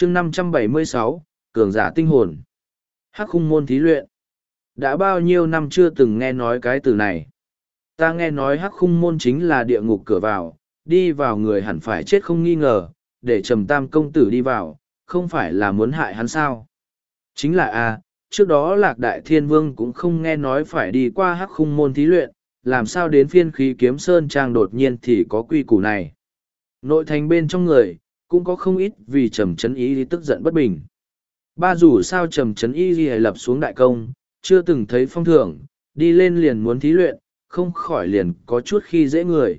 chương 576, cường giả tinh hồn. Hắc khung môn thí luyện. Đã bao nhiêu năm chưa từng nghe nói cái từ này. Ta nghe nói hắc khung môn chính là địa ngục cửa vào, đi vào người hẳn phải chết không nghi ngờ, để Trầm Tam công tử đi vào, không phải là muốn hại hắn sao. Chính là trước đó Lạc Đại Thiên Vương cũng không nghe nói phải đi qua hắc khung môn thí luyện, làm sao đến phiên khí kiếm sơn trang đột nhiên thì có quy củ này. Nội thành bên trong người, cũng có không ít vì Trầm Trấn Ý tức giận bất bình. Dù sao Trầm Trấn Y lập xuống đại công, chưa từng thấy phong thưởng, đi lên liền muốn thí luyện, không khỏi liền có chút khi dễ người.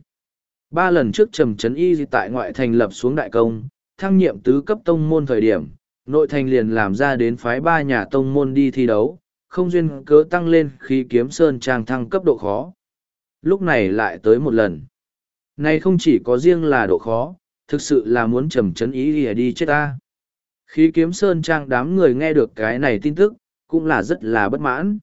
3 lần trước Trầm Trấn Y tại ngoại thành lập xuống đại công, thăng nhiệm tứ cấp tông môn thời điểm, nội thành liền làm ra đến phái 3 nhà tông môn đi thi đấu, không duyên cớ tăng lên khí kiếm sơn trang thăng cấp độ khó. Lúc này lại tới một lần. Này không chỉ có riêng là độ khó, thực sự là muốn Trầm Trấn Y đi chết ta. Khí kiếm sơn trang đám người nghe được cái này tin tức, cũng là rất là bất mãn.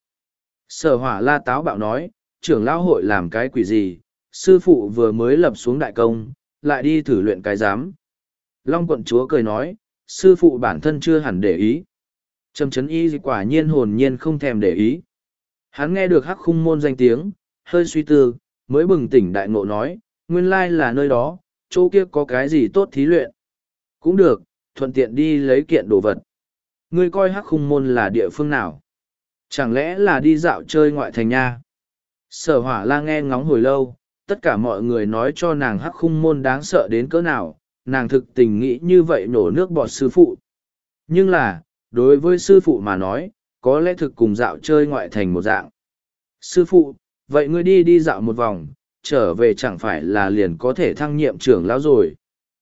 Sở Hỏa La táo bạo nói, trưởng lão hội làm cái quỷ gì, sư phụ vừa mới lập xuống đại công, lại đi thử luyện cái giám. Long quận chúa cười nói, sư phụ bản thân chưa hẳn để ý. Trầm Trấn Y quả nhiên hồn nhiên không thèm để ý. Hắn nghe được hắc khung môn danh tiếng, hơi suy tư, mới bừng tỉnh đại ngộ nói, nguyên lai là nơi đó, chỗ kia có cái gì tốt thí luyện. Cũng được, thuận tiện đi lấy kiện đồ vật. Ngươi coi hắc khung môn là địa phương nào? Chẳng lẽ là đi dạo chơi ngoại thành nha? Sở Hỏa La nghe ngóng hồi lâu, tất cả mọi người nói cho nàng hắc khung môn đáng sợ đến cỡ nào, nàng thực tình nghĩ như vậy nổ nước bọt sư phụ. Nhưng là, đối với sư phụ mà nói, có lẽ thực cùng dạo chơi ngoại thành một dạng. Sư phụ, vậy ngươi đi dạo một vòng, trở về chẳng phải là liền có thể thăng nhiệm trưởng lão rồi.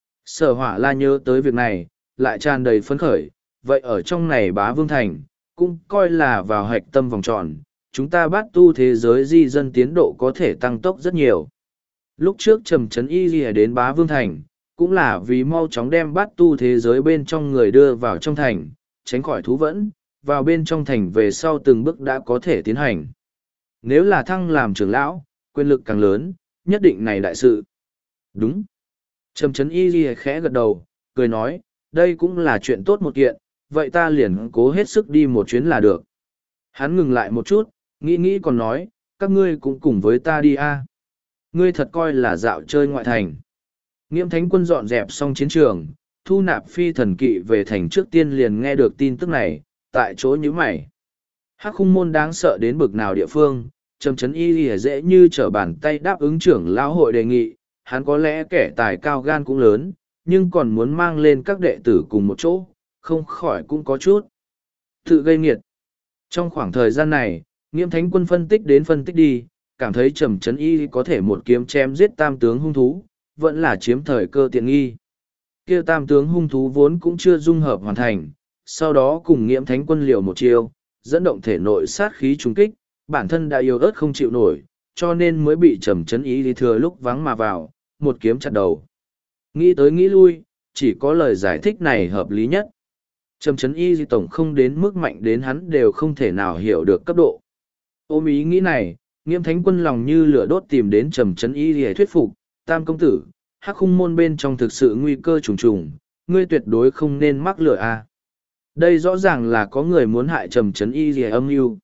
Sở Hỏa La nhớ tới việc này, lại tràn đầy phấn khởi, vậy ở trong này Bá Vương Thành, cũng coi là vào hạch tâm vòng tròn, chúng ta Bát Tu thế giới di dân tiến độ có thể tăng tốc rất nhiều. Lúc trước Trầm Trấn Y đến Bá Vương Thành, cũng là vì mau chóng đem Bát Tu thế giới bên trong người đưa vào trong thành, tránh khỏi thú vẫn, vào bên trong thành về sau từng bước đã có thể tiến hành. Nếu là thăng làm trưởng lão, quyền lực càng lớn, nhất định này đại sự. Đúng. Trầm Trấn Y khẽ gật đầu, cười nói, đây cũng là chuyện tốt một kiện, vậy ta liền cố hết sức đi một chuyến là được. Hắn ngừng lại một chút, nghĩ còn nói, các ngươi cũng cùng với ta đi a. Ngươi thật coi là dạo chơi ngoại thành. Nghiễm Thánh Quân dọn dẹp xong chiến trường, thu nạp phi thần kỵ về thành trước tiên liền nghe được tin tức này, tại chỗ nhíu mày. Hắc khung môn đáng sợ đến bực nào địa phương, Trầm Trấn Y dễ như trở bàn tay đáp ứng trưởng lão hội đề nghị, hắn có lẽ kẻ tài cao gan cũng lớn, nhưng còn muốn mang lên các đệ tử cùng một chỗ, không khỏi cũng có chút tự gây nghiệt. Trong khoảng thời gian này, Nghiễm Thánh Quân phân tích đến phân tích đi, cảm thấy Trầm Trấn Y có thể một kiếm chém giết tam tướng hung thú, vẫn là chiếm thời cơ tiện nghi. Kia tam tướng hung thú vốn cũng chưa dung hợp hoàn thành, sau đó cùng Nghiễm Thánh Quân liều một chiêu, dẫn động thể nội sát khí trùng kích, bản thân đã yếu ớt không chịu nổi, cho nên mới bị Trầm Trấn Y thừa lúc vắng mà vào, một kiếm chặt đầu. Nghĩ tới nghĩ lui, chỉ có lời giải thích này hợp lý nhất. Trầm Trấn Y tổng không đến mức mạnh đến hắn đều không thể nào hiểu được cấp độ. Ôm ý nghĩ này, Nghiễm Thánh Quân lòng như lửa đốt tìm đến Trầm Trấn Y để thuyết phục, Tam công tử, hắc khung môn bên trong thực sự nguy cơ trùng trùng, ngươi tuyệt đối không nên mắc lửa a. Đây rõ ràng là có người muốn hại Trầm Trấn Y gì âm mưu.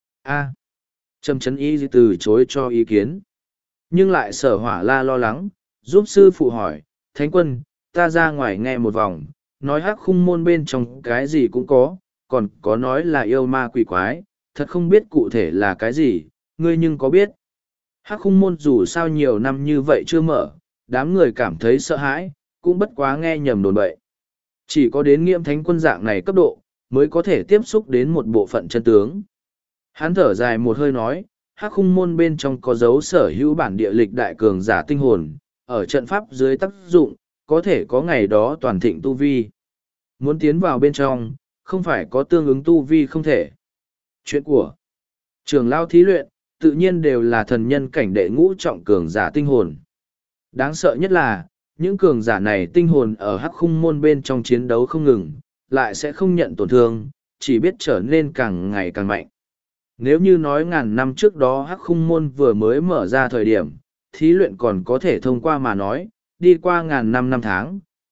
Trầm Trấn Y từ chối cho ý kiến. Nhưng lại Sở Hỏa La lo lắng, giúp sư phụ hỏi, Thánh Quân, ta ra ngoài nghe một vòng, nói hắc khung môn bên trong cái gì cũng có, còn có nói là yêu ma quỷ quái, thật không biết cụ thể là cái gì, ngươi nhưng có biết. Hắc khung môn dù sao nhiều năm như vậy chưa mở, đám người cảm thấy sợ hãi, cũng bất quá nghe nhầm đồn bậy. Chỉ có đến Nghiễm Thánh Quân dạng này cấp độ, mới có thể tiếp xúc đến một bộ phận chân tướng. Hắn thở dài một hơi nói, hắc khung môn bên trong có dấu sở hữu bản địa lịch đại cường giả tinh hồn, ở trận pháp dưới tác dụng, có thể có ngày đó toàn thịnh tu vi. Muốn tiến vào bên trong, không phải có tương ứng tu vi không thể. Chuyện của trưởng lao thí luyện, tự nhiên đều là thần nhân cảnh đệ ngũ trọng cường giả tinh hồn. Đáng sợ nhất là, những cường giả này tinh hồn ở hắc khung môn bên trong chiến đấu không ngừng, lại sẽ không nhận tổn thương, chỉ biết trở nên càng ngày càng mạnh. Nếu như nói ngàn năm trước đó hắc khung môn vừa mới mở ra thời điểm, thí luyện còn có thể thông qua mà nói, đi qua ngàn năm năm tháng,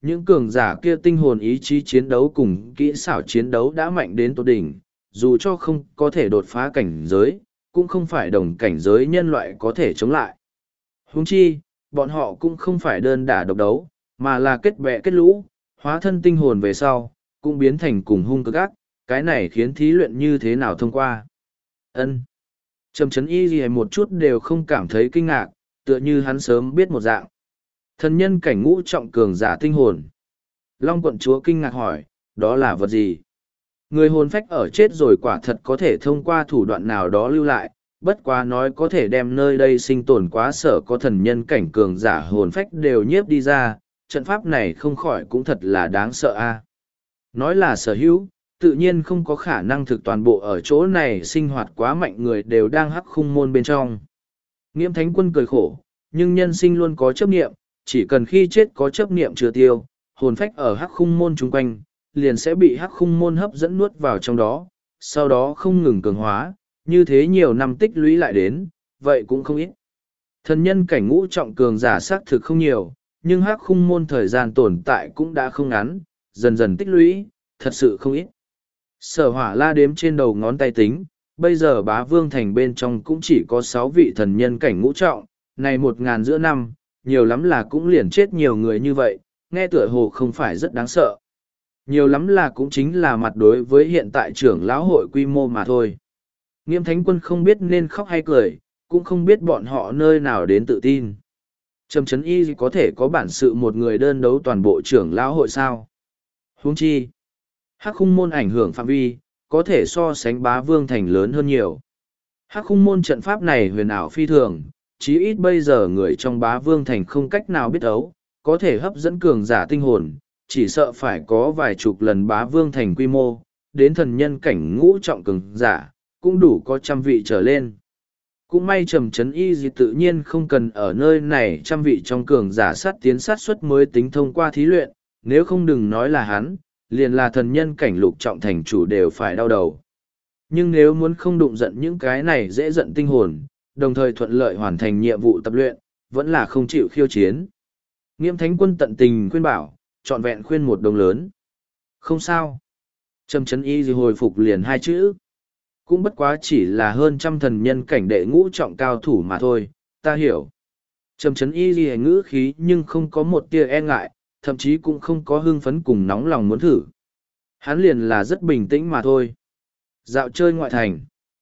Những cường giả kia tinh hồn ý chí chiến đấu cùng kỹ xảo chiến đấu đã mạnh đến tột đỉnh, dù cho không có thể đột phá cảnh giới, cũng không phải đồng cảnh giới nhân loại có thể chống lại. Huống chi, bọn họ cũng không phải đơn đả độc đấu, mà là kết bè kết lũ, hóa thân tinh hồn về sau, cũng biến thành cùng hung cực ác, cái này khiến thí luyện như thế nào thông qua. Ân. Trầm Chấn Y gì một chút đều không cảm thấy kinh ngạc, tựa như hắn sớm biết một dạng. Thần nhân cảnh ngũ trọng cường giả tinh hồn. Long quận chúa kinh ngạc hỏi, đó là vật gì? Người hồn phách ở chết rồi quả thật có thể thông qua thủ đoạn nào đó lưu lại, bất quá nói có thể đem nơi đây sinh tồn quá sở có thần nhân cảnh cường giả hồn phách đều nhiếp đi ra, trận pháp này không khỏi cũng thật là đáng sợ a. Nói là sở hữu, tự nhiên không có khả năng thực toàn bộ ở chỗ này sinh hoạt quá mạnh người đều đang hắc khung môn bên trong. Nghiễm Thánh Quân cười khổ, nhưng nhân sinh luôn có chấp niệm, chỉ cần khi chết có chấp niệm chưa tiêu, hồn phách ở hắc khung môn chung quanh, liền sẽ bị hắc khung môn hấp dẫn nuốt vào trong đó, sau đó không ngừng cường hóa, như thế nhiều năm tích lũy lại đến, vậy cũng không ít. Thần nhân cảnh ngũ trọng cường giả xác thực không nhiều, nhưng hắc khung môn thời gian tồn tại cũng đã không ngắn, dần dần tích lũy, thật sự không ít. Sở Hỏa La đếm trên đầu ngón tay tính, bây giờ Bá Vương Thành bên trong cũng chỉ có 6 vị thần nhân cảnh ngũ trọng, này 1.000 giữa năm, nhiều lắm là cũng liền chết nhiều người như vậy, nghe tựa hồ không phải rất đáng sợ. Nhiều lắm là cũng chính là mặt đối với hiện tại trưởng lão hội quy mô mà thôi. Nghiêm Thánh Quân không biết nên khóc hay cười, cũng không biết bọn họ nơi nào đến tự tin. Trầm Chấn Y có thể có bản sự một người đơn đấu toàn bộ trưởng lão hội sao? Huống chi, hắc khung môn ảnh hưởng phạm vi, có thể so sánh Bá Vương Thành lớn hơn nhiều. Hắc khung môn trận pháp này huyền ảo phi thường, chí ít bây giờ người trong Bá Vương Thành không cách nào biết ấu, có thể hấp dẫn cường giả tinh hồn, chỉ sợ phải có vài chục lần Bá Vương Thành quy mô, đến thần nhân cảnh ngũ trọng cường giả, cũng đủ có 100 vị trở lên. Cũng may Trầm Chấn Y gì tự nhiên không cần ở nơi này 100 vị trong cường giả sát tiến sát suất mới tính thông qua thí luyện, nếu không đừng nói là hắn, liền là thần nhân cảnh lục trọng thành chủ đều phải đau đầu. Nhưng nếu muốn không đụng giận những cái này dễ giận tinh hồn, đồng thời thuận lợi hoàn thành nhiệm vụ tập luyện, vẫn là không chịu khiêu chiến. Nghiêm Thánh Quân tận tình khuyên bảo, trọn vẹn khuyên một đồng lớn. Không sao. Trầm Chấn Y gì hồi phục liền 2 chữ. Cũng bất quá chỉ là hơn 100 thần nhân cảnh đệ ngũ trọng cao thủ mà thôi, ta hiểu. Trầm Chấn Y gì ngữ khí nhưng không có một tia e ngại, thậm chí cũng không có hưng phấn cùng nóng lòng muốn thử. Hắn liền là rất bình tĩnh mà thôi. Dạo chơi ngoại thành.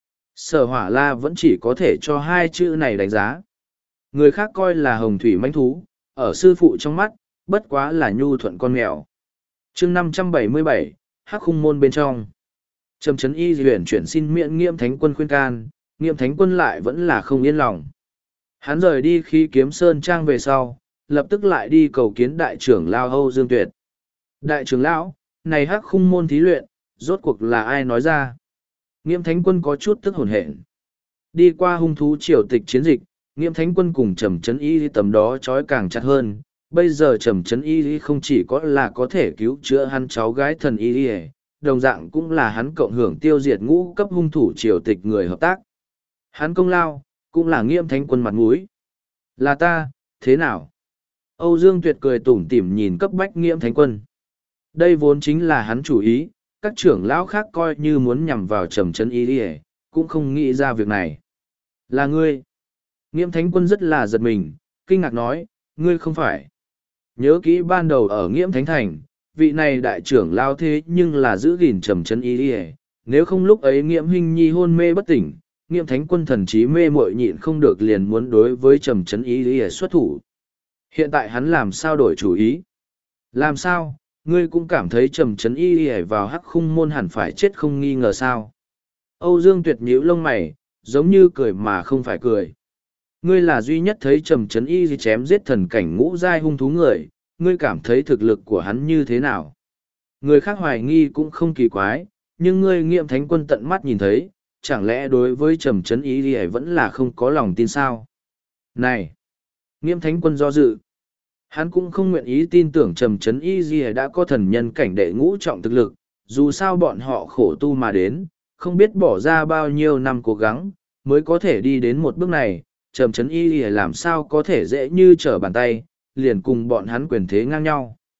Sở Hỏa La vẫn chỉ có thể cho 2 chữ này đánh giá. Người khác coi là hồng thủy manh thú, ở sư phụ trong mắt, bất quá là nhu thuận con mèo. chương 577, hắc khung môn bên trong. Trầm Chấn Y luyện chuyển xin miễn Nghiêm Thánh Quân khuyên can, Nghiêm Thánh Quân lại vẫn là không yên lòng. Hắn rời đi khi Kiếm Sơn Trang về sau, lập tức lại đi cầu kiến đại trưởng lão Âu Dương Tuyệt. Đại trưởng lão, này hắc khung môn thí luyện, rốt cuộc là ai nói ra? Nghiêm Thánh Quân có chút tức hồn hển. Đi qua hung thú triều tịch chiến dịch, Nghiêm Thánh Quân cùng Trầm Chấn Y tầm đó trói càng chặt hơn. Bây giờ Trầm Chấn Y không chỉ có là có thể cứu chữa hắn cháu gái thần Y, đồng dạng cũng là hắn cộng hưởng tiêu diệt ngũ cấp hung thủ triều tịch người hợp tác. Hắn công lao, cũng là Nghiêm Thánh Quân mặt mũi. Là ta, thế nào? Âu Dương Tuyệt cười tủm tỉm nhìn cấp bách Nghiêm Thánh Quân. Đây vốn chính là hắn chủ ý, các trưởng lão khác coi như muốn nhằm vào Trầm Chấn Y, cũng không nghĩ ra việc này. Là ngươi. Nghiêm Thánh Quân rất là giật mình, kinh ngạc nói, ngươi không phải. Nhớ kỹ ban đầu ở Nghiễm Thánh Thành, vị này đại trưởng lao thế nhưng là giữ gìn Trầm Chấn Y, nếu không lúc ấy Nghiễm Hinh Nhi hôn mê bất tỉnh, Nghiêm Thánh Quân thần trí mê muội nhịn không được liền muốn đối với Trầm Chấn Y xuất thủ. Hiện tại hắn làm sao đổi chủ ý? Làm sao, ngươi cũng cảm thấy Trầm Chấn Y vào hắc khung môn hẳn phải chết không nghi ngờ sao? Âu Dương Tuyệt nhíu lông mày, giống như cười mà không phải cười. Ngươi là duy nhất thấy Trầm Chấn Y chém giết thần cảnh ngũ giai hung thú người, ngươi cảm thấy thực lực của hắn như thế nào? Người khác hoài nghi cũng không kỳ quái, nhưng ngươi Nghiêm Thánh Quân tận mắt nhìn thấy, chẳng lẽ đối với Trầm Chấn Y vẫn là không có lòng tin sao? Này! Nghiêm Thánh Quân do dự. Hắn cũng không nguyện ý tin tưởng Trầm Chấn Y đã có thần nhân cảnh đệ ngũ trọng thực lực, dù sao bọn họ khổ tu mà đến, không biết bỏ ra bao nhiêu năm cố gắng, mới có thể đi đến một bước này, Trầm Chấn Y làm sao có thể dễ như trở bàn tay, liền cùng bọn hắn quyền thế ngang nhau.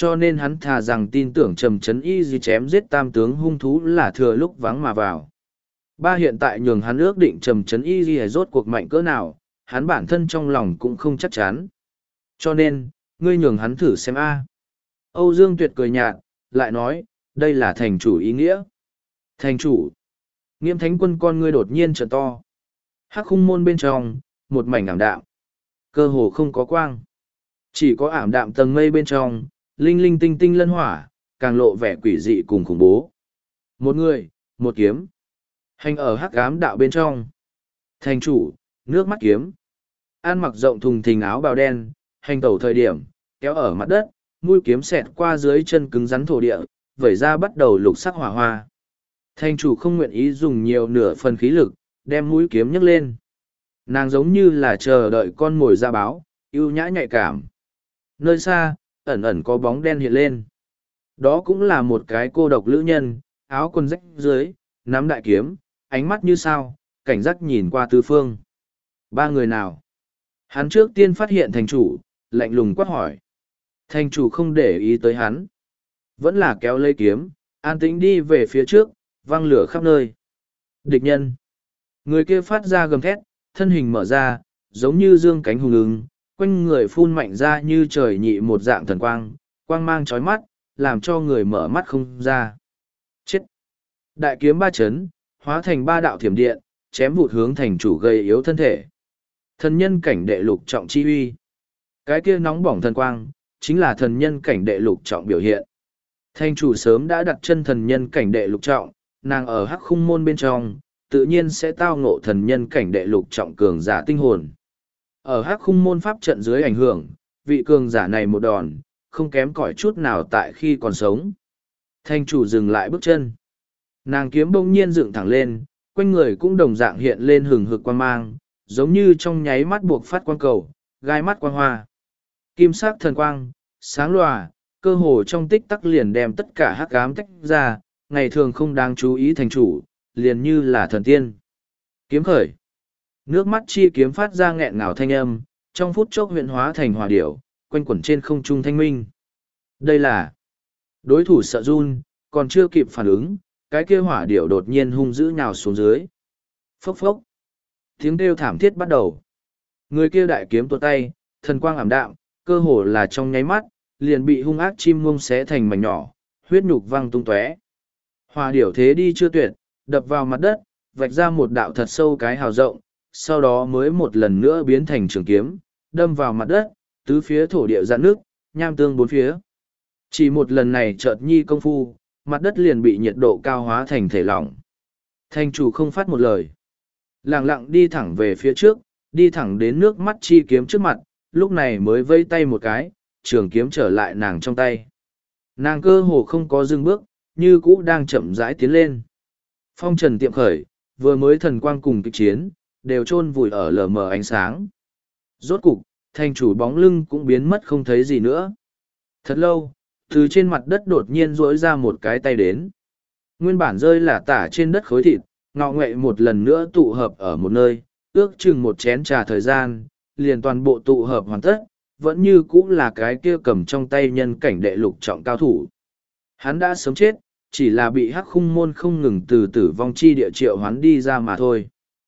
cho nên hắn thà rằng tin tưởng Trầm Trấn Y gì chém giết tam tướng hung thú là thừa lúc vắng mà vào. Ba hiện tại nhường hắn ước định Trầm Trấn Y gì rốt cuộc mạnh cỡ nào, hắn bản thân trong lòng cũng không chắc chắn. Cho nên, ngươi nhường hắn thử xem a. Âu Dương Tuyệt cười nhạt, lại nói, đây là thành chủ ý nghĩa. Thành chủ. Nghiêm Thánh Quân con ngươi đột nhiên trợn to. Hắc khung môn bên trong, một mảnh ảm đạm. Cơ hồ không có quang. Chỉ có ảm đạm tầng mây bên trong, linh linh tinh tinh lân hỏa, càng lộ vẻ quỷ dị cùng khủng bố. Một người, một kiếm. Hành ở hắc ám đạo bên trong. Thành chủ, nước mắt kiếm. An mặc rộng thùng thình áo bào đen, hành tẩu thời điểm, kéo ở mặt đất, mũi kiếm xẹt qua dưới chân cứng rắn thổ địa, vẩy ra bắt đầu lục sắc hỏa hoa. Thành chủ không nguyện ý dùng nhiều nửa phần khí lực, đem mũi kiếm nhấc lên. Nàng giống như là chờ đợi con mồi ra báo, ưu nhã nhạy cảm. Nơi xa, ẩn ẩn có bóng đen hiện lên. Đó cũng là một cái cô độc lữ nhân, áo quần rách dưới, nắm đại kiếm, ánh mắt như sao, cảnh giác nhìn qua tứ phương. Ba người nào? Hắn trước tiên phát hiện thành chủ, lạnh lùng quát hỏi. Thành chủ không để ý tới hắn. Vẫn là kéo lấy kiếm, an tĩnh đi về phía trước, văng lửa khắp nơi. Địch nhân. Người kia phát ra gầm thét, thân hình mở ra, giống như dương cánh hùng ứng, quanh người phun mạnh ra như trời nhị một dạng thần quang, quang mang chói mắt, làm cho người mở mắt không ra. Chết! Đại kiếm ba chấn, hóa thành ba đạo thiểm điện, chém vụt hướng thành chủ gây yếu thân thể. Thần nhân cảnh đệ lục trọng chi uy. Cái kia nóng bỏng thần quang, chính là thần nhân cảnh đệ lục trọng biểu hiện. Thành chủ sớm đã đặt chân thần nhân cảnh đệ lục trọng, nàng ở hắc khung môn bên trong, tự nhiên sẽ tao ngộ thần nhân cảnh đệ lục trọng cường giả tinh hồn. Ở hắc khung môn pháp trận dưới ảnh hưởng, vị cường giả này một đòn, không kém cỏi chút nào tại khi còn sống. Thành chủ dừng lại bước chân. Nàng kiếm bỗng nhiên dựng thẳng lên, quanh người cũng đồng dạng hiện lên hừng hực quang mang, giống như trong nháy mắt buộc phát quang cầu, gai mắt quang hoa. Kim sắc thần quang, sáng lòa, cơ hồ trong tích tắc liền đem tất cả hắc ám tách ra, ngày thường không đáng chú ý thành chủ, liền như là thần tiên. Kiếm khởi. Nước mắt chi kiếm phát ra nghẹn ngào thanh âm, trong phút chốc huyện hóa thành hỏa điểu, quanh quẩn trên không trung thanh minh. Đây là đối thủ sợ run, còn chưa kịp phản ứng, cái kia hỏa điểu đột nhiên hung dữ nhào xuống dưới. Phốc phốc. Tiếng kêu thảm thiết bắt đầu. Người kia đại kiếm tuột tay, thần quang ảm đạm, cơ hồ là trong nháy mắt, liền bị hung ác chim ngông xé thành mảnh nhỏ, huyết nhục văng tung tóe. Hỏa điểu thế đi chưa tuyệt, đập vào mặt đất, vạch ra một đạo thật sâu cái hào rộng, sau đó mới một lần nữa biến thành trường kiếm, đâm vào mặt đất, tứ phía thổ địa rạn nước, nham tương bốn phía. Chỉ một lần này chợt nhi công phu, mặt đất liền bị nhiệt độ cao hóa thành thể lỏng. Thành chủ không phát một lời. Lặng lặng đi thẳng về phía trước, đi thẳng đến nước mắt chi kiếm trước mặt, lúc này mới vây tay một cái, trường kiếm trở lại nàng trong tay. Nàng cơ hồ không có dừng bước, như cũ đang chậm rãi tiến lên. Phong trần tiệm khởi, vừa mới thần quang cùng kịch chiến, đều chôn vùi ở lờ mờ ánh sáng. Rốt cục, thành chủ bóng lưng cũng biến mất không thấy gì nữa. Thật lâu, từ trên mặt đất đột nhiên rỗi ra một cái tay đến. Nguyên bản rơi là tả trên đất khối thịt, ngọ nghệ một lần nữa tụ hợp ở một nơi, ước chừng một chén trà thời gian, liền toàn bộ tụ hợp hoàn tất, vẫn như cũ là cái kia cầm trong tay nhân cảnh đệ lục trọng cao thủ. Hắn đã sớm chết, chỉ là bị hắc khung môn không ngừng từ tử vong chi địa triệu hắn đi ra mà thôi.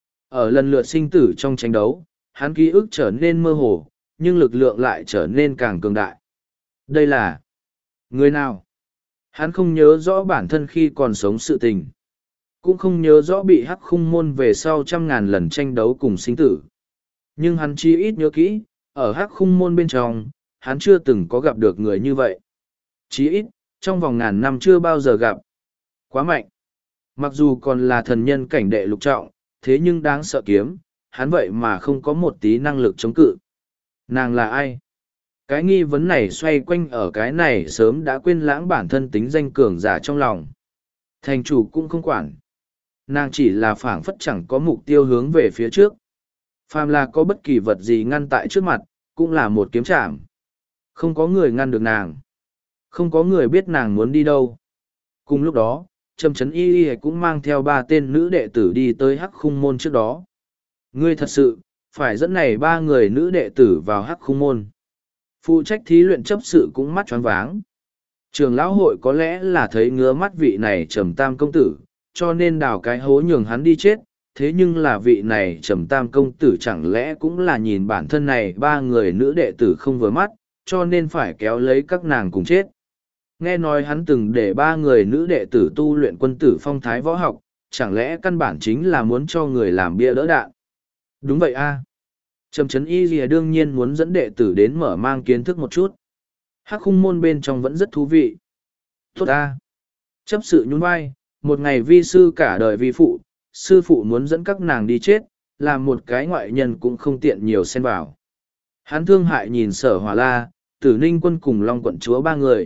Ở lần lượt sinh tử trong tranh đấu, hắn ký ức trở nên mơ hồ, nhưng lực lượng lại trở nên càng cường đại. Đây là người nào? Hắn không nhớ rõ bản thân khi còn sống sự tình. Cũng không nhớ rõ bị hắc khung môn về sau trăm ngàn lần tranh đấu cùng sinh tử. Nhưng hắn chi ít nhớ kỹ, ở hắc khung môn bên trong, hắn chưa từng có gặp được người như vậy. Chí ít, trong vòng ngàn năm chưa bao giờ gặp. Quá mạnh. Mặc dù còn là thần nhân cảnh đệ lục trọng, thế nhưng đáng sợ kiếm, hắn vậy mà không có một tí năng lực chống cự. Nàng là ai? Cái nghi vấn này xoay quanh ở cái này sớm đã quên lãng bản thân tính danh cường giả trong lòng. Thành chủ cũng không quản. Nàng chỉ là phảng phất chẳng có mục tiêu hướng về phía trước. Phàm là có bất kỳ vật gì ngăn tại trước mặt, cũng là một kiếm chạm. Không có người ngăn được nàng. Không có người biết nàng muốn đi đâu. Cùng lúc đó, Trầm Trấn Y cũng mang theo 3 tên nữ đệ tử đi tới hắc khung môn trước đó. Ngươi thật sự, phải dẫn này 3 người nữ đệ tử vào hắc khung môn. Phụ trách thí luyện chấp sự cũng mắt choáng váng. Trường lão hội có lẽ là thấy ngứa mắt vị này Trầm Tam công tử, cho nên đào cái hố nhường hắn đi chết. Thế nhưng là vị này Trầm Tam công tử chẳng lẽ cũng là nhìn bản thân này ba người nữ đệ tử không vừa mắt, cho nên phải kéo lấy các nàng cùng chết. Nghe nói hắn từng để ba người nữ đệ tử tu luyện quân tử phong thái võ học, chẳng lẽ căn bản chính là muốn cho người làm bia đỡ đạn. Đúng vậy a. Trầm Trấn Y Lìa đương nhiên muốn dẫn đệ tử đến mở mang kiến thức một chút. Hắc khung môn bên trong vẫn rất thú vị. Tốt a. Chấp sự nhún vai, một ngày vi sư cả đời vi phụ, sư phụ muốn dẫn các nàng đi chết, làm một cái ngoại nhân cũng không tiện nhiều xen vào. Hắn thương hại nhìn Sở Hỏa La, Tử Ninh Quân cùng Long quận chúa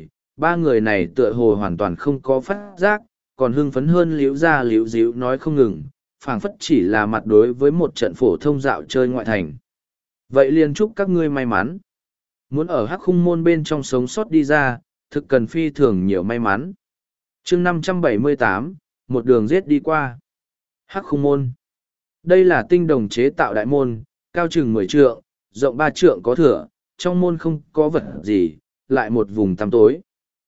ba người này tựa hồ hoàn toàn không có phát giác, còn hưng phấn hơn liễu ra liễu díu nói không ngừng, phảng phất chỉ là mặt đối với một trận phổ thông dạo chơi ngoại thành. Vậy liền chúc các ngươi may mắn. Muốn ở Hắc khung môn bên trong sống sót đi ra, thực cần phi thường nhiều may mắn. chương 578, một đường giết đi qua. Hắc khung môn. Đây là tinh đồng chế tạo đại môn, cao chừng 10 trượng, rộng 3 trượng có thửa, trong môn không có vật gì, lại một vùng tăm tối.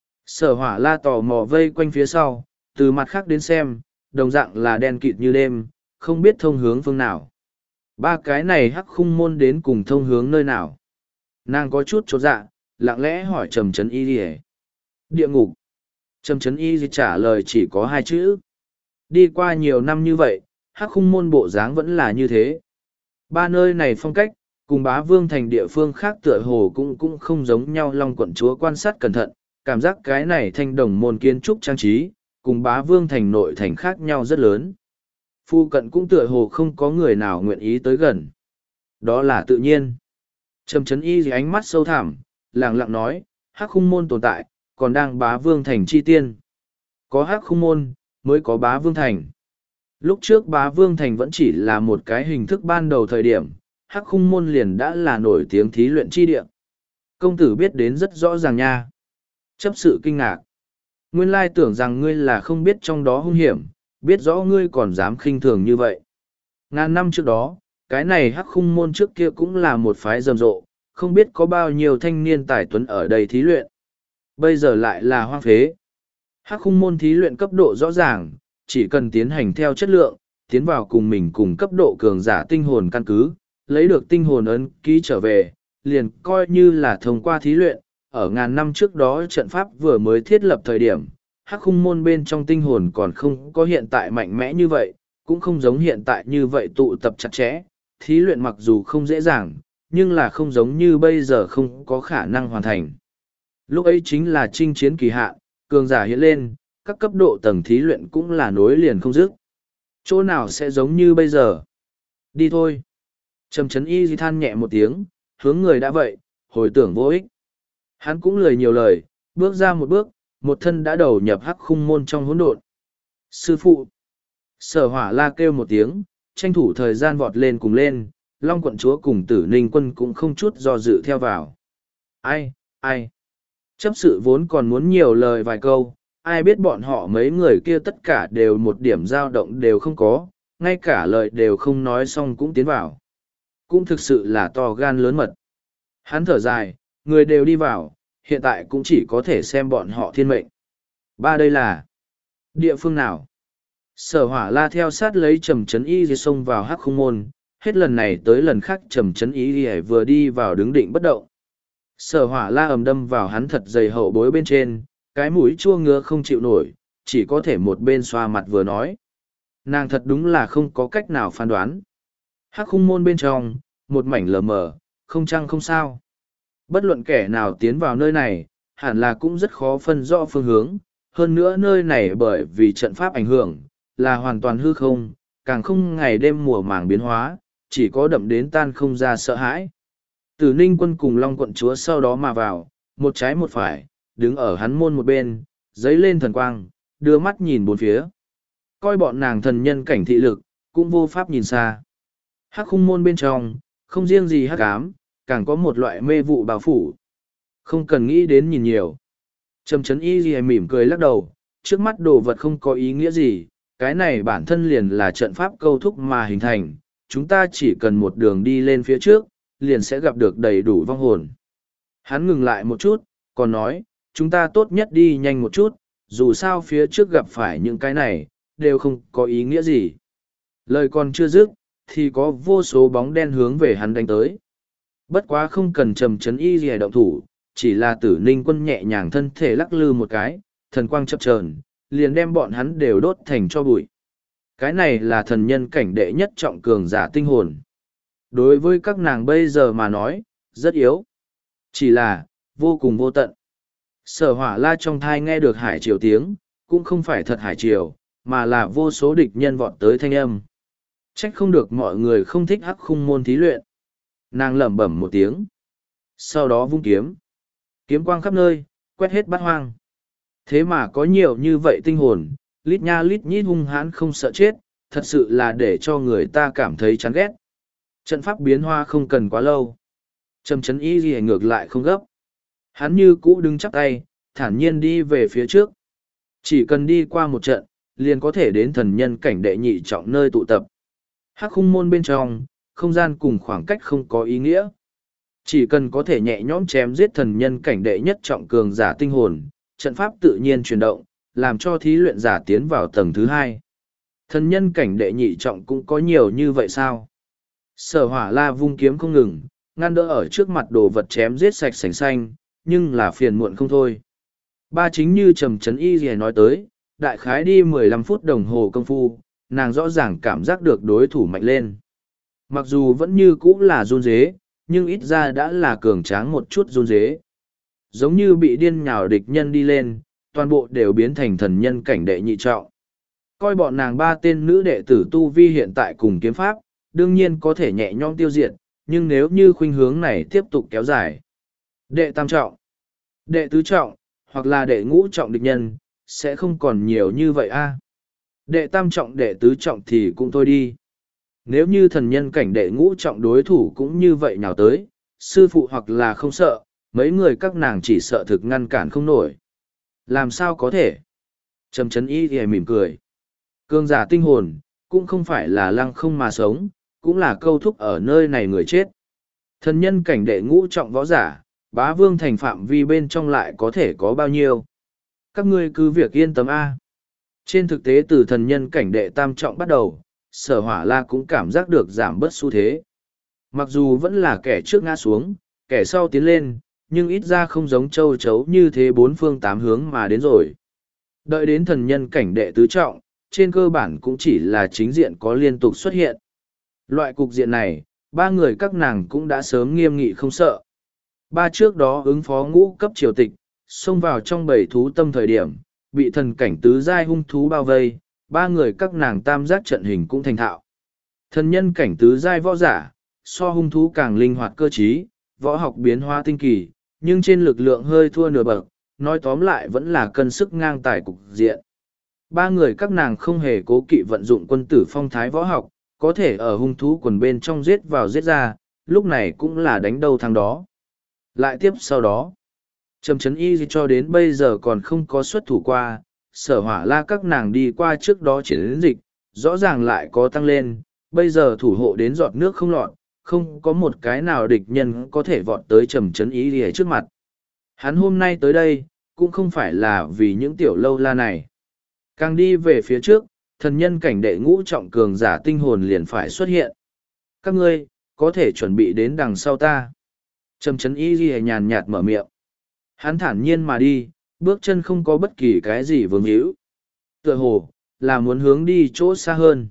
Sở Hỏa La tò mò vây quanh phía sau, từ mặt khác đến xem, đồng dạng là đen kịt như đêm, không biết thông hướng phương nào. Ba cái này Hắc khung môn đến cùng thông hướng nơi nào. Nàng có chút chột dạ, lặng lẽ hỏi Trầm Trấn Y Lìa. Địa ngục. Trầm Trấn Y Lìa trả lời chỉ có 2 chữ. Đi qua nhiều năm như vậy, Hắc khung môn bộ dáng vẫn là như thế. Ba nơi này phong cách, cùng Bá Vương thành địa phương khác tựa hồ cũng không giống nhau. Long quận chúa quan sát cẩn thận, cảm giác cái này thanh đồng môn kiến trúc trang trí, cùng Bá Vương thành nội thành khác nhau rất lớn. Phu cận cũng tựa hồ không có người nào nguyện ý tới gần. Đó là tự nhiên. Trầm Trấn Y Lìa ánh mắt sâu thẳm, lẳng lặng nói, Hắc khung môn tồn tại, còn đang Bá Vương thành chi tiên. Có Hắc khung môn, mới có Bá Vương thành. Lúc trước Bá Vương thành vẫn chỉ là một cái hình thức ban đầu thời điểm, Hắc khung môn liền đã là nổi tiếng thí luyện chi địa. Công tử biết đến rất rõ ràng nha. Chấp sự kinh ngạc. Nguyên lai tưởng rằng ngươi là không biết trong đó hung hiểm, biết rõ ngươi còn dám khinh thường như vậy. Ngàn năm trước đó, cái này Hắc khung môn trước kia cũng là một phái rầm rộ, không biết có bao nhiêu thanh niên tài tuấn ở đây thí luyện. Bây giờ lại là hoang phế. Hắc khung môn thí luyện cấp độ rõ ràng, chỉ cần tiến hành theo chất lượng, tiến vào cùng mình cùng cấp độ cường giả tinh hồn căn cứ, lấy được tinh hồn ấn ký trở về, liền coi như là thông qua thí luyện. Ở ngàn năm trước đó trận pháp vừa mới thiết lập thời điểm, Hắc khung môn bên trong tinh hồn còn không có hiện tại mạnh mẽ như vậy, cũng không giống hiện tại như vậy tụ tập chặt chẽ. Thí luyện mặc dù không dễ dàng, nhưng là không giống như bây giờ không có khả năng hoàn thành. Lúc ấy chính là chinh chiến kỳ hạn, cường giả hiện lên, các cấp độ tầng thí luyện cũng là nối liền không dứt. Chỗ nào sẽ giống như bây giờ? Đi thôi. Trầm Trấn Y than nhẹ một tiếng, hướng người đã vậy, hồi tưởng vô ích. Hắn cũng lười nhiều lời, bước ra một bước, một thân đã đầu nhập Hắc khung môn trong hỗn độn. Sư phụ. Sở Hỏa La kêu một tiếng, tranh thủ thời gian vọt lên cùng lên, Long quận chúa cùng Tử Ninh Quân cũng không chút do dự theo vào. Ai? Chấp sự vốn còn muốn nhiều lời vài câu, ai biết bọn họ mấy người kia tất cả đều một điểm dao động đều không có, ngay cả lời đều không nói xong cũng tiến vào. Cũng thực sự là to gan lớn mật. Hắn thở dài, người đều đi vào, hiện tại cũng chỉ có thể xem bọn họ thiên mệnh. Ba đây là địa phương nào? Sở Hỏa La theo sát lấy Trầm Trấn Y Lìa xông vào Hắc khung môn, hết lần này tới lần khác Trầm Trấn Y Lìa vừa đi vào đứng định bất động. Sở Hỏa La ầm đâm vào hắn thật dày hậu bối bên trên, cái mũi chua ngứa không chịu nổi, chỉ có thể một bên xoa mặt vừa nói. Nàng thật đúng là không có cách nào phán đoán. Hắc khung môn bên trong, một mảnh lờ mờ, không trăng không sao. Bất luận kẻ nào tiến vào nơi này, hẳn là cũng rất khó phân rõ phương hướng. Hơn nữa nơi này bởi vì trận pháp ảnh hưởng, là hoàn toàn hư không, càng không ngày đêm mùa màng biến hóa, chỉ có đậm đến tan không ra sợ hãi. Tử Ninh Quân cùng Long quận chúa sau đó mà vào, một trái một phải, đứng ở hắn môn một bên, giấy lên thần quang, đưa mắt nhìn bốn phía. Coi bọn nàng thần nhân cảnh thị lực, cũng vô pháp nhìn xa. Hắc khung môn bên trong, không riêng gì hắc ám, càng có một loại mê vụ bao phủ. Không cần nghĩ đến nhìn nhiều. Trầm Trấn Y Lìa mỉm cười lắc đầu, trước mắt đồ vật không có ý nghĩa gì, cái này bản thân liền là trận pháp câu thúc mà hình thành, chúng ta chỉ cần một đường đi lên phía trước, liền sẽ gặp được đầy đủ vong hồn. Hắn ngừng lại một chút, còn nói, chúng ta tốt nhất đi nhanh một chút, dù sao phía trước gặp phải những cái này, đều không có ý nghĩa gì. Lời còn chưa dứt, thì có vô số bóng đen hướng về hắn đánh tới. Bất quá không cần trầm chấn y gì động thủ, chỉ là Tử Ninh Quân nhẹ nhàng thân thể lắc lư một cái, thần quang chập chờn, liền đem bọn hắn đều đốt thành cho bụi. Cái này là thần nhân cảnh đệ nhất trọng cường giả tinh hồn. Đối với các nàng bây giờ mà nói, rất yếu. Chỉ là, vô cùng vô tận. Sở Hỏa La trong thai nghe được hải triều tiếng, cũng không phải thật hải triều, mà là vô số địch nhân vọt tới thanh âm. Trách không được mọi người không thích Hắc Khung môn thí luyện. Nàng lẩm bẩm một tiếng. Sau đó vung kiếm. Kiếm quang khắp nơi, quét hết bát hoang. Thế mà có nhiều như vậy tinh hồn, lít nha lít nhít hung hãn không sợ chết, thật sự là để cho người ta cảm thấy chán ghét. Trận pháp biến hoa không cần quá lâu. Trầm chấn y gì ngược lại không gấp. Hắn như cũ đứng chắp tay, thản nhiên đi về phía trước. Chỉ cần đi qua một trận, liền có thể đến thần nhân cảnh đệ nhị trọng nơi tụ tập. Hắc Khung môn bên trong, không gian cùng khoảng cách không có ý nghĩa. Chỉ cần có thể nhẹ nhõm chém giết thần nhân cảnh đệ nhất trọng cường giả tinh hồn, trận pháp tự nhiên chuyển động, làm cho thí luyện giả tiến vào tầng thứ hai. Thần nhân cảnh đệ nhị trọng cũng có nhiều như vậy sao? Sở Hỏa La vung kiếm không ngừng, ngăn đỡ ở trước mặt đồ vật chém giết sạch sành xanh, nhưng là phiền muộn không thôi. Ba chính như trầm chấn y gì nói tới, đại khái đi 15 phút đồng hồ công phu, nàng rõ ràng cảm giác được đối thủ mạnh lên. Mặc dù vẫn như cũ là run dế, nhưng ít ra đã là cường tráng một chút run dế. Giống như bị điên nhào địch nhân đi lên, toàn bộ đều biến thành thần nhân cảnh đệ nhị trọng. Coi bọn nàng ba tên nữ đệ tử tu vi hiện tại cùng kiếm pháp, đương nhiên có thể nhẹ nhõm tiêu diệt, nhưng nếu như khuynh hướng này tiếp tục kéo dài. Đệ tam trọng, đệ tứ trọng, hoặc là đệ ngũ trọng địch nhân, sẽ không còn nhiều như vậy a. Đệ tam trọng đệ tứ trọng thì cũng thôi đi. Nếu như thần nhân cảnh đệ ngũ trọng đối thủ cũng như vậy nhào tới, sư phụ hoặc là không sợ, mấy người các nàng chỉ sợ thực ngăn cản không nổi. Làm sao có thể? Trầm chấn y thì mỉm cười. Cường giả tinh hồn, cũng không phải là lăng không mà sống, cũng là câu thúc ở nơi này người chết. Thần nhân cảnh đệ ngũ trọng võ giả, bá vương thành phạm vi bên trong lại có thể có bao nhiêu. Các ngươi cứ việc yên tâm a. Trên thực tế từ thần nhân cảnh đệ tam trọng bắt đầu, Sở Hỏa La cũng cảm giác được giảm bớt xu thế. Mặc dù vẫn là kẻ trước ngã xuống, kẻ sau tiến lên, nhưng ít ra không giống châu chấu như thế bốn phương tám hướng mà đến rồi. Đợi đến thần nhân cảnh đệ tứ trọng, trên cơ bản cũng chỉ là chính diện có liên tục xuất hiện. Loại cục diện này, ba người các nàng cũng đã sớm nghiêm nghị không sợ. Ba trước đó ứng phó ngũ cấp triều tịch, xông vào trong bầy thú tâm thời điểm, bị thần cảnh tứ giai hung thú bao vây, ba người các nàng tam giác trận hình cũng thành thạo. Thần nhân cảnh tứ giai võ giả, so hung thú càng linh hoạt cơ trí, võ học biến hóa tinh kỳ, nhưng trên lực lượng hơi thua nửa bậc, nói tóm lại vẫn là cân sức ngang tài cục diện. Ba người các nàng không hề cố kỵ vận dụng quân tử phong thái võ học, có thể ở hung thú quần bên trong giết vào giết ra, lúc này cũng là đánh đầu thằng đó. Lại tiếp sau đó, Trầm chấn y cho đến bây giờ còn không có xuất thủ qua, Sở Hỏa La các nàng đi qua trước đó chiến dịch, rõ ràng lại có tăng lên, bây giờ thủ hộ đến giọt nước không lọt, không có một cái nào địch nhân có thể vọt tới trầm chấn y lìa trước mặt. Hắn hôm nay tới đây, cũng không phải là vì những tiểu lâu la này. Càng đi về phía trước, thần nhân cảnh đệ ngũ trọng cường giả tinh hồn liền phải xuất hiện. Các ngươi, có thể chuẩn bị đến đằng sau ta. Trầm chấn y lìa nhàn nhạt mở miệng. Hắn thản nhiên mà đi, bước chân không có bất kỳ cái gì vướng hữu. Tựa hồ, là muốn hướng đi chỗ xa hơn.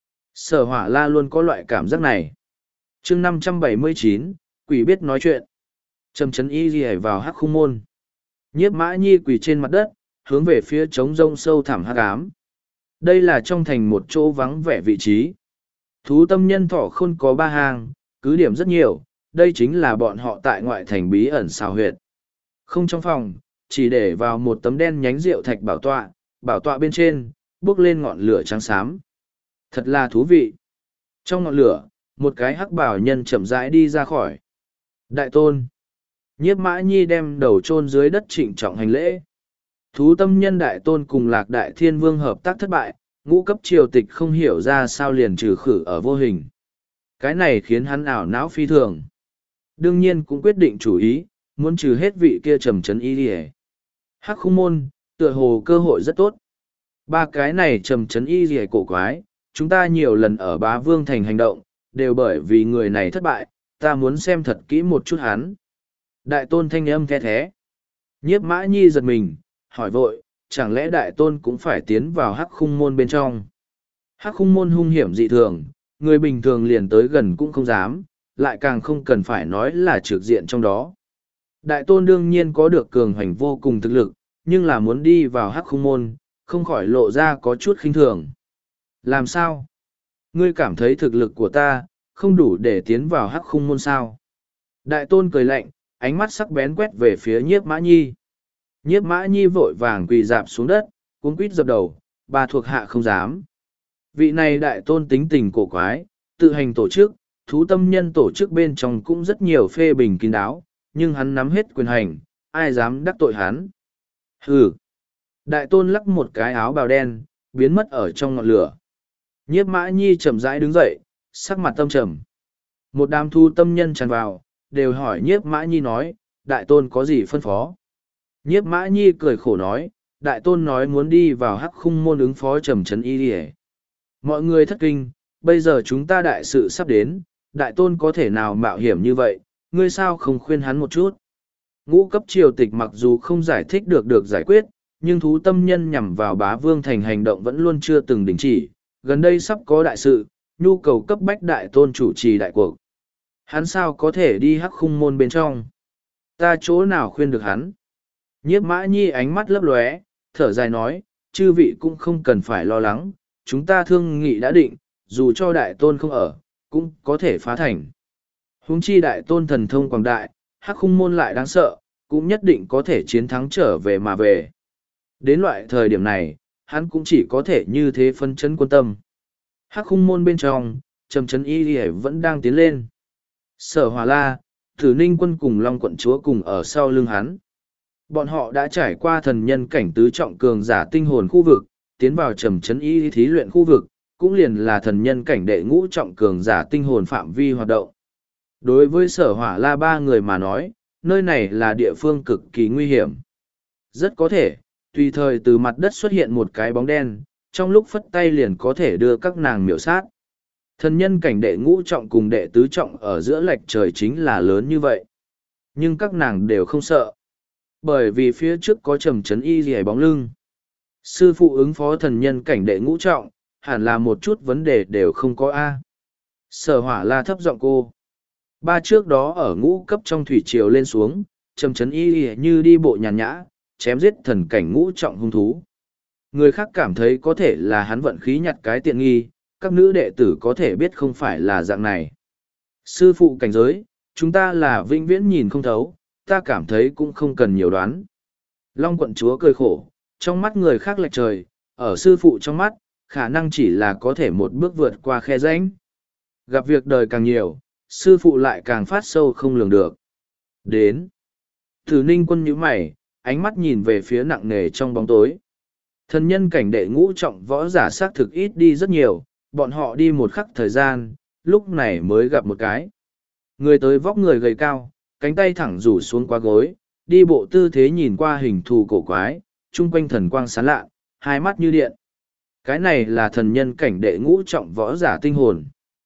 Sở Hỏa La luôn có loại cảm giác này. chương 579, quỷ biết nói chuyện. Trầm chấn y ghi vào Hắc Khung môn. Nhiếp Mã Nhi quỳ trên mặt đất, hướng về phía trống rông sâu thẳm hắc ám. Đây là trong thành một chỗ vắng vẻ vị trí. Thú tâm nhân thọ khôn có ba hàng, cứ điểm rất nhiều, đây chính là bọn họ tại ngoại thành bí ẩn xào huyệt. Không trong phòng, chỉ để vào một tấm đen nhánh rượu thạch bảo tọa bên trên, bước lên ngọn lửa trắng xám. Thật là thú vị. Trong ngọn lửa, một cái hắc bảo nhân chậm rãi đi ra khỏi. Đại tôn. Nhiếp Mã Nhi đem đầu chôn dưới đất trịnh trọng hành lễ. Thú tâm nhân đại tôn cùng Lạc Đại Thiên Vương hợp tác thất bại, ngũ cấp triều tịch không hiểu ra sao liền trừ khử ở vô hình. Cái này khiến hắn ảo não phi thường. Đương nhiên cũng quyết định chủ ý, muốn trừ hết vị kia trầm trấn y đi. Hắc khung môn, tựa hồ cơ hội rất tốt. Ba cái này trầm trấn y rìa cổ quái, chúng ta nhiều lần ở Bá Vương Thành hành động, đều bởi vì người này thất bại, ta muốn xem thật kỹ một chút hắn. Đại tôn thanh âm the thế. Nhiếp Mã Nhi giật mình, hỏi vội, chẳng lẽ đại tôn cũng phải tiến vào hắc khung môn bên trong? Hắc khung môn hung hiểm dị thường, người bình thường liền tới gần cũng không dám, lại càng không cần phải nói là trực diện trong đó. Đại tôn đương nhiên có được cường hoành vô cùng thực lực, nhưng là muốn đi vào hắc khung môn, không khỏi lộ ra có chút khinh thường. Làm sao? Ngươi cảm thấy thực lực của ta, không đủ để tiến vào hắc khung môn sao? Đại tôn cười lạnh, ánh mắt sắc bén quét về phía Nhiếp Mã Nhi. Nhiếp Mã Nhi vội vàng quỳ dạp xuống đất, cuống quýt dập đầu, bà thuộc hạ không dám. Vị này đại tôn tính tình cổ quái, tự hành tổ chức, thú tâm nhân tổ chức bên trong cũng rất nhiều phê bình kín đáo, nhưng hắn nắm hết quyền hành, ai dám đắc tội hắn. Hừ. Đại tôn lắc một cái áo bào đen, biến mất ở trong ngọn lửa. Nhiếp Mã Nhi chậm rãi đứng dậy, sắc mặt tâm trầm. Một đám thu tâm nhân tràn vào, đều hỏi Nhiếp Mã Nhi nói, đại tôn có gì phân phó? Nhiếp Mã Nhi cười khổ nói, đại tôn nói muốn đi vào hắc khung môn ứng phó trầm trấn y đi. Mọi người thất kinh, bây giờ chúng ta đại sự sắp đến, đại tôn có thể nào mạo hiểm như vậy, ngươi sao không khuyên hắn một chút? Ngũ cấp triều tịch mặc dù không giải thích được giải quyết, nhưng thú tâm nhân nhằm vào Bá Vương Thành hành động vẫn luôn chưa từng đình chỉ, gần đây sắp có đại sự, nhu cầu cấp bách đại tôn chủ trì đại cuộc. Hắn sao có thể đi hắc khung môn bên trong? Ta chỗ nào khuyên được hắn? Nhiếp Mã Nhi ánh mắt lấp lóe, thở dài nói, chư vị cũng không cần phải lo lắng, chúng ta thương nghị đã định, dù cho đại tôn không ở, cũng có thể phá thành. Huống chi đại tôn thần thông quảng đại, hắc khung môn lại đáng sợ, cũng nhất định có thể chiến thắng trở về mà về. Đến loại thời điểm này, hắn cũng chỉ có thể như thế phân chấn quân tâm. Hắc khung môn bên trong, trầm trấn y lìa vẫn đang tiến lên. Sở Hỏa La, Tử Ninh quân cùng Long quận chúa cùng ở sau lưng hắn. Bọn họ đã trải qua thần nhân cảnh tứ trọng cường giả tinh hồn khu vực, tiến vào trầm trấn y thí luyện khu vực, cũng liền là thần nhân cảnh đệ ngũ trọng cường giả tinh hồn phạm vi hoạt động. Đối với Sở Hỏa La ba người mà nói, nơi này là địa phương cực kỳ nguy hiểm. Rất có thể, tùy thời từ mặt đất xuất hiện một cái bóng đen, trong lúc phất tay liền có thể đưa các nàng miểu sát. Thần nhân cảnh đệ ngũ trọng cùng đệ tứ trọng ở giữa lệch trời chính là lớn như vậy. Nhưng các nàng đều không sợ. Bởi vì phía trước có trầm trấn y rìa bóng lưng. Sư phụ ứng phó thần nhân cảnh đệ ngũ trọng, hẳn là một chút vấn đề đều không có A. Sở Hỏa La thấp giọng cô. Ba trước đó ở ngũ cấp trong thủy triều lên xuống, trầm trấn y rìa như đi bộ nhàn nhã, chém giết thần cảnh ngũ trọng hung thú. Người khác cảm thấy có thể là hắn vận khí nhặt cái tiện nghi, các nữ đệ tử có thể biết không phải là dạng này. Sư phụ cảnh giới, chúng ta là vĩnh viễn nhìn không thấu, ta cảm thấy cũng không cần nhiều đoán. Long quận chúa cười khổ, trong mắt người khác lệch trời, ở sư phụ trong mắt, khả năng chỉ là có thể một bước vượt qua khe rãnh. Gặp việc đời càng nhiều, sư phụ lại càng phát sâu không lường được. Đến. Tử Ninh quân nhíu mày, ánh mắt nhìn về phía nặng nề trong bóng tối. Thần nhân cảnh đệ ngũ trọng võ giả xác thực ít đi rất nhiều, bọn họ đi một khắc thời gian, lúc này mới gặp một cái. Người tới vóc người gầy cao, cánh tay thẳng rủ xuống qua gối, đi bộ tư thế nhìn qua hình thù cổ quái, chung quanh thần quang sáng lạ, hai mắt như điện. Cái này là thần nhân cảnh đệ ngũ trọng võ giả tinh hồn.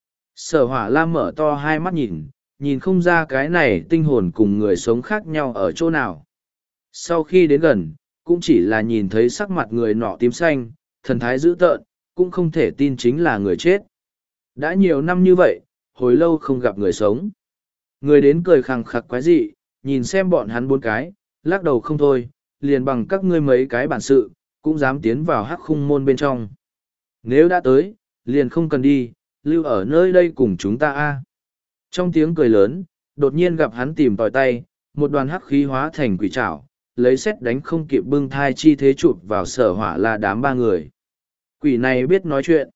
Sở Hỏa La mở to hai mắt nhìn không ra cái này tinh hồn cùng người sống khác nhau ở chỗ nào. Sau khi đến gần, cũng chỉ là nhìn thấy sắc mặt người nọ tím xanh, thần thái dữ tợn, cũng không thể tin chính là người chết. Đã nhiều năm như vậy, hồi lâu không gặp người sống. Người đến cười khằng khặc quái dị, nhìn xem bọn hắn bốn cái, lắc đầu không thôi, liền bằng các ngươi mấy cái bản sự, cũng dám tiến vào hắc khung môn bên trong. Nếu đã tới, liền không cần đi, lưu ở nơi đây cùng chúng ta a. Trong tiếng cười lớn, đột nhiên gặp hắn tìm tòi tay, một đoàn hắc khí hóa thành quỷ trảo, lấy xét đánh không kịp bưng thai chi thế chụp vào Sở Hỏa La đám ba người. Quỷ này biết nói chuyện.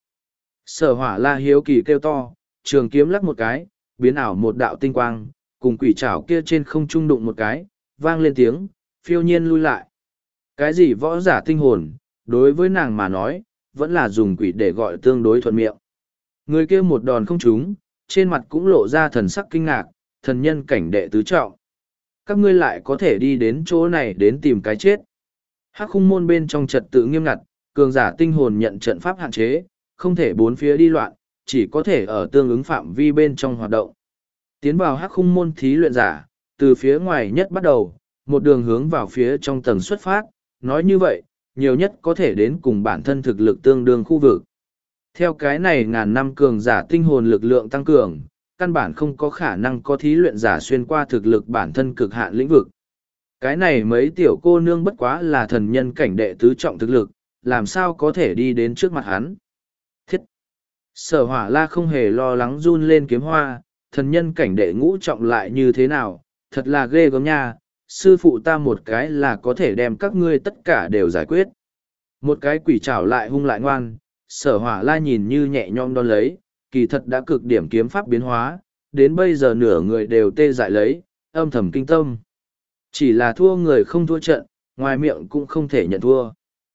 Sở Hỏa La hiếu kỳ kêu to, trường kiếm lắc một cái, biến ảo một đạo tinh quang, cùng quỷ trảo kia trên không trung đụng một cái, vang lên tiếng, phiêu nhiên lui lại. Cái gì võ giả tinh hồn, đối với nàng mà nói, vẫn là dùng quỷ để gọi tương đối thuận miệng. Người kia một đòn không trúng, trên mặt cũng lộ ra thần sắc kinh ngạc, thần nhân cảnh đệ tứ trọng. Các ngươi lại có thể đi đến chỗ này đến tìm cái chết. Hắc khung môn bên trong trật tự nghiêm ngặt, cường giả tinh hồn nhận trận pháp hạn chế, không thể bốn phía đi loạn, chỉ có thể ở tương ứng phạm vi bên trong hoạt động. Tiến vào hắc khung môn thí luyện giả, từ phía ngoài nhất bắt đầu, một đường hướng vào phía trong tầng xuất phát, nói như vậy, nhiều nhất có thể đến cùng bản thân thực lực tương đương khu vực. Theo cái này ngàn năm cường giả tinh hồn lực lượng tăng cường, căn bản không có khả năng có thí luyện giả xuyên qua thực lực bản thân cực hạn lĩnh vực. Cái này mấy tiểu cô nương bất quá là thần nhân cảnh đệ tứ trọng thực lực, làm sao có thể đi đến trước mặt hắn. Thiết! Sở Hỏa La không hề lo lắng run lên kiếm hoa, thần nhân cảnh đệ ngũ trọng lại như thế nào, thật là ghê gớm nha, sư phụ ta một cái là có thể đem các ngươi tất cả đều giải quyết. Một cái quỷ trảo lại hung lại ngoan, Sở Hỏa La nhìn như nhẹ nhõm đón lấy, kỳ thật đã cực điểm kiếm pháp biến hóa, đến bây giờ nửa người đều tê dại lấy, âm thầm kinh tâm. Chỉ là thua người không thua trận, ngoài miệng cũng không thể nhận thua.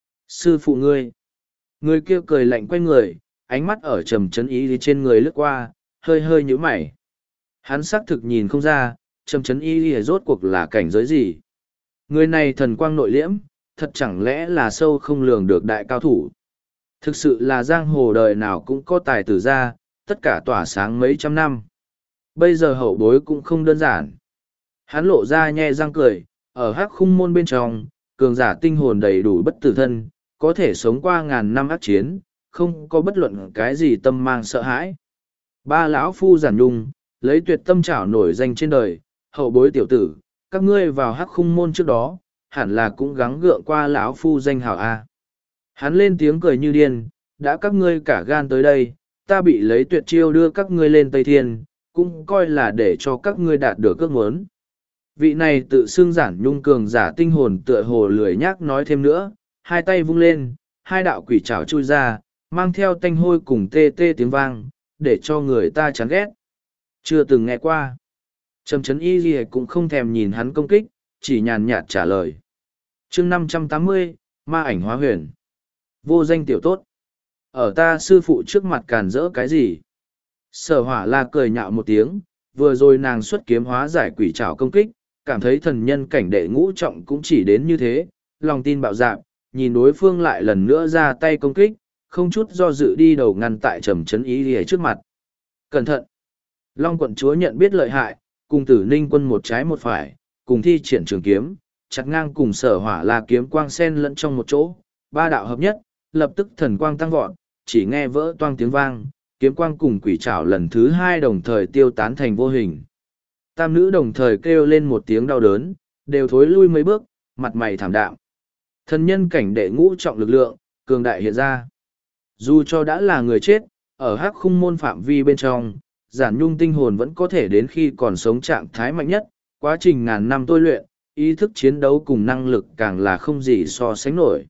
Sư phụ ngươi. Người kia cười lạnh quay người, ánh mắt ở trầm chấn ý trên người lướt qua, hơi hơi nhíu mày. Hắn xác thực nhìn không ra, trầm chấn ý rốt cuộc là cảnh giới gì. Người này thần quang nội liễm, thật chẳng lẽ là sâu không lường được đại cao thủ. Thực sự là giang hồ đời nào cũng có tài tử ra, tất cả tỏa sáng mấy trăm năm. Bây giờ hậu bối cũng không đơn giản. Hắn lộ ra nhe răng cười, ở hắc khung môn bên trong, cường giả tinh hồn đầy đủ bất tử thân, có thể sống qua ngàn năm ác chiến, không có bất luận cái gì tâm mang sợ hãi. Ba lão phu giản nhung, lấy tuyệt tâm trảo nổi danh trên đời, hậu bối tiểu tử, các ngươi vào hắc khung môn trước đó, hẳn là cũng gắng gượng qua lão phu danh hào A. Hắn lên tiếng cười như điên, đã các ngươi cả gan tới đây, ta bị lấy tuyệt chiêu đưa các ngươi lên Tây Thiên, cũng coi là để cho các ngươi đạt được ước muốn. Vị này tự xưng giản nhung cường giả tinh hồn tựa hồ lười nhác nói thêm nữa, hai tay vung lên, hai đạo quỷ trảo chui ra, mang theo tanh hôi cùng tê tê tiếng vang, để cho người ta chán ghét. Chưa từng nghe qua. Trầm chấn y gì cũng không thèm nhìn hắn công kích, chỉ nhàn nhạt trả lời. chương 580, ma ảnh hóa huyền. Vô danh tiểu tốt. Ở ta sư phụ trước mặt càn rỡ cái gì? Sở Hỏa La cười nhạo một tiếng, vừa rồi nàng xuất kiếm hóa giải quỷ trảo công kích, cảm thấy thần nhân cảnh đệ ngũ trọng cũng chỉ đến như thế, lòng tin bạo dạn, nhìn đối phương lại lần nữa ra tay công kích, không chút do dự đi đầu ngăn tại trầm chấn ý lìa trước mặt. Cẩn thận! Long quận chúa nhận biết lợi hại, cùng Tử Ninh quân một trái một phải, cùng thi triển trường kiếm, chặt ngang cùng Sở Hỏa La kiếm quang sen lẫn trong một chỗ, ba đạo hợp nhất, lập tức thần quang tăng vọt, chỉ nghe vỡ toang tiếng vang, kiếm quang cùng quỷ trảo lần thứ hai đồng thời tiêu tán thành vô hình. Tam nữ đồng thời kêu lên một tiếng đau đớn, đều thối lui mấy bước, mặt mày thảm đạm. Thần nhân cảnh đệ ngũ trọng lực lượng, cường đại hiện ra. Dù cho đã là người chết, ở hắc khung môn phạm vi bên trong, giản nhung tinh hồn vẫn có thể đến khi còn sống trạng thái mạnh nhất, quá trình ngàn năm tôi luyện, ý thức chiến đấu cùng năng lực càng là không gì so sánh nổi.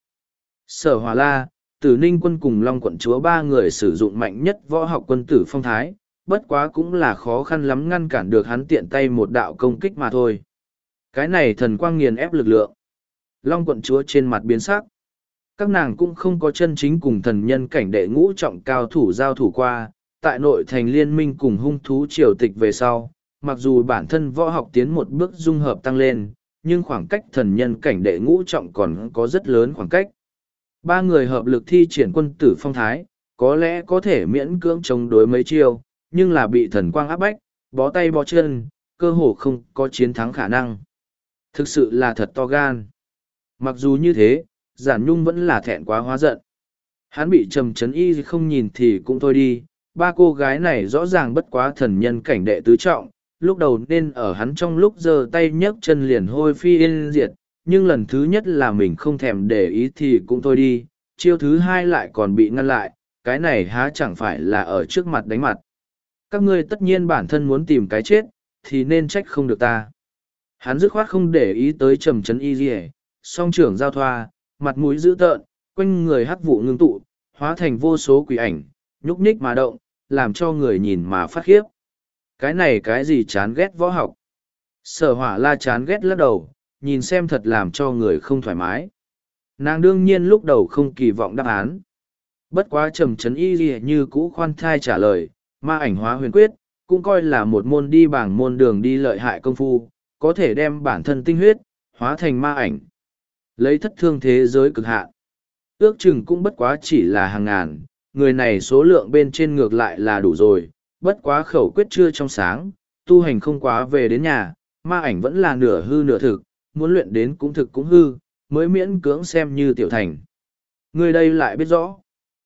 Sở Hỏa La, Tử Ninh quân cùng Long quận chúa ba người sử dụng mạnh nhất võ học quân tử phong thái, bất quá cũng là khó khăn lắm ngăn cản được hắn tiện tay một đạo công kích mà thôi. Cái này thần quang nghiền ép lực lượng. Long quận chúa trên mặt biến sắc. Các nàng cũng không có chân chính cùng thần nhân cảnh đệ ngũ trọng cao thủ giao thủ qua, tại nội thành liên minh cùng hung thú triều tịch về sau, mặc dù bản thân võ học tiến một bước dung hợp tăng lên, nhưng khoảng cách thần nhân cảnh đệ ngũ trọng còn có rất lớn khoảng cách. Ba người hợp lực thi triển quân tử phong thái, có lẽ có thể miễn cưỡng chống đối mấy chiêu, nhưng là bị thần quang áp bách, bó tay bó chân, cơ hồ không có chiến thắng khả năng. Thực sự là thật to gan. Mặc dù như thế, Giản Nhung vẫn là thẹn quá hóa giận. Hắn bị trầm chấn y không nhìn thì cũng thôi đi, ba cô gái này rõ ràng bất quá thần nhân cảnh đệ tứ trọng, lúc đầu nên ở hắn trong lúc giơ tay nhấc chân liền hôi phi yên diệt, nhưng lần thứ nhất là mình không thèm để ý thì cũng thôi đi, chiêu thứ hai lại còn bị ngăn lại, cái này há chẳng phải là ở trước mặt đánh mặt. Các ngươi tất nhiên bản thân muốn tìm cái chết, thì nên trách không được ta. Hắn dứt khoát không để ý tới trầm chấn y gì, song trưởng giao thoa, mặt mũi dữ tợn, quanh người hắc vụ ngưng tụ, hóa thành vô số quỷ ảnh, nhúc nhích mà động, làm cho người nhìn mà phát khiếp. Cái này cái gì chán ghét võ học. Sở Hỏa La chán ghét lắc đầu, nhìn xem thật làm cho người không thoải mái. Nàng đương nhiên lúc đầu không kỳ vọng đáp án. Bất quá trầm chấn y gì như cũ khoan thai trả lời, ma ảnh hóa huyền quyết, cũng coi là một môn đi bảng môn đường đi lợi hại công phu, có thể đem bản thân tinh huyết, hóa thành ma ảnh. Lấy thất thương thế giới cực hạn. Ước chừng cũng bất quá chỉ là hàng ngàn, người này số lượng bên trên ngược lại là đủ rồi, bất quá khẩu quyết chưa trong sáng, tu hành không quá về đến nhà, ma ảnh vẫn là nửa hư nửa thực, muốn luyện đến cũng thực cũng hư, mới miễn cưỡng xem như tiểu thành. Người đây lại biết rõ.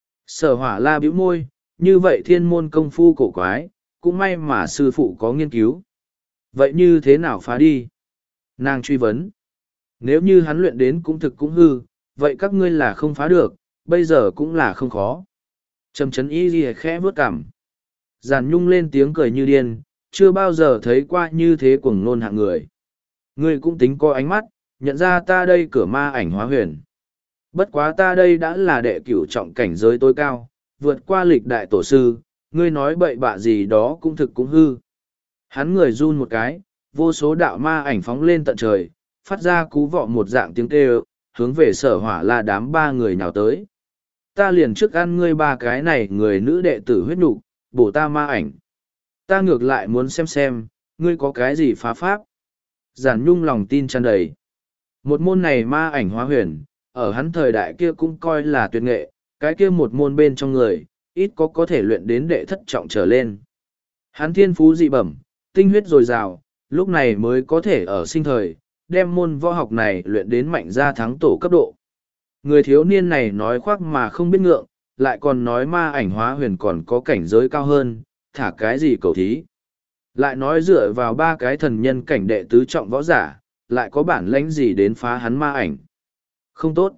Sở Hỏa La bĩu môi, như vậy thiên môn công phu cổ quái, cũng may mà sư phụ có nghiên cứu. Vậy như thế nào phá đi? Nàng truy vấn. Nếu như hắn luyện đến cũng thực cũng hư, vậy các ngươi là không phá được, bây giờ cũng là không khó. Trầm chấn y ghi khẽ vớt cảm. Giản Nhung lên tiếng cười như điên, chưa bao giờ thấy qua như thế cuồng nôn hạng người. Ngươi cũng tính có ánh mắt, nhận ra ta đây cửa ma ảnh hóa huyền. Bất quá ta đây đã là đệ cửu trọng cảnh giới tối cao, vượt qua lịch đại tổ sư, ngươi nói bậy bạ gì đó cũng thực cũng hư. Hắn người run một cái, vô số đạo ma ảnh phóng lên tận trời, phát ra cú vọ một dạng tiếng kêu, hướng về Sở Hỏa La đám ba người nhào tới. Ta liền trước ăn ngươi ba cái này người nữ đệ tử huyết nục, bổ ta ma ảnh. Ta ngược lại muốn xem, ngươi có cái gì phá pháp. Giản Nhung lòng tin tràn đầy. Một môn này ma ảnh hóa huyền, ở hắn thời đại kia cũng coi là tuyệt nghệ, cái kia một môn bên trong người, ít có thể luyện đến đệ thất trọng trở lên. Hắn thiên phú dị bẩm, tinh huyết dồi dào, lúc này mới có thể ở sinh thời, đem môn võ học này luyện đến mạnh ra thắng tổ cấp độ. Người thiếu niên này nói khoác mà không biết ngượng, lại còn nói ma ảnh hóa huyền còn có cảnh giới cao hơn, thả cái gì cầu thí. Lại nói dựa vào ba cái thần nhân cảnh đệ tứ trọng võ giả, lại có bản lãnh gì đến phá hắn ma ảnh. Không tốt.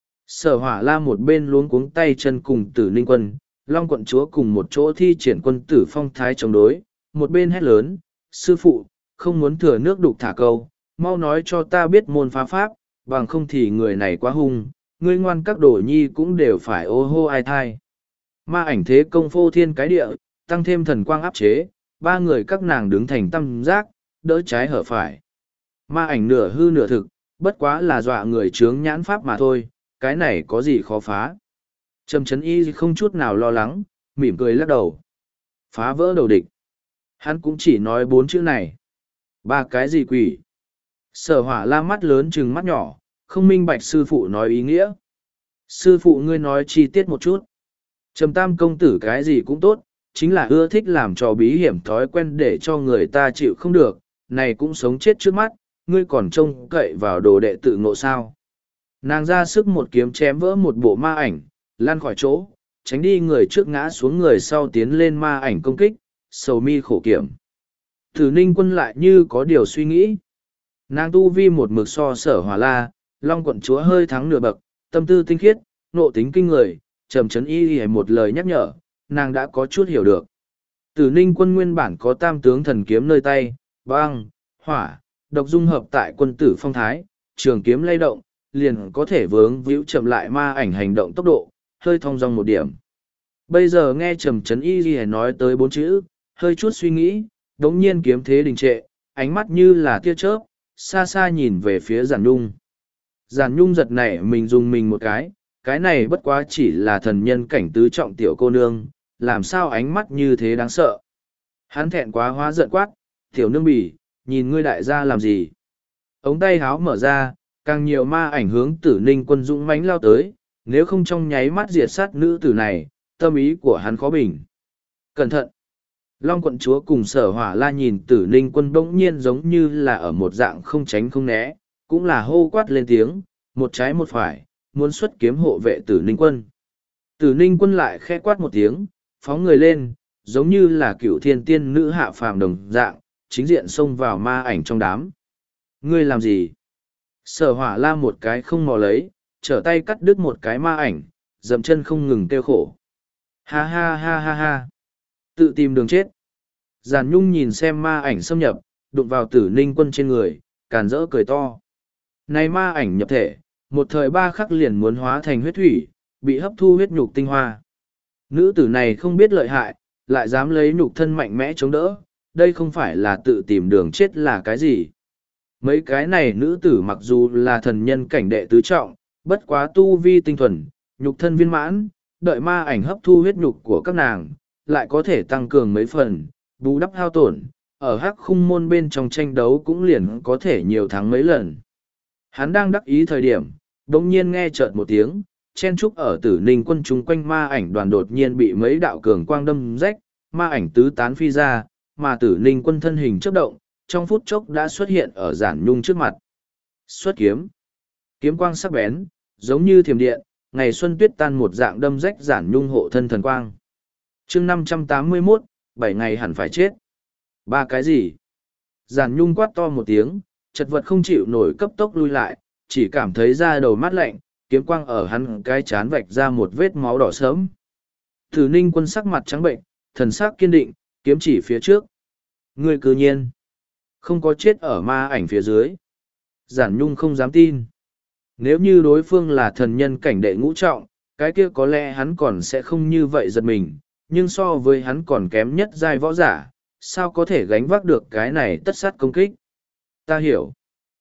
Sở Hỏa La một bên luống cuống tay chân cùng Tử Ninh Quân, Long quận chúa cùng một chỗ thi triển quân tử phong thái chống đối, một bên hét lớn, sư phụ, không muốn thừa nước đục thả câu, mau nói cho ta biết môn phá pháp, bằng không thì người này quá hung, ngươi ngoan các đồ nhi cũng đều phải ô hô ai thai. Ma ảnh thế công phô thiên cái địa, tăng thêm thần quang áp chế, ba người các nàng đứng thành tam giác, đỡ trái hở phải. Ma ảnh nửa hư nửa thực, bất quá là dọa người chướng nhãn pháp mà thôi, cái này có gì khó phá. Trầm chấn y không chút nào lo lắng, mỉm cười lắc đầu. Phá vỡ đầu địch. Hắn cũng chỉ nói 4 chữ này. Ba cái gì quỷ? Sở Hỏa La mắt lớn trừng mắt nhỏ, không minh bạch sư phụ nói ý nghĩa. Sư phụ ngươi nói chi tiết một chút. Trầm tam công tử cái gì cũng tốt, chính là ưa thích làm trò bí hiểm thói quen để cho người ta chịu không được, này cũng sống chết trước mắt, ngươi còn trông cậy vào đồ đệ tự ngộ sao. Nàng ra sức một kiếm chém vỡ một bộ ma ảnh, lăn khỏi chỗ, tránh đi người trước ngã xuống người sau tiến lên ma ảnh công kích, sầu mi khổ kiểm. Tử Ninh Quân lại như có điều suy nghĩ. Nàng tu vi một mực so Sở Hỏa La, Long quận chúa hơi thắng nửa bậc, tâm tư tinh khiết, nộ tính kinh người, trầm chấn y một lời nhắc nhở, nàng đã có chút hiểu được. Tử Ninh Quân nguyên bản có tam tướng thần kiếm nơi tay, băng, hỏa, độc dung hợp tại quân tử phong thái, trường kiếm lay động, liền có thể vướng víu chậm lại ma ảnh hành động tốc độ, hơi thong dong một điểm. Bây giờ nghe trầm chấn y nói tới 4 chữ, hơi chút suy nghĩ, đống nhiên kiếm thế đình trệ, ánh mắt như là tia chớp, xa xa nhìn về phía Giản Nhung. Giản Nhung giật nảy mình dùng mình một cái này bất quá chỉ là thần nhân cảnh tứ trọng tiểu cô nương, làm sao ánh mắt như thế đáng sợ. Hắn thẹn quá hóa giận quát, tiểu nương bỉ, nhìn ngươi đại gia làm gì. Ống tay háo mở ra, càng nhiều ma ảnh hướng Tử Ninh Quân dũng mãnh lao tới, nếu không trong nháy mắt diệt sát nữ tử này, tâm ý của hắn khó bình. Cẩn thận! Long quận chúa cùng Sở Hỏa La nhìn Tử Ninh Quân bỗng nhiên giống như là ở một dạng không tránh không né, cũng là hô quát lên tiếng, một trái một phải, muốn xuất kiếm hộ vệ Tử Ninh Quân. Tử Ninh Quân lại khẽ quát một tiếng, phóng người lên, giống như là cựu thiên tiên nữ hạ phàm đồng dạng, chính diện xông vào ma ảnh trong đám. Ngươi làm gì? Sở Hỏa La một cái không mò lấy, trở tay cắt đứt một cái ma ảnh, dậm chân không ngừng kêu khổ. Ha ha ha ha ha. Tự tìm đường chết. Giản Nhung nhìn xem ma ảnh xâm nhập, đụng vào Tử Ninh Quân trên người, càn rỡ cười to. Này ma ảnh nhập thể, một thời 3 khắc liền muốn hóa thành huyết thủy, bị hấp thu huyết nhục tinh hoa. Nữ tử này không biết lợi hại, lại dám lấy nhục thân mạnh mẽ chống đỡ, đây không phải là tự tìm đường chết là cái gì. Mấy cái này nữ tử mặc dù là thần nhân cảnh đệ tứ trọng, bất quá tu vi tinh thuần, nhục thân viên mãn, đợi ma ảnh hấp thu huyết nhục của các nàng, lại có thể tăng cường mấy phần, bù đắp hao tổn, ở hắc khung môn bên trong tranh đấu cũng liền có thể nhiều thắng mấy lần. Hắn đang đắc ý thời điểm, Đống nhiên nghe chợt một tiếng, chen trúc ở Tử Ninh quân chung quanh ma ảnh đoàn đột nhiên bị mấy đạo cường quang đâm rách, ma ảnh tứ tán phi ra, mà Tử Ninh quân thân hình chớp động, trong phút chốc đã xuất hiện ở Giản Nhung trước mặt. Xuất kiếm. Kiếm quang sắc bén, giống như thiểm điện, ngày xuân tuyết tan một dạng đâm rách Giản Nhung hộ thân thần quang. Chương 581, 7 ngày hẳn phải chết. Ba cái gì? Giản Nhung quát to một tiếng, chật vật không chịu nổi cấp tốc lui lại, chỉ cảm thấy da đầu mát lạnh, kiếm quang ở hắn cái chán vạch ra một vết máu đỏ sớm. Tử Ninh quân sắc mặt trắng bệnh, thần sắc kiên định, kiếm chỉ phía trước. Người cư nhiên không có chết ở ma ảnh phía dưới. Giản Nhung không dám tin. Nếu như đối phương là thần nhân cảnh đệ ngũ trọng, cái kia có lẽ hắn còn sẽ không như vậy giật mình, nhưng so với hắn còn kém nhất giai võ giả, sao có thể gánh vác được cái này tất sát công kích. Ta hiểu.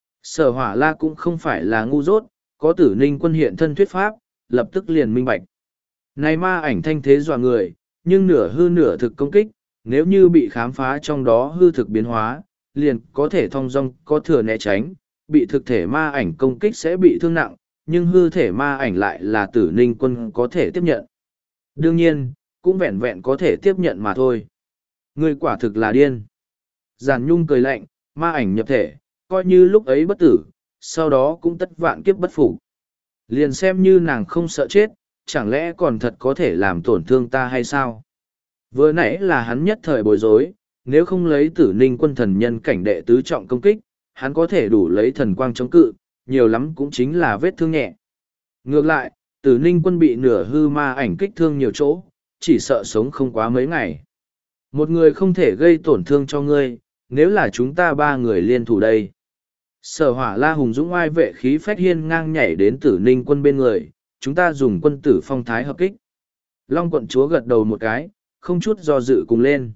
Sở Hỏa La cũng không phải là ngu dốt, có Tử Ninh quân hiện thân thuyết pháp, lập tức liền minh bạch. Này ma ảnh thanh thế dọa người, nhưng nửa hư nửa thực công kích, nếu như bị khám phá trong đó hư thực biến hóa, liền có thể thong dong có thừa né tránh, bị thực thể ma ảnh công kích sẽ bị thương nặng, nhưng hư thể ma ảnh lại là Tử Ninh quân có thể tiếp nhận. Đương nhiên, cũng vẹn vẹn có thể tiếp nhận mà thôi. Người quả thực là điên. Giản Nhung cười lạnh, ma ảnh nhập thể, coi như lúc ấy bất tử, sau đó cũng tất vạn kiếp bất phục. Liền xem như nàng không sợ chết, chẳng lẽ còn thật có thể làm tổn thương ta hay sao? Vừa nãy là hắn nhất thời bối rối, nếu không lấy Tử Ninh quân thần nhân cảnh đệ tứ trọng công kích, hắn có thể đủ lấy thần quang chống cự, nhiều lắm cũng chính là vết thương nhẹ. Ngược lại, Tử Ninh quân bị nửa hư ma ảnh kích thương nhiều chỗ, chỉ sợ sống không quá mấy ngày. Một người không thể gây tổn thương cho ngươi, nếu là chúng ta ba người liên thủ đây. Sở Hỏa La hùng dũng oai vệ khí phách hiên ngang nhảy đến Tử Ninh quân bên người, chúng ta dùng quân tử phong thái hợp kích. Long quận chúa gật đầu một cái, không chút do dự cùng lên.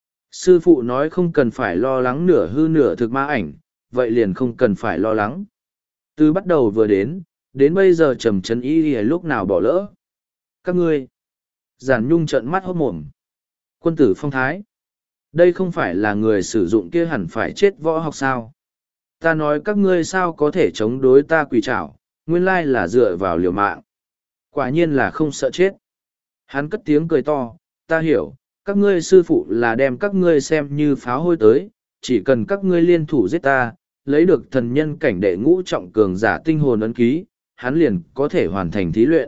Sư phụ nói không cần phải lo lắng nửa hư nửa thực ma ảnh, vậy liền không cần phải lo lắng. Từ bắt đầu vừa đến bây giờ trầm trấn ý lúc nào bỏ lỡ. Các ngươi. Giản Nhung trợn mắt hốt mồm. Quân tử phong thái. Đây không phải là người sử dụng kia hẳn phải chết võ học sao. Ta nói các ngươi sao có thể chống đối ta quỷ trảo, nguyên lai là dựa vào liều mạng. Quả nhiên là không sợ chết. Hắn cất tiếng cười to, ta hiểu, các ngươi sư phụ là đem các ngươi xem như pháo hôi tới, chỉ cần các ngươi liên thủ giết ta, lấy được thần nhân cảnh đệ ngũ trọng cường giả tinh hồn ấn ký, hắn liền có thể hoàn thành thí luyện.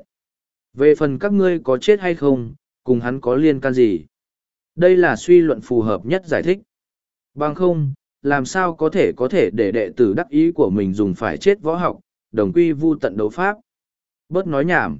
Về phần các ngươi có chết hay không, cùng hắn có liên can gì? Đây là suy luận phù hợp nhất giải thích. Bằng không, làm sao có thể để đệ tử đắc ý của mình dùng phải chết võ học, đồng quy vu tận đấu pháp. Bớt nói nhảm.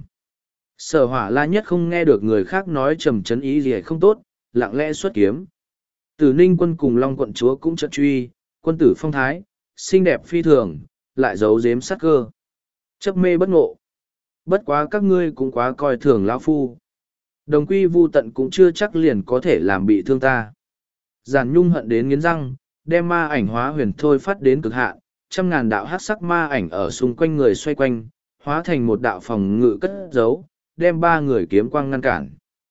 Sở Hỏa La nhất không nghe được người khác nói trầm trấn ý gì không tốt, lặng lẽ xuất kiếm. Tử Ninh quân cùng Long quận chúa cũng chợt truy, quân tử phong thái, xinh đẹp phi thường, lại giấu giếm sát cơ. Chấp mê bất ngộ. Bất quá các ngươi cũng quá coi thường lão phu. Đồng quy vu tận cũng chưa chắc liền có thể làm bị thương ta. Giản Nhung hận đến nghiến răng, đem ma ảnh hóa huyền thôi phát đến cực hạn, trăm ngàn đạo hắc sắc ma ảnh ở xung quanh người xoay quanh, hóa thành một đạo phòng ngự cất giấu, đem ba người kiếm quang ngăn cản.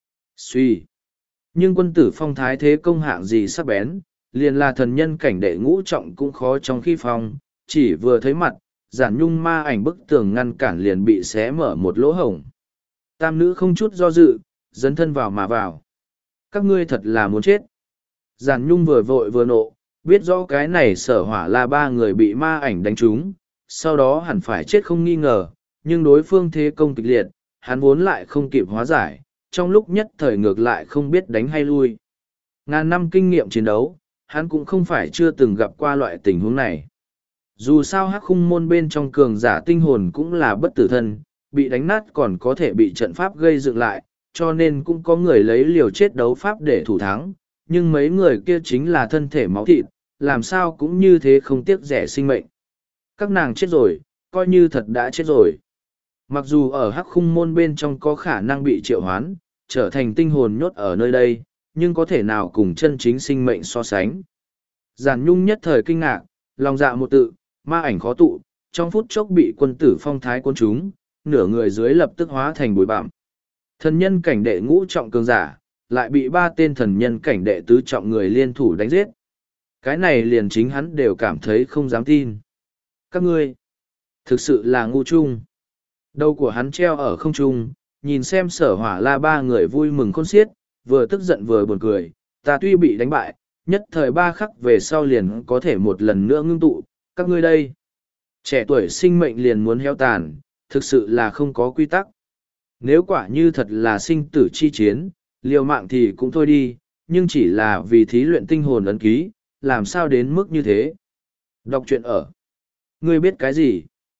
Suy. Nhưng quân tử phong thái thế công hạng gì sắc bén, liền là thần nhân cảnh đệ ngũ trọng cũng khó trong khi phong, chỉ vừa thấy mặt, Giản Nhung ma ảnh bức tường ngăn cản liền bị xé mở một lỗ hổng. Tam nữ không chút do dự, dấn thân vào mà vào. Các ngươi thật là muốn chết. Giản Nhung vừa vội vừa nộ, biết rõ cái này Sở Hỏa là ba người bị ma ảnh đánh trúng, sau đó hẳn phải chết không nghi ngờ, nhưng đối phương thế công kịch liệt, hắn vốn lại không kịp hóa giải, trong lúc nhất thời ngược lại không biết đánh hay lui. Ngàn năm kinh nghiệm chiến đấu, hắn cũng không phải chưa từng gặp qua loại tình huống này. Dù sao hắc khung môn bên trong cường giả tinh hồn cũng là bất tử thân, bị đánh nát còn có thể bị trận pháp gây dựng lại, cho nên cũng có người lấy liều chết đấu pháp để thủ thắng, nhưng mấy người kia chính là thân thể máu thịt, làm sao cũng như thế không tiếc rẻ sinh mệnh. Các nàng chết rồi, coi như thật đã chết rồi. Mặc dù ở hắc khung môn bên trong có khả năng bị triệu hoán, trở thành tinh hồn nhốt ở nơi đây, nhưng có thể nào cùng chân chính sinh mệnh so sánh. Giản Nhung nhất thời kinh ngạc, lòng dạ một tự, ma ảnh khó tụ, trong phút chốc bị quân tử phong thái cuốn chúng, nửa người dưới lập tức hóa thành bụi bặm. Thần nhân cảnh đệ ngũ trọng cường giả, lại bị ba tên thần nhân cảnh đệ tứ trọng người liên thủ đánh giết. Cái này liền chính hắn đều cảm thấy không dám tin. Các ngươi, thực sự là ngu chung. Đầu của hắn treo ở không trung, nhìn xem Sở Hỏa La ba người vui mừng khôn xiết, vừa tức giận vừa buồn cười, ta tuy bị đánh bại, nhất thời 3 khắc về sau liền có thể một lần nữa ngưng tụ, các ngươi đây. Trẻ tuổi sinh mệnh liền muốn heo tàn, thực sự là không có quy tắc. Nếu quả như thật là sinh tử chi chiến, liều mạng thì cũng thôi đi, nhưng chỉ là vì thí luyện tinh hồn ấn ký, làm sao đến mức như thế. Đọc truyện ở. Ngươi biết cái gì?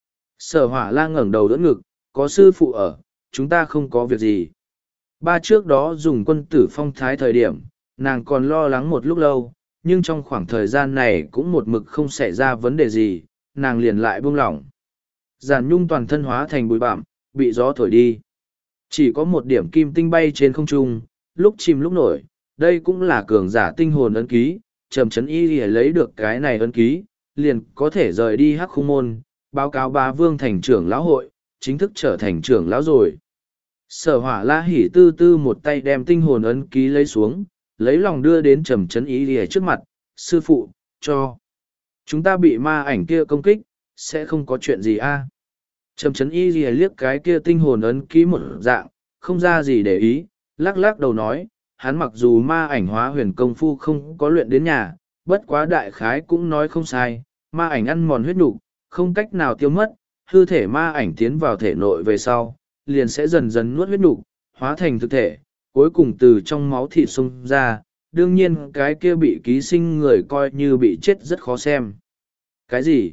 Sở Hỏa La ngẩng đầu đỡ ngực, có sư phụ ở, chúng ta không có việc gì. Ba trước đó dùng quân tử phong thái thời điểm, nàng còn lo lắng một lúc lâu, nhưng trong khoảng thời gian này cũng một mực không xảy ra vấn đề gì, nàng liền lại buông lỏng. Giản Nhung toàn thân hóa thành bụi bặm, bị gió thổi đi. Chỉ có một điểm kim tinh bay trên không trung, lúc chìm lúc nổi, đây cũng là cường giả tinh hồn ấn ký, Trầm Chấn Y lìa lấy được cái này ấn ký, liền có thể rời đi Hắc Khung Môn, báo cáo Bá Vương thành trưởng lão hội, chính thức trở thành trưởng lão rồi. Sở Hỏa La hỉ tư tư một tay đem tinh hồn ấn ký lấy xuống, lấy lòng đưa đến Trầm Chấn Y lìa trước mặt, sư phụ, cho. Chúng ta bị ma ảnh kia công kích, sẽ không có chuyện gì a. Trầm Chấn Y lìa liếc cái kia tinh hồn ấn ký một dạng, không ra gì để ý, lắc lắc đầu nói, hắn mặc dù ma ảnh hóa huyền công phu không có luyện đến nhà, bất quá đại khái cũng nói không sai, ma ảnh ăn mòn huyết nục, không cách nào tiêu mất, hư thể ma ảnh tiến vào thể nội về sau, liền sẽ dần dần nuốt huyết nục, hóa thành thực thể, cuối cùng từ trong máu thịt xông ra, đương nhiên cái kia bị ký sinh người coi như bị chết rất khó xem. Cái gì?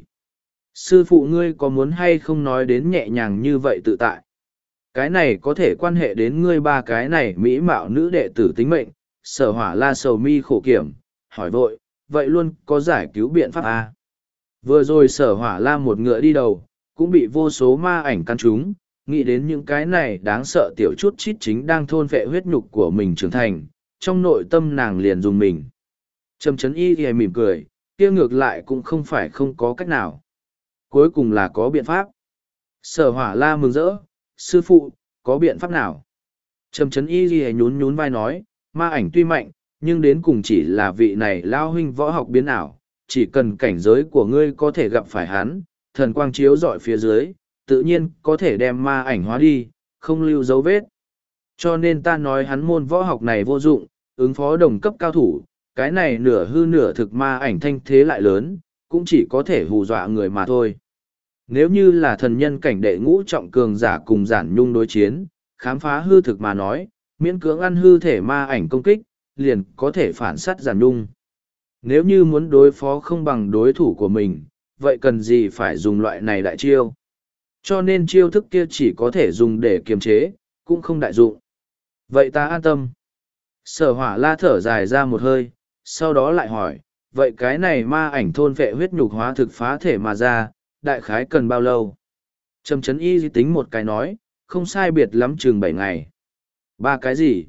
Sư phụ ngươi có muốn hay không nói đến nhẹ nhàng như vậy tự tại? Cái này có thể quan hệ đến ngươi ba cái này mỹ mạo nữ đệ tử tính mệnh. Sở Hỏa La sầu mi khổ kiểm, hỏi vội, vậy luôn có giải cứu biện pháp à? Vừa rồi Sở Hỏa La một ngựa đi đầu, cũng bị vô số ma ảnh căn trúng, nghĩ đến những cái này đáng sợ tiểu chút chít chính đang thôn vệ huyết nhục của mình trưởng thành, trong nội tâm nàng liền dùng mình. Trầm Chấn Y thì mỉm cười, kia ngược lại cũng không phải không có cách nào. Cuối cùng là có biện pháp. Sở Hỏa La mừng rỡ, sư phụ, có biện pháp nào? Trầm Chấn Y ghi nhún nhún vai nói, ma ảnh tuy mạnh, nhưng đến cùng chỉ là vị này lao huynh võ học biến ảo, chỉ cần cảnh giới của ngươi có thể gặp phải hắn, thần quang chiếu dọi phía dưới, tự nhiên có thể đem ma ảnh hóa đi, không lưu dấu vết. Cho nên ta nói hắn môn võ học này vô dụng, ứng phó đồng cấp cao thủ, cái này nửa hư nửa thực ma ảnh thanh thế lại lớn, cũng chỉ có thể hù dọa người mà thôi. Nếu như là thần nhân cảnh đệ ngũ trọng cường giả cùng Giản Nhung đối chiến, khám phá hư thực mà nói, miễn cưỡng ăn hư thể ma ảnh công kích, liền có thể phản sát Giản Nhung. Nếu như muốn đối phó không bằng đối thủ của mình, vậy cần gì phải dùng loại này đại chiêu? Cho nên chiêu thức kia chỉ có thể dùng để kiềm chế, cũng không đại dụng. Vậy ta an tâm. Sở Hỏa La thở dài ra một hơi, sau đó lại hỏi, vậy cái này ma ảnh thôn vệ huyết nhục hóa thực phá thể mà ra, đại khái cần bao lâu? Trầm Chấn Y tính một cái nói, không sai biệt lắm chừng 7 ngày. 3 cái gì?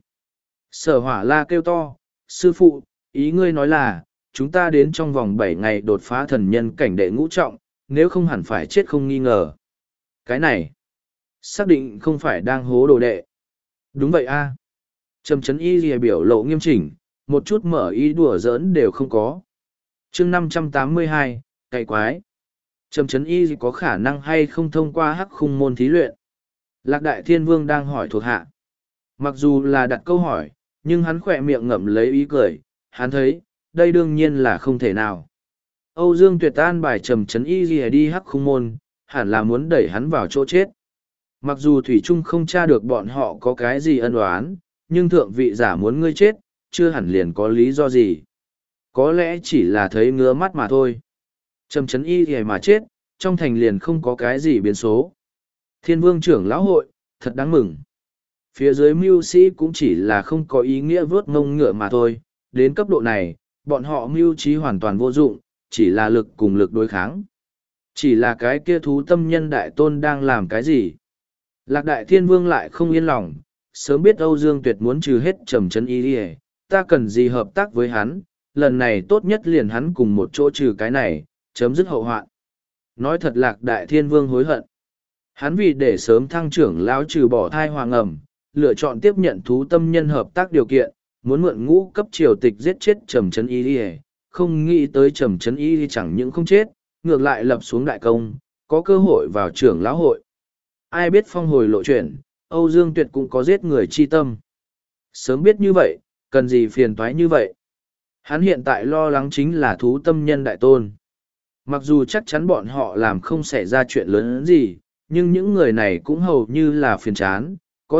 Sở Hỏa La kêu to, sư phụ, ý ngươi nói là, chúng ta đến trong vòng 7 ngày đột phá thần nhân cảnh đệ ngũ trọng, nếu không hẳn phải chết không nghi ngờ. Cái này, xác định không phải đang hố đồ đệ. Đúng vậy a. Trầm Chấn Y lìa biểu lộ nghiêm chỉnh, một chút mở ý đùa giỡn đều không có. Chương 582, cày quái. Trầm Chấn Y có khả năng hay không thông qua Hắc Khung Môn thí luyện? Lạc Đại Thiên Vương đang hỏi thuộc hạ. Mặc dù là đặt câu hỏi, nhưng hắn khỏe miệng ngậm lấy ý cười, hắn thấy, đây đương nhiên là không thể nào. Âu Dương Tuyệt an bài Trầm Chấn Y đi Hắc Khung Môn, hẳn là muốn đẩy hắn vào chỗ chết. Mặc dù Thủy Trung không tra được bọn họ có cái gì ân oán, nhưng thượng vị giả muốn ngươi chết, chưa hẳn liền có lý do gì. Có lẽ chỉ là thấy ngứa mắt mà thôi. Trầm Chấn Y thì mà chết, trong thành liền không có cái gì biến số. Thiên Vương trưởng lão hội, thật đáng mừng. Phía dưới mưu sĩ cũng chỉ là không có ý nghĩa vớt ngông ngựa mà thôi. Đến cấp độ này, bọn họ mưu trí hoàn toàn vô dụng, chỉ là lực cùng lực đối kháng. Chỉ là cái kia thú tâm nhân đại tôn đang làm cái gì? Lạc Đại Thiên Vương lại không yên lòng, sớm biết Âu Dương Tuyệt muốn trừ hết Trầm Chấn Y, ta cần gì hợp tác với hắn, lần này tốt nhất liền hắn cùng một chỗ trừ cái này, chấm dứt hậu hoạn. Nói thật Lạc Đại Thiên Vương hối hận. Hắn vì để sớm thăng trưởng lão trừ bỏ thai hoàng ẩm, lựa chọn tiếp nhận thú tâm nhân hợp tác điều kiện, muốn mượn ngũ cấp triều tịch giết chết Trầm Chấn Y, không nghĩ tới Trầm Chấn Y chẳng những không chết, ngược lại lập xuống đại công, có cơ hội vào trưởng lão hội. ai biết phong hồi lộ chuyển, Âu Dương Tuyệt cũng có giết người chi tâm. Sớm biết như vậy, cần gì phiền toái như vậy. Hắn hiện tại lo lắng chính là thú tâm nhân đại tôn. Mặc dù chắc chắn bọn họ làm không xảy ra chuyện lớn gì, nhưng những người này cũng hầu như là phiền chán,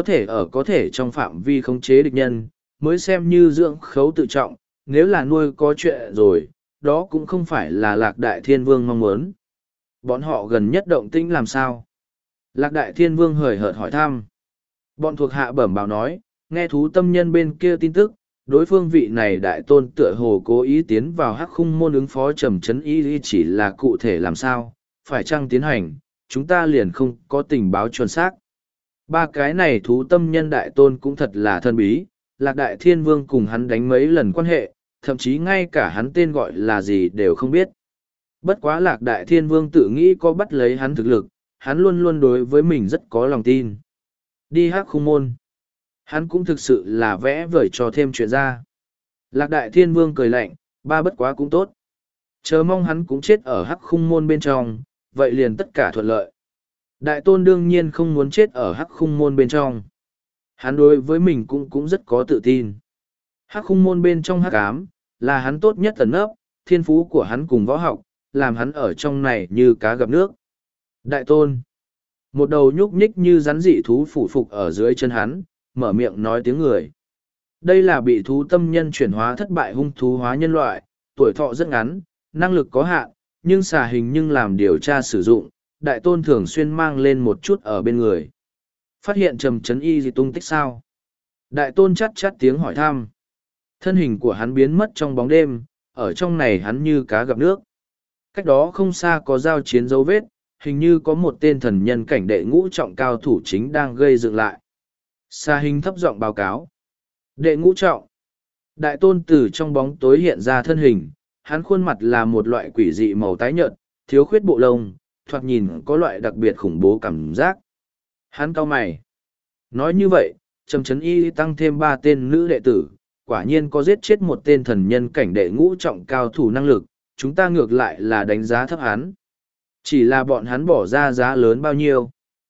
có thể trong phạm vi khống chế địch nhân, mới xem như dưỡng khấu tự trọng, nếu là nuôi có chuyện rồi, đó cũng không phải là Lạc Đại Thiên Vương mong muốn. Bọn họ gần nhất động tĩnh làm sao? Lạc Đại Thiên Vương hời hợt hỏi thăm. Bọn thuộc hạ bẩm báo nói, nghe thú tâm nhân bên kia tin tức, đối phương vị này đại tôn tựa hồ cố ý tiến vào hắc khung môn ứng phó trầm chấn y chỉ là cụ thể làm sao, phải chăng tiến hành, chúng ta liền không có tình báo chuẩn xác. Ba cái này thú tâm nhân đại tôn cũng thật là thân bí, Lạc Đại Thiên Vương cùng hắn đánh mấy lần quan hệ, thậm chí ngay cả hắn tên gọi là gì đều không biết. Bất quá Lạc Đại Thiên Vương tự nghĩ có bắt lấy hắn thực lực, hắn luôn luôn đối với mình rất có lòng tin. Đi hắc khung môn. Hắn cũng thực sự là vẽ vời cho thêm chuyện ra. Lạc Đại Thiên Vương cười lạnh, ba bất quá cũng tốt. Chờ mong hắn cũng chết ở hắc khung môn bên trong, vậy liền tất cả thuận lợi. Đại tôn đương nhiên không muốn chết ở hắc khung môn bên trong. Hắn đối với mình cũng rất có tự tin. Hắc khung môn bên trong hắc ám, là hắn tốt nhất ẩn nấp, thiên phú của hắn cùng võ học, làm hắn ở trong này như cá gặp nước. Đại tôn. Một đầu nhúc nhích như rắn dị thú phủ phục ở dưới chân hắn, mở miệng nói tiếng người. Đây là bị thú tâm nhân chuyển hóa thất bại hung thú hóa nhân loại, tuổi thọ rất ngắn, năng lực có hạn, nhưng xà hình nhưng làm điều tra sử dụng, đại tôn thường xuyên mang lên một chút ở bên người. Phát hiện trầm chấn y gì tung tích sao? Đại tôn chắt chắt tiếng hỏi thăm. Thân hình của hắn biến mất trong bóng đêm, ở trong này hắn như cá gặp nước. Cách đó không xa có giao chiến dấu vết, hình như có một tên thần nhân cảnh đệ ngũ trọng cao thủ chính đang gây dựng lại. Xà hình thấp giọng báo cáo. Đệ ngũ trọng. Đại tôn từ trong bóng tối hiện ra thân hình, hắn khuôn mặt là một loại quỷ dị màu tái nhợt, thiếu khuyết bộ lông, thoạt nhìn có loại đặc biệt khủng bố cảm giác. Hắn cau mày. Nói như vậy, trầm chấn y tăng thêm 3 tên nữ đệ tử, quả nhiên có giết chết một tên thần nhân cảnh đệ ngũ trọng cao thủ năng lực, chúng ta ngược lại là đánh giá thấp hắn. Chỉ là bọn hắn bỏ ra giá lớn bao nhiêu.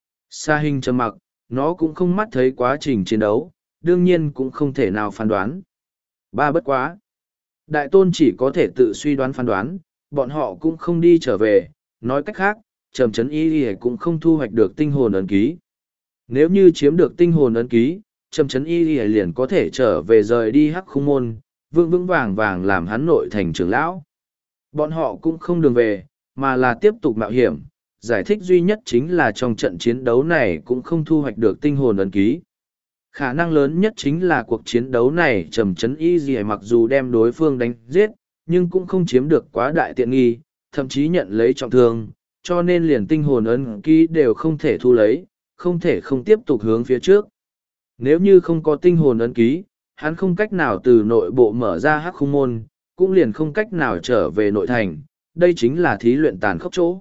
Sa hình trầm mặc, nó cũng không mắt thấy quá trình chiến đấu, đương nhiên cũng không thể nào phán đoán. Ba bất quá. Đại tôn chỉ có thể tự suy đoán phán đoán, bọn họ cũng không đi trở về, nói cách khác, trầm chấn y cũng không thu hoạch được tinh hồn ấn ký. Nếu như chiếm được tinh hồn ấn ký, trầm chấn y liền có thể trở về rời đi hắc khung môn, vững vững vàng vàng làm hắn nội thành trưởng lão. Bọn họ cũng không đường về, mà là tiếp tục mạo hiểm. Giải thích duy nhất chính là trong trận chiến đấu này cũng không thu hoạch được tinh hồn ấn ký. Khả năng lớn nhất chính là cuộc chiến đấu này trầm chấn y gì mặc dù đem đối phương đánh giết, nhưng cũng không chiếm được quá đại tiện nghi, thậm chí nhận lấy trọng thương, cho nên liền tinh hồn ấn ký đều không thể thu lấy, không thể không tiếp tục hướng phía trước. Nếu như không có tinh hồn ấn ký, hắn không cách nào từ nội bộ mở ra hắc khung môn, cũng liền không cách nào trở về nội thành, đây chính là thí luyện tàn khốc chỗ.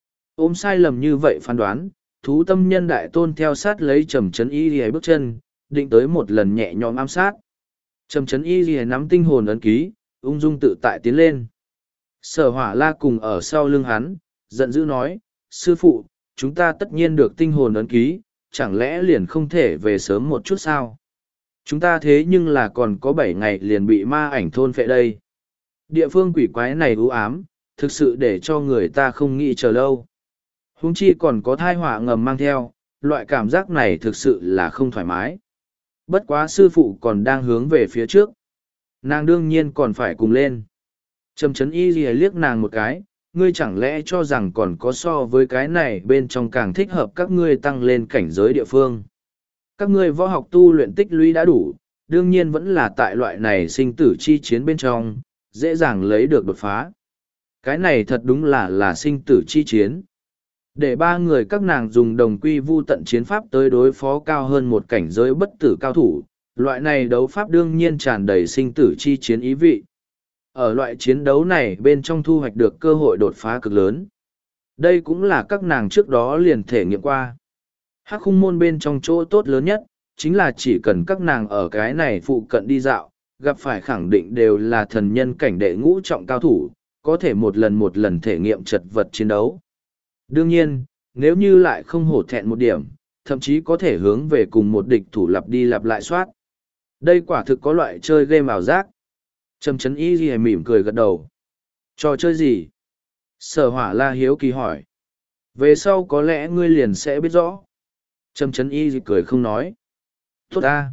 Ôm sai lầm như vậy phán đoán, thú tâm nhân đại tôn theo sát lấy trầm chấn y lìa bước chân, định tới một lần nhẹ nhõm ám sát. Trầm chấn y lìa nắm tinh hồn ấn ký, ung dung tự tại tiến lên. Sở hỏa la cùng ở sau lưng hắn, giận dữ nói, sư phụ, chúng ta tất nhiên được tinh hồn ấn ký, chẳng lẽ liền không thể về sớm một chút sao? Chúng ta thế nhưng là còn có 7 ngày liền bị ma ảnh thôn phệ đây. Địa phương quỷ quái này u ám, thực sự để cho người ta không nghĩ chờ lâu. Huống chi còn có thai họa ngầm mang theo, loại cảm giác này thực sự là không thoải mái. Bất quá sư phụ còn đang hướng về phía trước. Nàng đương nhiên còn phải cùng lên. Trầm chấn y lìa liếc nàng một cái, ngươi chẳng lẽ cho rằng còn có so với cái này bên trong càng thích hợp các ngươi tăng lên cảnh giới địa phương. Các ngươi võ học tu luyện tích lũy đã đủ, đương nhiên vẫn là tại loại này sinh tử chi chiến bên trong, dễ dàng lấy được đột phá. Cái này thật đúng là sinh tử chi chiến. Để 3 người các nàng dùng đồng quy vu tận chiến pháp tới đối phó cao hơn một cảnh giới bất tử cao thủ, loại này đấu pháp đương nhiên tràn đầy sinh tử chi chiến ý vị. Ở loại chiến đấu này bên trong thu hoạch được cơ hội đột phá cực lớn. Đây cũng là các nàng trước đó liền thể nghiệm qua. Hắc khung môn bên trong chỗ tốt lớn nhất, chính là chỉ cần các nàng ở cái này phụ cận đi dạo, gặp phải khẳng định đều là thần nhân cảnh đệ ngũ trọng cao thủ, có thể một lần thể nghiệm chật vật chiến đấu. Đương nhiên, nếu như lại không hổ thẹn một điểm, thậm chí có thể hướng về cùng một địch thủ lặp đi lặp lại soát. Đây quả thực có loại chơi game ảo giác. Trầm Chấn Y Ghi mỉm cười gật đầu. Trò chơi gì? Sở Hỏa La hiếu kỳ hỏi. Về sau có lẽ ngươi liền sẽ biết rõ. Trầm Chấn Y Ghi cười không nói. Tốt ta.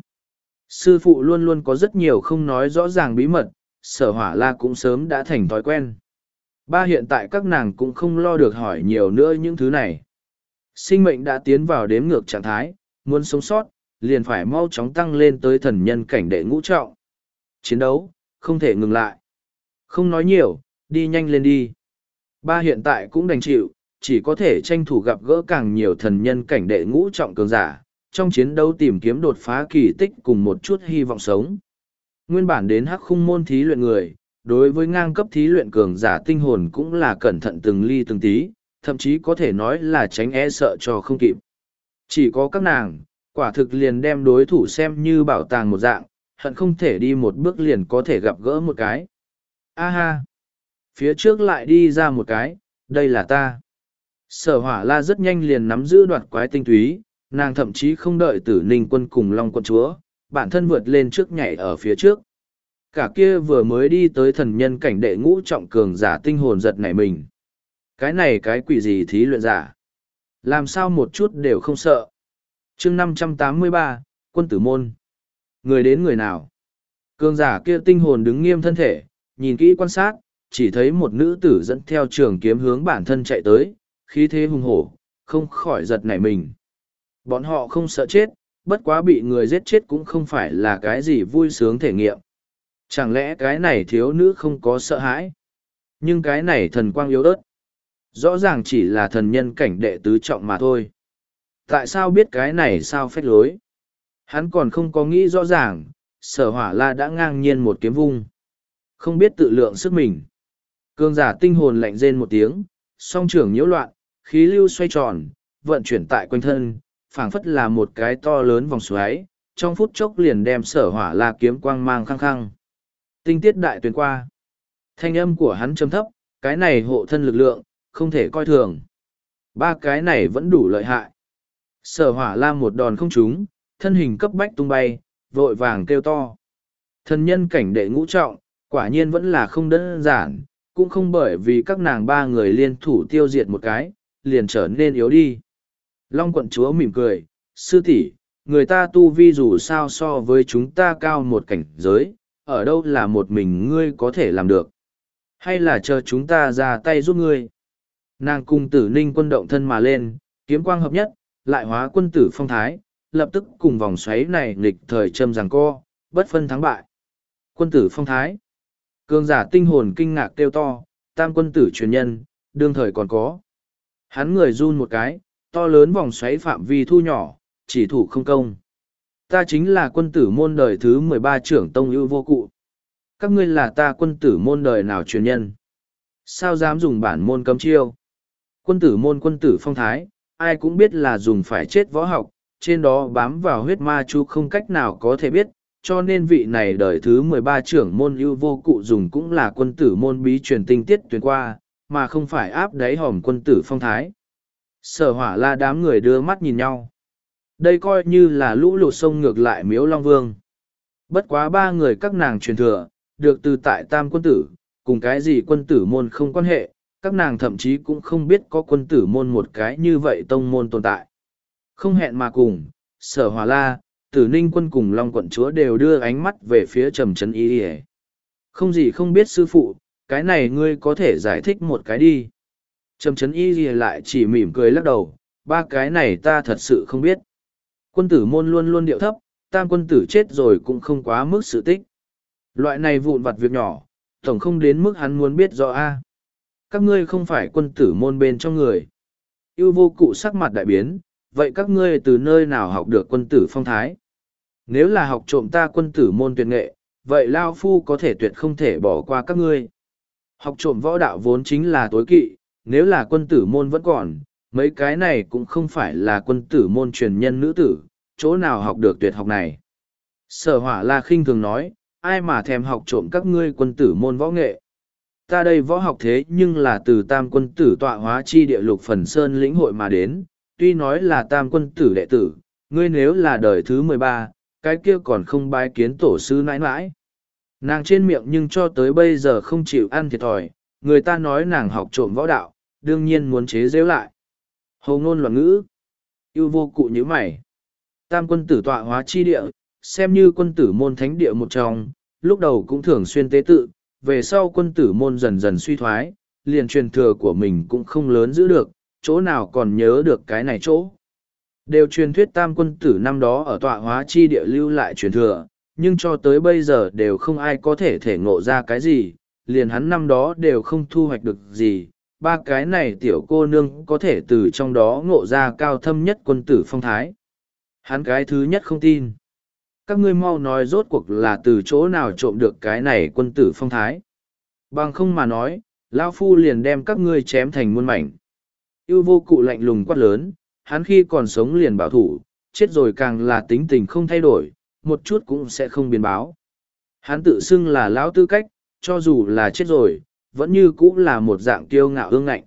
Sư phụ luôn luôn có rất nhiều không nói rõ ràng bí mật, Sở Hỏa La cũng sớm đã thành thói quen. Ba hiện tại các nàng cũng không lo được hỏi nhiều nữa những thứ này. Sinh mệnh đã tiến vào đếm ngược trạng thái, muốn sống sót, liền phải mau chóng tăng lên tới thần nhân cảnh đệ ngũ trọng. Chiến đấu, không thể ngừng lại. Không nói nhiều, đi nhanh lên đi. Ba hiện tại cũng đành chịu, chỉ có thể tranh thủ gặp gỡ càng nhiều thần nhân cảnh đệ ngũ trọng cường giả, trong chiến đấu tìm kiếm đột phá kỳ tích cùng một chút hy vọng sống. Nguyên bản đến Hắc Khung môn thí luyện người, đối với ngang cấp thí luyện cường giả tinh hồn cũng là cẩn thận từng ly từng tí, thậm chí có thể nói là tránh e sợ cho không kịp. Chỉ có các nàng, quả thực liền đem đối thủ xem như bảo tàng một dạng, hận không thể đi một bước liền có thể gặp gỡ một cái. A ha! Phía trước lại đi ra một cái, đây là ta. Sở Hỏa La rất nhanh liền nắm giữ đoạt quái tinh túy, nàng thậm chí không đợi Tử Ninh Quân cùng Long Quân Chúa, bản thân vượt lên trước nhảy ở phía trước. Cả kia vừa mới đi tới thần nhân cảnh đệ ngũ trọng cường giả tinh hồn giật nảy mình. Cái này cái quỷ gì thí luyện giả? Làm sao một chút đều không sợ? Chương 583, Quân Tử Môn. Người đến người nào? Cường giả kia tinh hồn đứng nghiêm thân thể, nhìn kỹ quan sát, chỉ thấy một nữ tử dẫn theo trường kiếm hướng bản thân chạy tới, khí thế hùng hổ, không khỏi giật nảy mình. Bọn họ không sợ chết, bất quá bị người giết chết cũng không phải là cái gì vui sướng thể nghiệm. Chẳng lẽ cái này thiếu nữ không có sợ hãi? Nhưng cái này thần quang yếu ớt. Rõ ràng chỉ là thần nhân cảnh đệ tứ trọng mà thôi. Tại sao biết cái này sao phách lối? Hắn còn không có nghĩ rõ ràng, Sở Hỏa La đã ngang nhiên một kiếm vung. Không biết tự lượng sức mình. Cường giả tinh hồn lạnh rên một tiếng, song trưởng nhiễu loạn, khí lưu xoay tròn, vận chuyển tại quanh thân, phảng phất là một cái to lớn vòng xoáy, trong phút chốc liền đem Sở Hỏa La kiếm quang mang khăng khăng. Tinh tiết đại tuyển qua. Thanh âm của hắn trầm thấp, cái này hộ thân lực lượng, không thể coi thường. Ba cái này vẫn đủ lợi hại. Sở Hỏa La một đòn không trúng, thân hình cấp bách tung bay, vội vàng kêu to. Thần nhân cảnh đệ ngũ trọng, quả nhiên vẫn là không đơn giản, cũng không bởi vì các nàng ba người liên thủ tiêu diệt một cái, liền trở nên yếu đi. Long quận chúa mỉm cười, sư tỷ, người ta tu vi dù sao so với chúng ta cao một cảnh giới, ở đâu là một mình ngươi có thể làm được. Hay là chờ chúng ta ra tay giúp ngươi. Nàng cùng Tử Ninh Quân động thân mà lên, kiếm quang hợp nhất, lại hóa quân tử phong thái, lập tức cùng vòng xoáy này nghịch thời châm giằng co, bất phân thắng bại. Quân tử phong thái. Cường giả tinh hồn kinh ngạc kêu to, tam quân tử truyền nhân, đương thời còn có. Hắn người run một cái, to lớn vòng xoáy phạm vi thu nhỏ, chỉ thủ không công. Ta chính là quân tử môn đời thứ 13 trưởng tông ưu vô cụ. Các ngươi là ta quân tử môn đời nào truyền nhân? Sao dám dùng bản môn cấm chiêu? Quân tử môn quân tử phong thái, ai cũng biết là dùng phải chết võ học, trên đó bám vào huyết ma chú không cách nào có thể biết, cho nên vị này đời thứ 13 trưởng môn ưu vô cụ dùng cũng là quân tử môn bí truyền tinh tiết tuyển qua, mà không phải áp đáy hòm quân tử phong thái. Sở Hỏa La đám người đưa mắt nhìn nhau. Đây coi như là lũ lụt sông ngược lại miếu Long Vương. Bất quá ba người các nàng truyền thừa, được từ tại tam quân tử, cùng cái gì quân tử môn không quan hệ, các nàng thậm chí cũng không biết có quân tử môn một cái như vậy tông môn tồn tại. Không hẹn mà cùng, Sở Hỏa La, Tử Ninh Quân cùng Long quận chúa đều đưa ánh mắt về phía Trầm Chấn Y. Không gì không biết sư phụ, cái này ngươi có thể giải thích một cái đi. Trầm Chấn Y lại chỉ mỉm cười lắc đầu, ba cái này ta thật sự không biết. Quân tử môn luôn luôn điệu thấp, tam quân tử chết rồi cũng không quá mức sự tích. Loại này vụn vặt việc nhỏ, tổng không đến mức hắn muốn biết rõ a. Các ngươi không phải quân tử môn bên trong người. Ưu vô cụ sắc mặt đại biến, vậy các ngươi từ nơi nào học được quân tử phong thái? Nếu là học trộm ta quân tử môn tuyệt nghệ, vậy Lao Phu có thể tuyệt không thể bỏ qua các ngươi. Học trộm võ đạo vốn chính là tối kỵ, nếu là quân tử môn vẫn còn, mấy cái này cũng không phải là quân tử môn truyền nhân nữ tử, chỗ nào học được tuyệt học này. Sở Hỏa La khinh thường nói, ai mà thèm học trộm các ngươi quân tử môn võ nghệ. Ta đây võ học thế nhưng là từ tam quân tử tọa hóa chi địa lục phần sơn lĩnh hội mà đến, tuy nói là tam quân tử đệ tử, ngươi nếu là đời thứ 13, cái kia còn không bái kiến tổ sư nãi nãi. Nàng trên miệng nhưng cho tới bây giờ không chịu ăn thiệt thòi, người ta nói nàng học trộm võ đạo, đương nhiên muốn chế giễu lại. Hầu ngôn loạn ngữ, yêu vô cụ như mày. Tam quân tử tọa hóa chi địa, xem như quân tử môn thánh địa một trong, lúc đầu cũng thường xuyên tế tự, về sau quân tử môn dần dần suy thoái, liền truyền thừa của mình cũng không lớn giữ được, chỗ nào còn nhớ được cái này chỗ. Đều truyền thuyết tam quân tử năm đó ở tọa hóa chi địa lưu lại truyền thừa, nhưng cho tới bây giờ đều không ai có thể thể ngộ ra cái gì, liền hắn năm đó đều không thu hoạch được gì. Ba cái này tiểu cô nương có thể từ trong đó ngộ ra cao thâm nhất quân tử phong thái. Hắn cái thứ nhất không tin. Các ngươi mau nói rốt cuộc là từ chỗ nào trộm được cái này quân tử phong thái. Bằng không mà nói, lão phu liền đem các ngươi chém thành muôn mảnh. Yêu vô cụ lạnh lùng quát lớn, hắn khi còn sống liền bảo thủ, chết rồi càng là tính tình không thay đổi, một chút cũng sẽ không biến báo. Hắn tự xưng là lão tư cách, cho dù là chết rồi, vẫn như cũng là một dạng kiêu ngạo ương ngạnh.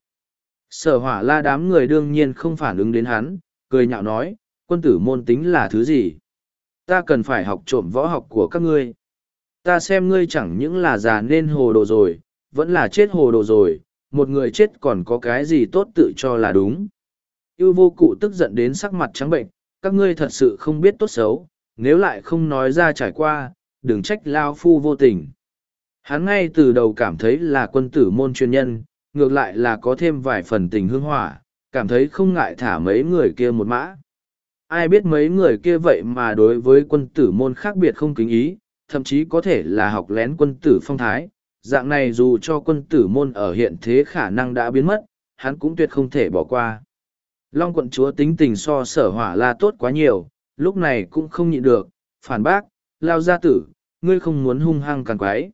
Sở hỏa la đám người đương nhiên không phản ứng đến hắn, cười nhạo nói, quân tử môn tính là thứ gì? Ta cần phải học trộm võ học của các ngươi. Ta xem ngươi chẳng những là già nên hồ đồ rồi, vẫn là chết hồ đồ rồi, một người chết còn có cái gì tốt tự cho là đúng. Yêu vô cụ tức giận đến sắc mặt trắng bệnh, các ngươi thật sự không biết tốt xấu, nếu lại không nói ra trải qua, đừng trách lao phu vô tình. Hắn ngay từ đầu cảm thấy là quân tử môn chuyên nhân, ngược lại là có thêm vài phần tình hương hỏa, cảm thấy không ngại thả mấy người kia một mã. Ai biết mấy người kia vậy mà đối với quân tử môn khác biệt không kính ý, thậm chí có thể là học lén quân tử phong thái. Dạng này dù cho quân tử môn ở hiện thế khả năng đã biến mất, hắn cũng tuyệt không thể bỏ qua. Long quận chúa tính tình so sở hỏa la tốt quá nhiều, lúc này cũng không nhịn được, phản bác, lao gia tử, ngươi không muốn hung hăng càng quái.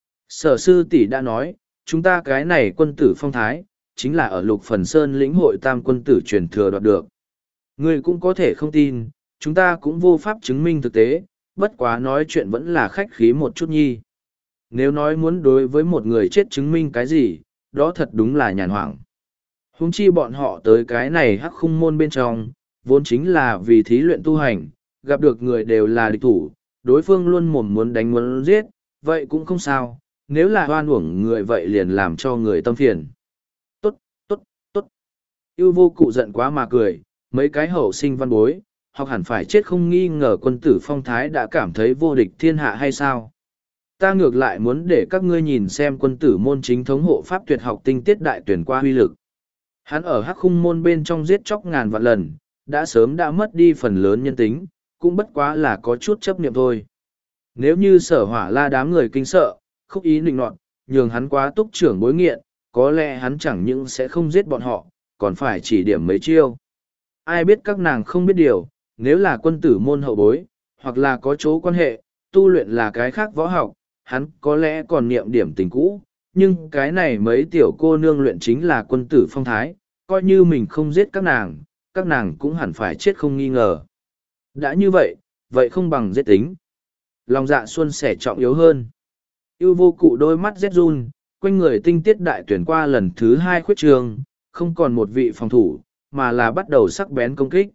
Sở sư tỷ đã nói, chúng ta cái này quân tử phong thái, chính là ở lục phần sơn lĩnh hội tam quân tử truyền thừa đoạt được. Ngươi cũng có thể không tin, chúng ta cũng vô pháp chứng minh thực tế, bất quá nói chuyện vẫn là khách khí một chút nhi. Nếu nói muốn đối với một người chết chứng minh cái gì, đó thật đúng là nhàn hoảng. Huống chi bọn họ tới cái này hắc khung môn bên trong, vốn chính là vì thí luyện tu hành, gặp được người đều là địch thủ, đối phương luôn mồm muốn đánh muốn giết, vậy cũng không sao, nếu là hoan uổng người vậy liền làm cho người tâm phiền. Tốt, tốt, tốt. Yêu vô cụ giận quá mà cười, mấy cái hậu sinh văn bối, học hẳn phải chết không nghi ngờ quân tử phong thái đã cảm thấy vô địch thiên hạ hay sao. Ta ngược lại muốn để các ngươi nhìn xem quân tử môn chính thống hộ pháp tuyệt học tinh tiết đại tuyển qua huy lực. Hắn ở hắc khung môn bên trong giết chóc ngàn vạn lần, đã sớm đã mất đi phần lớn nhân tính, cũng bất quá là có chút chấp niệm thôi. Nếu như sở hỏa la đám người kinh sợ, khúc ý nịnh nọt, nhường hắn quá túc trưởng bối nghiện, có lẽ hắn chẳng những sẽ không giết bọn họ, còn phải chỉ điểm mấy chiêu. Ai biết các nàng không biết điều, nếu là quân tử môn hậu bối, hoặc là có chỗ quan hệ, tu luyện là cái khác võ học, hắn có lẽ còn niệm điểm tình cũ, nhưng cái này mấy tiểu cô nương luyện chính là quân tử phong thái, coi như mình không giết các nàng cũng hẳn phải chết không nghi ngờ. Đã như vậy, vậy không bằng giết tính. Lòng dạ xuân sẻ trọng yếu hơn. Yêu vô cụ đôi mắt rét run, quanh người tinh tiết đại tuyển qua lần thứ 2 khuyết trường, không còn một vị phòng thủ, mà là bắt đầu sắc bén công kích.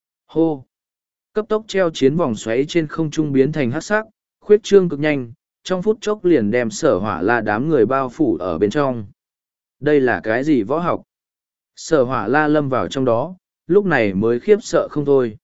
Hô! Cấp tốc treo chiến vòng xoáy trên không trung biến thành hắc sắc, khuyết trương cực nhanh, trong phút chốc liền đem sở hỏa la đám người bao phủ ở bên trong. Đây là cái gì võ học? Sở hỏa la lâm vào trong đó, lúc này mới khiếp sợ không thôi.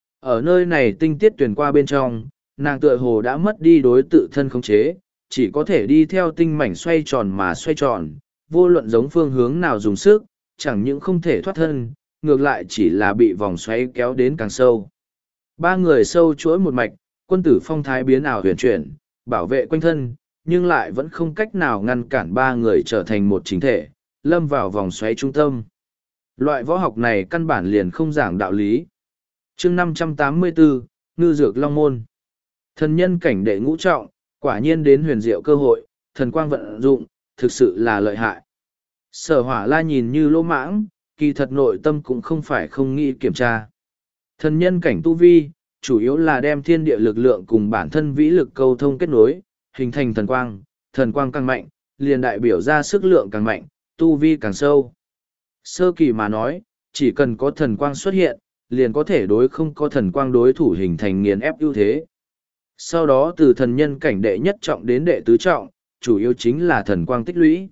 Ở nơi này tinh tiết tuyển qua bên trong, nàng tựa hồ đã mất đi đối tự thân khống chế, chỉ có thể đi theo tinh mảnh xoay tròn mà xoay tròn, vô luận giống phương hướng nào dùng sức, chẳng những không thể thoát thân, ngược lại chỉ là bị vòng xoáy kéo đến càng sâu. Ba người sâu chuỗi một mạch, quân tử phong thái biến ảo huyền chuyển, bảo vệ quanh thân, nhưng lại vẫn không cách nào ngăn cản ba người trở thành một chính thể, lâm vào vòng xoáy trung tâm. Loại võ học này căn bản liền không giảng đạo lý. Chương 584, Ngư Dược Long Môn. Thần nhân cảnh đệ ngũ trọng, quả nhiên đến huyền diệu cơ hội, thần quang vận dụng, thực sự là lợi hại. Sở hỏa la nhìn như lỗ mãng, kỳ thật nội tâm cũng không phải không nghĩ kiểm tra. Thần nhân cảnh tu vi, chủ yếu là đem thiên địa lực lượng cùng bản thân vĩ lực câu thông kết nối, hình thành thần quang càng mạnh, liền đại biểu ra sức lượng càng mạnh, tu vi càng sâu. Sơ kỳ mà nói, chỉ cần có thần quang xuất hiện, liền có thể đối không có thần quang đối thủ hình thành nghiền ép ưu thế. Sau đó từ thần nhân cảnh đệ nhất trọng đến đệ tứ trọng, chủ yếu chính là thần quang tích lũy.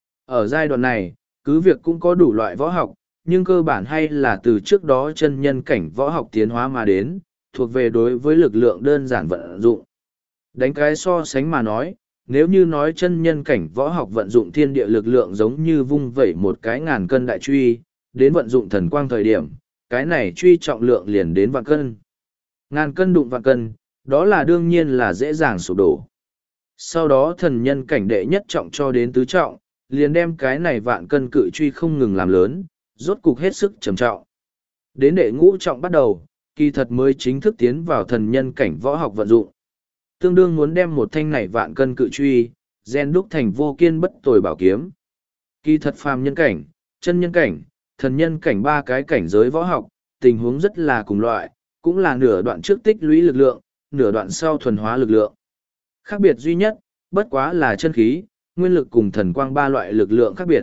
Ở giai đoạn này, cứ việc cũng có đủ loại võ học, nhưng cơ bản hay là từ trước đó chân nhân cảnh võ học tiến hóa mà đến, thuộc về đối với lực lượng đơn giản vận dụng. Đánh cái so sánh mà nói, nếu như nói chân nhân cảnh võ học vận dụng thiên địa lực lượng giống như vung vẩy một cái ngàn cân đại truy, đến vận dụng thần quang thời điểm, cái này truy trọng lượng liền đến vạn cân. Ngàn cân đụng vạn cân, đó là đương nhiên là dễ dàng sụp đổ. Sau đó thần nhân cảnh đệ nhất trọng cho đến tứ trọng, liền đem cái này vạn cân cự truy không ngừng làm lớn, rốt cục hết sức trầm trọng. Đến đệ ngũ trọng bắt đầu, kỳ thật mới chính thức tiến vào thần nhân cảnh võ học vận dụng. Tương đương muốn đem một thanh này vạn cân cự truy, gen đúc thành vô kiên bất tồi bảo kiếm. Kỳ thật phàm nhân cảnh, chân nhân cảnh, thần nhân cảnh ba cái cảnh giới võ học, tình huống rất là cùng loại, cũng là nửa đoạn trước tích lũy lực lượng, nửa đoạn sau thuần hóa lực lượng. Khác biệt duy nhất, bất quá là chân khí, nguyên lực cùng thần quang ba loại lực lượng khác biệt.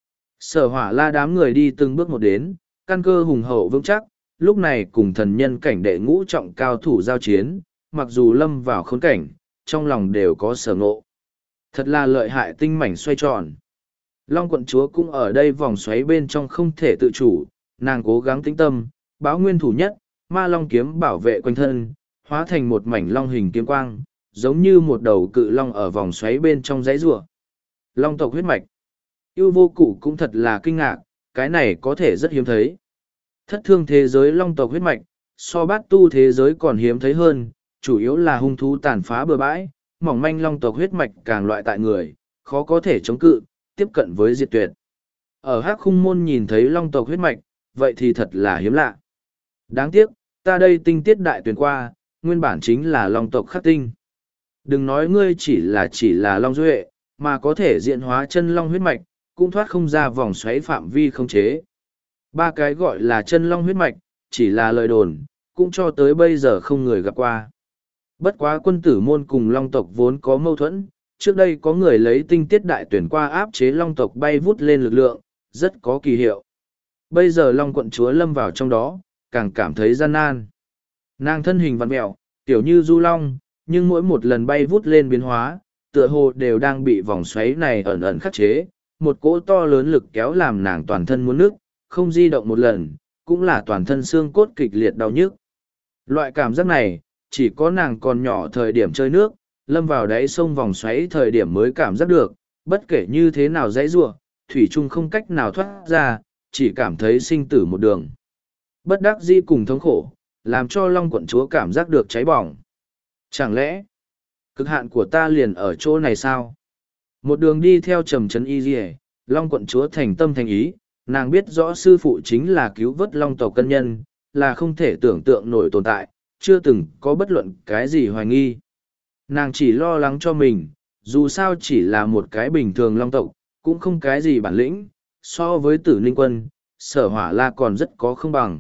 Sở Hỏa La đám người đi từng bước một đến, căn cơ hùng hậu vững chắc, lúc này cùng thần nhân cảnh đệ ngũ trọng cao thủ giao chiến, mặc dù lâm vào khốn cảnh, trong lòng đều có sở ngộ. Thật là lợi hại tinh mảnh xoay tròn. Long quận chúa cũng ở đây vòng xoáy bên trong không thể tự chủ, nàng cố gắng tĩnh tâm, báo nguyên thủ nhất, ma long kiếm bảo vệ quanh thân, hóa thành một mảnh long hình kiếm quang, giống như một đầu cự long ở vòng xoáy bên trong dãy rùa. Long tộc huyết mạch. Yêu vô cụ cũng thật là kinh ngạc, cái này có thể rất hiếm thấy. Thất thương thế giới long tộc huyết mạch, so bát tu thế giới còn hiếm thấy hơn, chủ yếu là hung thú tàn phá bừa bãi, mỏng manh long tộc huyết mạch càng loại tại người, khó có thể chống cự, tiếp cận với diệt tuyệt. Ở Hắc Khung Môn nhìn thấy long tộc huyết mạch, vậy thì thật là hiếm lạ. Đáng tiếc, ta đây tinh tiết đại tuyển qua, nguyên bản chính là long tộc khắc tinh. Đừng nói ngươi chỉ là long duệ, mà có thể diện hóa chân long huyết mạch, cũng thoát không ra vòng xoáy phạm vi không chế. Ba cái gọi là chân long huyết mạch, chỉ là lời đồn, cũng cho tới bây giờ không người gặp qua. Bất quá quân tử môn cùng long tộc vốn có mâu thuẫn, trước đây có người lấy tinh tiết đại tuyển qua áp chế long tộc bay vút lên lực lượng, rất có kỳ hiệu. Bây giờ long quận chúa lâm vào trong đó, càng cảm thấy gian nan. Nàng thân hình vặn mẹo, kiểu như du long, nhưng mỗi một lần bay vút lên biến hóa, tựa hồ đều đang bị vòng xoáy này ẩn ẩn khắc chế, một cỗ to lớn lực kéo làm nàng toàn thân muốn nức, không di động một lần, cũng là toàn thân xương cốt kịch liệt đau nhức. Loại cảm giác này, chỉ có nàng còn nhỏ thời điểm chơi nước, lâm vào đáy sông vòng xoáy thời điểm mới cảm giác được, bất kể như thế nào dãy rủa, thủy chung không cách nào thoát ra, chỉ cảm thấy sinh tử một đường. Bất đắc dĩ cùng thống khổ, làm cho Long quận chúa cảm giác được cháy bỏng. Chẳng lẽ, cực hạn của ta liền ở chỗ này sao? Một đường đi theo trầm trấn y dì Long quận chúa thành tâm thành ý, nàng biết rõ sư phụ chính là cứu vớt Long tộc cân nhân, là không thể tưởng tượng nổi tồn tại, chưa từng có bất luận cái gì hoài nghi. Nàng chỉ lo lắng cho mình, dù sao chỉ là một cái bình thường Long tộc, cũng không cái gì bản lĩnh, so với Tử Ninh Quân, Sở Hỏa La còn rất có không bằng.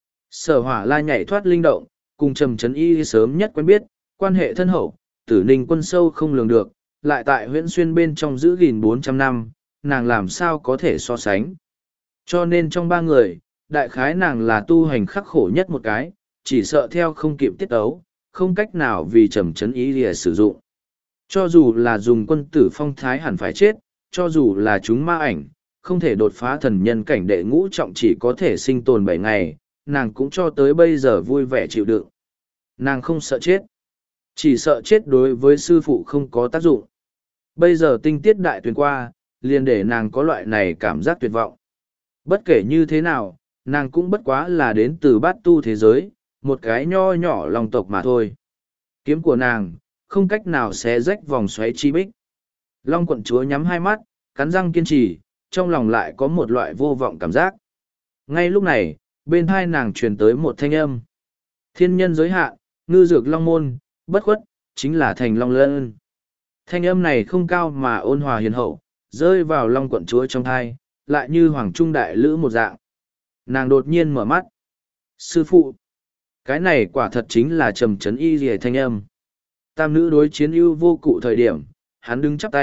Sở Hỏa La nhảy thoát linh động, cùng trầm trấn y sớm nhất quen biết, quan hệ thân hậu, Tử Ninh Quân sâu không lường được, lại tại huyễn xuyên bên trong giữ gìn 400 năm, nàng làm sao có thể so sánh. Cho nên trong ba người, đại khái nàng là tu hành khắc khổ nhất một cái, chỉ sợ theo không kịp tiết ấu, không cách nào vì trầm trấn ý lìa sử dụng. Cho dù là dùng quân tử phong thái hẳn phải chết, cho dù là chúng ma ảnh, không thể đột phá thần nhân cảnh đệ ngũ trọng chỉ có thể sinh tồn 7 ngày, nàng cũng cho tới bây giờ vui vẻ chịu đựng. Nàng không sợ chết, chỉ sợ chết đối với sư phụ không có tác dụng. Bây giờ tinh tiết đại tuyển qua, liền để nàng có loại này cảm giác tuyệt vọng. Bất kể như thế nào, nàng cũng bất quá là đến từ bát tu thế giới, một cái nho nhỏ lòng tộc mà thôi. Kiếm của nàng, không cách nào xé rách vòng xoáy chi bích. Long quận chúa nhắm hai mắt, cắn răng kiên trì, trong lòng lại có một loại vô vọng cảm giác. Ngay lúc này, bên hai nàng truyền tới một thanh âm. Thiên nhân giới hạn, ngư dược long môn, bất khuất, chính là thành long lân. Thanh âm này không cao mà ôn hòa hiền hậu, rơi vào long quận chúa trong thai, lại như hoàng trung đại lữ một dạng. Nàng đột nhiên mở mắt. Sư phụ, cái này quả thật chính là trầm trấn y rìa thanh âm. Tam nữ đối chiến ưu vô cụ thời điểm, hắn đứng chắp tay,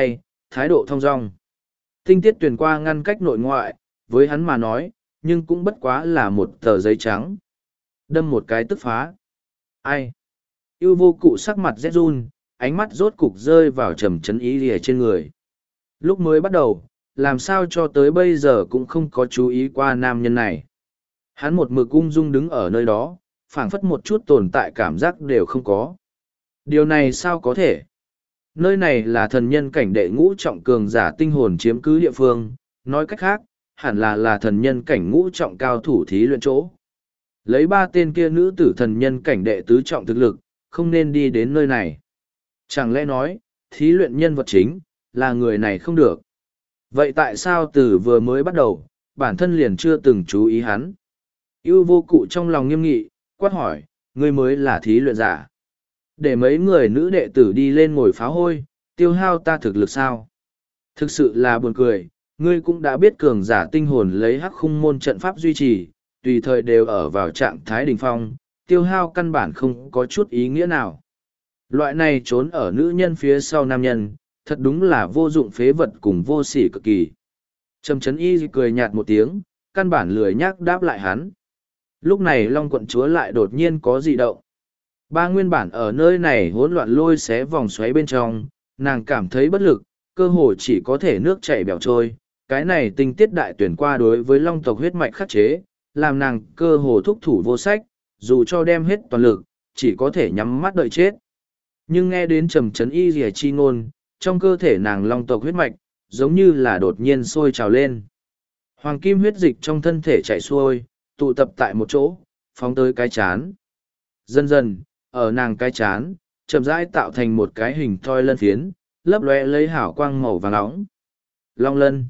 thái độ thong dong. Tinh tiết tuyển qua ngăn cách nội ngoại, với hắn mà nói, nhưng cũng bất quá là một tờ giấy trắng. Đâm một cái tức phá. Ai? Yêu vô cụ sắc mặt rét run, ánh mắt rốt cục rơi vào trầm trấn ý lìa trên người. Lúc mới bắt đầu, làm sao cho tới bây giờ cũng không có chú ý qua nam nhân này. Hắn một mực ung dung đứng ở nơi đó, phảng phất một chút tồn tại cảm giác đều không có. Điều này sao có thể? Nơi này là thần nhân cảnh đệ ngũ trọng cường giả tinh hồn chiếm cứ địa phương, nói cách khác, hẳn là thần nhân cảnh ngũ trọng cao thủ thí luyện chỗ. Lấy ba tên kia nữ tử thần nhân cảnh đệ tứ trọng thực lực, không nên đi đến nơi này. Chẳng lẽ nói, thí luyện nhân vật chính, là người này không được. Vậy tại sao từ vừa mới bắt đầu, bản thân liền chưa từng chú ý hắn? Yêu vô cụ trong lòng nghiêm nghị, quát hỏi, ngươi mới là thí luyện giả. Để mấy người nữ đệ tử đi lên ngồi phá hôi, tiêu hao ta thực lực sao? Thực sự là buồn cười, ngươi cũng đã biết cường giả tinh hồn lấy hắc khung môn trận pháp duy trì, tùy thời đều ở vào trạng thái đỉnh phong, tiêu hao căn bản không có chút ý nghĩa nào. Loại này trốn ở nữ nhân phía sau nam nhân, thật đúng là vô dụng phế vật cùng vô sỉ cực kỳ. Trầm Trấn Y cười nhạt một tiếng, căn bản lười nhác đáp lại hắn. Lúc này Long quận chúa lại đột nhiên có dị động. Ba nguyên bản ở nơi này hỗn loạn lôi xé vòng xoáy bên trong, nàng cảm thấy bất lực, cơ hồ chỉ có thể nước chảy bèo trôi. Cái này tinh tiết đại tuyển qua đối với long tộc huyết mạch khắc chế, làm nàng cơ hồ thúc thủ vô sách, dù cho đem hết toàn lực, chỉ có thể nhắm mắt đợi chết. Nhưng nghe đến Trầm Trấn Y rìa chi ngôn, trong cơ thể nàng long tộc huyết mạch, giống như là đột nhiên sôi trào lên. Hoàng kim huyết dịch trong thân thể chảy xuôi, tụ tập tại một chỗ, phóng tới cái chán. Dần dần, ở nàng cái chán, chậm rãi tạo thành một cái hình thoi lân phiến, lấp lóe lấy hảo quang màu vàng nóng. Long lân.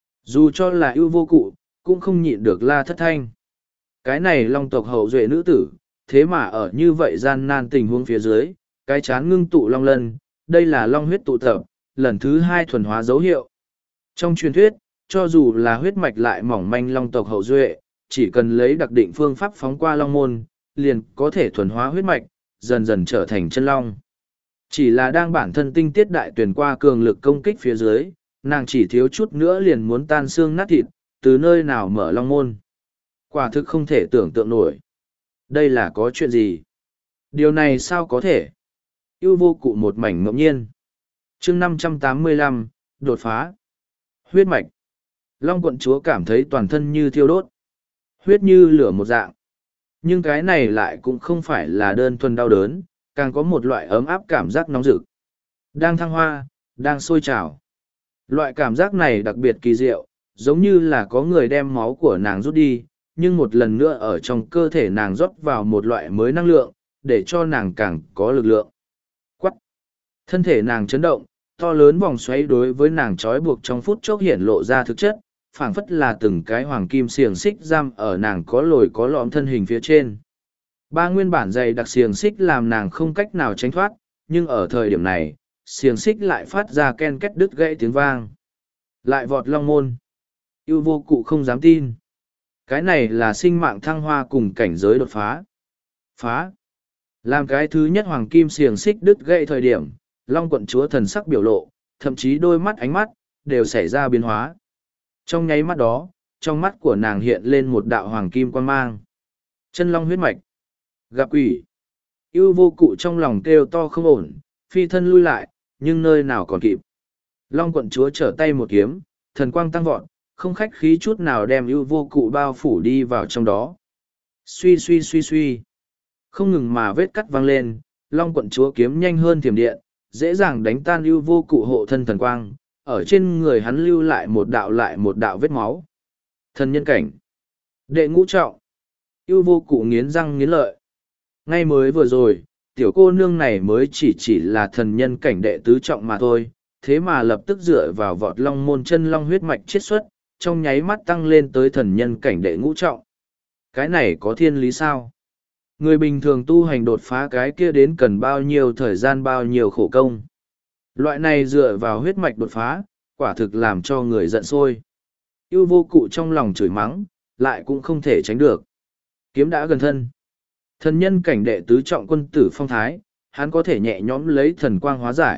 Dù cho là ưu vô cụ, cũng không nhịn được la thất thanh. Cái này long tộc hậu duệ nữ tử, thế mà ở như vậy gian nan tình huống phía dưới, cái chán ngưng tụ long lân, đây là long huyết tụ tập, lần thứ hai thuần hóa dấu hiệu. Trong truyền thuyết, cho dù là huyết mạch lại mỏng manh long tộc hậu duệ, chỉ cần lấy đặc định phương pháp phóng qua long môn, liền có thể thuần hóa huyết mạch, dần dần trở thành chân long. Chỉ là đang bản thân tinh tiết đại tuyển qua cường lực công kích phía dưới, nàng chỉ thiếu chút nữa liền muốn tan xương nát thịt, từ nơi nào mở long môn. Quả thực không thể tưởng tượng nổi. Đây là có chuyện gì? Điều này sao có thể? Yêu vô cụ một mảnh ngẫu nhiên. chương 585, đột phá. Huyết mạch. Long quận chúa cảm thấy toàn thân như thiêu đốt. Huyết như lửa một dạng. Nhưng cái này lại cũng không phải là đơn thuần đau đớn, càng có một loại ấm áp cảm giác nóng rực. Đang thăng hoa, đang sôi trào. Loại cảm giác này đặc biệt kỳ diệu, giống như là có người đem máu của nàng rút đi, nhưng một lần nữa ở trong cơ thể nàng rót vào một loại mới năng lượng, để cho nàng càng có lực lượng. Quắt! Thân thể nàng chấn động, to lớn vòng xoáy đối với nàng trói buộc trong phút chốc hiển lộ ra thực chất, phảng phất là từng cái hoàng kim xiềng xích giam ở nàng có lồi có lõm thân hình phía trên. Ba nguyên bản dày đặc xiềng xích làm nàng không cách nào tránh thoát, nhưng ở thời điểm này, xiềng xích lại phát ra ken két đứt gãy tiếng vang. Lại vọt long môn. Yêu vô cụ không dám tin. Cái này là sinh mạng thăng hoa cùng cảnh giới đột phá. Phá. Làm cái thứ nhất hoàng kim xiềng xích đứt gãy thời điểm, long quận chúa thần sắc biểu lộ, thậm chí đôi mắt ánh mắt, đều xảy ra biến hóa. Trong nháy mắt đó, trong mắt của nàng hiện lên một đạo hoàng kim quan mang. Chân long huyết mạch. Gặp quỷ. Yêu vô cụ trong lòng kêu to không ổn, phi thân lui lại, nhưng nơi nào còn kịp. Long quận chúa trở tay một kiếm, thần quang tăng vọt, không khách khí chút nào đem yêu vô cụ bao phủ đi vào trong đó. Suy suy suy suy. Không ngừng mà vết cắt vang lên, long quận chúa kiếm nhanh hơn thiểm điện, dễ dàng đánh tan yêu vô cụ hộ thân thần quang, ở trên người hắn lưu lại một đạo vết máu. Thần nhân cảnh. Đệ ngũ trọng. Yêu vô cụ nghiến răng nghiến lợi. Ngay mới vừa rồi, tiểu cô nương này mới chỉ là thần nhân cảnh đệ tứ trọng mà thôi, thế mà lập tức dựa vào vọt long môn chân long huyết mạch chiết xuất, trong nháy mắt tăng lên tới thần nhân cảnh đệ ngũ trọng. Cái này có thiên lý sao? Người bình thường tu hành đột phá cái kia đến cần bao nhiêu thời gian bao nhiêu khổ công. Loại này dựa vào huyết mạch đột phá, quả thực làm cho người giận sôi. Yêu vô cụ trong lòng chửi mắng, lại cũng không thể tránh được. Kiếm đã gần thân. Thần nhân cảnh đệ tứ trọng quân tử phong thái, hắn có thể nhẹ nhõm lấy thần quang hóa giải,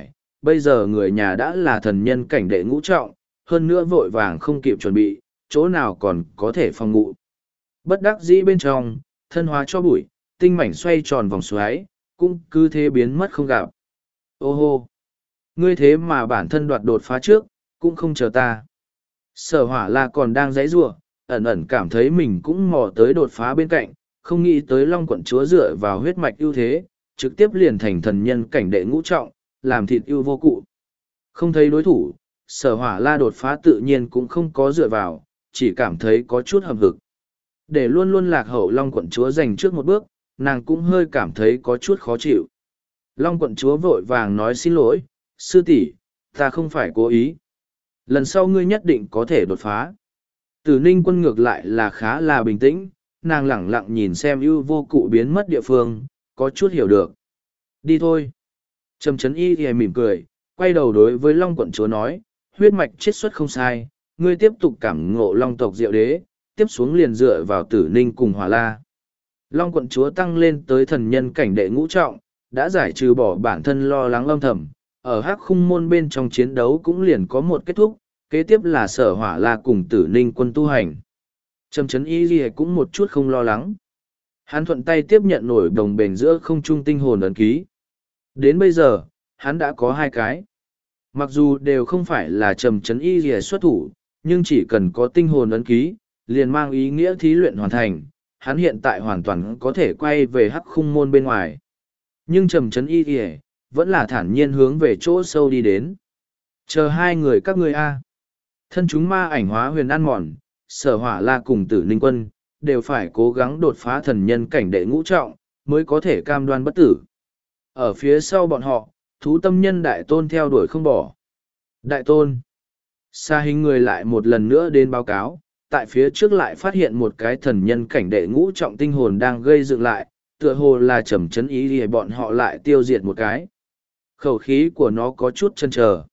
bây giờ người nhà đã là thần nhân cảnh đệ ngũ trọng, hơn nữa vội vàng không kịp chuẩn bị, chỗ nào còn có thể phòng ngụ. Bất đắc dĩ bên trong, thân hóa cho bụi, tinh mảnh xoay tròn vòng xoáy, cũng cứ thế biến mất không gặp. Ô hô! Ngươi thế mà bản thân đoạt đột phá trước, cũng không chờ ta. Sở Hỏa La còn đang giãy giụa, ẩn ẩn cảm thấy mình cũng mò tới đột phá bên cạnh, không nghĩ tới Long Quận Chúa dựa vào huyết mạch ưu thế, trực tiếp liền thành thần nhân cảnh đệ ngũ trọng, làm thịt ưu vô cụ. Không thấy đối thủ, Sở Hỏa La đột phá tự nhiên cũng không có dựa vào, chỉ cảm thấy có chút hậm hực. Để luôn luôn lạc hậu Long Quận Chúa giành trước một bước, nàng cũng hơi cảm thấy có chút khó chịu. Long Quận Chúa vội vàng nói xin lỗi, sư tỷ, ta không phải cố ý. Lần sau ngươi nhất định có thể đột phá. Tử Ninh Quân ngược lại là khá là bình tĩnh, nàng lẳng lặng nhìn xem ưu vô cụ biến mất địa phương, có chút hiểu được. Đi thôi. Trầm Trấn Y thì mỉm cười, quay đầu đối với Long Quận Chúa nói, huyết mạch chiết xuất không sai, ngươi tiếp tục cảm ngộ Long tộc Diệu Đế, tiếp xuống liền dựa vào Tử Ninh cùng Hỏa La. Long Quận Chúa tăng lên tới thần nhân cảnh đệ ngũ trọng, đã giải trừ bỏ bản thân lo lắng âm thầm, ở Hắc Khung môn bên trong chiến đấu cũng liền có một kết thúc, kế tiếp là Sở Hỏa La cùng Tử Ninh Quân tu hành. Trầm Trấn Y Ghi cũng một chút không lo lắng. Hắn thuận tay tiếp nhận nổi đồng bền giữa không trung tinh hồn ấn ký. Đến bây giờ, hắn đã có 2 cái. Mặc dù đều không phải là Trầm Trấn Y Ghi xuất thủ, nhưng chỉ cần có tinh hồn ấn ký, liền mang ý nghĩa thí luyện hoàn thành. Hắn hiện tại hoàn toàn có thể quay về Hắc Khung môn bên ngoài. Nhưng Trầm Trấn Y Ghi vẫn là thản nhiên hướng về chỗ sâu đi đến. Chờ 2 người các ngươi a. Thân chúng ma ảnh hóa huyền ăn mòn, Sở Hỏa La cùng Tử Ninh Quân, đều phải cố gắng đột phá thần nhân cảnh đệ ngũ trọng, mới có thể cam đoan bất tử. Ở phía sau bọn họ, thú tâm nhân Đại Tôn theo đuổi không bỏ. Đại Tôn. Xa hình người lại một lần nữa đến báo cáo, tại phía trước lại phát hiện một cái thần nhân cảnh đệ ngũ trọng tinh hồn đang gây dựng lại, tựa hồ là Trầm Trấn ý để bọn họ lại tiêu diệt một cái. Khẩu khí của nó có chút chân chờ.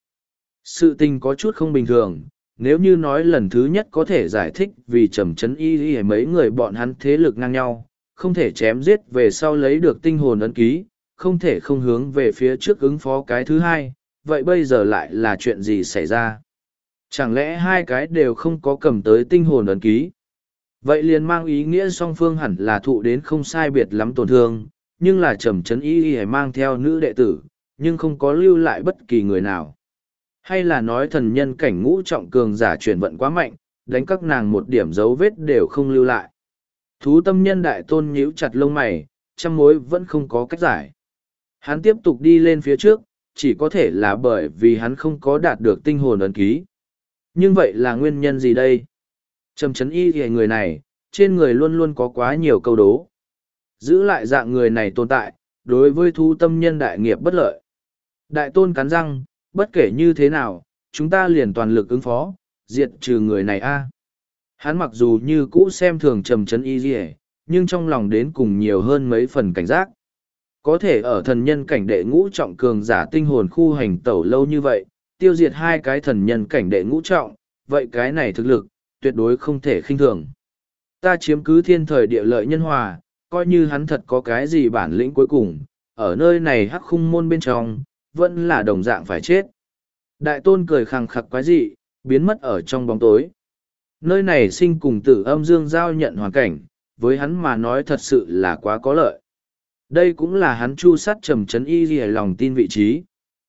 Sự tình có chút không bình thường, nếu như nói lần thứ nhất có thể giải thích vì Trầm Trấn y mấy người bọn hắn thế lực ngang nhau, không thể chém giết về sau lấy được tinh hồn ấn ký, không thể không hướng về phía trước ứng phó cái thứ hai, vậy bây giờ lại là chuyện gì xảy ra? Chẳng lẽ 2 cái đều không có cầm tới tinh hồn ấn ký? Vậy liền mang ý nghĩa song phương hẳn là thụ đến không sai biệt lắm tổn thương, nhưng là Trầm Trấn y mang theo nữ đệ tử, nhưng không có lưu lại bất kỳ người nào. Hay là nói thần nhân cảnh ngũ trọng cường giả chuyển vận quá mạnh, đánh các nàng một điểm dấu vết đều không lưu lại. Thú tâm nhân Đại Tôn nhíu chặt lông mày, trăm mối vẫn không có cách giải. Hắn tiếp tục đi lên phía trước, chỉ có thể là bởi vì hắn không có đạt được tinh hồn ấn ký. Nhưng vậy là nguyên nhân gì đây? Trầm Trấn Y thì người này, trên người luôn luôn có quá nhiều câu đố. Giữ lại dạng người này tồn tại, đối với thú tâm nhân đại nghiệp bất lợi. Đại Tôn cắn răng, bất kể như thế nào, chúng ta liền toàn lực ứng phó, diệt trừ người này a. Hắn mặc dù như cũ xem thường Trầm Trấn Y Dì, nhưng trong lòng đến cùng nhiều hơn mấy phần cảnh giác. Có thể ở thần nhân cảnh đệ ngũ trọng cường giả tinh hồn khu hành tẩu lâu như vậy, tiêu diệt 2 cái thần nhân cảnh đệ ngũ trọng, vậy cái này thực lực, tuyệt đối không thể khinh thường. Ta chiếm cứ thiên thời địa lợi nhân hòa, coi như hắn thật có cái gì bản lĩnh cuối cùng, ở nơi này Hắc Khung môn bên trong, vẫn là đồng dạng phải chết. Đại Tôn cười khằng khặc quái dị, biến mất ở trong bóng tối. Nơi này sinh cùng tử âm dương giao nhận hoàn cảnh, với hắn mà nói thật sự là quá có lợi. Đây cũng là hắn chu sát Trầm Trấn y ghi lòng tin vị trí.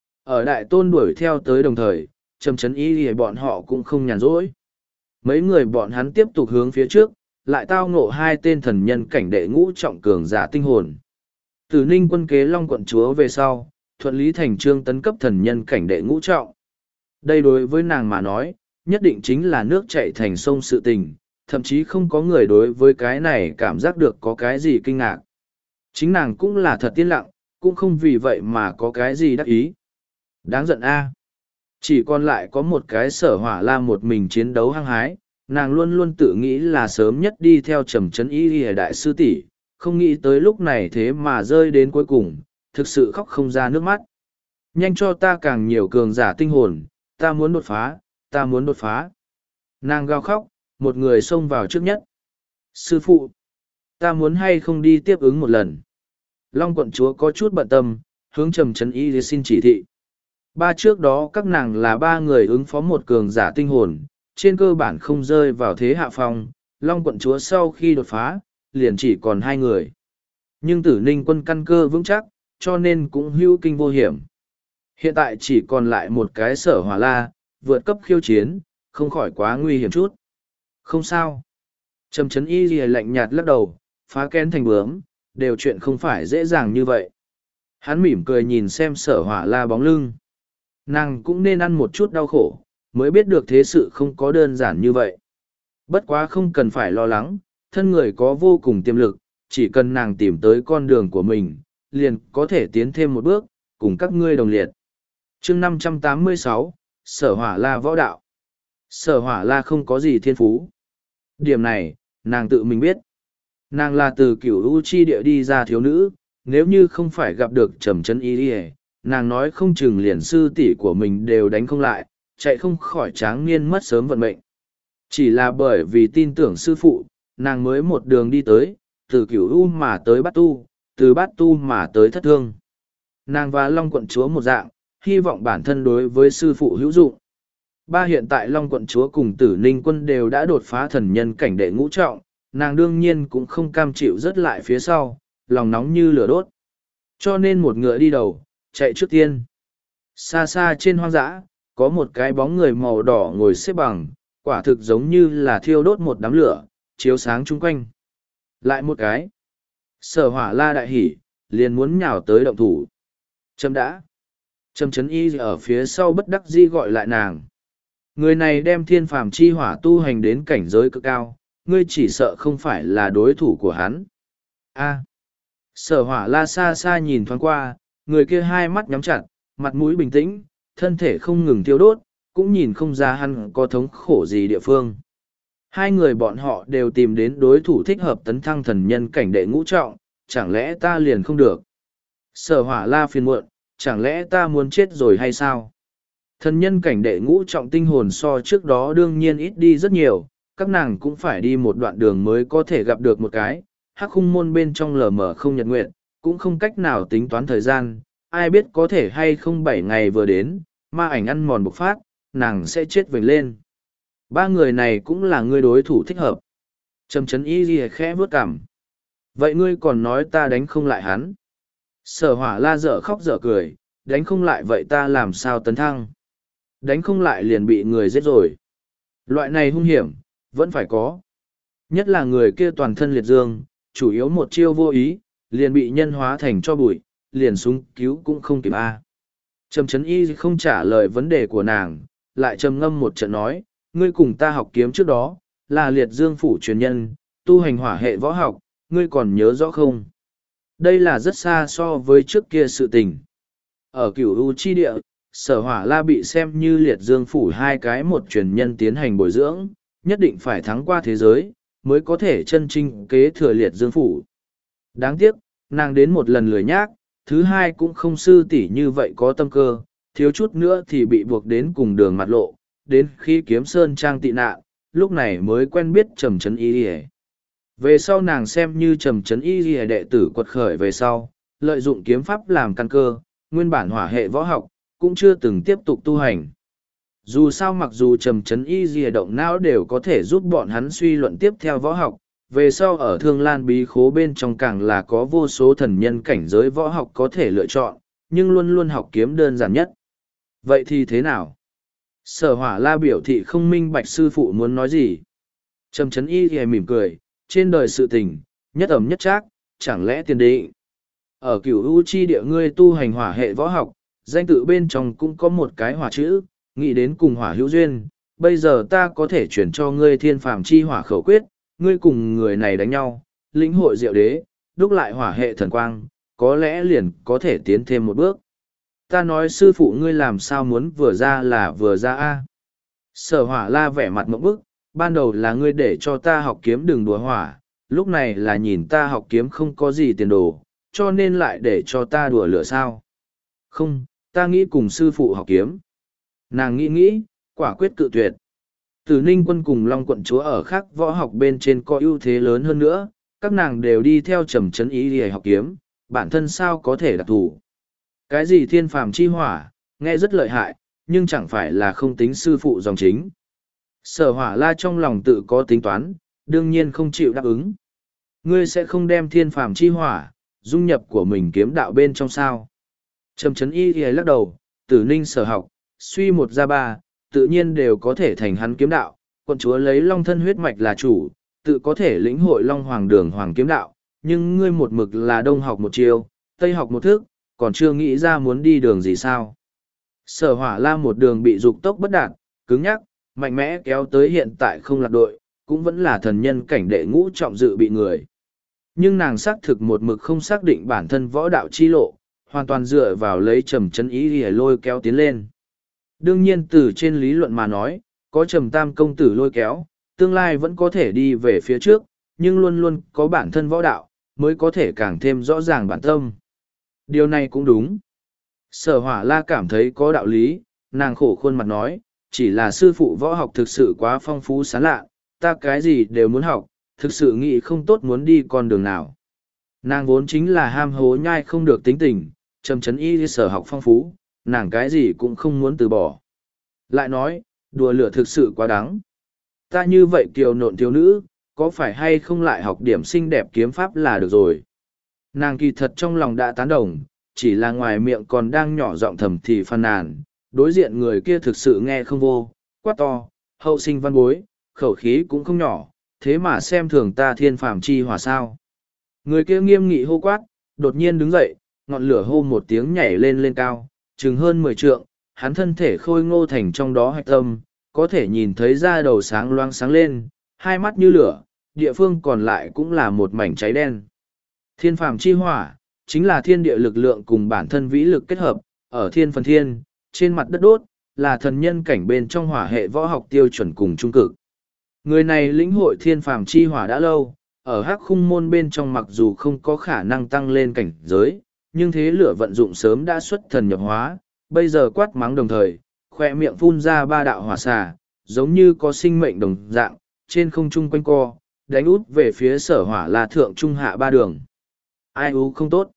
Ở Đại Tôn đuổi theo tới đồng thời, Trầm Trấn y ghi bọn họ cũng không nhàn rỗi. Mấy người bọn hắn tiếp tục hướng phía trước, lại tao ngộ 2 tên thần nhân cảnh đệ ngũ trọng cường giả tinh hồn. Tử Ninh Quân kế Long Quận Chúa về sau, thuận lý thành trương tấn cấp thần nhân cảnh đệ ngũ trọng. Đây đối với nàng mà nói, nhất định chính là nước chảy thành sông sự tình, thậm chí không có người đối với cái này cảm giác được có cái gì kinh ngạc. Chính nàng cũng là thật tiên lặng, cũng không vì vậy mà có cái gì đắc ý. Đáng giận a. Chỉ còn lại có một cái Sở Hỏa La một mình chiến đấu hăng hái, nàng luôn luôn tự nghĩ là sớm nhất đi theo Trầm Trấn y đại sư tỷ, không nghĩ tới lúc này thế mà rơi đến cuối cùng, thực sự khóc không ra nước mắt. Nhanh cho ta càng nhiều cường giả tinh hồn, ta muốn đột phá, ta muốn đột phá. Nàng gào khóc, một người xông vào trước nhất. Sư phụ, ta muốn hay không đi tiếp ứng một lần. Long Quận Chúa có chút bận tâm, hướng Trầm Trấn y xin chỉ thị. Ba trước đó các nàng là ba người ứng phó một cường giả tinh hồn, trên cơ bản không rơi vào thế hạ phong, Long quận chúa sau khi đột phá, liền chỉ còn hai người. Nhưng Tử Ninh quân căn cơ vững chắc, cho nên cũng hữu kinh vô hiểm. Hiện tại chỉ còn lại một cái Sở Hỏa La, vượt cấp khiêu chiến, không khỏi quá nguy hiểm chút. Không sao. Trầm Chấn Y lìa lạnh nhạt lắc đầu, phá kén thành bướm, đều chuyện không phải dễ dàng như vậy. Hắn mỉm cười nhìn xem Sở Hỏa La bóng lưng. Nàng cũng nên ăn một chút đau khổ, mới biết được thế sự không có đơn giản như vậy. Bất quá không cần phải lo lắng, thân người có vô cùng tiềm lực, chỉ cần nàng tìm tới con đường của mình, liền có thể tiến thêm một bước, cùng các ngươi đồng liệt. chương 586, Sở Hỏa La võ đạo. Sở Hỏa La không có gì thiên phú. Điểm này, nàng tự mình biết. Nàng là từ cửu u chi địa đi ra thiếu nữ, nếu như không phải gặp được Trầm Chấn Y lìa, nàng nói không chừng liền sư tỷ của mình đều đánh không lại, chạy không khỏi tráng niên mất sớm vận mệnh. Chỉ là bởi vì tin tưởng sư phụ, nàng mới một đường đi tới, từ cửu u mà tới bát tu, từ bát tu mà tới thất thương. Nàng và Long quận chúa một dạng, hy vọng bản thân đối với sư phụ hữu dụng. Ba hiện tại Long quận chúa cùng Tử Ninh quân đều đã đột phá thần nhân cảnh đệ ngũ trọng, nàng đương nhiên cũng không cam chịu rớt lại phía sau, lòng nóng như lửa đốt. Cho nên một ngựa đi đầu, chạy trước tiên. Xa xa trên hoang dã, có một cái bóng người màu đỏ ngồi xếp bằng, quả thực giống như là thiêu đốt một đám lửa, chiếu sáng chung quanh. Lại một cái. Sở Hỏa La đại hỉ, liền muốn nhào tới động thủ. Trâm đã. Trâm Chấn Y ở phía sau bất đắc dĩ gọi lại nàng. Người này đem thiên phàm chi hỏa tu hành đến cảnh giới cực cao, ngươi chỉ sợ không phải là đối thủ của hắn. A. Sở Hỏa La xa xa nhìn thoáng qua, người kia hai mắt nhắm chặt, mặt mũi bình tĩnh, thân thể không ngừng thiêu đốt, cũng nhìn không ra hắn có thống khổ gì địa phương. Hai người bọn họ đều tìm đến đối thủ thích hợp tấn thăng thần nhân cảnh đệ ngũ trọng, chẳng lẽ ta liền không được? Sở Hỏa La phiền muộn, chẳng lẽ ta muốn chết rồi hay sao? Thần nhân cảnh đệ ngũ trọng tinh hồn so trước đó đương nhiên ít đi rất nhiều, các nàng cũng phải đi một đoạn đường mới có thể gặp được một cái, hắc khung môn bên trong lờ mờ không nhật nguyện, cũng không cách nào tính toán thời gian, ai biết có thể hay không 7 ngày vừa đến, ma ảnh ăn mòn bộc phát, nàng sẽ chết vểnh lên. Ba người này cũng là ngươi đối thủ thích hợp. Trầm Chấn Y ghi khẽ vớt cảm. Vậy ngươi còn nói ta đánh không lại hắn? Sở Hỏa La dở khóc dở cười, đánh không lại vậy ta làm sao tấn thăng? Đánh không lại liền bị người giết rồi. Loại này hung hiểm, vẫn phải có. Nhất là người kia toàn thân liệt dương, chủ yếu một chiêu vô ý, liền bị nhân hóa thành cho bụi, liền súng cứu cũng không kịp a. Trầm Chấn Y không trả lời vấn đề của nàng, lại trầm ngâm một trận nói, ngươi cùng ta học kiếm trước đó, là liệt dương phủ truyền nhân, tu hành hỏa hệ võ học, ngươi còn nhớ rõ không? Đây là rất xa so với trước kia sự tình. Ở cửu u chi địa, Sở Hỏa La bị xem như liệt dương phủ hai cái một truyền nhân tiến hành bồi dưỡng, nhất định phải thắng qua thế giới, mới có thể chân chính kế thừa liệt dương phủ. Đáng tiếc, nàng đến một lần lười nhác, thứ hai cũng không sư tỷ như vậy có tâm cơ, thiếu chút nữa thì bị buộc đến cùng đường mặt lộ, đến khi kiếm sơn trang tị nạn, lúc này mới quen biết Trầm Chấn Y. Về sau nàng xem như Trầm Chấn Y đệ tử quật khởi về sau, lợi dụng kiếm pháp làm căn cơ, nguyên bản hỏa hệ võ học, cũng chưa từng tiếp tục tu hành. Dù sao mặc dù Trầm Chấn Y động não đều có thể giúp bọn hắn suy luận tiếp theo võ học, về sau ở Thương Lan bí khố bên trong càng là có vô số thần nhân cảnh giới võ học có thể lựa chọn, nhưng luôn luôn học kiếm đơn giản nhất. Vậy thì thế nào? Sở Hỏa La biểu thị không minh bạch sư phụ muốn nói gì. Trầm Chấn Y thì mỉm cười, trên đời sự tình, nhất ẩm nhất trác, chẳng lẽ tiền định. Ở cửu u chi địa ngươi tu hành hỏa hệ võ học, danh tự bên trong cũng có một cái hỏa chữ, nghĩ đến cùng hỏa hữu duyên, bây giờ ta có thể chuyển cho ngươi thiên phàm chi hỏa khẩu quyết, ngươi cùng người này đánh nhau, lĩnh hội diệu đế, đúc lại hỏa hệ thần quang, có lẽ liền có thể tiến thêm một bước. Ta nói sư phụ ngươi làm sao muốn vừa ra là vừa ra a? Sở Hỏa La vẻ mặt mộng bức, ban đầu là ngươi để cho ta học kiếm đừng đùa hỏa, lúc này là nhìn ta học kiếm không có gì tiền đồ, cho nên lại để cho ta đùa lửa sao? Không, ta nghĩ cùng sư phụ học kiếm. Nàng nghĩ, quả quyết cự tuyệt. Tử Ninh quân cùng Long quận chúa ở khác võ học bên trên có ưu thế lớn hơn nữa, các nàng đều đi theo Trầm Chấn Y để học kiếm, bản thân sao có thể đặc thủ. Cái gì thiên phàm chi hỏa, Nghe rất lợi hại, nhưng chẳng phải là không tính sư phụ dòng chính. Sở Hỏa La trong lòng tự có tính toán, đương nhiên không chịu đáp ứng. Ngươi sẽ không đem thiên phàm chi hỏa, dung nhập của mình kiếm đạo bên trong sao. Trầm Trấn Y Y lắc đầu, Tử Ninh Sở học, suy một ra ba, tự nhiên đều có thể thành hắn kiếm đạo, quận chúa lấy long thân huyết mạch là chủ, tự có thể lĩnh hội long hoàng đường hoàng kiếm đạo, nhưng ngươi một mực là đông học một chiều, tây học một thức, còn chưa nghĩ ra muốn đi đường gì sao. Sở Hỏa La một đường bị dục tốc bất đạt, cứng nhắc, mạnh mẽ kéo tới hiện tại không lạc đội, cũng vẫn là thần nhân cảnh đệ ngũ trọng dự bị người. Nhưng nàng xác thực một mực không xác định bản thân võ đạo chi lộ, hoàn toàn dựa vào lấy Trầm Trấn Y để lôi kéo tiến lên. Đương nhiên từ trên lý luận mà nói, có Trầm Tam công tử lôi kéo, tương lai vẫn có thể đi về phía trước, nhưng luôn luôn có bản thân võ đạo, mới có thể càng thêm rõ ràng bản tâm. Điều này cũng đúng. Sở Hỏa La cảm thấy có đạo lý, nàng khổ khuôn mặt nói, chỉ là sư phụ võ học thực sự quá phong phú sán lạ, ta cái gì đều muốn học, thực sự nghĩ không tốt muốn đi con đường nào. Nàng vốn chính là ham hố nhai không được tính tình, Trầm Trấn Y sở học phong phú, nàng cái gì cũng không muốn từ bỏ. Lại nói, đùa lửa thực sự quá đáng. Ta như vậy kiều nộn thiếu nữ, có phải hay không lại học điểm xinh đẹp kiếm pháp là được rồi. Nàng kỳ thật trong lòng đã tán đồng, chỉ là ngoài miệng còn đang nhỏ giọng thầm thì phàn nàn, đối diện người kia thực sự nghe không vô, quát to, hậu sinh văn bối, khẩu khí cũng không nhỏ, thế mà xem thường ta thiên phàm chi hỏa sao. Người kia nghiêm nghị hô quát, đột nhiên đứng dậy, ngọn lửa hô một tiếng nhảy lên cao, chừng hơn 10 trượng, hắn thân thể khôi ngô thành trong đó hạch tâm, có thể nhìn thấy da đầu sáng loáng sáng lên, hai mắt như lửa, địa phương còn lại cũng là một mảnh cháy đen. Thiên phàm chi hỏa, chính là thiên địa lực lượng cùng bản thân vĩ lực kết hợp, ở thiên phần thiên, trên mặt đất đốt, là thần nhân cảnh bên trong hỏa hệ võ học tiêu chuẩn cùng trung cực. Người này lĩnh hội thiên phàm chi hỏa đã lâu, ở hắc khung môn bên trong mặc dù không có khả năng tăng lên cảnh giới, nhưng thế lửa vận dụng sớm đã xuất thần nhập hóa, bây giờ quát mắng đồng thời, khoe miệng phun ra ba đạo hỏa xà, giống như có sinh mệnh đồng dạng, trên không trung quanh co, đánh út về phía Sở Hỏa La thượng trung hạ ba đường. Ai ú không tốt.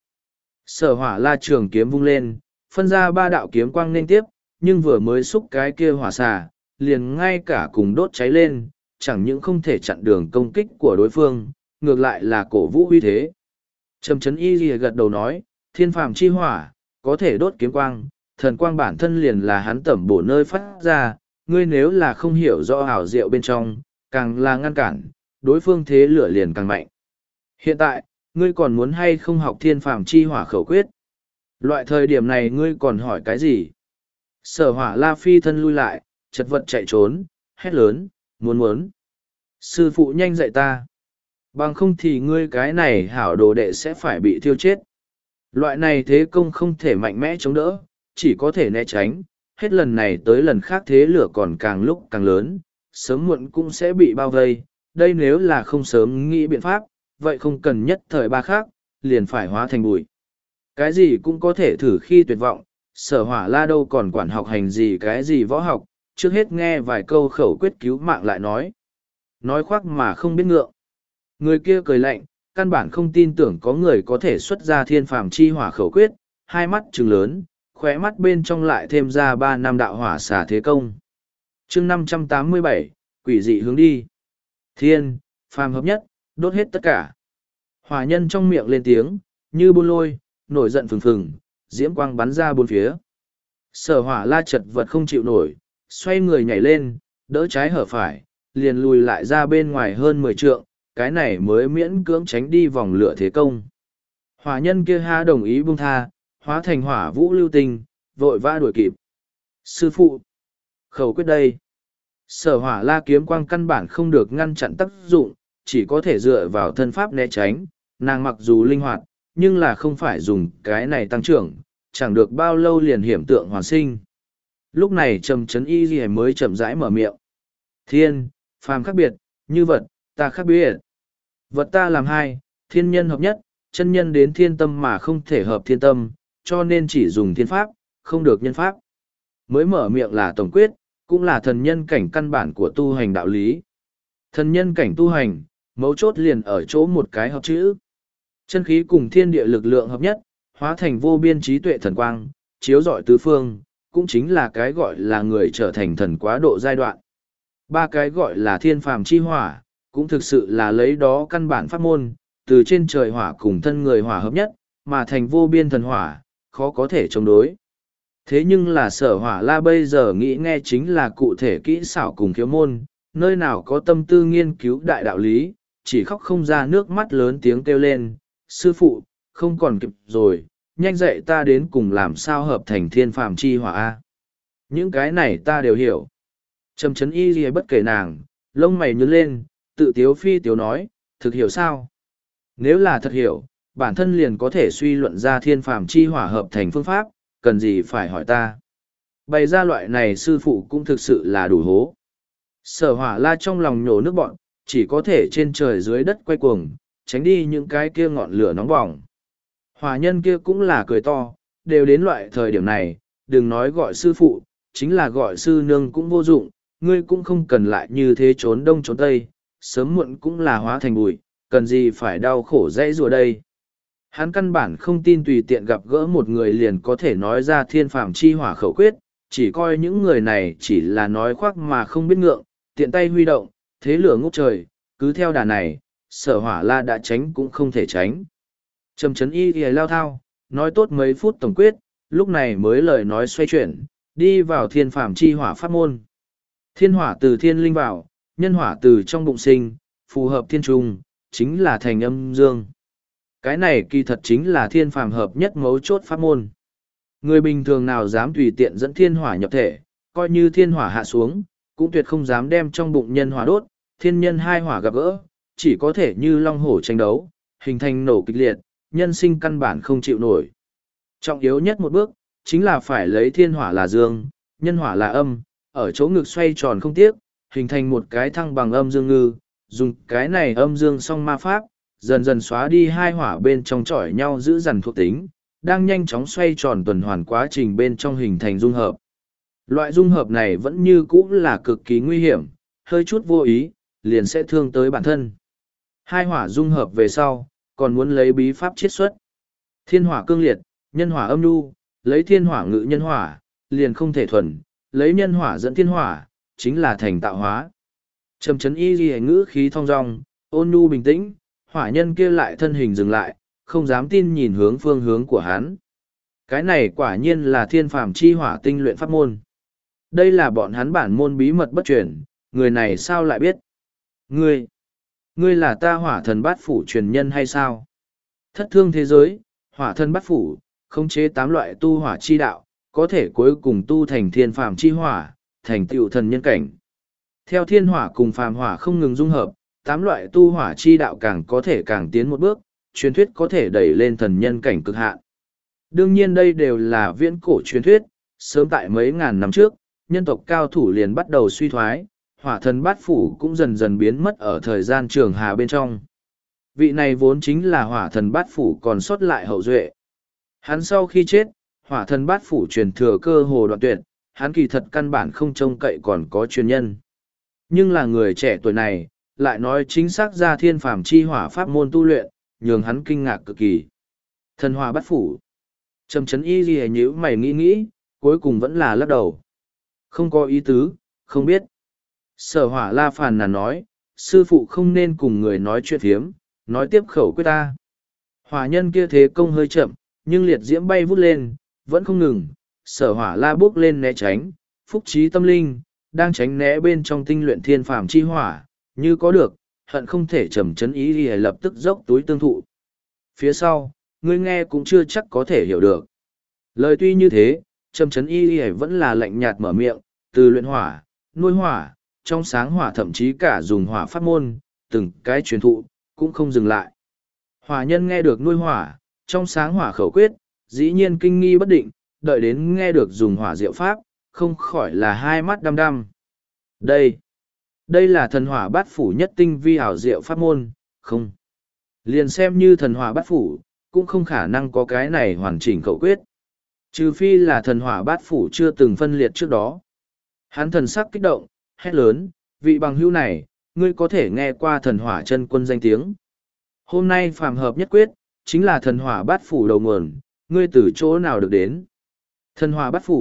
Sở Hỏa La trường kiếm vung lên, phân ra ba đạo kiếm quang nên tiếp, nhưng vừa mới xúc cái kia hỏa xà, liền ngay cả cùng đốt cháy lên, chẳng những không thể chặn đường công kích của đối phương, ngược lại là cổ vũ uy thế. Trầm Trấn Y lìa gật đầu nói, thiên phàm chi hỏa, có thể đốt kiếm quang, thần quang bản thân liền là hắn tẩm bổ nơi phát ra, ngươi nếu là không hiểu rõ hảo diệu bên trong, càng là ngăn cản, đối phương thế lửa liền càng mạnh. Hiện tại, ngươi còn muốn hay không học thiên phàm chi hỏa khẩu quyết? Loại thời điểm này ngươi còn hỏi cái gì? Sở Hỏa La phi thân lui lại, chật vật chạy trốn, hét lớn, muốn. Sư phụ nhanh dạy ta. Bằng không thì ngươi cái này hảo đồ đệ sẽ phải bị thiêu chết. Loại này thế công không thể mạnh mẽ chống đỡ, chỉ có thể né tránh, hết lần này tới lần khác thế lửa còn càng lúc càng lớn, sớm muộn cũng sẽ bị bao vây, đây nếu là không sớm nghĩ biện pháp, vậy không cần nhất thời ba khác, liền phải hóa thành bụi. Cái gì cũng có thể thử khi tuyệt vọng, Sở Hỏa La đâu còn quản học hành gì cái gì võ học, trước hết nghe vài câu khẩu quyết cứu mạng lại nói khoác mà không biết ngượng. Người kia cười lạnh, căn bản không tin tưởng có người có thể xuất ra thiên phàm chi hỏa khẩu quyết, hai mắt trừng lớn, khóe mắt bên trong lại thêm ra 3 năm đạo hỏa xả thế công. Chương 587, quỷ dị hướng đi. Thiên, phàm hợp nhất, đốt hết tất cả. Hỏa nhân trong miệng lên tiếng, như buôn lôi, nổi giận phừng phừng, diễm quang bắn ra bốn phía. Sở Hỏa La chật vật không chịu nổi, xoay người nhảy lên, đỡ trái hở phải, liền lùi lại ra bên ngoài hơn 10 trượng, cái này mới miễn cưỡng tránh đi vòng lửa thế công. Hỏa nhân kia ha đồng ý buông tha, hóa thành hỏa vũ lưu tinh, vội vã đuổi kịp. Sư phụ, khẩu quyết đây. Sở Hỏa La kiếm quang căn bản không được ngăn chặn tác dụng, chỉ có thể dựa vào thân pháp né tránh, nàng mặc dù linh hoạt, nhưng là không phải dùng cái này tăng trưởng, chẳng được bao lâu liền hiểm tượng hoàn sinh. Lúc này Trầm Trấn Y Ghi mới chậm rãi mở miệng. Thiên, phàm khác biệt, như vật, ta khác biệt. Vật ta làm hai, thiên nhân hợp nhất, chân nhân đến thiên tâm mà không thể hợp thiên tâm, cho nên chỉ dùng thiên pháp, không được nhân pháp. Mới mở miệng là tổng quyết, cũng là thần nhân cảnh căn bản của tu hành đạo lý. Thần nhân cảnh tu hành, mấu chốt liền ở chỗ một cái hợp chữ. Chân khí cùng thiên địa lực lượng hợp nhất, hóa thành vô biên trí tuệ thần quang, chiếu rọi tứ phương, cũng chính là cái gọi là người trở thành thần quá độ giai đoạn. Ba cái gọi là thiên phàm chi hỏa, cũng thực sự là lấy đó căn bản pháp môn, từ trên trời hỏa cùng thân người hỏa hợp nhất, mà thành vô biên thần hỏa, khó có thể chống đối. Thế nhưng là Sở Hỏa La bây giờ nghĩ nghe chính là cụ thể kỹ xảo cùng khiếu môn, nơi nào có tâm tư nghiên cứu đại đạo lý, chỉ khóc không ra nước mắt lớn tiếng kêu lên, sư phụ, không còn kịp rồi, nhanh dạy ta đến cùng làm sao hợp thành thiên phàm chi hỏa A. Những cái này ta đều hiểu. Trầm chấn y gì bất kể nàng, lông mày nhướng lên, tự tiếu phi tiếu nói, thực hiểu sao? Nếu là thật hiểu, bản thân liền có thể suy luận ra thiên phàm chi hỏa hợp thành phương pháp, cần gì phải hỏi ta. Bày ra loại này sư phụ cũng thực sự là đủ hố. Sở Hỏa La trong lòng nhổ nước bọn, chỉ có thể trên trời dưới đất quay cuồng, tránh đi những cái kia ngọn lửa nóng bỏng. Hỏa nhân kia cũng là cười to, đều đến loại thời điểm này, đừng nói gọi sư phụ, chính là gọi sư nương cũng vô dụng, ngươi cũng không cần lại như thế trốn đông trốn tây, sớm muộn cũng là hóa thành bụi, cần gì phải đau khổ dãy rùa đây. Hắn căn bản không tin tùy tiện gặp gỡ một người liền có thể nói ra thiên phàm chi hỏa khẩu quyết, chỉ coi những người này chỉ là nói khoác mà không biết ngượng, tiện tay huy động, thế lửa ngút trời, cứ theo đà này, Sở Hỏa La đã tránh cũng không thể tránh. Trầm chấn y thì lao thao, nói tốt mấy phút tổng quyết, lúc này mới lời nói xoay chuyển, đi vào thiên phàm chi hỏa pháp môn. Thiên hỏa từ thiên linh vào, nhân hỏa từ trong bụng sinh, phù hợp thiên trung, chính là thành âm dương. Cái này kỳ thật chính là thiên phàm hợp nhất mấu chốt pháp môn. Người bình thường nào dám tùy tiện dẫn thiên hỏa nhập thể, coi như thiên hỏa hạ xuống, cũng tuyệt không dám đem trong bụng nhân hỏa đốt, thiên nhân hai hỏa gặp gỡ, chỉ có thể như long hổ tranh đấu, hình thành nổ kịch liệt, nhân sinh căn bản không chịu nổi. Trọng yếu nhất một bước, chính là phải lấy thiên hỏa là dương, nhân hỏa là âm, ở chỗ ngực xoay tròn không tiếc, hình thành một cái thăng bằng âm dương ngư, dùng cái này âm dương song ma pháp, dần dần xóa đi hai hỏa bên trong chọi nhau giữ dằn thuộc tính, đang nhanh chóng xoay tròn tuần hoàn quá trình bên trong hình thành dung hợp. Loại dung hợp này vẫn như cũ là cực kỳ nguy hiểm, hơi chút vô ý, liền sẽ thương tới bản thân. Hai hỏa dung hợp về sau, còn muốn lấy bí pháp chiết xuất. Thiên hỏa cương liệt, nhân hỏa âm nhu, lấy thiên hỏa ngự nhân hỏa, liền không thể thuần, lấy nhân hỏa dẫn thiên hỏa, chính là thành tạo hóa. Trầm chấn y ghi ngữ khí thong dong, ôn nhu bình tĩnh, hỏa nhân kia lại thân hình dừng lại, không dám tin nhìn hướng phương hướng của hắn. Cái này quả nhiên là thiên phàm chi hỏa tinh luyện pháp môn. Đây là bọn hắn bản môn bí mật bất truyền, người này sao lại biết? Ngươi là ta hỏa thần bát phủ truyền nhân hay sao? Thất thương thế giới, hỏa thần bát phủ, khống chế 8 loại tu hỏa chi đạo, có thể cuối cùng tu thành thiên phàm chi hỏa, thành tựu thần nhân cảnh. Theo thiên hỏa cùng phàm hỏa không ngừng dung hợp, 8 loại tu hỏa chi đạo càng có thể càng tiến một bước, truyền thuyết có thể đẩy lên thần nhân cảnh cực hạn. Đương nhiên đây đều là viễn cổ truyền thuyết, sớm tại mấy ngàn năm trước, nhân tộc cao thủ liền bắt đầu suy thoái, hỏa thần bát phủ cũng dần dần biến mất ở thời gian trường hà bên trong. Vị này vốn chính là hỏa thần bát phủ còn sót lại hậu duệ. Hắn sau khi chết, hỏa thần bát phủ truyền thừa cơ hồ đoạn tuyệt, hắn kỳ thật căn bản không trông cậy còn có truyền nhân. Nhưng là người trẻ tuổi này, lại nói chính xác ra thiên phàm chi hỏa pháp môn tu luyện, nhường hắn kinh ngạc cực kỳ. Thần hỏa bát phủ. Trầm chấn y ghi nhíu mày nghĩ, cuối cùng vẫn là lắc đầu. Không có ý tứ, không biết. Sở Hỏa La phàn nàn nói, sư phụ không nên cùng người nói chuyện phiếm, nói tiếp khẩu quyết ta. Hỏa nhân kia thế công hơi chậm, nhưng liệt diễm bay vút lên, vẫn không ngừng. Sở Hỏa La bước lên né tránh, phúc trí tâm linh, đang tránh né bên trong tinh luyện thiên phàm chi hỏa, như có được, hận không thể trầm chấn ý thì lập tức dốc túi tương thụ. Phía sau, ngươi nghe cũng chưa chắc có thể hiểu được. Lời tuy như thế, trầm chấn y vẫn là lạnh nhạt mở miệng, từ luyện hỏa, nuôi hỏa, trong sáng hỏa thậm chí cả dùng hỏa pháp môn, từng cái truyền thụ, cũng không dừng lại. Hỏa nhân nghe được nuôi hỏa, trong sáng hỏa khẩu quyết, dĩ nhiên kinh nghi bất định, đợi đến nghe được dùng hỏa diệu pháp, không khỏi là hai mắt đăm đăm. Đây là thần hỏa bát phủ nhất tinh vi ảo diệu pháp môn, không. Liền xem như thần hỏa bát phủ, cũng không khả năng có cái này hoàn chỉnh khẩu quyết. Trừ phi là thần hỏa bát phủ chưa từng phân liệt trước đó. Hắn thần sắc kích động, hét lớn, vị bằng hữu này, ngươi có thể nghe qua thần hỏa chân quân danh tiếng. Hôm nay phàm hợp nhất quyết, chính là thần hỏa bát phủ đầu nguồn, ngươi từ chỗ nào được đến. Thần hỏa bát phủ,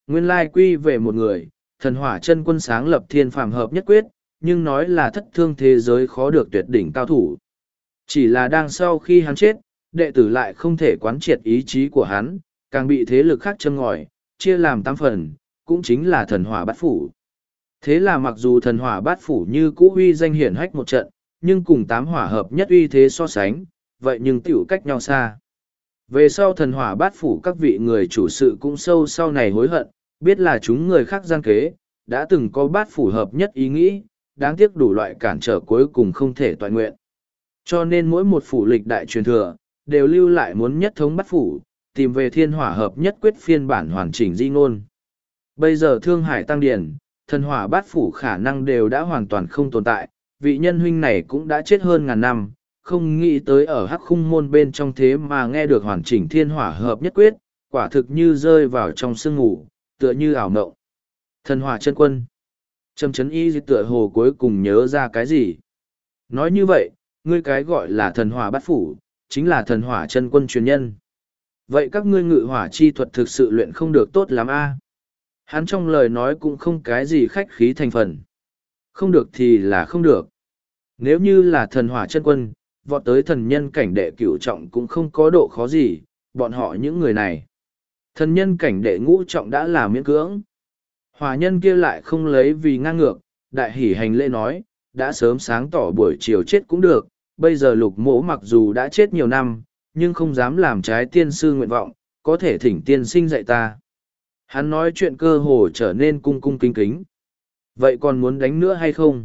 nguyên lai quy về một người, thần hỏa chân quân sáng lập thiên phàm hợp nhất quyết, nhưng nói là thất thương thế giới khó được tuyệt đỉnh cao thủ. Chỉ là đang sau khi hắn chết, đệ tử lại không thể quán triệt ý chí của hắn, càng bị thế lực khác châm ngòi, chia làm 8 phần, cũng chính là thần hỏa bát phủ. Thế là mặc dù thần hỏa bát phủ như cũ huy danh hiển hách một trận, nhưng cùng 8 hỏa hợp nhất uy thế so sánh, vậy nhưng tiểu cách nhau xa. Về sau thần hỏa bát phủ các vị người chủ sự cũng sâu sau này hối hận, biết là chúng người khác gian kế, đã từng có bát phủ hợp nhất ý nghĩ, đáng tiếc đủ loại cản trở cuối cùng không thể toàn nguyện. Cho nên mỗi một phủ lịch đại truyền thừa, đều lưu lại muốn nhất thống bát phủ, tìm về thiên hỏa hợp nhất quyết phiên bản hoàn chỉnh di ngôn. Bây giờ Thương Hải Tăng Điển, thần hỏa bát phủ khả năng đều đã hoàn toàn không tồn tại, vị nhân huynh này cũng đã chết hơn ngàn năm, không nghĩ tới ở hắc khung môn bên trong thế mà nghe được hoàn chỉnh thiên hỏa hợp nhất quyết, quả thực như rơi vào trong sương ngủ, tựa như ảo mộng. Thần hỏa chân quân. Trầm chấn y tựa hồ cuối cùng nhớ ra cái gì. Nói như vậy, ngươi cái gọi là thần hỏa bát phủ, chính là thần hỏa chân quân truyền nhân. Vậy các ngươi ngự hỏa chi thuật thực sự luyện không được tốt lắm a? Hắn trong lời nói cũng không cái gì khách khí thành phần. Không được thì là không được. Nếu như là thần hỏa chân quân, vọt tới thần nhân cảnh đệ cửu trọng cũng không có độ khó gì, bọn họ những người này. Thần nhân cảnh đệ ngũ trọng đã là miễn cưỡng. Hỏa nhân kia lại không lấy vì ngang ngược, đại hỷ hành lễ nói, đã sớm sáng tỏ buổi chiều chết cũng được, bây giờ lục mỗ mặc dù đã chết nhiều năm, nhưng không dám làm trái tiên sư nguyện vọng, có thể thỉnh tiên sinh dạy ta. Hắn nói chuyện cơ hồ trở nên cung cung kính kính. Vậy còn muốn đánh nữa hay không?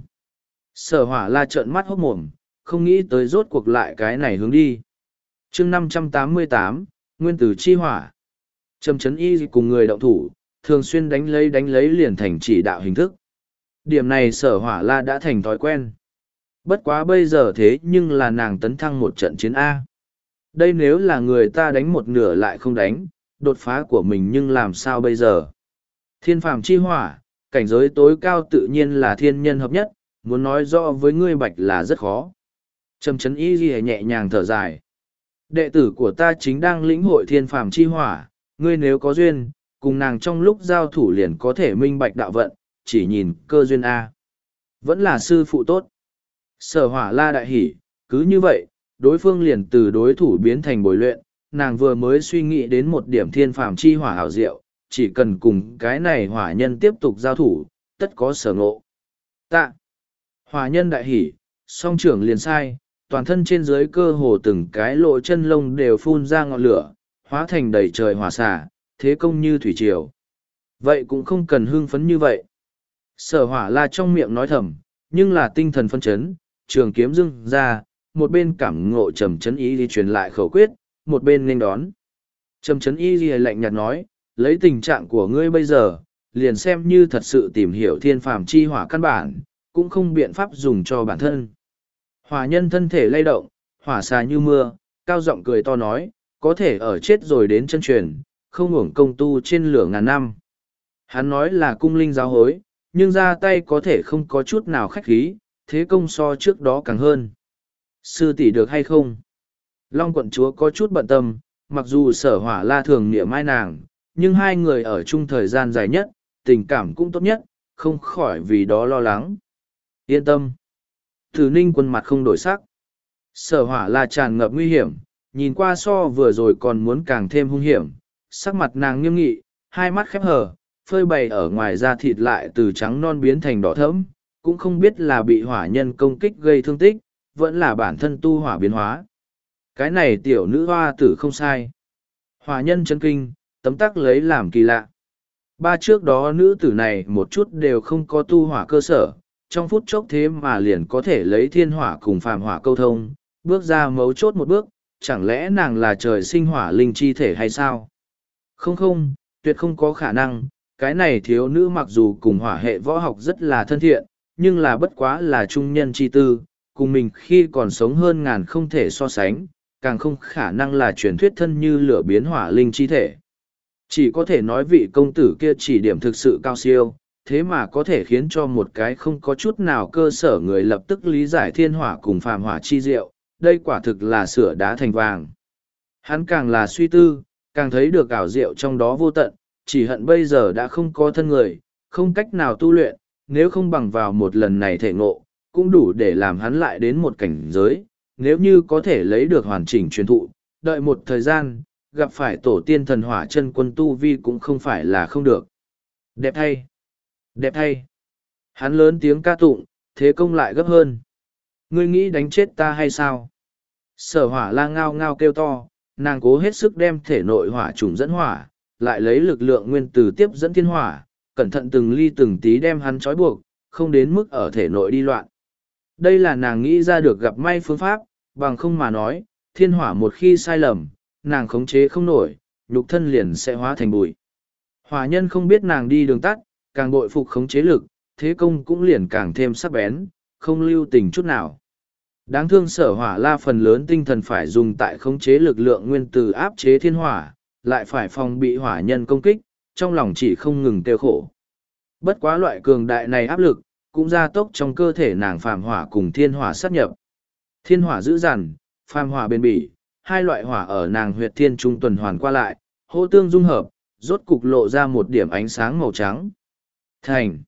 Sở Hỏa La trợn mắt hốt mồm, không nghĩ tới rốt cuộc lại cái này hướng đi. Chương 588, Nguyên tử chi hỏa. Trầm chấn y cùng người động thủ, thường xuyên đánh lấy liền thành chỉ đạo hình thức. Điểm này Sở Hỏa La đã thành thói quen. Bất quá bây giờ thế nhưng là nàng tấn thăng một trận chiến A. Đây nếu là người ta đánh một nửa lại không đánh, đột phá của mình nhưng làm sao bây giờ? Thiên phàm chi hỏa, cảnh giới tối cao tự nhiên là thiên nhân hợp nhất, muốn nói rõ với ngươi bạch là rất khó. Trầm chấn y ghi nhẹ nhàng thở dài. Đệ tử của ta chính đang lĩnh hội thiên phàm chi hỏa, ngươi nếu có duyên, cùng nàng trong lúc giao thủ liền có thể minh bạch đạo vận, chỉ nhìn cơ duyên A. Vẫn là sư phụ tốt. Sở Hỏa La đại hỉ, cứ như vậy, đối phương liền từ đối thủ biến thành bồi luyện, nàng vừa mới suy nghĩ đến một điểm thiên phàm chi hỏa hảo diệu, chỉ cần cùng cái này hỏa nhân tiếp tục giao thủ, tất có sở ngộ. Tạ. Hỏa nhân đại hỉ, song trưởng liền sai, toàn thân trên dưới cơ hồ từng cái lỗ chân lông đều phun ra ngọn lửa, hóa thành đầy trời hỏa xả, thế công như thủy triều. Vậy cũng không cần hưng phấn như vậy. Sở Hỏa La trong miệng nói thầm, nhưng là tinh thần phân chấn, trường kiếm dưng ra, một bên cảm ngộ trầm chấn ý đi truyền lại khẩu quyết, một bên nên đón. Trầm chấn y ghi lạnh nhạt nói, lấy tình trạng của ngươi bây giờ, liền xem như thật sự tìm hiểu thiên phàm chi hỏa căn bản, cũng không biện pháp dùng cho bản thân. Hỏa nhân thân thể lay động, hỏa xà như mưa, cao giọng cười to nói, có thể ở chết rồi đến chân truyền, không hưởng công tu trên lửa ngàn năm. Hắn nói là cung linh giáo hối, nhưng ra tay có thể không có chút nào khách khí, thế công so trước đó càng hơn. Sư tỷ được hay không? Long quận chúa có chút bận tâm, mặc dù Sở Hỏa La thường niệm mai nàng, nhưng hai người ở chung thời gian dài nhất, tình cảm cũng tốt nhất, không khỏi vì đó lo lắng. Yên tâm. Tử Ninh Quân mặt không đổi sắc. Sở Hỏa La tràn ngập nguy hiểm, nhìn qua so vừa rồi còn muốn càng thêm hung hiểm, sắc mặt nàng nghiêm nghị, hai mắt khép hờ, phơi bày ở ngoài da thịt lại từ trắng non biến thành đỏ thẫm, cũng không biết là bị hỏa nhân công kích gây thương tích, vẫn là bản thân tu hỏa biến hóa. Cái này tiểu nữ hoa tử không sai. Hỏa nhân chân kinh, tấm tắc lấy làm kỳ lạ. Ba trước đó nữ tử này một chút đều không có tu hỏa cơ sở, trong phút chốc thế mà liền có thể lấy thiên hỏa cùng phàm hỏa câu thông, bước ra mấu chốt một bước, chẳng lẽ nàng là trời sinh hỏa linh chi thể hay sao? Không, tuyệt không có khả năng, cái này thiếu nữ mặc dù cùng hỏa hệ võ học rất là thân thiện, nhưng là bất quá là trung nhân chi tư, cùng mình khi còn sống hơn ngàn không thể so sánh, càng không khả năng là truyền thuyết thân như lửa biến hỏa linh chi thể. Chỉ có thể nói vị công tử kia chỉ điểm thực sự cao siêu, thế mà có thể khiến cho một cái không có chút nào cơ sở người lập tức lý giải thiên hỏa cùng phàm hỏa chi diệu, đây quả thực là sửa đá thành vàng. Hắn càng là suy tư, càng thấy được ảo diệu trong đó vô tận, chỉ hận bây giờ đã không có thân người, không cách nào tu luyện, nếu không bằng vào một lần này thể ngộ, cũng đủ để làm hắn lại đến một cảnh giới, nếu như có thể lấy được hoàn chỉnh truyền thụ, đợi một thời gian, gặp phải tổ tiên thần hỏa chân quân tu vi cũng không phải là không được. Đẹp thay! Đẹp thay! Hắn lớn tiếng ca tụng, thế công lại gấp hơn. Ngươi nghĩ đánh chết ta hay sao? Sở hỏa la ngao ngao kêu to, nàng cố hết sức đem thể nội hỏa trùng dẫn hỏa, lại lấy lực lượng nguyên tử tiếp dẫn thiên hỏa, cẩn thận từng ly từng tí đem hắn trói buộc, không đến mức ở thể nội đi loạn. Đây là nàng nghĩ ra được gặp may phương pháp, bằng không mà nói, thiên hỏa một khi sai lầm, nàng khống chế không nổi, nhục thân liền sẽ hóa thành bụi. Hỏa nhân không biết nàng đi đường tắt, càng bội phục khống chế lực, thế công cũng liền càng thêm sắc bén, không lưu tình chút nào. Đáng thương sở hỏa la phần lớn tinh thần phải dùng tại khống chế lực lượng nguyên tử áp chế thiên hỏa, lại phải phòng bị hỏa nhân công kích, trong lòng chỉ không ngừng tiêu khổ. Bất quá loại cường đại này áp lực, cũng gia tốc trong cơ thể nàng phàm hỏa cùng thiên hỏa sát nhập. Thiên hỏa dữ dằn, phàm hỏa bền bỉ, hai loại hỏa ở nàng huyệt thiên trung tuần hoàn qua lại, hô tương dung hợp, rốt cục lộ ra một điểm ánh sáng màu trắng. Thành.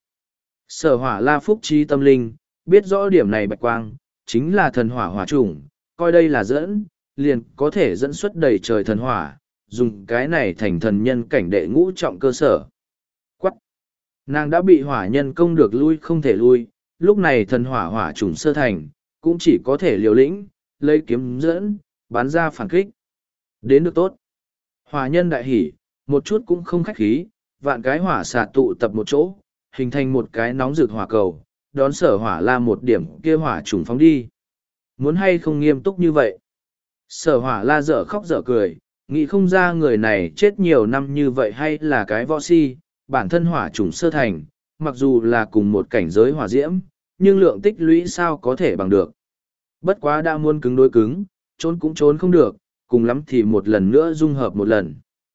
Sở hỏa la phúc trí tâm linh, biết rõ điểm này bạch quang, chính là thần hỏa hỏa chủng, coi đây là dẫn, liền có thể dẫn xuất đầy trời thần hỏa, dùng cái này thành thần nhân cảnh đệ ngũ trọng cơ sở. Quắc! Nàng đã bị hỏa nhân công được lui không thể lui, lúc này thần hỏa hỏa chủng sơ thành, cũng chỉ có thể liều lĩnh, lấy kiếm dẫn, bắn ra phản kích. Đến được tốt. Hỏa nhân đại hỉ, một chút cũng không khách khí, vạn cái hỏa xạ tụ tập một chỗ, hình thành một cái nóng rực hỏa cầu, đón sở hỏa la một điểm kia hỏa trùng phóng đi. Muốn hay không nghiêm túc như vậy? Sở hỏa la dở khóc dở cười, nghĩ không ra người này chết nhiều năm như vậy hay là cái võ si, bản thân hỏa trùng sơ thành, mặc dù là cùng một cảnh giới hỏa diễm, nhưng lượng tích lũy sao có thể bằng được. Bất quá đã muốn cứng đối cứng, trốn cũng trốn không được, cùng lắm thì một lần nữa dung hợp một lần.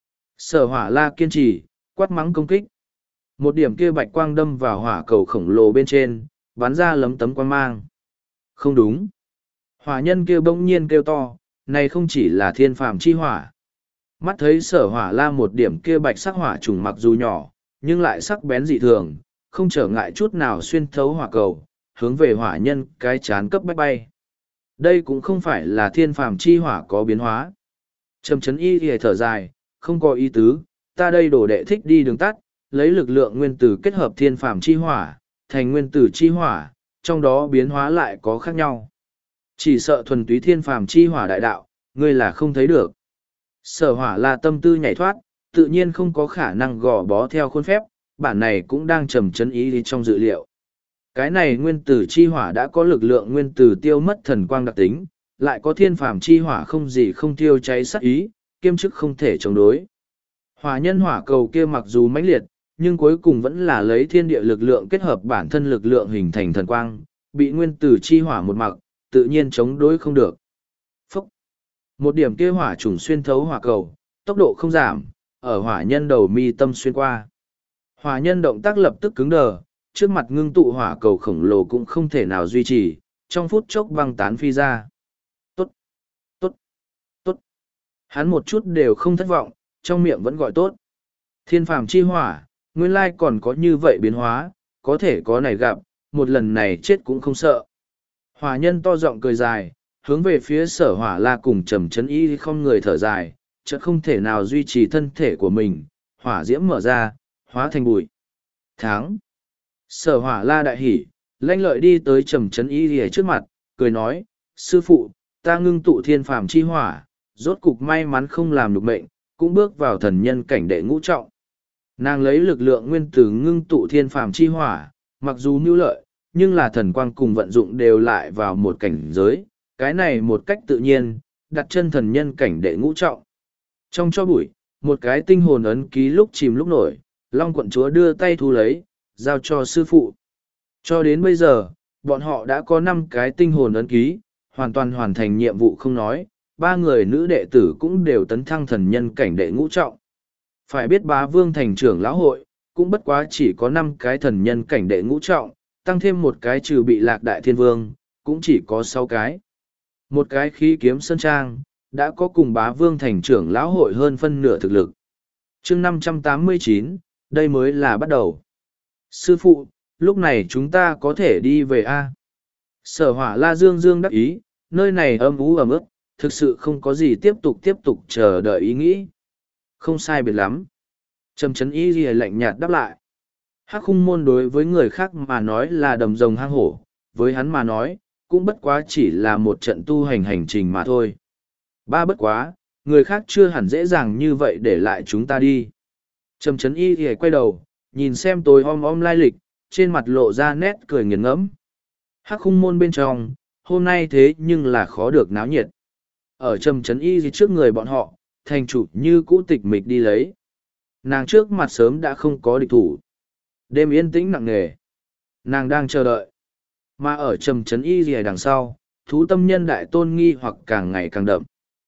Sở hỏa la kiên trì, quát mắng công kích. Một điểm kia bạch quang đâm vào hỏa cầu khổng lồ bên trên, bắn ra lấm tấm quang mang. Không đúng. Hỏa nhân kia bỗng nhiên kêu to, này không chỉ là thiên phàm chi hỏa. Mắt thấy sở hỏa la một điểm kia bạch sắc hỏa trùng mặc dù nhỏ, nhưng lại sắc bén dị thường, không trở ngại chút nào xuyên thấu hỏa cầu, hướng về hỏa nhân cái chán cấp bách bay. Đây cũng không phải là thiên phàm chi hỏa có biến hóa. Trầm chấn y thì thở dài, không có ý tứ, ta đây đổ đệ thích đi đường tắt, lấy lực lượng nguyên tử kết hợp thiên phàm chi hỏa, thành nguyên tử chi hỏa, trong đó biến hóa lại có khác nhau. Chỉ sợ thuần túy thiên phàm chi hỏa đại đạo, ngươi là không thấy được. Sở hỏa là tâm tư nhảy thoát, tự nhiên không có khả năng gò bó theo khuôn phép, bản này cũng đang trầm chấn ý đi trong dự liệu. Cái này nguyên tử chi hỏa đã có lực lượng nguyên tử tiêu mất thần quang đặc tính, lại có thiên phàm chi hỏa không gì không tiêu cháy sắc ý, kiêm chức không thể chống đối. Hỏa nhân hỏa cầu kia mặc dù mãnh liệt, nhưng cuối cùng vẫn là lấy thiên địa lực lượng kết hợp bản thân lực lượng hình thành thần quang, bị nguyên tử chi hỏa một mặc, tự nhiên chống đối không được. Phúc! Một điểm kia hỏa trùng xuyên thấu hỏa cầu, tốc độ không giảm, ở hỏa nhân đầu mi tâm xuyên qua. Hỏa nhân động tác lập tức cứng đờ, trước mặt ngưng tụ hỏa cầu khổng lồ cũng không thể nào duy trì, trong phút chốc băng tán phi ra. Tốt! Tốt! Tốt! Hắn một chút đều không thất vọng, trong miệng vẫn gọi tốt. Thiên phàm chi hỏa, nguyên lai còn có như vậy biến hóa, có thể có này gặp, một lần này chết cũng không sợ. Hỏa nhân to giọng cười dài, hướng về phía sở hỏa la cùng trầm chấn y không người thở dài, chợt không thể nào duy trì thân thể của mình, hỏa diễm mở ra, hóa thành bụi. Tháng. Sở hỏa la đại hỉ, lanh lợi đi tới trầm chấn y trước mặt, cười nói, sư phụ, ta ngưng tụ thiên phàm chi hỏa, rốt cục may mắn không làm được mệnh, cũng bước vào thần nhân cảnh đệ ngũ trọng. Nàng lấy lực lượng nguyên tử ngưng tụ thiên phàm chi hỏa, mặc dù mưu lợi, nhưng là thần quang cùng vận dụng đều lại vào một cảnh giới, cái này một cách tự nhiên, đặt chân thần nhân cảnh đệ ngũ trọng. Trong cho bụi, một cái tinh hồn ấn ký lúc chìm lúc nổi, Long quận chúa đưa tay thu lấy, giao cho sư phụ. Cho đến bây giờ, bọn họ đã có 5 cái tinh hồn ấn ký, hoàn toàn hoàn thành nhiệm vụ không nói, 3 người nữ đệ tử cũng đều tấn thăng thần nhân cảnh đệ ngũ trọng. Phải biết Bá Vương thành trưởng lão hội, cũng bất quá chỉ có 5 cái thần nhân cảnh đệ ngũ trọng, tăng thêm một cái trừ bị lạc đại thiên vương, cũng chỉ có 6 cái. Một cái khí kiếm sơn trang, đã có cùng Bá Vương thành trưởng lão hội hơn phân nửa thực lực. chương 589, đây mới là bắt đầu. Sư phụ, lúc này chúng ta có thể đi về a? Sở Hỏa La dương dương đắc ý, nơi này âm ú ẩm ướt, thực sự không có gì tiếp tục chờ đợi ý nghĩ. Không sai biệt lắm. Trầm Trấn Y Ghi lạnh nhạt đáp lại. Hắc Khung Môn đối với người khác mà nói là đầm rồng hang hổ, với hắn mà nói, cũng bất quá chỉ là một trận tu hành hành trình mà thôi. Ba bất quá, người khác chưa hẳn dễ dàng như vậy để lại chúng ta đi. Trầm Trấn Y Ghi quay đầu, nhìn xem tôi om lai lịch, trên mặt lộ ra nét cười nghiền ngẫm. Hắc Khung Môn bên trong, hôm nay thế nhưng là khó được náo nhiệt. Ở Trầm Trấn Y Ghi trước người bọn họ, thành chủ như cũ tịch mịch đi lấy. Nàng trước mặt sớm đã không có địch thủ. Đêm yên tĩnh nặng nề. Nàng đang chờ đợi. Mà ở Trầm Trấn Y Ghi đằng sau, thú tâm nhân đại tôn nghi hoặc càng ngày càng đậm.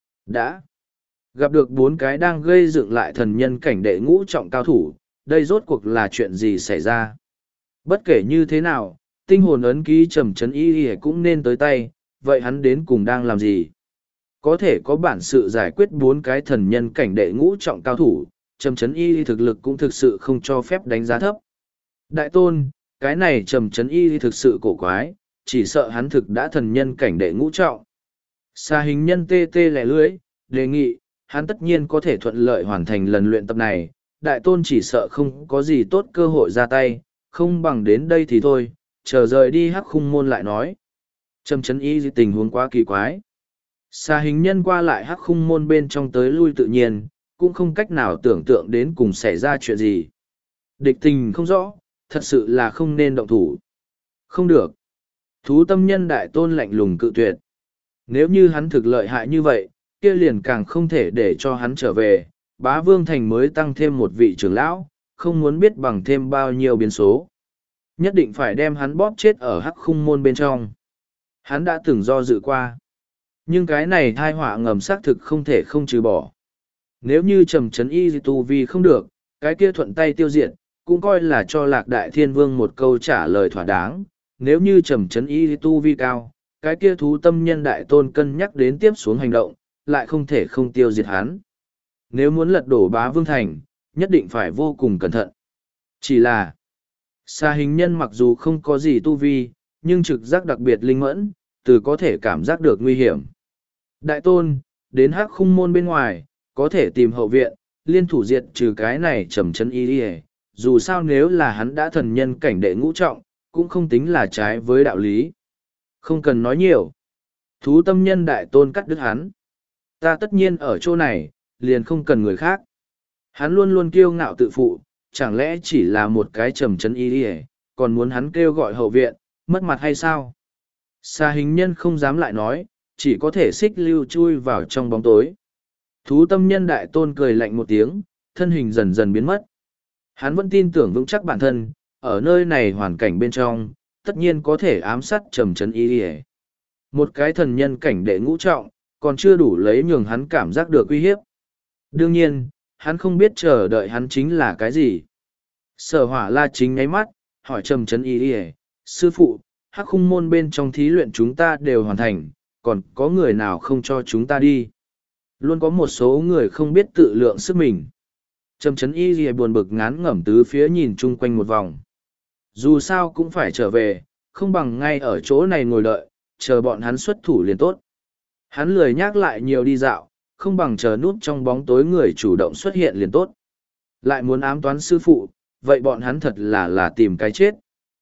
Đã gặp được bốn cái đang gây dựng lại thần nhân cảnh đệ ngũ trọng cao thủ, đây rốt cuộc là chuyện gì xảy ra? Bất kể như thế nào, tinh hồn ấn ký Trầm Trấn Y Ghi cũng nên tới tay, vậy hắn đến cùng đang làm gì? Có thể có bản sự giải quyết bốn cái thần nhân cảnh đệ ngũ trọng cao thủ, Trầm Trấn Y thực lực cũng thực sự không cho phép đánh giá thấp. Đại tôn, cái này Trầm Trấn Y thực sự cổ quái, chỉ sợ hắn thực đã thần nhân cảnh đệ ngũ trọng. Xa hình nhân tê tê lẻ lưới, đề nghị, hắn tất nhiên có thể thuận lợi hoàn thành lần luyện tập này, đại tôn chỉ sợ không có gì tốt cơ hội ra tay, không bằng đến đây thì thôi, chờ rời đi Hắc Khung Môn lại nói. Trầm Trấn Y tình huống quá kỳ quái. Xa hình nhân qua lại Hắc Khung Môn bên trong tới lui tự nhiên, cũng không cách nào tưởng tượng đến cùng xảy ra chuyện gì. Địch tình không rõ, thật sự là không nên động thủ. Không được. Thú tâm nhân đại tôn lạnh lùng cự tuyệt. Nếu như hắn thực lợi hại như vậy, kia liền càng không thể để cho hắn trở về. Bá Vương Thành mới tăng thêm một vị trưởng lão, không muốn biết bằng thêm bao nhiêu biến số. Nhất định phải đem hắn bóp chết ở Hắc Khung Môn bên trong. Hắn đã từng do dự qua. Nhưng cái này thai họa ngầm xác thực không thể không trừ bỏ. Nếu như Trầm Trấn Y tu vi không được, cái kia thuận tay tiêu diệt, cũng coi là cho Lạc Đại Thiên Vương một câu trả lời thỏa đáng. Nếu như Trầm Trấn Y tu vi cao, cái kia thú tâm nhân đại tôn cân nhắc đến tiếp xuống hành động, lại không thể không tiêu diệt hắn. Nếu muốn lật đổ Bá Vương Thành, nhất định phải vô cùng cẩn thận. Chỉ là, xa hình nhân mặc dù không có gì tu vi, nhưng trực giác đặc biệt linh mẫn, từ có thể cảm giác được nguy hiểm. Đại tôn, đến Hắc Khung Môn bên ngoài, có thể tìm hậu viện, liên thủ diệt trừ cái này Trầm Trấn Y. Dù sao nếu là hắn đã thần nhân cảnh đệ ngũ trọng, cũng không tính là trái với đạo lý. Không cần nói nhiều. Thú tâm nhân đại tôn cắt đứt hắn. Ta tất nhiên ở chỗ này, liền không cần người khác. Hắn luôn luôn kiêu ngạo tự phụ, chẳng lẽ chỉ là một cái Trầm Trấn Y, còn muốn hắn kêu gọi hậu viện, mất mặt hay sao? Xa hình nhân không dám lại nói, chỉ có thể xích lưu chui vào trong bóng tối. Thú tâm nhân đại tôn cười lạnh một tiếng, thân hình dần dần biến mất. Hắn vẫn tin tưởng vững chắc bản thân, ở nơi này hoàn cảnh bên trong, tất nhiên có thể ám sát Trầm Trấn Y. Một cái thần nhân cảnh đệ ngũ trọng, còn chưa đủ lấy nhường hắn cảm giác được uy hiếp. Đương nhiên, hắn không biết chờ đợi hắn chính là cái gì. Sở Hỏa La chính nháy mắt, hỏi Trầm Trấn Y, sư phụ, Hắc Khung Môn bên trong thí luyện chúng ta đều hoàn thành, còn có người nào không cho chúng ta đi? Luôn có một số người không biết tự lượng sức mình. Trầm Trấn Y buồn bực ngán ngẩm tứ phía nhìn chung quanh một vòng. Dù sao cũng phải trở về, không bằng ngay ở chỗ này ngồi đợi, chờ bọn hắn xuất thủ liền tốt. Hắn lười nhắc lại nhiều đi dạo, không bằng chờ núp trong bóng tối người chủ động xuất hiện liền tốt. Lại muốn ám toán sư phụ, vậy bọn hắn thật là tìm cái chết.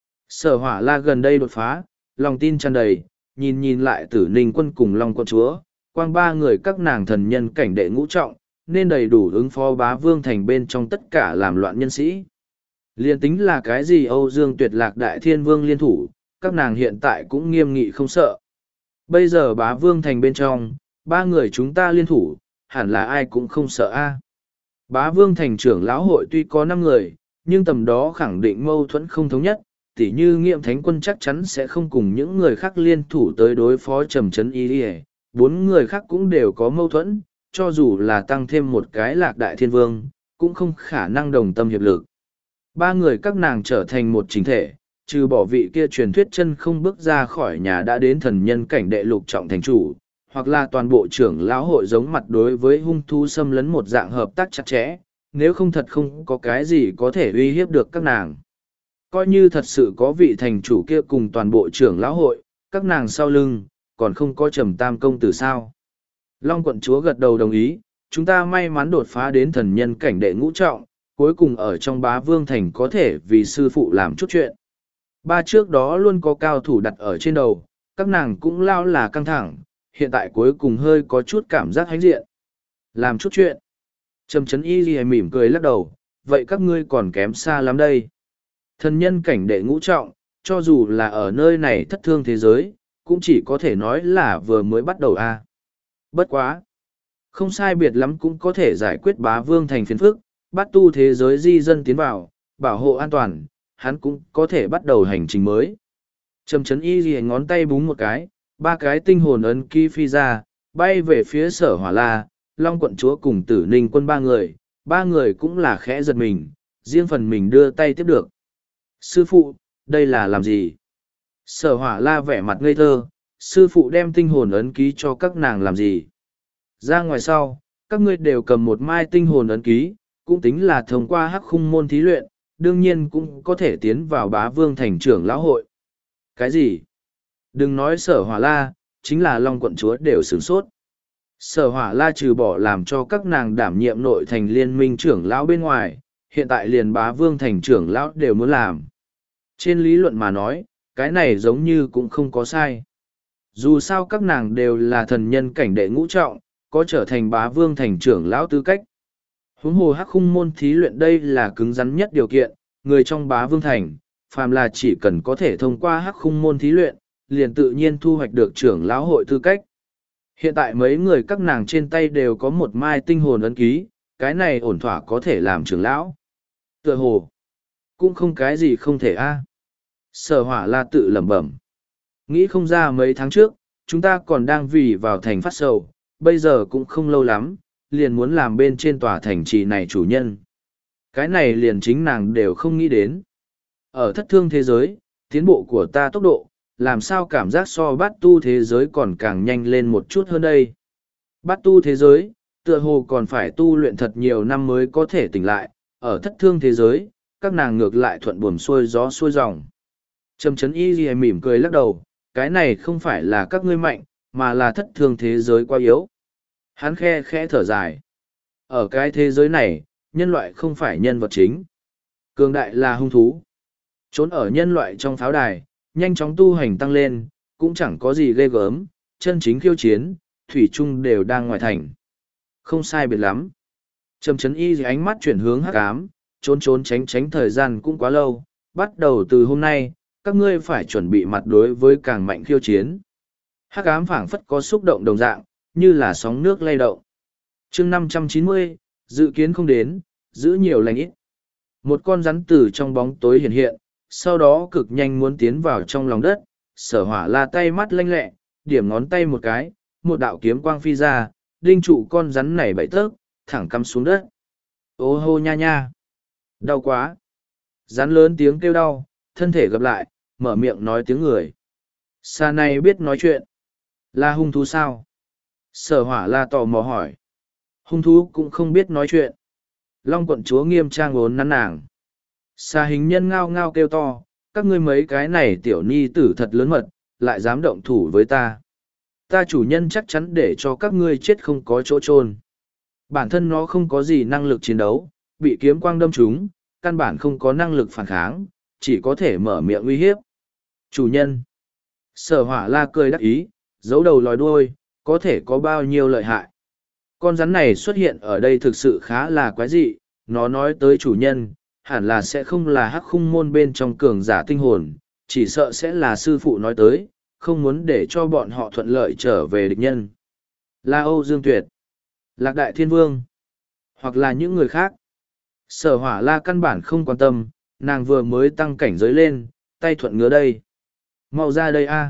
Sở Hỏa La gần đây đột phá, lòng tin tràn đầy, nhìn lại Tử Ninh Quân cùng Long Quân Chúa, quang ba người các nàng thần nhân cảnh đệ ngũ trọng, nên đầy đủ ứng phó Bá Vương Thành bên trong tất cả làm loạn nhân sĩ. Liên tính là cái gì Âu Dương Tuyệt Lạc Đại Thiên Vương liên thủ, các nàng hiện tại cũng nghiêm nghị không sợ. Bây giờ Bá Vương Thành bên trong, ba người chúng ta liên thủ, hẳn là ai cũng không sợ a. Bá Vương Thành trưởng lão hội tuy có 5 người, nhưng tầm đó khẳng định mâu thuẫn không thống nhất, tỉ như Nghiệm Thánh Quân chắc chắn sẽ không cùng những người khác liên thủ tới đối phó Trầm Trấn Y. 4 người khác cũng đều có mâu thuẫn, cho dù là tăng thêm một cái Lạc Đại Thiên Vương, cũng không khả năng đồng tâm hiệp lực. 3 người các nàng trở thành một chính thể, trừ bỏ vị kia truyền thuyết chân không bước ra khỏi nhà đã đến thần nhân cảnh đệ lục trọng thành chủ, hoặc là toàn bộ trưởng lão hội giống mặt đối với hung thú xâm lấn một dạng hợp tác chặt chẽ, nếu không thật không có cái gì có thể uy hiếp được các nàng. Coi như thật sự có vị thành chủ kia cùng toàn bộ trưởng lão hội, các nàng sau lưng, còn không có Trầm Tam công tử sao. Long quận chúa gật đầu đồng ý, chúng ta may mắn đột phá đến thần nhân cảnh đệ ngũ trọng, cuối cùng ở trong Bá Vương Thành có thể vì sư phụ làm chút chuyện. Ba trước đó luôn có cao thủ đặt ở trên đầu, các nàng cũng lao là căng thẳng, hiện tại cuối cùng hơi có chút cảm giác hãnh diện. Làm chút chuyện. Trầm Trấn Y Ghi mỉm cười lắc đầu, vậy các ngươi còn kém xa lắm đây. Thần nhân cảnh đệ ngũ trọng, cho dù là ở nơi này thất thương thế giới, cũng chỉ có thể nói là vừa mới bắt đầu a. Bất quá. Không sai biệt lắm cũng có thể giải quyết Bá Vương Thành phiền phức, bắt tu thế giới di dân tiến vào, bảo hộ an toàn, hắn cũng có thể bắt đầu hành trình mới. Trầm Trấn Y Ghi ngón tay búng một cái, ba cái tinh hồn ấn ký phi ra, bay về phía Sở Hỏa La, Long quận chúa cùng Tử Ninh quân ba người cũng là khẽ giật mình, riêng phần mình đưa tay tiếp được. Sư phụ, đây là làm gì? Sở Hỏa La vẻ mặt ngây thơ, sư phụ đem tinh hồn ấn ký cho các nàng làm gì? Ra ngoài sau, các ngươi đều cầm một mai tinh hồn ấn ký, cũng tính là thông qua Hắc Khung môn thí luyện, đương nhiên cũng có thể tiến vào Bá Vương Thành trưởng lão hội. Cái gì? Đừng nói Sở Hỏa La, chính là Long quận chúa đều sửng sốt. Sở Hỏa La trừ bỏ làm cho các nàng đảm nhiệm nội thành liên minh trưởng lão bên ngoài, hiện tại liền Bá Vương Thành trưởng lão đều muốn làm. Trên lý luận mà nói, cái này giống như cũng không có sai. Dù sao các nàng đều là thần nhân cảnh đệ ngũ trọng, có trở thành Bá Vương Thành trưởng lão tư cách. Huống hồ Hắc Khung môn thí luyện đây là cứng rắn nhất điều kiện, người trong Bá Vương Thành, phàm là chỉ cần có thể thông qua Hắc Khung môn thí luyện, liền tự nhiên thu hoạch được trưởng lão hội tư cách. Hiện tại mấy người các nàng trên tay đều có một mai tinh hồn ấn ký, cái này ổn thỏa có thể làm trưởng lão. Tựa hồ, cũng không cái gì không thể a. Sở Hỏa La tự lẩm bẩm. Nghĩ không ra mấy tháng trước, chúng ta còn đang vì vào thành phát sầu, bây giờ cũng không lâu lắm, liền muốn làm bên trên tòa thành trì này chủ nhân. Cái này liền chính nàng đều không nghĩ đến. Ở thất thương thế giới, tiến bộ của ta tốc độ, làm sao cảm giác so bát tu thế giới còn càng nhanh lên một chút hơn đây. Bát tu thế giới, tựa hồ còn phải tu luyện thật nhiều năm mới có thể tỉnh lại, ở thất thương thế giới, các nàng ngược lại thuận buồm xuôi gió xuôi dòng. Trầm Trấn Y Ghi mỉm cười lắc đầu, cái này không phải là các ngươi mạnh, mà là thất thương thế giới quá yếu. Hắn khe khẽ thở dài. Ở cái thế giới này, nhân loại không phải nhân vật chính. Cường đại là hung thú. Trốn ở nhân loại trong pháo đài, nhanh chóng tu hành tăng lên, cũng chẳng có gì ghê gớm, chân chính khiêu chiến, thủy chung đều đang ngoài thành. Không sai biệt lắm. Trầm Trấn Y ánh mắt chuyển hướng hắc ám, trốn tránh thời gian cũng quá lâu, bắt đầu từ hôm nay, các ngươi phải chuẩn bị mặt đối với càng mạnh khiêu chiến. Hắc ám phảng phất có xúc động đồng dạng, như là sóng nước lay động. Chương 590, dự kiến không đến, giữ nhiều lành ít. Một con rắn từ trong bóng tối hiện hiện, sau đó cực nhanh muốn tiến vào trong lòng đất, Sở Hỏa La tay mắt lanh lẹ, điểm ngón tay một cái, một đạo kiếm quang phi ra, đinh trụ con rắn này bảy tấc, thẳng cắm xuống đất. Ô hô nha nha! Đau quá! Rắn lớn tiếng kêu đau, thân thể gập lại, mở miệng nói tiếng người. Xa này biết nói chuyện. Là hung thú sao? Sở Hỏa La tò mò hỏi. Hung thú cũng không biết nói chuyện. Long quận chúa nghiêm trang ốn nắn nàng. Xa hình nhân ngao ngao kêu to, các ngươi mấy cái này tiểu ni tử thật lớn mật, lại dám động thủ với ta. Ta chủ nhân chắc chắn để cho các ngươi chết không có chỗ chôn. Bản thân nó không có gì năng lực chiến đấu, bị kiếm quang đâm trúng, căn bản không có năng lực phản kháng, chỉ có thể mở miệng uy hiếp. Chủ nhân. Sở Hỏa La cười đắc ý, giấu đầu lòi đuôi, có thể có bao nhiêu lợi hại. Con rắn này xuất hiện ở đây thực sự khá là quái dị, nó nói tới chủ nhân, hẳn là sẽ không là Hắc Khung môn bên trong cường giả tinh hồn, chỉ sợ sẽ là sư phụ nói tới, không muốn để cho bọn họ thuận lợi trở về địch nhân. Là Âu Dương Tuyệt, Lạc Đại Thiên Vương, hoặc là những người khác. Sở Hỏa La căn bản không quan tâm, nàng vừa mới tăng cảnh giới lên, tay thuận ngứa đây. Mau ra đây a!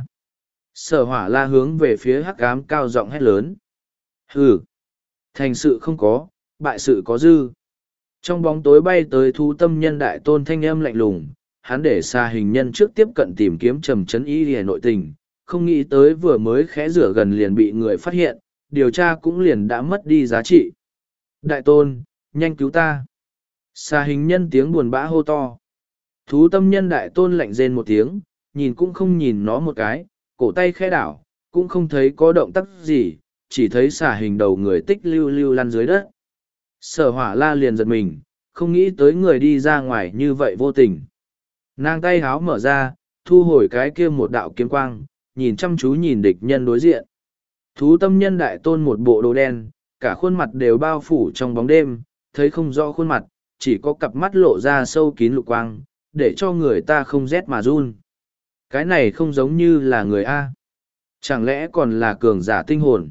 Sở Hỏa La hướng về phía hắc ám cao giọng hét lớn. Hừ! Thành sự không có, bại sự có dư. Trong bóng tối bay tới thú tâm nhân đại tôn thanh âm lạnh lùng, hắn để xa hình nhân trước tiếp cận tìm kiếm Trầm Trấn Y Lìa nội tình, không nghĩ tới vừa mới khẽ rửa gần liền bị người phát hiện, điều tra cũng liền đã mất đi giá trị. Đại tôn, nhanh cứu ta! Xà hình nhân tiếng buồn bã hô to. Thú tâm nhân đại tôn lạnh rên một tiếng, nhìn cũng không nhìn nó một cái, cổ tay khẽ đảo, cũng không thấy có động tác gì, chỉ thấy xà hình đầu người tích lưu lưu lăn dưới đất. Sở hỏa la liền giật mình, không nghĩ tới người đi ra ngoài như vậy vô tình. Nàng tay háo mở ra, thu hồi cái kia một đạo kiếm quang, nhìn chăm chú nhìn địch nhân đối diện. Thú tâm nhân đại tôn một bộ đồ đen, cả khuôn mặt đều bao phủ trong bóng đêm, thấy không rõ khuôn mặt, chỉ có cặp mắt lộ ra sâu kín lục quang, để cho người ta không rét mà run. Cái này không giống như là người A. Chẳng lẽ còn là cường giả tinh hồn?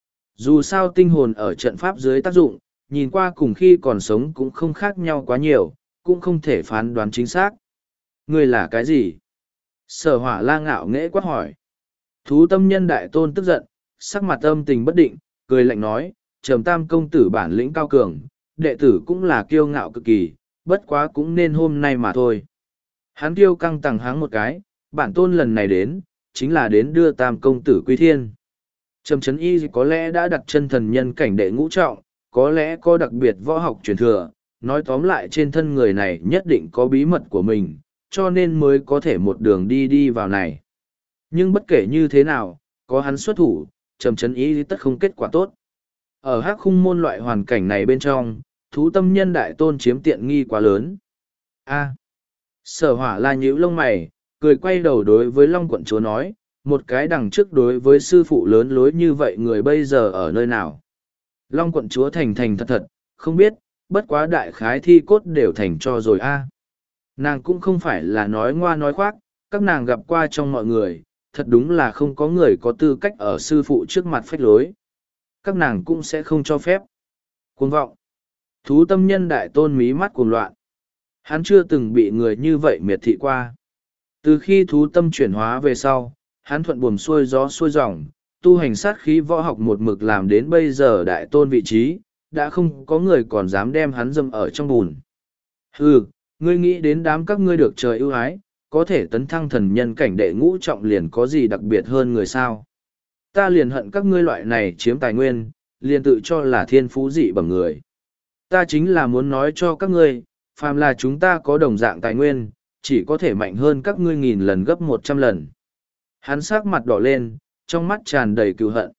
Dù sao tinh hồn ở trận pháp dưới tác dụng, nhìn qua cùng khi còn sống cũng không khác nhau quá nhiều, cũng không thể phán đoán chính xác. Người là cái gì? Sở hỏa la ngạo nghễ quát hỏi. Thú tâm nhân đại tôn tức giận, sắc mặt âm tình bất định, cười lạnh nói, Trầm Tam công tử bản lĩnh cao cường, đệ tử cũng là kiêu ngạo cực kỳ, bất quá cũng nên hôm nay mà thôi. Hắn kiêu căng tằng háng một cái, bản tôn lần này đến, chính là đến đưa Tam công tử quy thiên. Trầm Trấn Y có lẽ đã đặt chân thần nhân cảnh đệ ngũ trọng, có lẽ có đặc biệt võ học truyền thừa, nói tóm lại trên thân người này nhất định có bí mật của mình, cho nên mới có thể một đường đi vào này. Nhưng bất kể như thế nào, có hắn xuất thủ, Trầm Trấn Y tất không kết quả tốt. Ở Hắc Khung môn loại hoàn cảnh này bên trong, thú tâm nhân đại tôn chiếm tiện nghi quá lớn. A. Sở hỏa la nhíu lông mày, cười quay đầu đối với Long quận chúa nói, một cái đằng trước đối với sư phụ lớn lối như vậy người bây giờ ở nơi nào. Long quận chúa thành thật, không biết, bất quá đại khái thi cốt đều thành cho rồi a. Nàng cũng không phải là nói ngoa nói khoác, các nàng gặp qua trong mọi người, thật đúng là không có người có tư cách ở sư phụ trước mặt phách lối. Các nàng cũng sẽ không cho phép. Cuồng vọng. Thú tâm nhân đại tôn mí mắt cuồng loạn. Hắn chưa từng bị người như vậy miệt thị qua. Từ khi thú tâm chuyển hóa về sau, hắn thuận buồm xuôi gió xuôi dòng, tu hành sát khí võ học một mực làm đến bây giờ đại tôn vị trí, đã không có người còn dám đem hắn dâm ở trong bùn. Hừ, ngươi nghĩ đến đám các ngươi được trời ưu ái, có thể tấn thăng thần nhân cảnh đệ ngũ trọng liền có gì đặc biệt hơn người sao? Ta liền hận các ngươi loại này chiếm tài nguyên, liền tự cho là thiên phú dị bẩm người. Ta chính là muốn nói cho các ngươi, phàm là chúng ta có đồng dạng tài nguyên, chỉ có thể mạnh hơn các ngươi 1000 lần gấp 100 lần. Hắn sắc mặt đỏ lên, trong mắt tràn đầy cừu hận.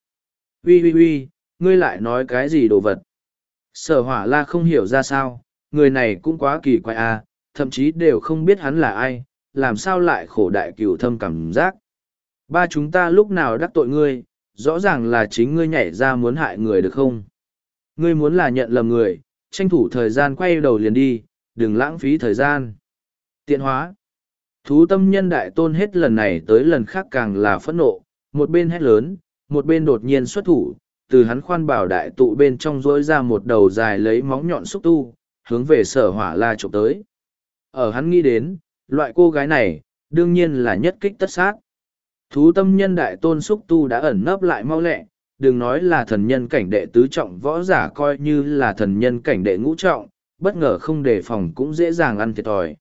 Uy, ngươi lại nói cái gì đồ vật? Sở hỏa la không hiểu ra sao, người này cũng quá kỳ quái à, thậm chí đều không biết hắn là ai, làm sao lại khổ đại cừu thâm cảm giác. Ba chúng ta lúc nào đắc tội ngươi, rõ ràng là chính ngươi nhảy ra muốn hại người được không? Ngươi muốn là nhận lầm người, tranh thủ thời gian quay đầu liền đi, đừng lãng phí thời gian. Tiện hóa. Thú tâm nhân đại tôn hết lần này tới lần khác càng là phẫn nộ, một bên hét lớn, một bên đột nhiên xuất thủ, từ hắn khoan bảo đại tụ bên trong rỗi ra một đầu dài lấy móng nhọn xúc tu, hướng về sở hỏa la chụp tới. Ở hắn nghĩ đến, loại cô gái này, đương nhiên là nhất kích tất sát. Thú tâm nhân đại tôn xúc tu đã ẩn nấp lại mau lẹ, đừng nói là thần nhân cảnh đệ tứ trọng võ giả coi như là thần nhân cảnh đệ ngũ trọng, bất ngờ không đề phòng cũng dễ dàng ăn thiệt thòi.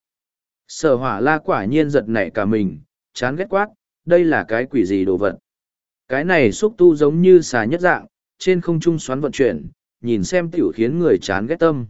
Sở hỏa la quả nhiên giật nảy cả mình, chán ghét quát, đây là cái quỷ gì đồ vật. Cái này xúc tu giống như xà nhất dạng, trên không trung xoắn vận chuyển, nhìn xem tiểu khiến người chán ghét tâm.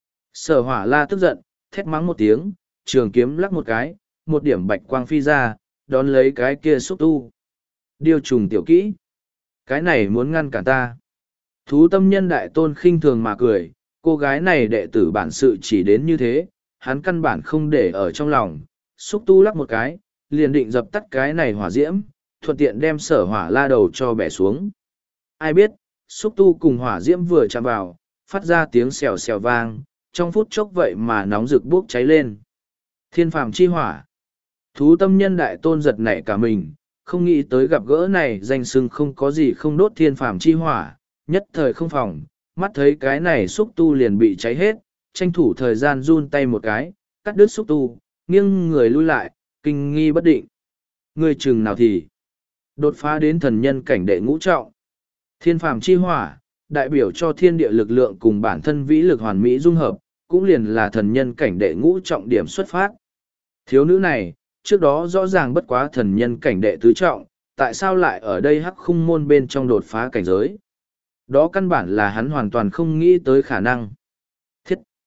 Sở hỏa la tức giận, thét mắng một tiếng, trường kiếm lắc một cái, một điểm bạch quang phi ra, đón lấy cái kia xúc tu. Điều trùng tiểu kỹ. Cái này muốn ngăn cản ta. Thú tâm nhân đại tôn khinh thường mà cười, cô gái này đệ tử bản sự chỉ đến như thế, hắn căn bản không để ở trong lòng, xúc tu lắc một cái, liền định dập tắt cái này hỏa diễm, thuận tiện đem sở hỏa la đầu cho bẻ xuống. Ai biết, xúc tu cùng hỏa diễm vừa chạm vào, phát ra tiếng xèo xèo vang, trong phút chốc vậy mà nóng rực bốc cháy lên. Thiên phàm chi hỏa. Thú tâm nhân đại tôn giật nảy cả mình, không nghĩ tới gặp gỡ này danh sưng không có gì không đốt thiên phàm chi hỏa, nhất thời không phòng, mắt thấy cái này xúc tu liền bị cháy hết, tranh thủ thời gian run tay một cái, cắt đứt xúc tu, nghiêng người lui lại, kinh nghi bất định. Người chừng nào thì đột phá đến thần nhân cảnh đệ ngũ trọng. Thiên phàm chi hỏa, đại biểu cho thiên địa lực lượng cùng bản thân vĩ lực hoàn mỹ dung hợp, cũng liền là thần nhân cảnh đệ ngũ trọng điểm xuất phát. Thiếu nữ này, trước đó rõ ràng bất quá thần nhân cảnh đệ tứ trọng, tại sao lại ở đây Hắc Khung môn bên trong đột phá cảnh giới? Đó căn bản là hắn hoàn toàn không nghĩ tới khả năng. Thiết!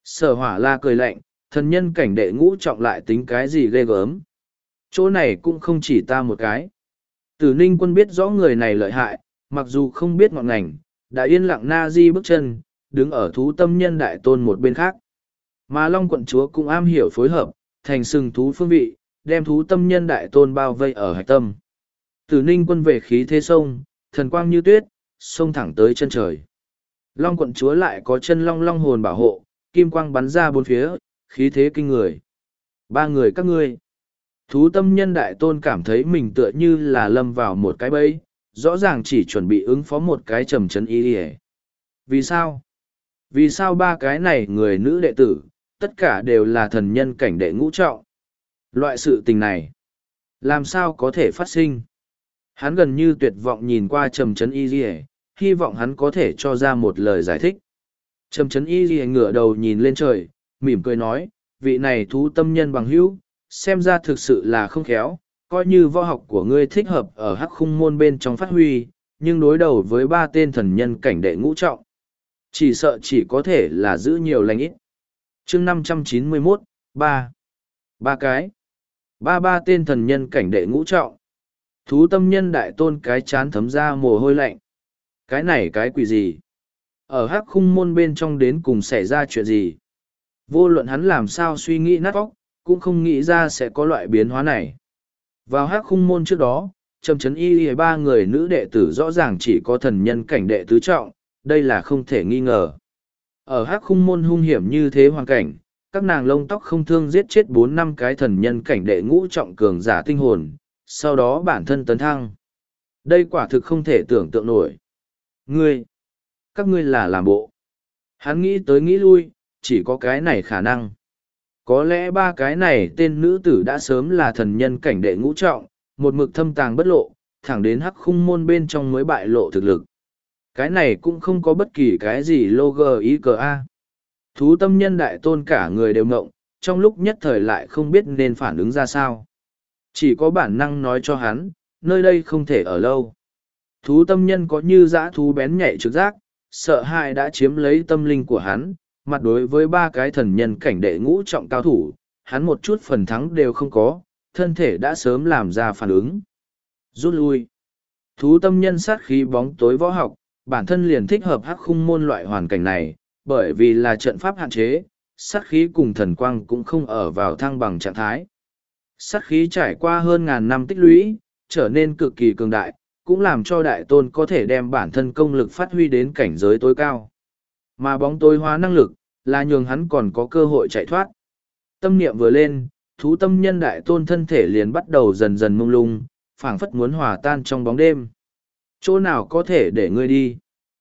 Sở hỏa la cười lạnh, thần nhân cảnh đệ ngũ trọng lại tính cái gì ghê gớm. Chỗ này cũng không chỉ ta một cái. Tử Ninh Quân biết rõ người này lợi hại, mặc dù không biết ngọn ngành, đã yên lặng na di bước chân, đứng ở thú tâm nhân đại tôn một bên khác. Mà Long quận chúa cũng am hiểu phối hợp, thành sừng thú phương vị, đem thú tâm nhân đại tôn bao vây ở hạch tâm. Tử Ninh Quân về khí thế sông, thần quang như tuyết, sông thẳng tới chân trời. Long quận chúa lại có chân long long hồn bảo hộ, kim quang bắn ra bốn phía, khí thế kinh người. Ba người các ngươi. Thú tâm nhân đại tôn cảm thấy mình tựa như là lâm vào một cái bẫy, rõ ràng chỉ chuẩn bị ứng phó một cái trầm trấn y ỉa. Vì sao? Vì sao ba cái này người nữ đệ tử, tất cả đều là thần nhân cảnh đệ ngũ trọng? Loại sự tình này, làm sao có thể phát sinh? Hắn gần như tuyệt vọng nhìn qua trầm trấn y ỉa, hy vọng hắn có thể cho ra một lời giải thích. Trầm trấn y ỉa ngửa đầu nhìn lên trời, mỉm cười nói, vị này thú tâm nhân bằng hữu, xem ra thực sự là không khéo, coi như võ học của ngươi thích hợp ở hắc khung môn bên trong phát huy, nhưng đối đầu với ba tên thần nhân cảnh đệ ngũ trọng. Chỉ sợ chỉ có thể là giữ nhiều lành ít. chương 591, ba cái. Ba tên thần nhân cảnh đệ ngũ trọng. Thú tâm nhân đại tôn cái chán thấm ra mồ hôi lạnh. Cái này cái quỷ gì? Ở hắc khung môn bên trong đến cùng xảy ra chuyện gì? Vô luận hắn làm sao suy nghĩ nát óc, cũng không nghĩ ra sẽ có loại biến hóa này. Vào hắc khung môn trước đó, trầm trấn y ba người nữ đệ tử rõ ràng chỉ có thần nhân cảnh đệ tứ trọng, đây là không thể nghi ngờ. Ở hắc khung môn hung hiểm như thế hoàn cảnh, các nàng lông tóc không thương giết chết 4-5 cái thần nhân cảnh đệ ngũ trọng cường giả tinh hồn, sau đó bản thân tấn thăng. Đây quả thực không thể tưởng tượng nổi. Các ngươi là làm bộ. Hắn nghĩ tới nghĩ lui, chỉ có cái này khả năng. Có lẽ ba cái này tên nữ tử đã sớm là thần nhân cảnh đệ ngũ trọng, một mực thâm tàng bất lộ, thẳng đến hắc khung môn bên trong mới bại lộ thực lực. Cái này cũng không có bất kỳ cái gì logo ý cờ A. Thú tâm nhân đại tôn cả người đều ngộng, trong lúc nhất thời lại không biết nên phản ứng ra sao. Chỉ có bản năng nói cho hắn, nơi đây không thể ở lâu. Thú tâm nhân có như dã thú bén nhạy trực giác, sợ hãi đã chiếm lấy tâm linh của hắn, mặt đối với ba cái thần nhân cảnh đệ ngũ trọng cao thủ, hắn một chút phần thắng đều không có, thân thể đã sớm làm ra phản ứng. Rút lui. Thú tâm nhân sát khí bóng tối võ học, bản thân liền thích hợp hắc khung môn loại hoàn cảnh này, bởi vì là trận pháp hạn chế, sát khí cùng thần quang cũng không ở vào thăng bằng trạng thái. Sát khí trải qua hơn ngàn năm tích lũy, trở nên cực kỳ cường đại, cũng làm cho đại tôn có thể đem bản thân công lực phát huy đến cảnh giới tối cao. Mà bóng tối hóa năng lực, là nhường hắn còn có cơ hội chạy thoát. Tâm niệm vừa lên, thú tâm nhân đại tôn thân thể liền bắt đầu dần dần mông lung, phảng phất muốn hòa tan trong bóng đêm. Chỗ nào có thể để ngươi đi?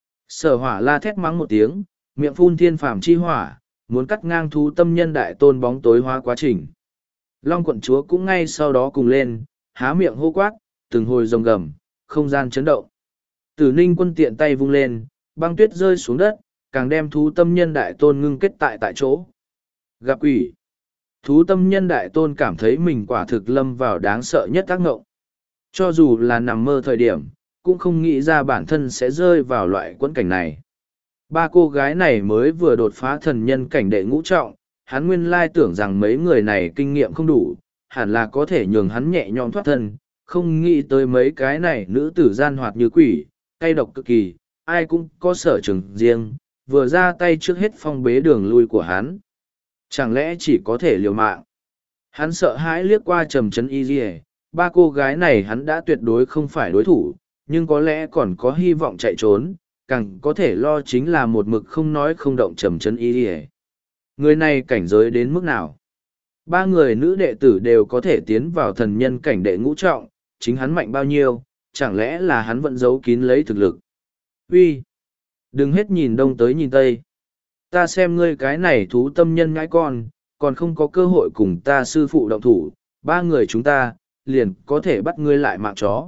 Sở hỏa la thét mắng một tiếng, miệng phun thiên phàm chi hỏa, muốn cắt ngang thú tâm nhân đại tôn bóng tối hóa quá trình. Long quận chúa cũng ngay sau đó cùng lên, há miệng hô quát, từng hồi rồng gầm, không gian chấn động. Tử Ninh Quân tiện tay vung lên, băng tuyết rơi xuống đất, càng đem thú tâm nhân đại tôn ngưng kết tại chỗ. Gặp quỷ. Thú tâm nhân đại tôn cảm thấy mình quả thực lâm vào đáng sợ nhất ác ngộng. Cho dù là nằm mơ thời điểm, cũng không nghĩ ra bản thân sẽ rơi vào loại quẫn cảnh này. Ba cô gái này mới vừa đột phá thần nhân cảnh đệ ngũ trọng, hắn nguyên lai tưởng rằng mấy người này kinh nghiệm không đủ, hẳn là có thể nhường hắn nhẹ nhõm thoát thân, không nghĩ tới mấy cái này nữ tử gian hoạt như quỷ, cay độc cực kỳ, ai cũng có sở trường riêng, vừa ra tay trước hết phong bế đường lui của hắn. Chẳng lẽ chỉ có thể liều mạng? Hắn sợ hãi liếc qua trầm trấn y dì, ba cô gái này hắn đã tuyệt đối không phải đối thủ, nhưng có lẽ còn có hy vọng chạy trốn, càng có thể lo chính là một mực không nói không động trầm trấn y dì. Người này cảnh giới đến mức nào? Ba người nữ đệ tử đều có thể tiến vào thần nhân cảnh đệ ngũ trọng, chính hắn mạnh bao nhiêu, chẳng lẽ là hắn vẫn giấu kín lấy thực lực? Uy, đừng hết nhìn đông tới nhìn tây. Ta xem ngươi cái này thú tâm nhân ngãi con, còn không có cơ hội cùng ta sư phụ động thủ, ba người chúng ta, liền có thể bắt ngươi lại mạng chó.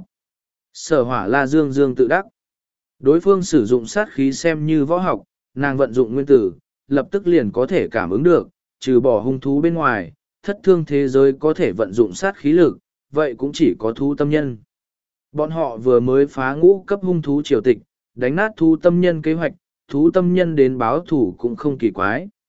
Sở hỏa la dương dương tự đắc. Đối phương sử dụng sát khí xem như võ học, nàng vận dụng nguyên tử, lập tức liền có thể cảm ứng được, trừ bỏ hung thú bên ngoài, thất thương thế giới có thể vận dụng sát khí lực, vậy cũng chỉ có thú tâm nhân. Bọn họ vừa mới phá ngũ cấp hung thú triều tịch, đánh nát thú tâm nhân kế hoạch, thú tâm nhân đến báo thủ cũng không kỳ quái.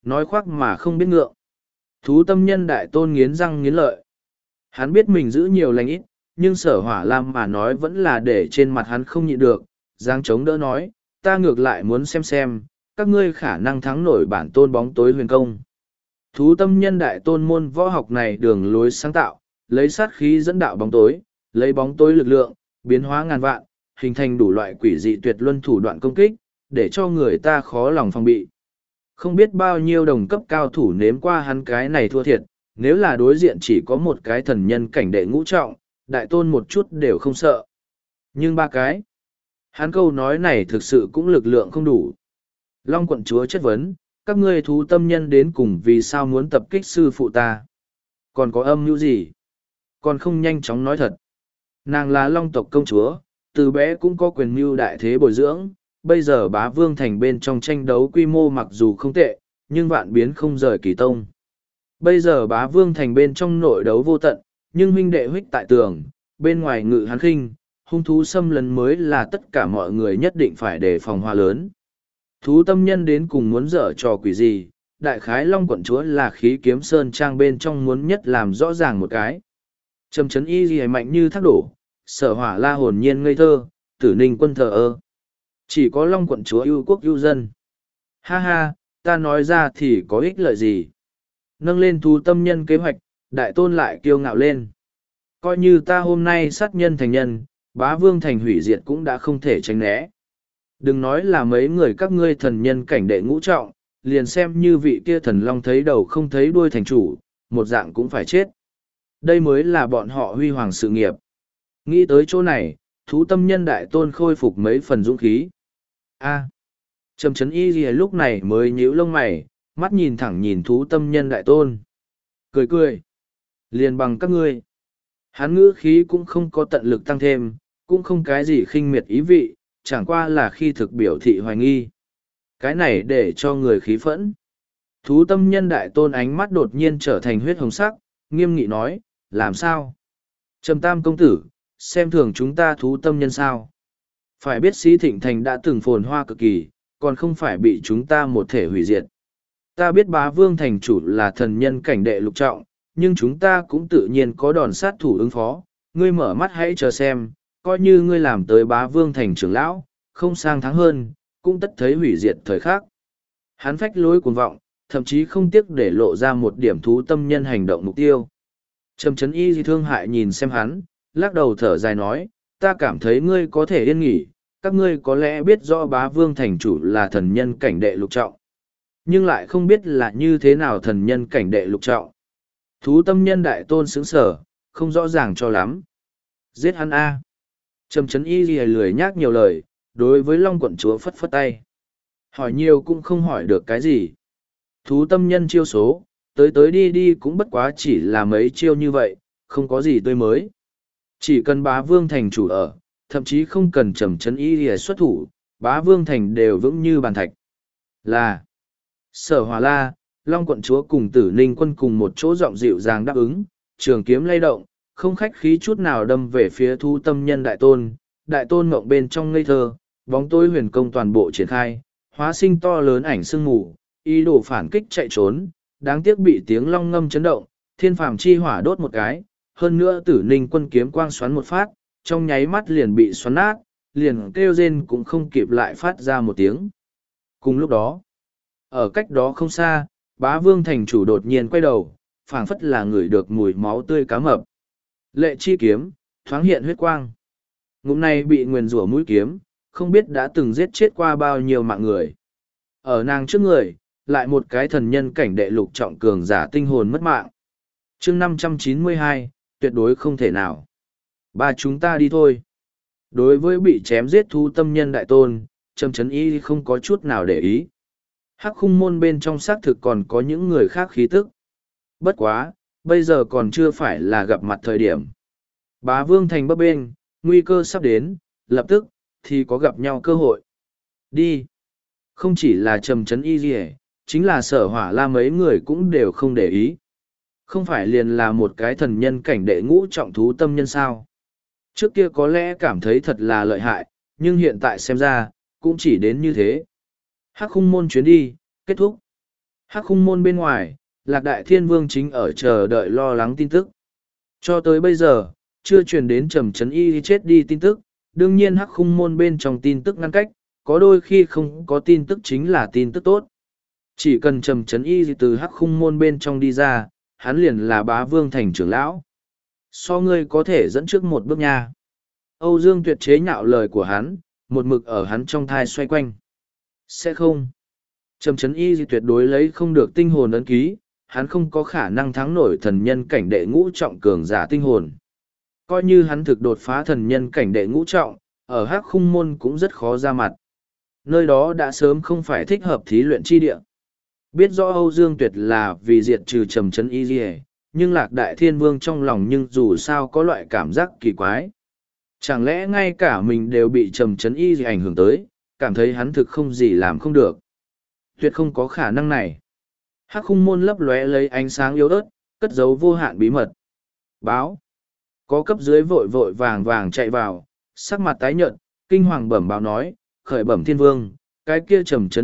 Nói khoác mà không biết ngượng. Thú tâm nhân đại tôn nghiến răng nghiến lợi. Hắn biết mình giữ nhiều lành ít, nhưng sở hỏa lam mà nói vẫn là để trên mặt hắn không nhịn được. Giang chống đỡ nói, ta ngược lại muốn xem, các ngươi khả năng thắng nổi bản tôn bóng tối huyền công. Thú tâm nhân đại tôn môn võ học này đường lối sáng tạo, lấy sát khí dẫn đạo bóng tối, lấy bóng tối lực lượng, biến hóa ngàn vạn, hình thành đủ loại quỷ dị tuyệt luân thủ đoạn công kích, để cho người ta khó lòng phòng bị. Không biết bao nhiêu đồng cấp cao thủ nếm qua hắn cái này thua thiệt, nếu là đối diện chỉ có một cái thần nhân cảnh đệ ngũ trọng, đại tôn một chút đều không sợ. Nhưng ba cái, hắn câu nói này thực sự cũng lực lượng không đủ. Long quận chúa chất vấn, các ngươi thú tâm nhân đến cùng vì sao muốn tập kích sư phụ ta? Còn có âm mưu gì? Còn không nhanh chóng nói thật. Nàng là long tộc công chúa, từ bé cũng có quyền mưu đại thế bồi dưỡng, bây giờ bá vương thành bên trong tranh đấu quy mô mặc dù không tệ, nhưng vạn biến không rời kỳ tông. Bây giờ bá vương thành bên trong nội đấu vô tận, nhưng huynh đệ huyết tại tường, bên ngoài ngự hắn khinh, hung thú xâm lấn mới là tất cả mọi người nhất định phải đề phòng hoa lớn. Thú tâm nhân đến cùng muốn dở trò quỷ gì, đại khái long quận chúa là khí kiếm sơn trang bên trong muốn nhất làm rõ ràng một cái. Trầm chấn y gì mạnh như thác đổ, sở hỏa la hồn nhiên ngây thơ, tử ninh quân thờ ơ. Chỉ có long quận chúa ưu quốc ưu dân. Ha ha, ta nói ra thì có ích lợi gì? Nâng lên thú tâm nhân kế hoạch, đại tôn lại kiêu ngạo lên. Coi như ta hôm nay sát nhân thành nhân, bá vương thành hủy diệt cũng đã không thể tránh né. Đừng nói là mấy người các ngươi thần nhân cảnh đệ ngũ trọng, liền xem như vị kia thần long thấy đầu không thấy đuôi thành chủ, một dạng cũng phải chết. Đây mới là bọn họ huy hoàng sự nghiệp. Nghĩ tới chỗ này, thú tâm nhân đại tôn khôi phục mấy phần dũng khí. Trầm chấn y gì lúc này mới nhíu lông mày, mắt nhìn thẳng nhìn thú tâm nhân đại tôn. Cười cười. Liền bằng các ngươi. Hắn ngữ khí cũng không có tận lực tăng thêm, cũng không cái gì khinh miệt ý vị, chẳng qua là khi thực biểu thị hoài nghi. Cái này để cho người khí phẫn. Thú tâm nhân đại tôn ánh mắt đột nhiên trở thành huyết hồng sắc, nghiêm nghị nói, làm sao? Trầm tam công tử, xem thường chúng ta thú tâm nhân sao? Phải biết Sĩ Thịnh Thành đã từng phồn hoa cực kỳ, còn không phải bị chúng ta một thể hủy diệt. Ta biết bá vương thành chủ là thần nhân cảnh đệ lục trọng, nhưng chúng ta cũng tự nhiên có đòn sát thủ ứng phó. Ngươi mở mắt hãy chờ xem, coi như ngươi làm tới bá vương thành trưởng lão, không sang tháng hơn, cũng tất thấy hủy diệt thời khắc. Hắn phách lối cuồng vọng, thậm chí không tiếc để lộ ra một điểm thú tâm nhân hành động mục tiêu. Trầm chấn y gì thương hại nhìn xem hắn, lắc đầu thở dài nói, ta cảm thấy ngươi có thể yên nghỉ, các ngươi có lẽ biết rõ bá vương thành chủ là thần nhân cảnh đệ lục trọng. Nhưng lại không biết là như thế nào thần nhân cảnh đệ lục trọng. Thú tâm nhân đại tôn sững sở, không rõ ràng cho lắm. Giết hắn A. Trầm chấn y gì lười nhác nhiều lời, đối với long quận chúa phất phất tay. Hỏi nhiều cũng không hỏi được cái gì. Thú tâm nhân chiêu số, tới đi đi cũng bất quá chỉ là mấy chiêu như vậy, không có gì tươi mới. Chỉ cần bá vương thành chủ ở, thậm chí không cần trầm chấn y gì xuất thủ, bá vương thành đều vững như bàn thạch. Là Sở Hỏa La, Long quận chúa cùng Tử Ninh quân cùng một chỗ giọng dịu dàng đáp ứng, trường kiếm lay động, không khách khí chút nào đâm về phía thú tâm nhân đại tôn. Đại tôn ngộng bên trong ngây thơ, bóng tối huyền công toàn bộ triển khai, hóa sinh to lớn ảnh sương mù, ý đồ phản kích chạy trốn, đáng tiếc bị tiếng long ngâm chấn động, thiên phàm chi hỏa đốt một cái, hơn nữa Tử Ninh quân kiếm quang xoắn một phát, trong nháy mắt liền bị xoắn nát, liền kêu rên cũng không kịp lại phát ra một tiếng. Cùng lúc đó, ở cách đó không xa, bá vương thành chủ đột nhiên quay đầu, phảng phất là ngửi được mùi máu tươi cá mập. Lệ chi kiếm, thoáng hiện huyết quang. Ngụm này bị nguyền rủa mũi kiếm, không biết đã từng giết chết qua bao nhiêu mạng người. Ở nàng trước người, lại một cái thần nhân cảnh đệ lục trọng cường giả tinh hồn mất mạng. chương 592, tuyệt đối không thể nào. Ba chúng ta đi thôi. Đối với bị chém giết thú tâm nhân đại tôn, Trầm chấn y không có chút nào để ý. Hắc khung môn bên trong xác thực còn có những người khác khí tức. Bất quá, bây giờ còn chưa phải là gặp mặt thời điểm. Bá vương thành bấp bênh, nguy cơ sắp đến, lập tức, thì có gặp nhau cơ hội. Đi. Không chỉ là trầm chấn y gì, chính là Sở Hỏa La mấy người cũng đều không để ý. Không phải liền là một cái thần nhân cảnh đệ ngũ trọng thú tâm nhân sao. Trước kia có lẽ cảm thấy thật là lợi hại, nhưng hiện tại xem ra, cũng chỉ đến như thế. Hắc khung môn chuyến đi, kết thúc. Hắc khung môn bên ngoài, Lạc Đại Thiên Vương chính ở chờ đợi lo lắng tin tức. Cho tới bây giờ, chưa truyền đến Trầm Trấn Y chết đi tin tức, đương nhiên Hắc khung môn bên trong tin tức ngăn cách, có đôi khi không có tin tức chính là tin tức tốt. Chỉ cần Trầm Trấn Y từ Hắc khung môn bên trong đi ra, hắn liền là bá vương thành trưởng lão. So ngươi có thể dẫn trước một bước nha. Âu Dương Tuyệt chế nhạo lời của hắn, một mực ở hắn trong thai xoay quanh. Sẽ không. Trầm Trấn Y tuyệt đối lấy không được tinh hồn ấn ký, hắn không có khả năng thắng nổi thần nhân cảnh đệ ngũ trọng cường giả tinh hồn. Coi như hắn thực đột phá thần nhân cảnh đệ ngũ trọng, ở Hắc khung môn cũng rất khó ra mặt. Nơi đó đã sớm không phải thích hợp thí luyện chi địa. Biết rõ Âu Dương Tuyệt là vì diệt trừ Trầm Trấn Y, nhưng Lạc Đại Thiên Vương trong lòng nhưng dù sao có loại cảm giác kỳ quái. Chẳng lẽ ngay cả mình đều bị Trầm Trấn Y ảnh hưởng tới, cảm thấy hắn thực không gì làm không được. Tuyệt không có khả năng này. Hắc khung môn lấp lóe lấy ánh sáng yếu ớt, cất giấu vô hạn bí mật. Báo. Có cấp dưới vội vội vàng vàng chạy vào, sắc mặt tái nhợt, kinh hoàng bẩm báo nói, khởi bẩm Thiên Vương, cái kia Trầm Trấn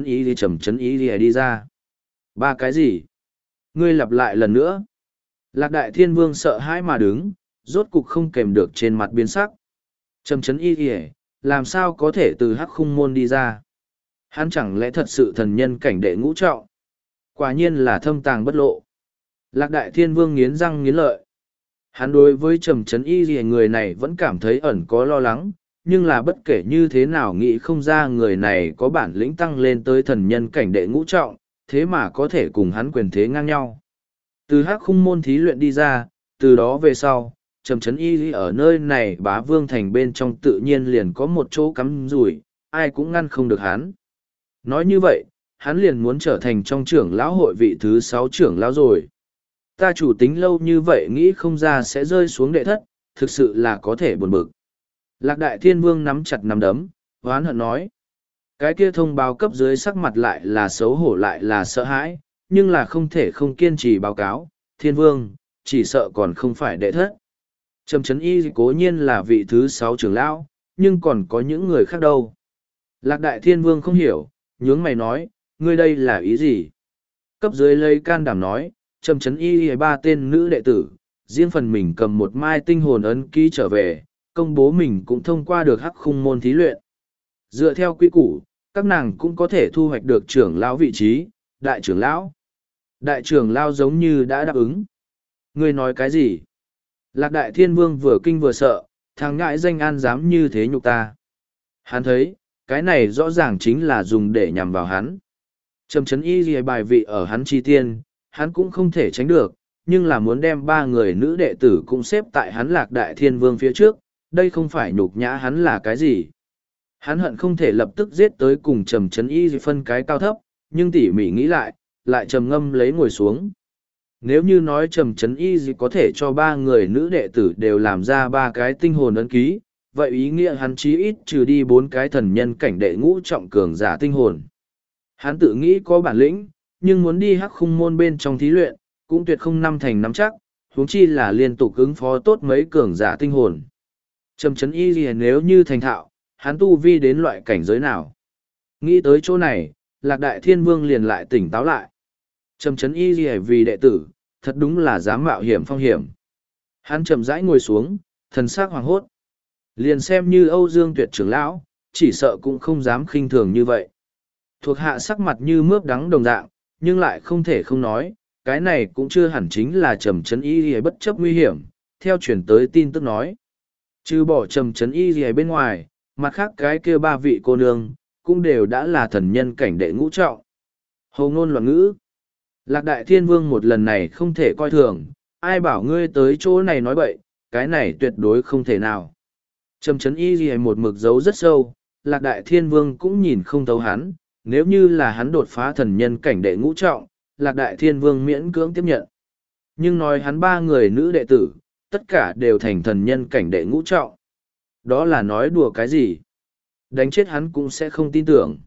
Y đi ra. Ba cái gì? Ngươi lặp lại lần nữa. Lạc Đại Thiên Vương sợ hãi mà đứng, rốt cục không kèm được trên mặt biến sắc. Trầm Trấn Y làm sao có thể từ Hắc khung môn đi ra? Hắn chẳng lẽ thật sự thần nhân cảnh đệ ngũ trọng? Quả nhiên là thâm tàng bất lộ. Lạc Đại Thiên Vương nghiến răng nghiến lợi. Hắn đối với Trầm Trấn Y người này vẫn cảm thấy ẩn có lo lắng, nhưng là bất kể như thế nào nghĩ không ra người này có bản lĩnh tăng lên tới thần nhân cảnh đệ ngũ trọng, thế mà có thể cùng hắn quyền thế ngang nhau. Từ Hắc khung môn thí luyện đi ra, từ đó về sau, Trầm Trấn Y ở nơi này bá vương thành bên trong tự nhiên liền có một chỗ cắm rủi, ai cũng ngăn không được hắn. Nói như vậy, hắn liền muốn trở thành trong trưởng lão hội vị thứ 6 trưởng lão rồi. Ta chủ tính lâu như vậy nghĩ không ra sẽ rơi xuống đệ thất, thực sự là có thể buồn bực. Lạc Đại Thiên Vương nắm chặt nắm đấm, hoán hận nói. Cái kia thông báo cấp dưới sắc mặt lại là xấu hổ lại là sợ hãi, nhưng là không thể không kiên trì báo cáo. Thiên Vương, chỉ sợ còn không phải đệ thất. Trầm Trấn Y cố nhiên là vị thứ 6 trưởng lão, nhưng còn có những người khác đâu. Lạc Đại Thiên Vương không hiểu, nhướng mày nói, ngươi đây là ý gì? Cấp dưới lấy can đảm nói, Trầm Trấn Y 3 tên nữ đệ tử, riêng phần mình cầm một mai tinh hồn ấn ký trở về, công bố mình cũng thông qua được Hắc khung môn thí luyện. Dựa theo quy củ, các nàng cũng có thể thu hoạch được trưởng lão vị trí, đại trưởng lão. Đại trưởng lão giống như đã đáp ứng. Ngươi nói cái gì? Lạc Đại Thiên Vương vừa kinh vừa sợ, thằng ngại danh an dám như thế nhục ta. Hắn thấy, cái này rõ ràng chính là dùng để nhằm vào hắn. Trầm Trấn Y ghi bài vị ở hắn chi tiên, hắn cũng không thể tránh được, nhưng là muốn đem 3 người nữ đệ tử cũng xếp tại hắn Lạc Đại Thiên Vương phía trước, đây không phải nhục nhã hắn là cái gì. Hắn hận không thể lập tức giết tới cùng Trầm Trấn Y phân cái cao thấp, nhưng tỉ mỉ nghĩ lại trầm ngâm lấy ngồi xuống. Nếu như nói Trầm Trấn Y có thể cho 3 người nữ đệ tử đều làm ra 3 cái tinh hồn ấn ký, vậy ý nghĩa hắn chí ít trừ đi 4 cái thần nhân cảnh đệ ngũ trọng cường giả tinh hồn. Hắn tự nghĩ có bản lĩnh, nhưng muốn đi Hắc khung môn bên trong thí luyện, cũng tuyệt không năm thành nắm chắc, huống chi là liên tục ứng phó tốt mấy cường giả tinh hồn. Trầm Trấn Y nếu như thành thạo, hắn tu vi đến loại cảnh giới nào? Nghĩ tới chỗ này, Lạc Đại Thiên Vương liền lại tỉnh táo lại. Trầm Trấn Y vì đệ tử, thật đúng là dám mạo hiểm phong hiểm. Hắn chậm rãi ngồi xuống, thần sắc hoàng hốt. Liền xem như Âu Dương Tuyệt trưởng lão, chỉ sợ cũng không dám khinh thường như vậy. Thuộc hạ sắc mặt như mướp đắng đồng dạng, nhưng lại không thể không nói, cái này cũng chưa hẳn chính là Trầm Trấn Y bất chấp nguy hiểm, theo truyền tới tin tức nói. Trừ bỏ Trầm Trấn Y bên ngoài, mặt khác cái kia 3 vị cô nương, cũng đều đã là thần nhân cảnh đệ ngũ trọng. Hồ ngôn loạn ngữ. Lạc Đại Thiên Vương một lần này không thể coi thường, ai bảo ngươi tới chỗ này nói bậy, cái này tuyệt đối không thể nào. Trầm Trấn Y một mực giấu rất sâu, Lạc Đại Thiên Vương cũng nhìn không thấu hắn, nếu như là hắn đột phá thần nhân cảnh đệ ngũ trọng, Lạc Đại Thiên Vương miễn cưỡng tiếp nhận. Nhưng nói hắn 3 người nữ đệ tử, tất cả đều thành thần nhân cảnh đệ ngũ trọng. Đó là nói đùa cái gì? Đánh chết hắn cũng sẽ không tin tưởng.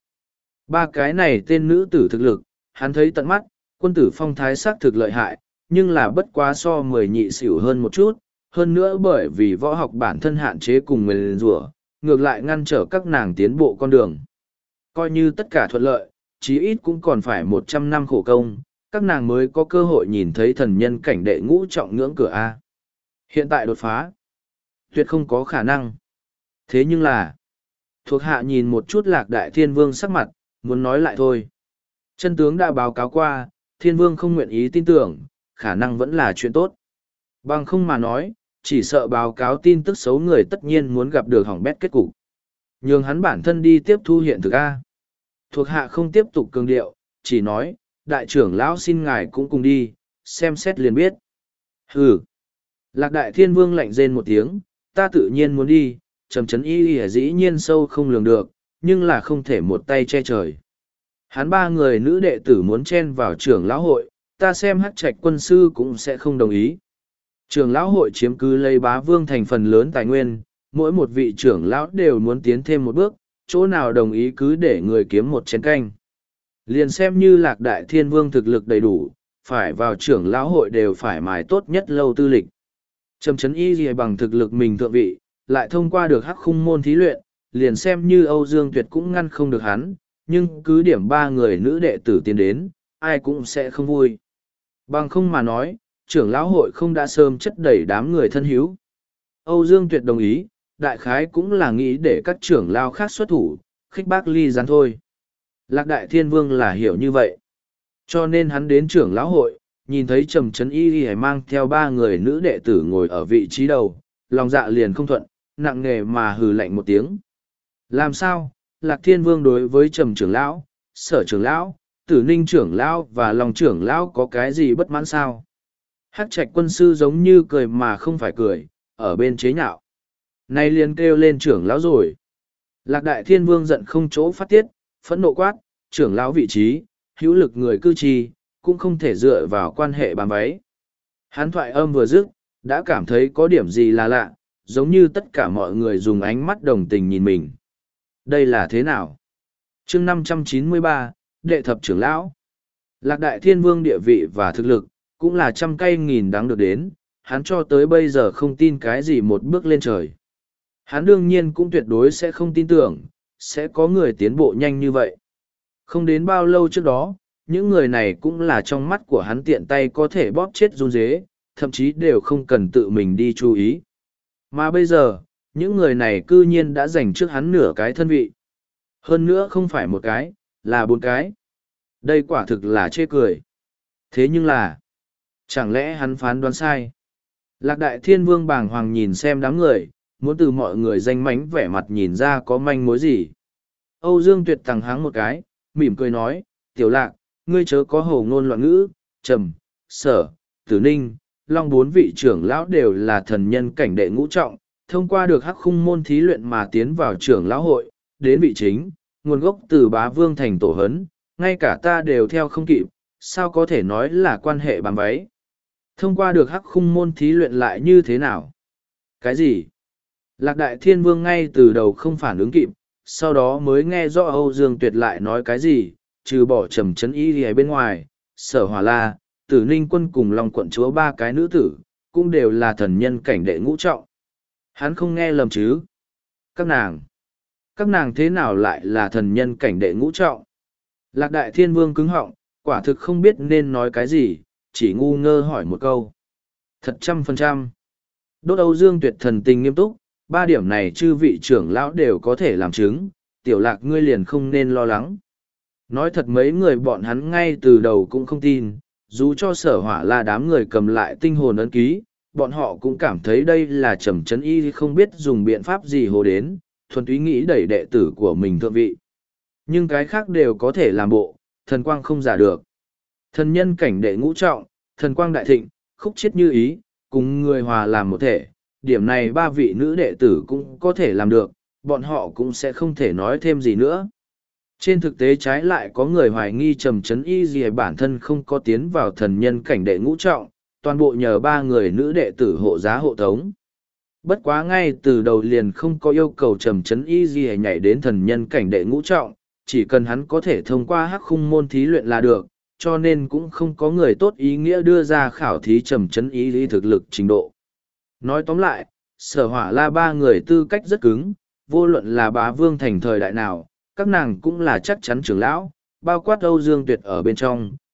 3 cái này tên nữ tử thực lực, hắn thấy tận mắt, quân tử phong thái sắc thực lợi hại, nhưng là bất quá so 10 nhị xỉu hơn một chút, hơn nữa bởi vì võ học bản thân hạn chế cùng nguyền rủa, ngược lại ngăn trở các nàng tiến bộ con đường. Coi như tất cả thuận lợi, chí ít cũng còn phải 100 năm khổ công, các nàng mới có cơ hội nhìn thấy thần nhân cảnh đệ ngũ trọng ngưỡng cửa A. Hiện tại đột phá, tuyệt không có khả năng. Thế nhưng là, thuộc hạ nhìn một chút Lạc Đại Thiên Vương sắc mặt, muốn nói lại thôi. Chân tướng đã báo cáo qua, Thiên Vương không nguyện ý tin tưởng, khả năng vẫn là chuyện tốt. Bằng không mà nói, chỉ sợ báo cáo tin tức xấu người tất nhiên muốn gặp được hỏng bét kết cục. Nhường hắn bản thân đi tiếp thu hiện thực A. Thuộc hạ không tiếp tục cường điệu, chỉ nói, đại trưởng lão xin ngài cũng cùng đi, xem xét liền biết. Hừ. Lạc Đại Thiên Vương lạnh rên một tiếng, ta tự nhiên muốn đi, trầm chấn y dĩ nhiên sâu không lường được, nhưng là không thể một tay che trời. Hắn ba người nữ đệ tử muốn chen vào trưởng lão hội, ta xem Hắc Trạch quân sư cũng sẽ không đồng ý. Trưởng lão hội chiếm cứ lấy Bá Vương thành phần lớn tài nguyên, mỗi một vị trưởng lão đều muốn tiến thêm một bước, chỗ nào đồng ý cứ để người kiếm một chén canh. Liền xem như Lạc Đại Thiên Vương thực lực đầy đủ, phải vào trưởng lão hội đều phải mài tốt nhất lâu tư lịch. Trầm chấn y gì bằng thực lực mình thượng vị, lại thông qua được Hắc khung môn thí luyện, liền xem như Âu Dương Tuyệt cũng ngăn không được hắn, nhưng cứ điểm ba người nữ đệ tử tiến đến, ai cũng sẽ không vui. Bằng không mà nói, trưởng lão hội không đã sớm chất đẩy đám người thân hữu. Âu Dương Tuyệt đồng ý, đại khái cũng là nghĩ để các trưởng lão khác xuất thủ, khích bác ly gián thôi. Lạc Đại Thiên Vương là hiểu như vậy. Cho nên hắn đến trưởng lão hội, nhìn thấy Trầm Chấn Y Y mang theo ba người nữ đệ tử ngồi ở vị trí đầu, lòng dạ liền không thuận, nặng nề mà hừ lạnh một tiếng. Làm sao, Lạc Thiên Vương đối với Trầm trưởng lão, Sở trưởng lão, Tử Ninh trưởng lão và Long trưởng lão có cái gì bất mãn sao? Hắc Trạch quân sư giống như cười mà không phải cười, ở bên chế nhạo. Nay liền kêu lên trưởng lão rồi. Lạc Đại Thiên Vương giận không chỗ phát tiết, phẫn nộ quát, trưởng lão vị trí, hữu lực người cư trì, cũng không thể dựa vào quan hệ bám váy. Hắn thoại âm vừa dứt, đã cảm thấy có điểm gì là lạ, giống như tất cả mọi người dùng ánh mắt đồng tình nhìn mình. Đây là thế nào? Chương 593, Đệ thập trưởng lão. Lạc Đại Thiên Vương địa vị và thực lực, cũng là trăm cây nghìn đắng được đến, hắn cho tới bây giờ không tin cái gì một bước lên trời. Hắn đương nhiên cũng tuyệt đối sẽ không tin tưởng, sẽ có người tiến bộ nhanh như vậy. Không đến bao lâu trước đó, những người này cũng là trong mắt của hắn tiện tay có thể bóp chết run dế, thậm chí đều không cần tự mình đi chú ý. Mà bây giờ, những người này cư nhiên đã giành trước hắn nửa cái thân vị. Hơn nữa không phải một cái, là bốn cái. Đây quả thực là chê cười. Thế nhưng là, chẳng lẽ hắn phán đoán sai? Lạc Đại Thiên Vương bàng hoàng nhìn xem đám người, muốn từ mọi người danh mánh vẻ mặt nhìn ra có manh mối gì. Âu Dương Tuyệt tằng háng một cái, mỉm cười nói, Tiểu Lạc, ngươi chớ có hồ ngôn loạn ngữ, Trầm, Sở, Tử Ninh, Long bốn vị trưởng lão đều là thần nhân cảnh đệ ngũ trọng, thông qua được Hắc khung môn thí luyện mà tiến vào trưởng lão hội, đến vị chính, nguồn gốc từ Bá Vương thành tổ hấn, ngay cả ta đều theo không kịp, sao có thể nói là quan hệ bám váy. Thông qua được Hắc khung môn thí luyện lại như thế nào? Cái gì? Lạc Đại Thiên Vương ngay từ đầu không phản ứng kịp, sau đó mới nghe rõ Âu Dương Tuyệt lại nói cái gì, trừ bỏ Trầm Chấn Y ở bên ngoài, Sở Hỏa La, Tử Ninh Quân cùng Long quận chúa ba cái nữ tử, cũng đều là thần nhân cảnh đệ ngũ trọng. Hắn không nghe lầm chứ? Các nàng thế nào lại là thần nhân cảnh đệ ngũ trọng? Lạc Đại Thiên Vương cứng họng, quả thực không biết nên nói cái gì, chỉ ngu ngơ hỏi một câu. Thật 100%. Đốt Âu Dương Tuyệt thần tình nghiêm túc, ba điểm này chư vị trưởng lão đều có thể làm chứng, Tiểu Lạc ngươi liền không nên lo lắng. Nói thật mấy người bọn hắn ngay từ đầu cũng không tin, dù cho Sở Hỏa là đám người cầm lại tinh hồn ấn ký, bọn họ cũng cảm thấy đây là Trầm Chấn Y không biết dùng biện pháp gì hồ đến, thuần túy nghĩ đẩy đệ tử của mình thượng vị. Nhưng cái khác đều có thể làm bộ, thần quang không giả được. Thần nhân cảnh đệ ngũ trọng, thần quang đại thịnh, khúc chiết như ý, cùng người hòa làm một thể, điểm này ba vị nữ đệ tử cũng có thể làm được, bọn họ cũng sẽ không thể nói thêm gì nữa. Trên thực tế trái lại có người hoài nghi Trầm Chấn Y gì bản thân không có tiến vào thần nhân cảnh đệ ngũ trọng, toàn bộ nhờ ba người nữ đệ tử hộ giá hộ tống. Bất quá ngay từ đầu liền không có yêu cầu Trầm Chấn Y gì nhảy đến thần nhân cảnh đệ ngũ trọng, chỉ cần hắn có thể thông qua Hắc khung môn thí luyện là được, cho nên cũng không có người tốt ý nghĩa đưa ra khảo thí Trầm Chấn Y lý thực lực trình độ. Nói tóm lại, Sở Hỏa La ba người tư cách rất cứng, vô luận là Bá Vương thành thời đại nào, các nàng cũng là chắc chắn trưởng lão, bao quát Âu Dương Tuyệt ở bên trong,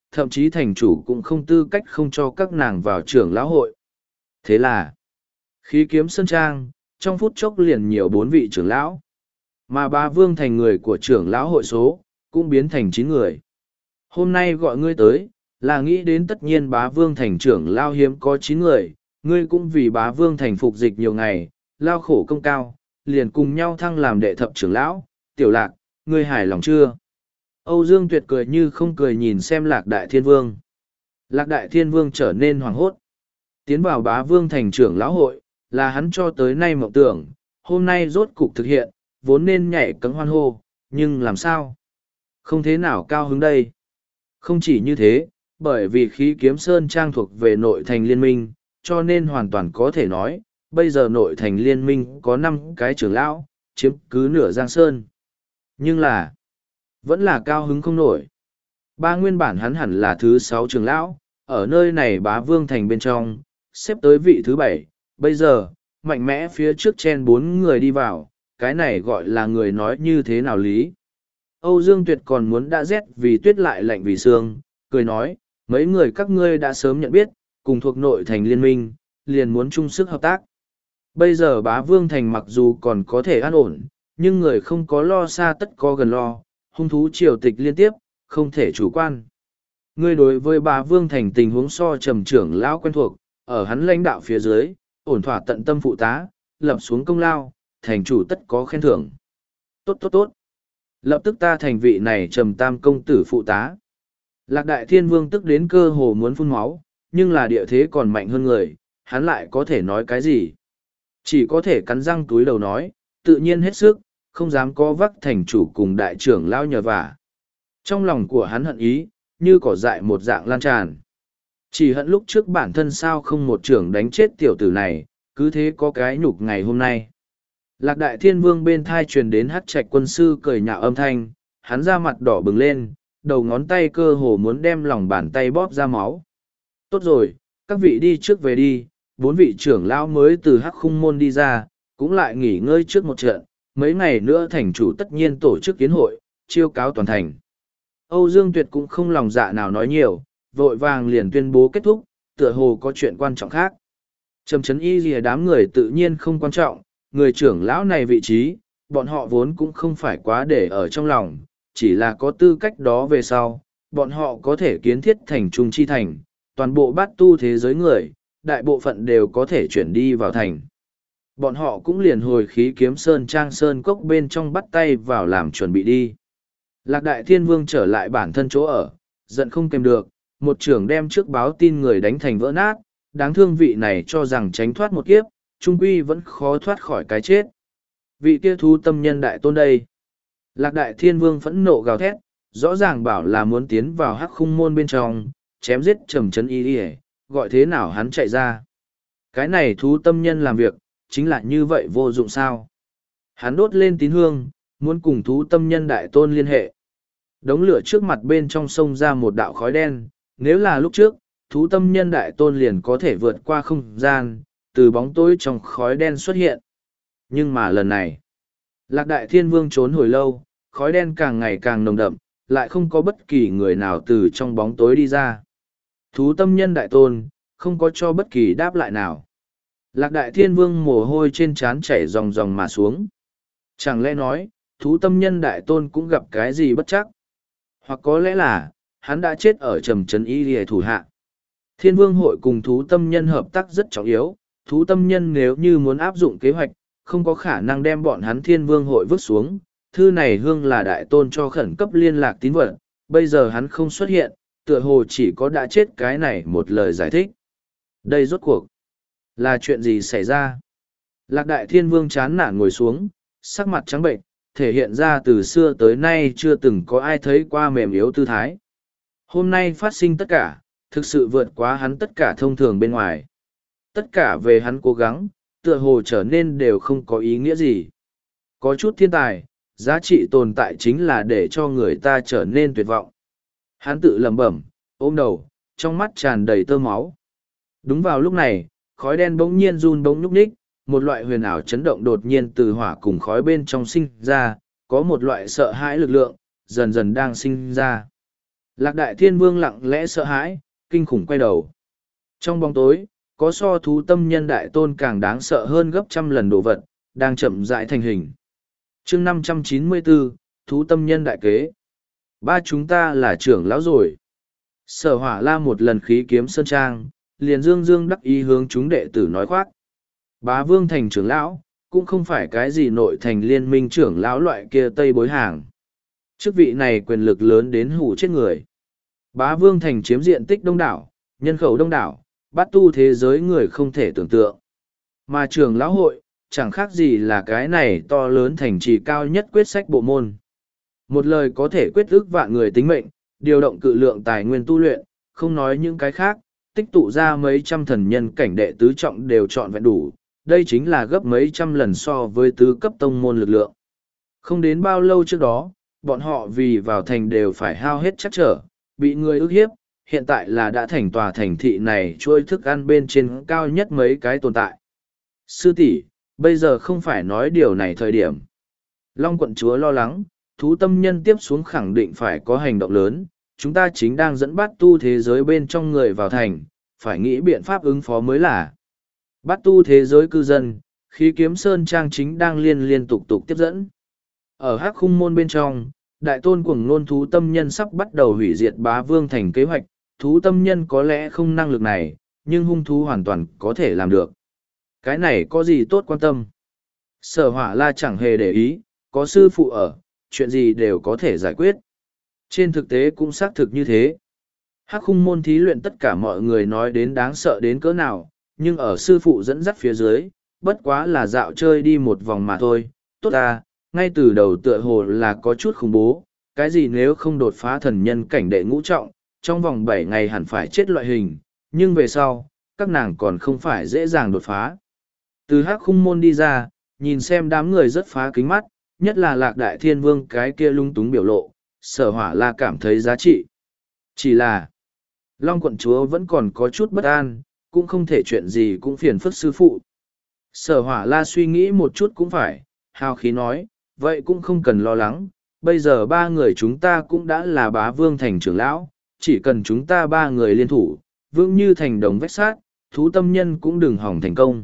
thậm chí thành chủ cũng không tư cách không cho các nàng vào trưởng lão hội. Thế là, khí kiếm sơn trang, trong phút chốc liền nhiều 4 vị trưởng lão. Mà bá vương thành người của trưởng lão hội số, cũng biến thành 9 người. Hôm nay gọi ngươi tới, là nghĩ đến tất nhiên bá vương thành trưởng lão hiếm có 9 người, ngươi cũng vì bá vương thành phục dịch nhiều ngày, lao khổ công cao, liền cùng nhau thăng làm đệ thập trưởng lão. Tiểu Lạc, ngươi hài lòng chưa? Âu Dương Tuyệt cười như không cười nhìn xem Lạc Đại Thiên Vương. Lạc Đại Thiên Vương trở nên hoảng hốt. Tiến vào bá vương thành trưởng lão hội, là hắn cho tới nay mộng tưởng, hôm nay rốt cục thực hiện, vốn nên nhảy cẫng hoan hô, nhưng làm sao? Không thế nào cao hứng đây. Không chỉ như thế, bởi vì khí kiếm sơn trang thuộc về nội thành liên minh, cho nên hoàn toàn có thể nói, bây giờ nội thành liên minh có 5 cái trưởng lão, chiếm cứ nửa giang sơn. Nhưng là, vẫn là cao hứng không nổi. Ba nguyên bản hắn hẳn là thứ 6 trưởng lão, ở nơi này bá vương thành bên trong, xếp tới vị thứ 7, bây giờ, mạnh mẽ phía trước chen 4 người đi vào, cái này gọi là người nói như thế nào lý. Âu Dương Tuyệt còn muốn đã rét vì tuyết lại lạnh vì sương, cười nói, mấy người các ngươi đã sớm nhận biết, cùng thuộc nội thành liên minh, liền muốn chung sức hợp tác. Bây giờ bá vương thành mặc dù còn có thể an ổn, nhưng người không có lo xa tất có gần lo, hung thú triều tịch liên tiếp, không thể chủ quan. Ngươi đối với bá vương thành tình huống so trầm trưởng lão quen thuộc, ở hắn lãnh đạo phía dưới, ổn thỏa tận tâm phụ tá, lập xuống công lao, thành chủ tất có khen thưởng. Tốt tốt tốt. Lập tức ta thành vị này trầm tam công tử phụ tá. Lạc Đại Thiên Vương tức đến cơ hồ muốn phun máu, nhưng là địa thế còn mạnh hơn người, hắn lại có thể nói cái gì? Chỉ có thể cắn răng túi đầu nói, tự nhiên hết sức, không dám có vắc thành chủ cùng đại trưởng lao nhờ vả. Trong lòng của hắn hận ý, như cỏ dại một dạng lan tràn. Chỉ hận lúc trước bản thân sao không một trưởng đánh chết tiểu tử này, cứ thế có cái nhục ngày hôm nay. Lạc Đại Thiên Vương bên thai truyền đến hát trạch quân sư cười nhạo âm thanh, hắn ra mặt đỏ bừng lên, đầu ngón tay cơ hồ muốn đem lòng bàn tay bóp ra máu. Tốt rồi, các vị đi trước về đi, 4 vị trưởng lão mới từ Hắc Khung Môn đi ra, cũng lại nghỉ ngơi trước một trận, mấy ngày nữa thành chủ tất nhiên tổ chức kiến hội, chiêu cáo toàn thành. Âu Dương Tuyệt cũng không lòng dạ nào nói nhiều, vội vàng liền tuyên bố kết thúc, tựa hồ có chuyện quan trọng khác. Trầm Chấn Y lìa đám người tự nhiên không quan trọng, người trưởng lão này vị trí, bọn họ vốn cũng không phải quá để ở trong lòng, chỉ là có tư cách đó về sau, bọn họ có thể kiến thiết thành trung chi thành, toàn bộ bát tu thế giới người, đại bộ phận đều có thể chuyển đi vào thành. Bọn họ cũng liền hồi khí kiếm sơn trang sơn cốc bên trong bắt tay vào làm chuẩn bị đi. Lạc Đại Thiên Vương trở lại bản thân chỗ ở, giận không kèm được, một trưởng đem trước báo tin người đánh thành vỡ nát, đáng thương vị này cho rằng tránh thoát một kiếp, trung quy vẫn khó thoát khỏi cái chết. Vị kia thú tâm nhân đại tôn đây. Lạc Đại Thiên Vương phẫn nộ gào thét, rõ ràng bảo là muốn tiến vào Hắc Khung Môn bên trong, chém giết Trầm Chấn Y, gọi thế nào hắn chạy ra. Cái này thú tâm nhân làm việc, chính là như vậy vô dụng sao. Hắn đốt lên tín hương, muốn cùng thú tâm nhân đại tôn liên hệ. Đống lửa trước mặt bên trong sông ra một đạo khói đen, nếu là lúc trước, thú tâm nhân đại tôn liền có thể vượt qua không gian, từ bóng tối trong khói đen xuất hiện. Nhưng mà lần này, Lạc Đại Thiên Vương trốn hồi lâu, khói đen càng ngày càng nồng đậm, lại không có bất kỳ người nào từ trong bóng tối đi ra. Thú tâm nhân đại tôn, không có cho bất kỳ đáp lại nào. Lạc Đại Thiên Vương mồ hôi trên trán chảy ròng ròng mà xuống. Chẳng lẽ nói, thú tâm nhân đại tôn cũng gặp cái gì bất chắc? Hoặc có lẽ là, hắn đã chết ở Trầm Chấn Y lìa thủ hạ. Thiên Vương hội cùng thú tâm nhân hợp tác rất trọng yếu, thú tâm nhân nếu như muốn áp dụng kế hoạch, không có khả năng đem bọn hắn Thiên Vương hội vứt xuống. Thư này hương là đại tôn cho khẩn cấp liên lạc tín vật, bây giờ hắn không xuất hiện, tựa hồ chỉ có đã chết cái này một lời giải thích. Đây rốt cuộc là chuyện gì xảy ra? Lạc Đại Thiên Vương chán nản ngồi xuống, sắc mặt trắng bệnh, thể hiện ra từ xưa tới nay chưa từng có ai thấy qua mềm yếu tư thái. Hôm nay phát sinh tất cả, thực sự vượt quá hắn tất cả thông thường bên ngoài. Tất cả về hắn cố gắng, tựa hồ trở nên đều không có ý nghĩa gì. Có chút thiên tài, giá trị tồn tại chính là để cho người ta trở nên tuyệt vọng. Hắn tự lẩm bẩm, ôm đầu, trong mắt tràn đầy tơ máu. Đúng vào lúc này, khói đen bỗng nhiên run bỗng nhúc nhích, một loại huyền ảo chấn động đột nhiên từ hỏa cùng khói bên trong sinh ra, có một loại sợ hãi lực lượng, dần dần đang sinh ra. Lạc Đại Thiên Vương lặng lẽ sợ hãi, kinh khủng quay đầu. Trong bóng tối, có so thú tâm nhân đại tôn càng đáng sợ hơn gấp trăm lần đồ vật, đang chậm rãi thành hình. chương 594, thú tâm nhân đại kế. Ba chúng ta là trưởng lão rồi. Sở Hỏa La một lần khí kiếm sơn trang, liền dương dương đắc ý hướng chúng đệ tử nói khoác. Bá Vương thành trưởng lão, cũng không phải cái gì nội thành liên minh trưởng lão loại kia tây bối hàng. Chức vị này quyền lực lớn đến hủ chết người. Bá Vương thành chiếm diện tích đông đảo, nhân khẩu đông đảo, bát tu thế giới người không thể tưởng tượng. Mà trưởng lão hội, chẳng khác gì là cái này to lớn thành trì cao nhất quyết sách bộ môn. Một lời có thể quyết ức vạn người tính mệnh, điều động cự lượng tài nguyên tu luyện, không nói những cái khác, tích tụ ra mấy trăm thần nhân cảnh đệ tứ trọng đều chọn vẹn đủ, đây chính là gấp mấy trăm lần so với tứ cấp tông môn lực lượng. Không đến bao lâu trước đó, bọn họ vì vào thành đều phải hao hết chắc trở, bị người ức hiếp, hiện tại là đã thành tòa thành thị này chuỗi thức ăn bên trên cao nhất mấy cái tồn tại. Sư tỷ, bây giờ không phải nói điều này thời điểm. Long quận chúa lo lắng, thú tâm nhân tiếp xuống khẳng định phải có hành động lớn, chúng ta chính đang dẫn bát tu thế giới bên trong người vào thành, phải nghĩ biện pháp ứng phó mới là. Bát tu thế giới cư dân, khí kiếm sơn trang chính đang liên tục tiếp dẫn. Ở hắc khung môn bên trong, đại tôn cuồng nôn thú tâm nhân sắp bắt đầu hủy diệt Bá Vương thành kế hoạch, thú tâm nhân có lẽ không năng lực này, nhưng hung thú hoàn toàn có thể làm được. Cái này có gì tốt quan tâm? Sở Hỏa La chẳng hề để ý, có sư phụ ở, chuyện gì đều có thể giải quyết. Trên thực tế cũng xác thực như thế. Hắc khung môn thí luyện tất cả mọi người nói đến đáng sợ đến cỡ nào, nhưng ở sư phụ dẫn dắt phía dưới, bất quá là dạo chơi đi một vòng mà thôi. Tốt à, ngay từ đầu tựa hồ là có chút khủng bố, cái gì nếu không đột phá thần nhân cảnh đệ ngũ trọng, trong vòng 7 ngày hẳn phải chết loại hình, nhưng về sau, các nàng còn không phải dễ dàng đột phá. Từ hắc khung môn đi ra, nhìn xem đám người rất phá kính mắt, nhất là Lạc Đại Thiên Vương cái kia lung túng biểu lộ, Sở Hỏa La cảm thấy giá trị. Chỉ là, Long quận chúa vẫn còn có chút bất an, cũng không thể chuyện gì cũng phiền phức sư phụ. Sở Hỏa La suy nghĩ một chút cũng phải, hào khí nói, vậy cũng không cần lo lắng, bây giờ ba người chúng ta cũng đã là Bá Vương thành trưởng lão, chỉ cần chúng ta ba người liên thủ, vững như thành đồng vách sát, thú tâm nhân cũng đừng hỏng thành công.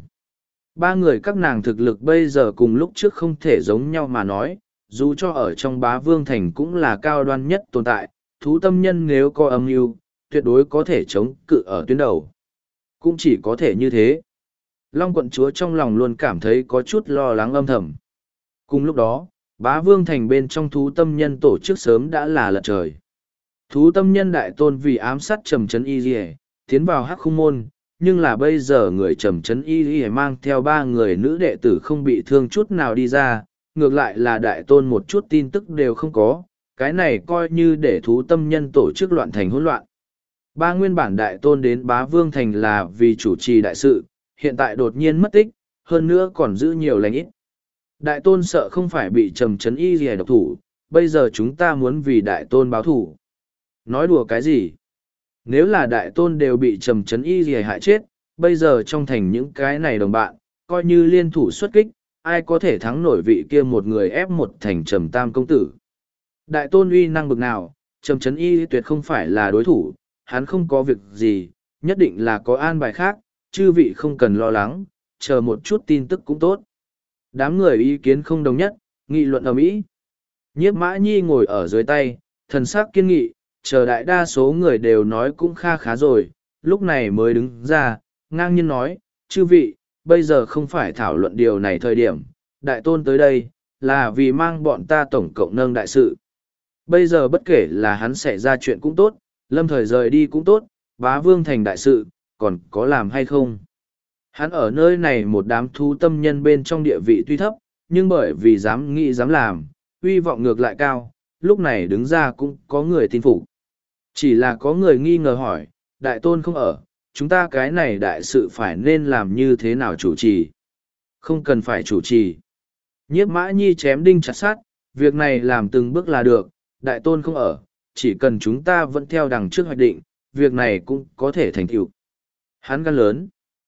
Ba người các nàng thực lực bây giờ cùng lúc trước không thể giống nhau mà nói, dù cho ở trong Bá Vương thành cũng là cao đoan nhất tồn tại, thú tâm nhân nếu có âm mưu, tuyệt đối có thể chống cự ở tuyến đầu. Cũng chỉ có thể như thế. Long quận chúa trong lòng luôn cảm thấy có chút lo lắng âm thầm. Cùng lúc đó, Bá Vương thành bên trong thú tâm nhân tổ chức sớm đã là lật trời. Thú tâm nhân đại tôn vì ám sát trầm trấn y dì tiến vào hắc khung môn, nhưng là bây giờ người trầm trấn y dì mang theo 3 người nữ đệ tử không bị thương chút nào đi ra, ngược lại là đại tôn một chút tin tức đều không có, cái này coi như để thú tâm nhân tổ chức loạn thành hỗn loạn. 3 nguyên bản đại tôn đến Bá Vương thành là vì chủ trì đại sự, hiện tại đột nhiên mất tích, hơn nữa còn giữ nhiều lành ít. Đại tôn sợ không phải bị trầm trấn y dì độc thủ, bây giờ chúng ta muốn vì đại tôn báo thủ. Nói đùa cái gì? Nếu là đại tôn đều bị trầm trấn y dì hại chết, bây giờ trong thành những cái này đồng bạn, coi như liên thủ xuất kích, ai có thể thắng nổi vị kia một người ép một thành trầm tam công tử. Đại tôn uy năng bực nào, trầm trấn y tuyệt không phải là đối thủ, hắn không có việc gì, nhất định là có an bài khác, chư vị không cần lo lắng, chờ một chút tin tức cũng tốt. Đám người ý kiến không đồng nhất, nghị luận ầm ĩ. Nhiếp Mã Nhi ngồi ở dưới tay, thần sắc kiên nghị, chờ đại đa số người đều nói cũng kha khá rồi, lúc này mới đứng ra, ngang nhiên nói, chư vị, bây giờ không phải thảo luận điều này thời điểm, đại tôn tới đây, là vì mang bọn ta tổng cộng nâng đại sự. Bây giờ bất kể là hắn xảy ra chuyện cũng tốt, lâm thời rời đi cũng tốt, Bá Vương thành đại sự, còn có làm hay không? Hắn ở nơi này một đám thú tâm nhân bên trong địa vị tuy thấp, nhưng bởi vì dám nghĩ dám làm, uy vọng ngược lại cao, lúc này đứng ra cũng có người tin phục. Chỉ là có người nghi ngờ hỏi, đại tôn không ở, chúng ta cái này đại sự phải nên làm như thế nào chủ trì? Không cần phải chủ trì. Nhiếp Mã Nhi chém đinh chặt sắt, việc này làm từng bước là được, đại tôn không ở, chỉ cần chúng ta vẫn theo đằng trước hoạch định, việc này cũng có thể thành tựu. Hắn gan lớn.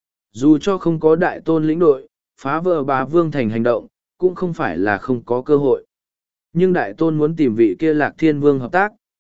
Dù cho không có đại tôn lĩnh đội, phá vỡ Bá Vương thành hành động, cũng không phải là không có cơ hội. Nhưng đại tôn muốn tìm vị kia Lạc Thiên Vương hợp tác,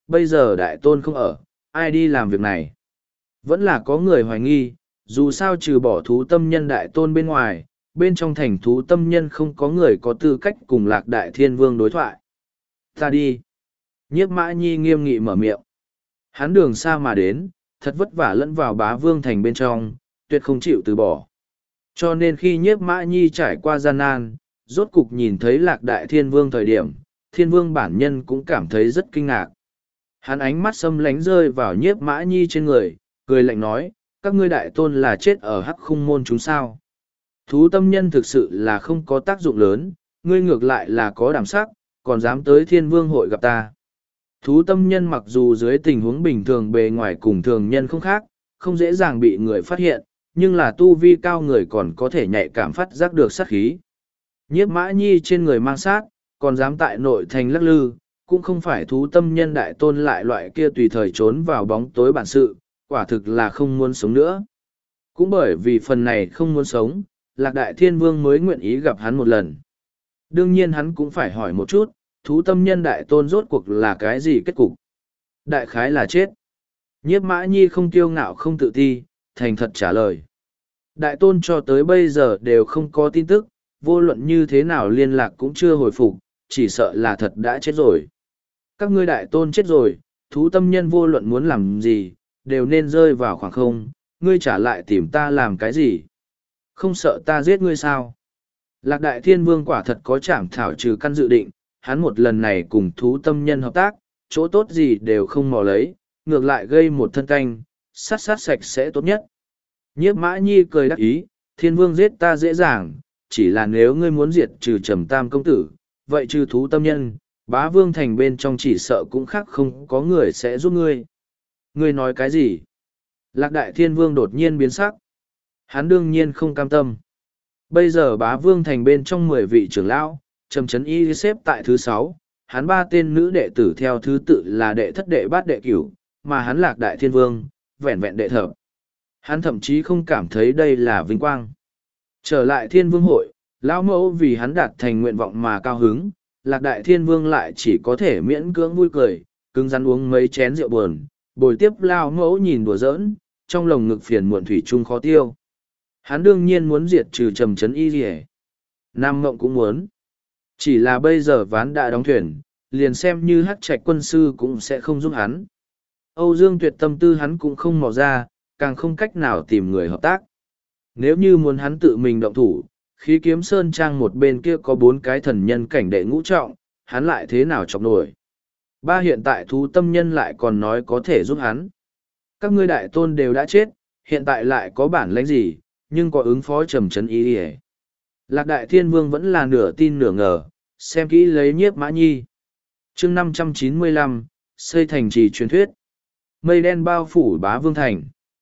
bây giờ đại tôn không ở, ai đi làm việc này. Vẫn là có người hoài nghi, dù sao trừ bỏ thú tâm nhân đại tôn bên ngoài, bên trong thành thú tâm nhân không có người có tư cách cùng Lạc Đại Thiên Vương đối thoại. Ta đi. Nhiếp Mã Nhi nghiêm nghị mở miệng. Hắn đường xa mà đến, thật vất vả lẫn vào Bá Vương thành bên trong, tuyệt không chịu từ bỏ. Cho nên khi Nhiếp Mã Nhi trải qua gian nan, rốt cục nhìn thấy Lạc Đại Thiên Vương thời điểm, Thiên Vương bản nhân cũng cảm thấy rất kinh ngạc. Hắn ánh mắt xâm lánh rơi vào Nhiếp Mã Nhi trên người, cười lạnh nói, các ngươi đại tôn là chết ở Hắc Khung môn chúng sao. Thú tâm nhân thực sự là không có tác dụng lớn, ngươi ngược lại là có đảm sắc, còn dám tới Thiên Vương hội gặp ta. Thú tâm nhân mặc dù dưới tình huống bình thường bề ngoài cùng thường nhân không khác, không dễ dàng bị người phát hiện, nhưng là tu vi cao người còn có thể nhạy cảm phát giác được sát khí. Nhiếp Mã Nhi trên người mang sát, còn dám tại nội thành lắc lư, cũng không phải thú tâm nhân đại tôn lại loại kia tùy thời trốn vào bóng tối bản sự, quả thực là không muốn sống nữa. Cũng bởi vì phần này không muốn sống, Lạc Đại Thiên Vương mới nguyện ý gặp hắn một lần. Đương nhiên hắn cũng phải hỏi một chút, thú tâm nhân đại tôn rốt cuộc là cái gì kết cục? Đại khái là chết. Nhiếp Mã Nhi không kiêu ngạo không tự ti, thành thật trả lời. Đại tôn cho tới bây giờ đều không có tin tức, vô luận như thế nào liên lạc cũng chưa hồi phục, chỉ sợ là thật đã chết rồi. Các ngươi đại tôn chết rồi, thú tâm nhân vô luận muốn làm gì, đều nên rơi vào khoảng không, ngươi trả lại tìm ta làm cái gì? Không sợ ta giết ngươi sao? Lạc Đại Thiên Vương quả thật có chảm thảo trừ căn dự định, hắn một lần này cùng thú tâm nhân hợp tác, chỗ tốt gì đều không mò lấy, ngược lại gây một thân canh, sát sạch sẽ tốt nhất. Nhiếp Mã Nhi cười đắc ý, Thiên Vương giết ta dễ dàng, chỉ là nếu ngươi muốn diệt trừ Trầm Tam công tử, vậy trừ thú tâm nhân, Bá Vương thành bên trong chỉ sợ cũng khác không có người sẽ giúp ngươi. Ngươi nói cái gì? Lạc Đại Thiên Vương đột nhiên biến sắc. Hắn đương nhiên không cam tâm. Bây giờ Bá Vương thành bên trong 10 vị trưởng lão, Trầm Chấn Y xếp tại thứ 6, hắn 3 tên nữ đệ tử theo thứ tự là đệ thất đệ bát đệ cửu, mà hắn Lạc Đại Thiên Vương, vẹn vẹn đệ thập. Hắn thậm chí không cảm thấy đây là vinh quang. Trở lại Thiên Vương hội, lão mẫu vì hắn đạt thành nguyện vọng mà cao hứng, Lạc Đại Thiên Vương lại chỉ có thể miễn cưỡng vui cười, cứng rắn uống mấy chén rượu buồn, bồi tiếp lão mẫu nhìn đùa giỡn, trong lồng ngực phiền muộn thủy chung khó tiêu. Hắn đương nhiên muốn diệt trừ Trầm Chấn Y Liễu. Nam Mộng cũng muốn. Chỉ là bây giờ ván đã đóng thuyền, liền xem như Hắc Trạch quân sư cũng sẽ không giúp hắn. Âu Dương Tuyệt tâm tư hắn cũng không mò ra, càng không cách nào tìm người hợp tác. Nếu như muốn hắn tự mình động thủ, Khí Kiếm Sơn Trang một bên kia có 4 cái thần nhân cảnh đệ ngũ trọng, hắn lại thế nào chọc nổi. Ba hiện tại thú tâm nhân lại còn nói có thể giúp hắn. Các ngươi đại tôn đều đã chết, hiện tại lại có bản lĩnh gì, nhưng có ứng phó Trầm Chấn Y Liễu. Lạc Đại Thiên Vương vẫn là nửa tin nửa ngờ, xem kỹ lấy Nhiếp Mã Nhi. Chương 595, xây thành trì truyền thuyết. Mây đen bao phủ Bá Vương thành.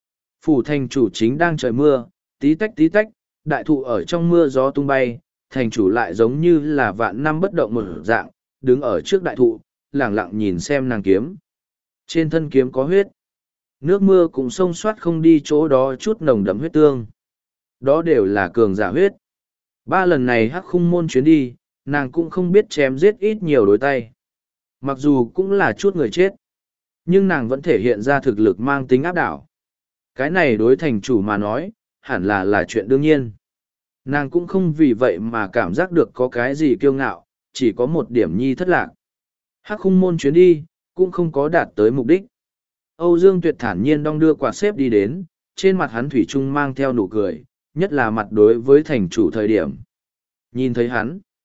Phủ thành chủ chính đang trời mưa, tí tách, đại thụ ở trong mưa gió tung bay, thành chủ lại giống như là vạn năm bất động một dạng, đứng ở trước đại thụ, lẳng lặng nhìn xem nàng kiếm. Trên thân kiếm có huyết. Nước mưa cũng xông xoát không đi chỗ đó chút nồng đậm huyết tương. Đó đều là cường giả huyết. 3 lần này Hắc Khung môn chuyến đi, nàng cũng không biết chém giết ít nhiều đối tay. Mặc dù cũng là chút người chết, nhưng nàng vẫn thể hiện ra thực lực mang tính áp đảo. Cái này đối thành chủ mà nói, hẳn là chuyện đương nhiên. Nàng cũng không vì vậy mà cảm giác được có cái gì kiêu ngạo, chỉ có một điểm nhi thất lạc. Hắc Khung môn chuyến đi, cũng không có đạt tới mục đích. Âu Dương Tuyệt thản nhiên đong đưa quạt xếp đi đến, trên mặt hắn thủy chung mang theo nụ cười, nhất là mặt đối với thành chủ thời điểm. Nhìn thấy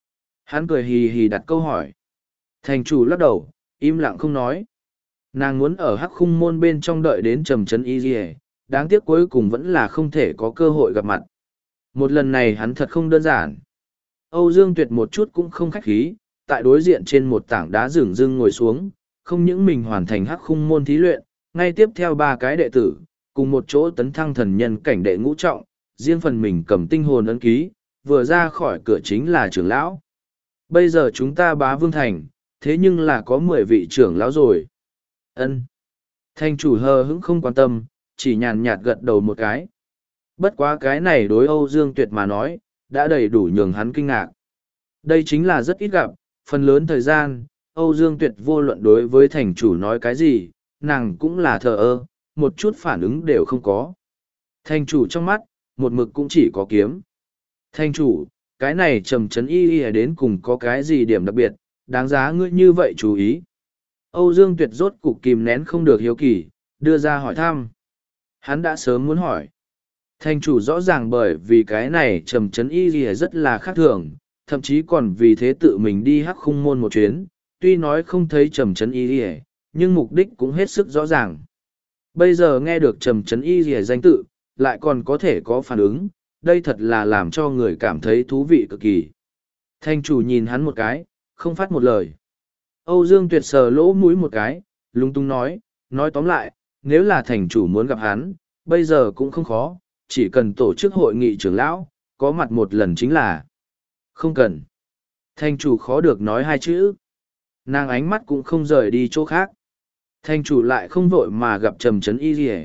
hắn cười hì hì đặt câu hỏi. Thành chủ lắc đầu, im lặng không nói. Nàng muốn ở Hắc Khung môn bên trong đợi đến Trầm Chấn Y Liễu, đáng tiếc cuối cùng vẫn là không thể có cơ hội gặp mặt. Một lần này hắn thật không đơn giản. Âu Dương Tuyệt một chút cũng không khách khí, tại đối diện trên một tảng đá rừng rưng ngồi xuống, không những mình hoàn thành Hắc Khung môn thí luyện, ngay tiếp theo 3 cái đệ tử, cùng một chỗ tấn thăng thần nhân cảnh đệ ngũ trọng, riêng phần mình cầm tinh hồn ấn ký, vừa ra khỏi cửa chính là trưởng lão. Bây giờ chúng ta Bá Vương thành, thế nhưng là có 10 vị trưởng lão rồi. Ân. Thành chủ hờ hững không quan tâm, chỉ nhàn nhạt gật đầu một cái. Bất quá cái này đối Âu Dương Tuyệt mà nói, đã đầy đủ nhường hắn kinh ngạc. Đây chính là rất ít gặp, phần lớn thời gian, Âu Dương Tuyệt vô luận đối với thành chủ nói cái gì, nàng cũng là thờ ơ, một chút phản ứng đều không có. Thành chủ trong mắt, một mực cũng chỉ có kiếm. Thành chủ, cái này trầm trấn y đến cùng có cái gì điểm đặc biệt, đáng giá ngươi như vậy chú ý. Âu Dương Tuyệt rốt cục kìm nén không được hiếu kỳ, đưa ra hỏi thăm. Hắn đã sớm muốn hỏi. Thành chủ rõ ràng bởi vì cái này trầm trấn y rất là khác thường, thậm chí còn vì thế tự mình đi hắc khung môn một chuyến, tuy nói không thấy trầm trấn y nhưng mục đích cũng hết sức rõ ràng. Bây giờ nghe được trầm trấn y danh tự, lại còn có thể có phản ứng, đây thật là làm cho người cảm thấy thú vị cực kỳ. Thành chủ nhìn hắn một cái, không phát một lời. Âu Dương Tuyệt sờ lỗ mũi một cái, lung tung nói tóm lại, nếu là thành chủ muốn gặp hắn, bây giờ cũng không khó, chỉ cần tổ chức hội nghị trưởng lão, có mặt một lần chính là. Không cần. Thành chủ khó được nói hai chữ. Nàng ánh mắt cũng không rời đi chỗ khác. Thành chủ lại không vội mà gặp trầm trấn y gì.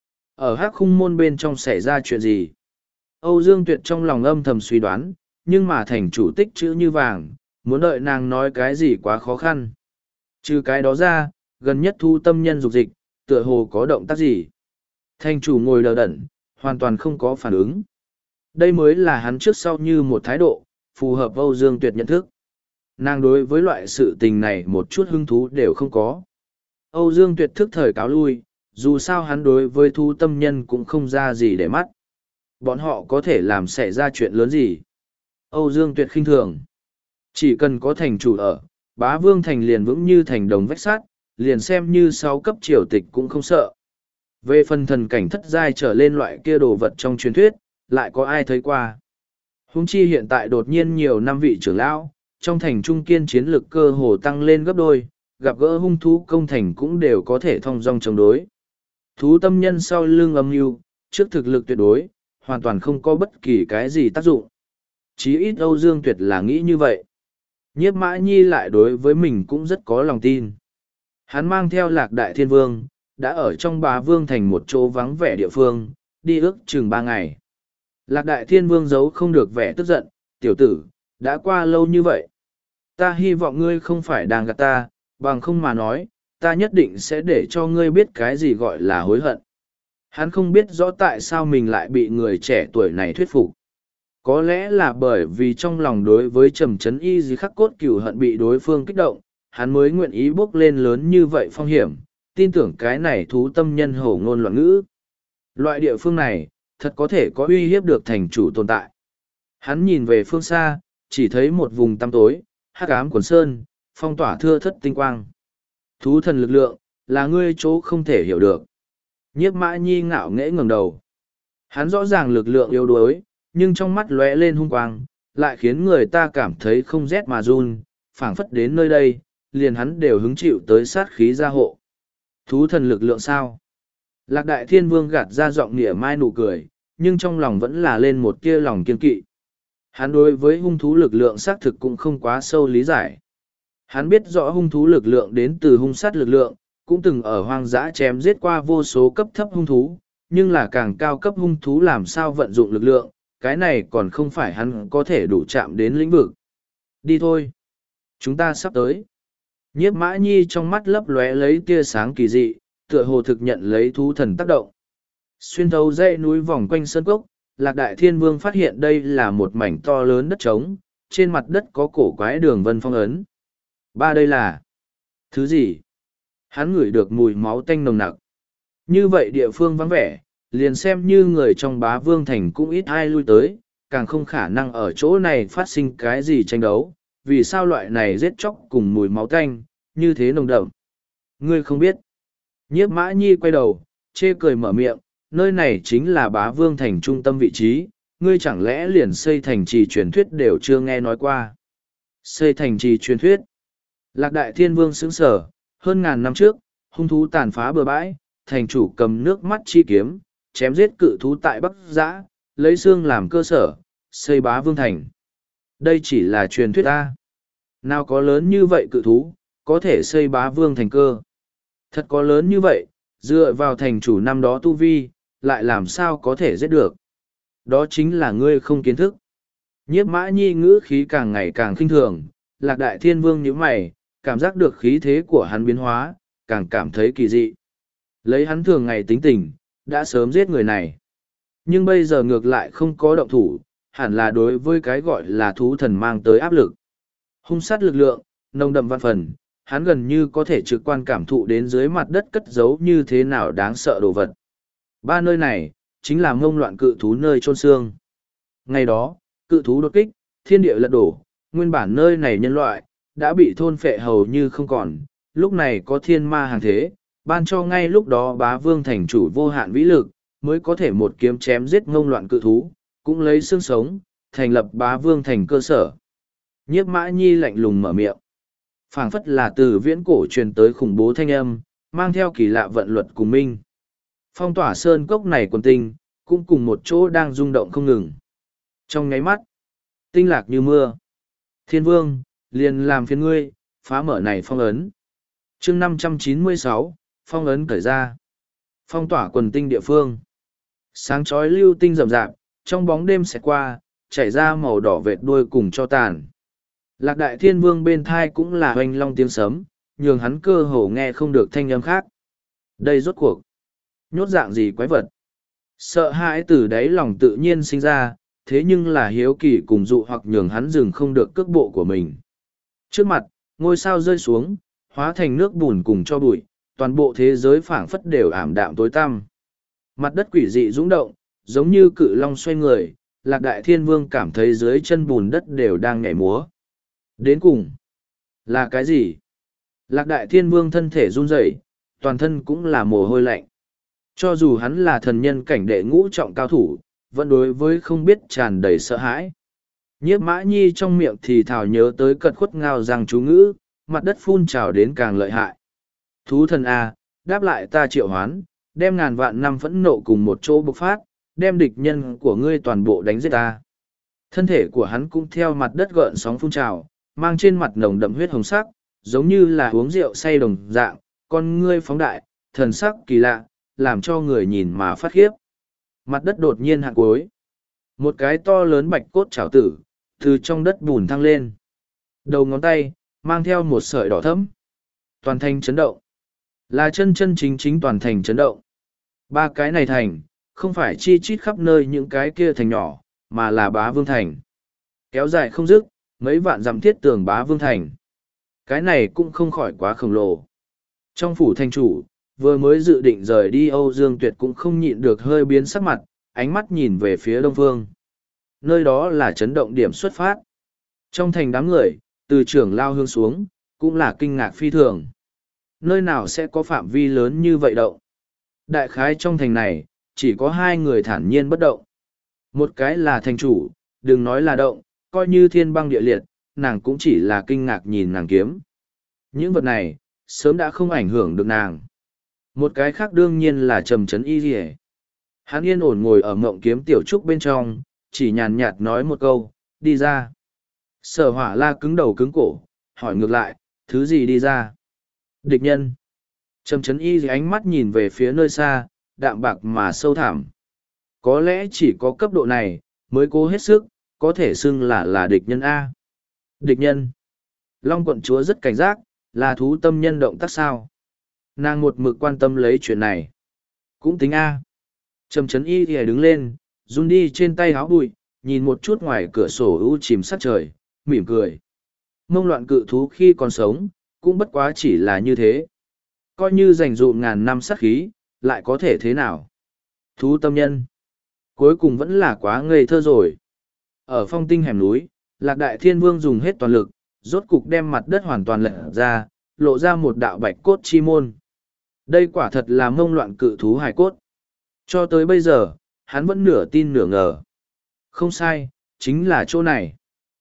Ở hắc khung môn bên trong xảy ra chuyện gì? Âu Dương Tuyệt trong lòng âm thầm suy đoán, nhưng mà thành chủ tích chữ như vàng, muốn đợi nàng nói cái gì quá khó khăn. Trừ cái đó ra, gần nhất thu tâm nhân dục dịch, tựa hồ có động tác gì. Thành chủ ngồi đờ đẫn, hoàn toàn không có phản ứng. Đây mới là hắn trước sau như một thái độ, phù hợp Âu Dương Tuyệt nhận thức. Nàng đối với loại sự tình này một chút hứng thú đều không có. Âu Dương Tuyệt thức thời cáo lui, dù sao hắn đối với thu tâm nhân cũng không ra gì để mắt. Bọn họ có thể làm xảy ra chuyện lớn gì. Âu Dương Tuyệt khinh thường. Chỉ cần có thành chủ ở, Bá Vương Thành liền vững như thành đồng vách sắt, liền xem như 6 cấp triều tịch cũng không sợ. Về phần thần cảnh thất giai trở lên loại kia đồ vật trong truyền thuyết, lại có ai thấy qua. Huống chi hiện tại đột nhiên nhiều năm vị trưởng lão, trong thành trung kiên chiến lực cơ hồ tăng lên gấp đôi, gặp gỡ hung thú công thành cũng đều có thể thong dong chống đối. Thú tâm nhân sau lưng âm mưu, trước thực lực tuyệt đối, hoàn toàn không có bất kỳ cái gì tác dụng. Chí ít Âu Dương Tuyệt là nghĩ như vậy. Nhiếp Mã Nhi lại đối với mình cũng rất có lòng tin. Hắn mang theo Lạc Đại Thiên Vương, đã ở trong Bá Vương Thành một chỗ vắng vẻ địa phương, đi ước chừng 3 ngày. Lạc Đại Thiên Vương giấu không được vẻ tức giận, tiểu tử, đã qua lâu như vậy. Ta hy vọng ngươi không phải đang gạt ta, bằng không mà nói, ta nhất định sẽ để cho ngươi biết cái gì gọi là hối hận. Hắn không biết rõ tại sao mình lại bị người trẻ tuổi này thuyết phục. Có lẽ là bởi vì trong lòng đối với trầm trấn y gì khắc cốt cửu hận bị đối phương kích động, hắn mới nguyện ý bước lên lớn như vậy phong hiểm, tin tưởng cái này thú tâm nhân hổ ngôn loạn ngữ. Loại địa phương này, thật có thể có uy hiếp được thành chủ tồn tại. Hắn nhìn về phương xa, chỉ thấy một vùng tăm tối, hắc ám quần sơn, phong tỏa thưa thất tinh quang. Thú thần lực lượng, là ngươi chỗ không thể hiểu được. Nhiếp Mã Nhi ngạo nghễ ngẩng đầu. Hắn rõ ràng lực lượng yếu đuối, nhưng trong mắt lóe lên hung quang, lại khiến người ta cảm thấy không rét mà run, phảng phất đến nơi đây, liền hắn đều hứng chịu tới sát khí gia hộ. Thú thần lực lượng sao? Lạc Đại Thiên Vương gạt ra giọng nịa mai nụ cười, nhưng trong lòng vẫn là lên một tia lòng kiên kỵ. Hắn đối với hung thú lực lượng xác thực cũng không quá sâu lý giải. Hắn biết rõ hung thú lực lượng đến từ hung sát lực lượng, cũng từng ở hoang dã chém giết qua vô số cấp thấp hung thú, nhưng là càng cao cấp hung thú làm sao vận dụng lực lượng, cái này còn không phải hắn có thể đủ chạm đến lĩnh vực. Đi thôi. Chúng ta sắp tới. Nhiếp Mã Nhi trong mắt lấp lóe lấy tia sáng kỳ dị, tựa hồ thực nhận lấy thú thần tác động. Xuyên thấu dãy núi vòng quanh sơn cốc, Lạc Đại Thiên Vương phát hiện đây là một mảnh to lớn đất trống, trên mặt đất có cổ quái đường vân phong ấn. Đây là thứ gì? Hắn ngửi được mùi máu tanh nồng nặc. Như vậy địa phương vắng vẻ, liền xem như người trong Bá Vương Thành cũng ít ai lui tới, càng không khả năng ở chỗ này phát sinh cái gì tranh đấu. Vì sao loại này giết chóc cùng mùi máu tanh, như thế nồng đậm? Ngươi không biết. Nhiếp Mã Nhi quay đầu, chê cười mở miệng, nơi này chính là Bá Vương Thành trung tâm vị trí, ngươi chẳng lẽ liền xây thành trì truyền thuyết đều chưa nghe nói qua. Xây thành trì truyền thuyết. Lạc Đại Thiên Vương sững sở, hơn ngàn năm trước, hung thú tàn phá bừa bãi, thành chủ cầm nước mắt chi kiếm, chém giết cự thú tại Bắc Giã, lấy xương làm cơ sở, xây Bá Vương Thành. Đây chỉ là truyền thuyết ta. Nào có lớn như vậy cự thú, có thể xây Bá Vương Thành cơ. Thật có lớn như vậy, dựa vào thành chủ năm đó tu vi, lại làm sao có thể giết được. Đó chính là ngươi không kiến thức. Nhiếp Mã Nhi ngữ khí càng ngày càng khinh thường, Lạc Đại Thiên Vương nhíu mày, cảm giác được khí thế của hắn biến hóa, càng cảm thấy kỳ dị. Lấy hắn thường ngày tính tình, đã sớm giết người này. Nhưng bây giờ ngược lại không có động thủ, hẳn là đối với cái gọi là thú thần mang tới áp lực. Hung sát lực lượng, nồng đậm vạn phần, hắn gần như có thể trực quan cảm thụ đến dưới mặt đất cất giấu như thế nào đáng sợ đồ vật. Ba nơi này, chính là mông loạn cự thú nơi chôn xương. Ngày đó, cự thú đột kích, thiên địa lật đổ, nguyên bản nơi này nhân loại, đã bị thôn phệ hầu như không còn, lúc này có thiên ma hàng thế, ban cho ngay lúc đó bá vương thành chủ vô hạn vĩ lực, mới có thể một kiếm chém giết ngông loạn cự thú, cũng lấy xương sống, thành lập bá vương thành cơ sở. Nhiếp Mã Nhi lạnh lùng mở miệng. Phảng phất là từ viễn cổ truyền tới khủng bố thanh âm, mang theo kỳ lạ vận luật cùng minh. Phong tỏa sơn cốc này quần tinh, cũng cùng một chỗ đang rung động không ngừng. Trong nháy mắt, tinh lạc như mưa. Thiên vương, liền làm phiền ngươi, phá mở này phong ấn. chương 596, phong ấn cởi ra. Phong tỏa quần tinh địa phương. Sáng chói lưu tinh rậm rạp, trong bóng đêm xẹt qua, chảy ra màu đỏ vệt đuôi cùng cho tàn. Lạc đại thiên vương bên thai cũng là hoành long tiếng sấm, nhường hắn cơ hồ nghe không được thanh âm khác. Đây rốt cuộc. Nhốt dạng gì quái vật. Sợ hãi từ đáy lòng tự nhiên sinh ra, thế nhưng là hiếu kỳ cùng dụ hoặc nhường hắn dừng không được cước bộ của mình. Trước mặt, ngôi sao rơi xuống, hóa thành nước bùn cùng cho bụi, toàn bộ thế giới phảng phất đều ảm đạm tối tăm. Mặt đất quỷ dị rung động, giống như cự long xoay người, Lạc đại thiên vương cảm thấy dưới chân bùn đất đều đang nhảy múa. Đến cùng, là cái gì? Lạc đại thiên vương thân thể run rẩy, toàn thân cũng là mồ hôi lạnh. Cho dù hắn là thần nhân cảnh đệ ngũ trọng cao thủ, vẫn đối với không biết tràn đầy sợ hãi. Nhiếp Mã Nhi trong miệng thì thào nhớ tới cật khuất ngao rằng chú ngữ, mặt đất phun trào đến càng lợi hại. Thú thần A, đáp lại ta triệu hoán, đem ngàn vạn năm phẫn nộ cùng một chỗ bộc phát, đem địch nhân của ngươi toàn bộ đánh giết ta. Thân thể của hắn cũng theo mặt đất gợn sóng phun trào, mang trên mặt nồng đậm huyết hồng sắc, giống như là uống rượu say đồng dạng, con ngươi phóng đại, thần sắc kỳ lạ, làm cho người nhìn mà phát khiếp. Mặt đất đột nhiên hạ cuối. Một cái to lớn bạch cốt chảo tử, từ trong đất bùn thăng lên. Đầu ngón tay, mang theo một sợi đỏ thẫm. Toàn thành chấn động. Là chân chân chính chính toàn thành chấn động. Ba cái này thành, không phải chi chít khắp nơi những cái kia thành nhỏ, mà là bá vương thành. Kéo dài không dứt, mấy vạn dặm thiết tường bá vương thành. Cái này cũng không khỏi quá khổng lồ. Trong phủ thành chủ, vừa mới dự định rời đi Âu Dương Tuyệt cũng không nhịn được hơi biến sắc mặt, ánh mắt nhìn về phía đông phương. Nơi đó là chấn động điểm xuất phát. Trong thành đám người, từ trưởng lao hướng xuống, cũng là kinh ngạc phi thường. Nơi nào sẽ có phạm vi lớn như vậy động? Đại khái trong thành này, chỉ có hai người thản nhiên bất động. Một cái là thành chủ, đừng nói là động, coi như thiên băng địa liệt, nàng cũng chỉ là kinh ngạc nhìn nàng kiếm. Những vật này, sớm đã không ảnh hưởng được nàng. Một cái khác đương nhiên là Trầm Trấn Y Lìa. Hắn yên ổn ngồi ở ngộng kiếm tiểu trúc bên trong, chỉ nhàn nhạt nói một câu, đi ra. Sở Hỏa La cứng đầu cứng cổ, hỏi ngược lại, thứ gì đi ra? Địch nhân. Trầm Trấn Y ánh mắt nhìn về phía nơi xa, đạm bạc mà sâu thẳm. Có lẽ chỉ có cấp độ này, mới cố hết sức, có thể xưng là địch nhân A. Địch nhân. Long quận chúa rất cảnh giác, là thú tâm nhân động tác sao? Nàng một mực quan tâm lấy chuyện này. Cũng tính A. Trầm Trấn Y thì đứng lên, run đi trên tay áo bụi, nhìn một chút ngoài cửa sổ u chìm sát trời, mỉm cười. Mông loạn cự thú khi còn sống, cũng bất quá chỉ là như thế. Coi như dành dụm ngàn năm sát khí, lại có thể thế nào? Thú tâm nhân. Cuối cùng vẫn là quá ngây thơ rồi. Ở phong tinh hẻm núi, Lạc Đại Thiên Vương dùng hết toàn lực, rốt cục đem mặt đất hoàn toàn lật ra, lộ ra một đạo bạch cốt chi môn. Đây quả thật là mông loạn cự thú hài cốt. Cho tới bây giờ, hắn vẫn nửa tin nửa ngờ. Không sai, chính là chỗ này.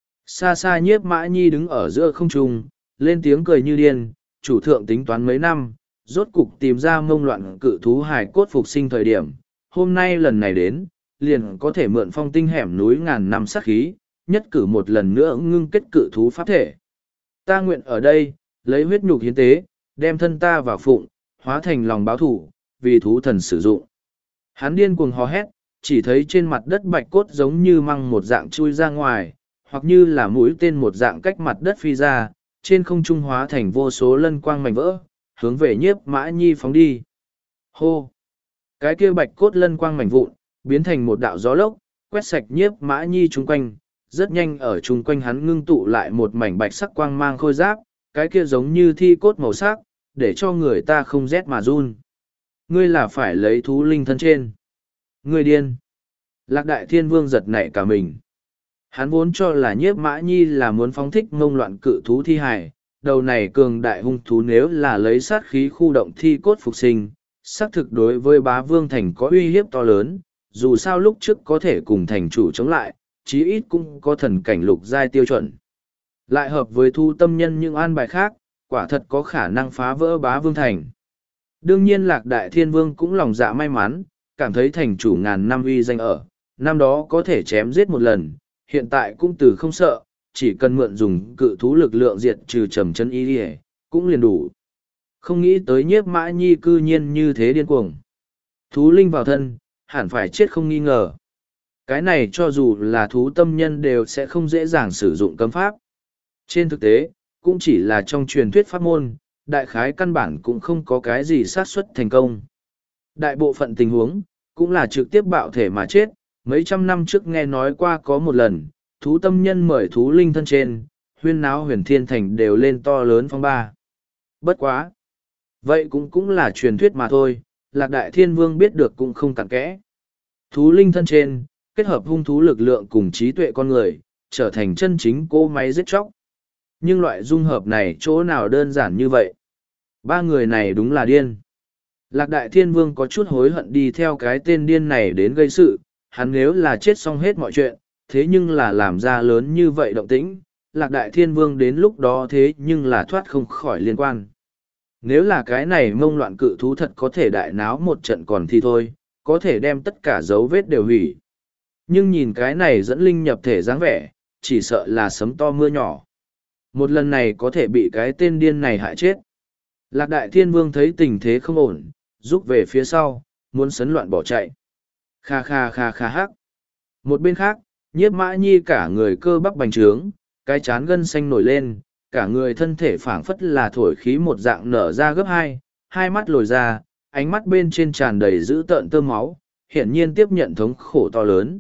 Xa xa Nhiếp Mã Nhi đứng ở giữa không trung, lên tiếng cười như điên, chủ thượng tính toán mấy năm, rốt cục tìm ra mông loạn cự thú hài cốt phục sinh thời điểm. Hôm nay lần này đến, liền có thể mượn phong tinh hẻm núi ngàn năm sát khí, nhất cử một lần nữa ngưng kết cự thú pháp thể. Ta nguyện ở đây, lấy huyết nhục hiến tế, đem thân ta vào phụng, hóa thành lòng báo thủ, vì thú thần sử dụng. Hắn điên cuồng hò hét, chỉ thấy trên mặt đất bạch cốt giống như măng một dạng chui ra ngoài, hoặc như là mũi tên một dạng cách mặt đất phi ra, trên không trung hóa thành vô số lân quang mảnh vỡ, hướng về Nhiếp Mã Nhi phóng đi. Hô! Cái kia bạch cốt lân quang mảnh vụn, biến thành một đạo gió lốc, quét sạch Nhiếp Mã Nhi chung quanh, rất nhanh ở chung quanh hắn ngưng tụ lại một mảnh bạch sắc quang mang khôi giáp, cái kia giống như thi cốt màu sắc, để cho người ta không rét mà run. Ngươi là phải lấy thú linh thân trên. Ngươi điên. Lạc Đại Thiên Vương giật nảy cả mình. Hắn vốn cho là Nhiếp Mã Nhi là muốn phóng thích ngông loạn cự thú thi hài, đầu này cường đại hung thú nếu là lấy sát khí khu động thi cốt phục sinh, xác thực đối với Bá Vương Thành có uy hiếp to lớn, dù sao lúc trước có thể cùng thành chủ chống lại, chí ít cũng có thần cảnh lục giai tiêu chuẩn. Lại hợp với thu tâm nhân những an bài khác, quả thật có khả năng phá vỡ Bá Vương Thành. Đương nhiên Lạc Đại Thiên Vương cũng lòng dạ may mắn, cảm thấy thành chủ ngàn năm uy danh ở, năm đó có thể chém giết một lần, hiện tại cũng từ không sợ, chỉ cần mượn dùng cự thú lực lượng diệt trừ trầm chân y đi cũng liền đủ. Không nghĩ tới Nhiếp Mã Nhi cư nhiên như thế điên cuồng. Thú linh vào thân, hẳn phải chết không nghi ngờ. Cái này cho dù là thú tâm nhân đều sẽ không dễ dàng sử dụng cấm pháp. Trên thực tế, cũng chỉ là trong truyền thuyết pháp môn, đại khái căn bản cũng không có cái gì xác suất thành công. Đại bộ phận tình huống, cũng là trực tiếp bạo thể mà chết. Mấy trăm năm trước nghe nói qua có một lần, thú tâm nhân mời thú linh thân trên, huyên náo huyền thiên thành đều lên to lớn phong ba. Bất quá. Vậy cũng là truyền thuyết mà thôi, Lạc Đại Thiên Vương biết được cũng không cặn kẽ. Thú linh thân trên, kết hợp hung thú lực lượng cùng trí tuệ con người, trở thành chân chính cỗ máy giết chóc. Nhưng loại dung hợp này chỗ nào đơn giản như vậy? Ba người này đúng là điên. Lạc Đại Thiên Vương có chút hối hận đi theo cái tên điên này đến gây sự, hắn nếu là chết xong hết mọi chuyện, thế nhưng là làm ra lớn như vậy động tĩnh, Lạc Đại Thiên Vương đến lúc đó thế nhưng là thoát không khỏi liên quan. Nếu là cái này mông loạn cự thú thật có thể đại náo một trận còn thì thôi, có thể đem tất cả dấu vết đều hủy. Nhưng nhìn cái này dẫn linh nhập thể dáng vẻ, chỉ sợ là sấm to mưa nhỏ. Một lần này có thể bị cái tên điên này hại chết. Lạc Đại Thiên Vương thấy tình thế không ổn, rút về phía sau, muốn sấn loạn bỏ chạy. Kha kha kha kha hắc. Một bên khác, Nhiếp Mã Nhi cả người cơ bắp bành trướng, cái chán gân xanh nổi lên, cả người thân thể phảng phất là thổi khí một dạng nở ra gấp hai mắt lồi ra, ánh mắt bên trên tràn đầy dữ tợn tơ máu, hiển nhiên tiếp nhận thống khổ to lớn.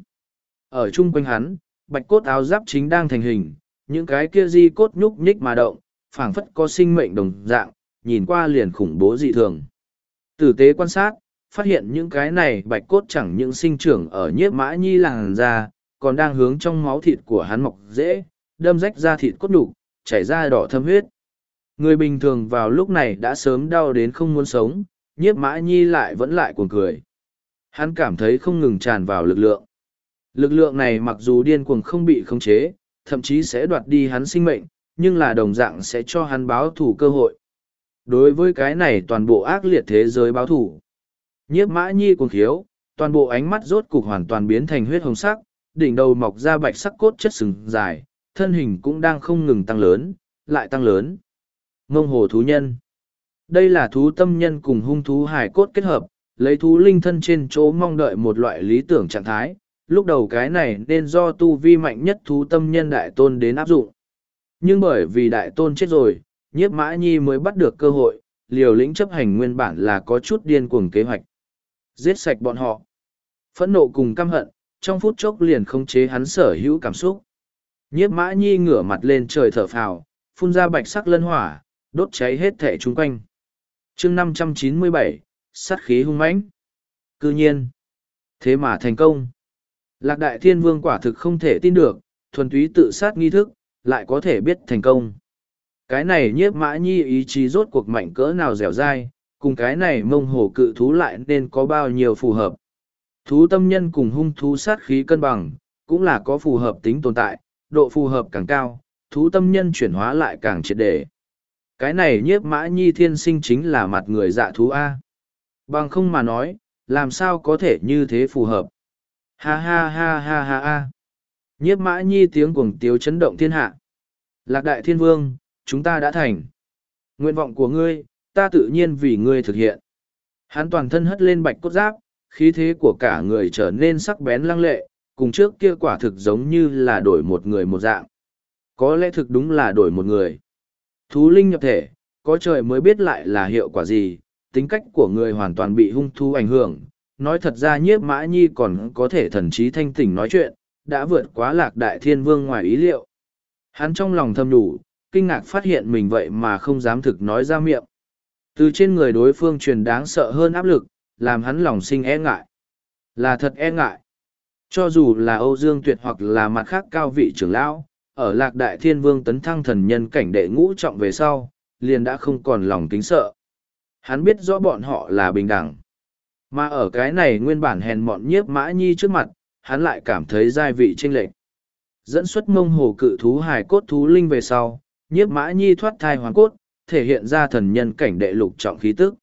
Ở chung quanh hắn, bạch cốt áo giáp chính đang thành hình, những cái kia di cốt nhúc nhích mà động, phảng phất có sinh mệnh đồng dạng, nhìn qua liền khủng bố dị thường. Tử tế quan sát, phát hiện những cái này bạch cốt chẳng những sinh trưởng ở Nhiếp Mã Nhi làn da, còn đang hướng trong máu thịt của hắn mọc dễ, đâm rách ra thịt cốt đục, chảy ra đỏ thâm huyết. Người bình thường vào lúc này đã sớm đau đến không muốn sống, Nhiếp Mã Nhi lại vẫn lại cuồng cười. Hắn cảm thấy không ngừng tràn vào lực lượng. Lực lượng này mặc dù điên cuồng không bị khống chế, thậm chí sẽ đoạt đi hắn sinh mệnh, nhưng là đồng dạng sẽ cho hắn báo thù cơ hội. Đối với cái này toàn bộ ác liệt thế giới báo thù. Nhiếp Mã Nhi cuồng khiếu, toàn bộ ánh mắt rốt cục hoàn toàn biến thành huyết hồng sắc, đỉnh đầu mọc ra bạch sắc cốt chất sừng dài, thân hình cũng đang không ngừng tăng lớn, lại tăng lớn. Ngông hồ thú nhân. Đây là thú tâm nhân cùng hung thú hài cốt kết hợp, lấy thú linh thân trên chỗ mong đợi một loại lý tưởng trạng thái. Lúc đầu cái này nên do tu vi mạnh nhất thú tâm nhân đại tôn đến áp dụng. Nhưng bởi vì đại tôn chết rồi, Nhiếp Mã Nhi mới bắt được cơ hội, liều lĩnh chấp hành nguyên bản là có chút điên cuồng kế hoạch. Giết sạch bọn họ. Phẫn nộ cùng căm hận, trong phút chốc liền khống chế hắn sở hữu cảm xúc. Nhiếp Mã Nhi ngửa mặt lên trời thở phào, phun ra bạch sắc lân hỏa, đốt cháy hết thể chung quanh. chương 597, sát khí hung mãnh. Cư nhiên. Thế mà thành công. Lạc Đại Thiên Vương quả thực không thể tin được, thuần túy tự sát nghi thức, lại có thể biết thành công. Cái này Nhiếp Mã Nhi ý chí rốt cuộc mạnh cỡ nào dẻo dai, cùng cái này mông hổ cự thú lại nên có bao nhiêu phù hợp. Thú tâm nhân cùng hung thú sát khí cân bằng, cũng là có phù hợp tính tồn tại, độ phù hợp càng cao, thú tâm nhân chuyển hóa lại càng triệt để. Cái này Nhiếp Mã Nhi thiên sinh chính là mặt người dạ thú A. Bằng không mà nói, làm sao có thể như thế phù hợp. Ha ha ha ha ha ha. Nhiếp Mã Nhi tiếng cuồng tiếu chấn động thiên hạ. Lạc Đại Thiên Vương, chúng ta đã thành. Nguyện vọng của ngươi, ta tự nhiên vì ngươi thực hiện. Hắn toàn thân hất lên bạch cốt giáp, khí thế của cả người trở nên sắc bén lăng lệ, cùng trước kia quả thực giống như là đổi một người một dạng. Có lẽ thực đúng là đổi một người. Thú linh nhập thể, có trời mới biết lại là hiệu quả gì, tính cách của người hoàn toàn bị hung thú ảnh hưởng. Nói thật ra Nhiếp Mã Nhi còn có thể thần trí thanh tỉnh nói chuyện, đã vượt quá Lạc Đại Thiên Vương ngoài ý liệu. Hắn trong lòng thầm đủ, kinh ngạc phát hiện mình vậy mà không dám thực nói ra miệng. Từ trên người đối phương truyền đáng sợ hơn áp lực, làm hắn lòng sinh e ngại. Là thật e ngại. Cho dù là Âu Dương Tuyệt hoặc là mặt khác cao vị trưởng lão, ở Lạc Đại Thiên Vương tấn thăng thần nhân cảnh đệ ngũ trọng về sau, liền đã không còn lòng kính sợ. Hắn biết rõ bọn họ là bình đẳng. Mà ở cái này nguyên bản hèn mọn Nhiếp Mã Nhi trước mặt, hắn lại cảm thấy giai vị chênh lệch. Dẫn xuất Mông Hồ cự thú hài cốt thú linh về sau, Nhiếp Mã Nhi thoát thai hoàn cốt, thể hiện ra thần nhân cảnh đệ lục trọng khí tức.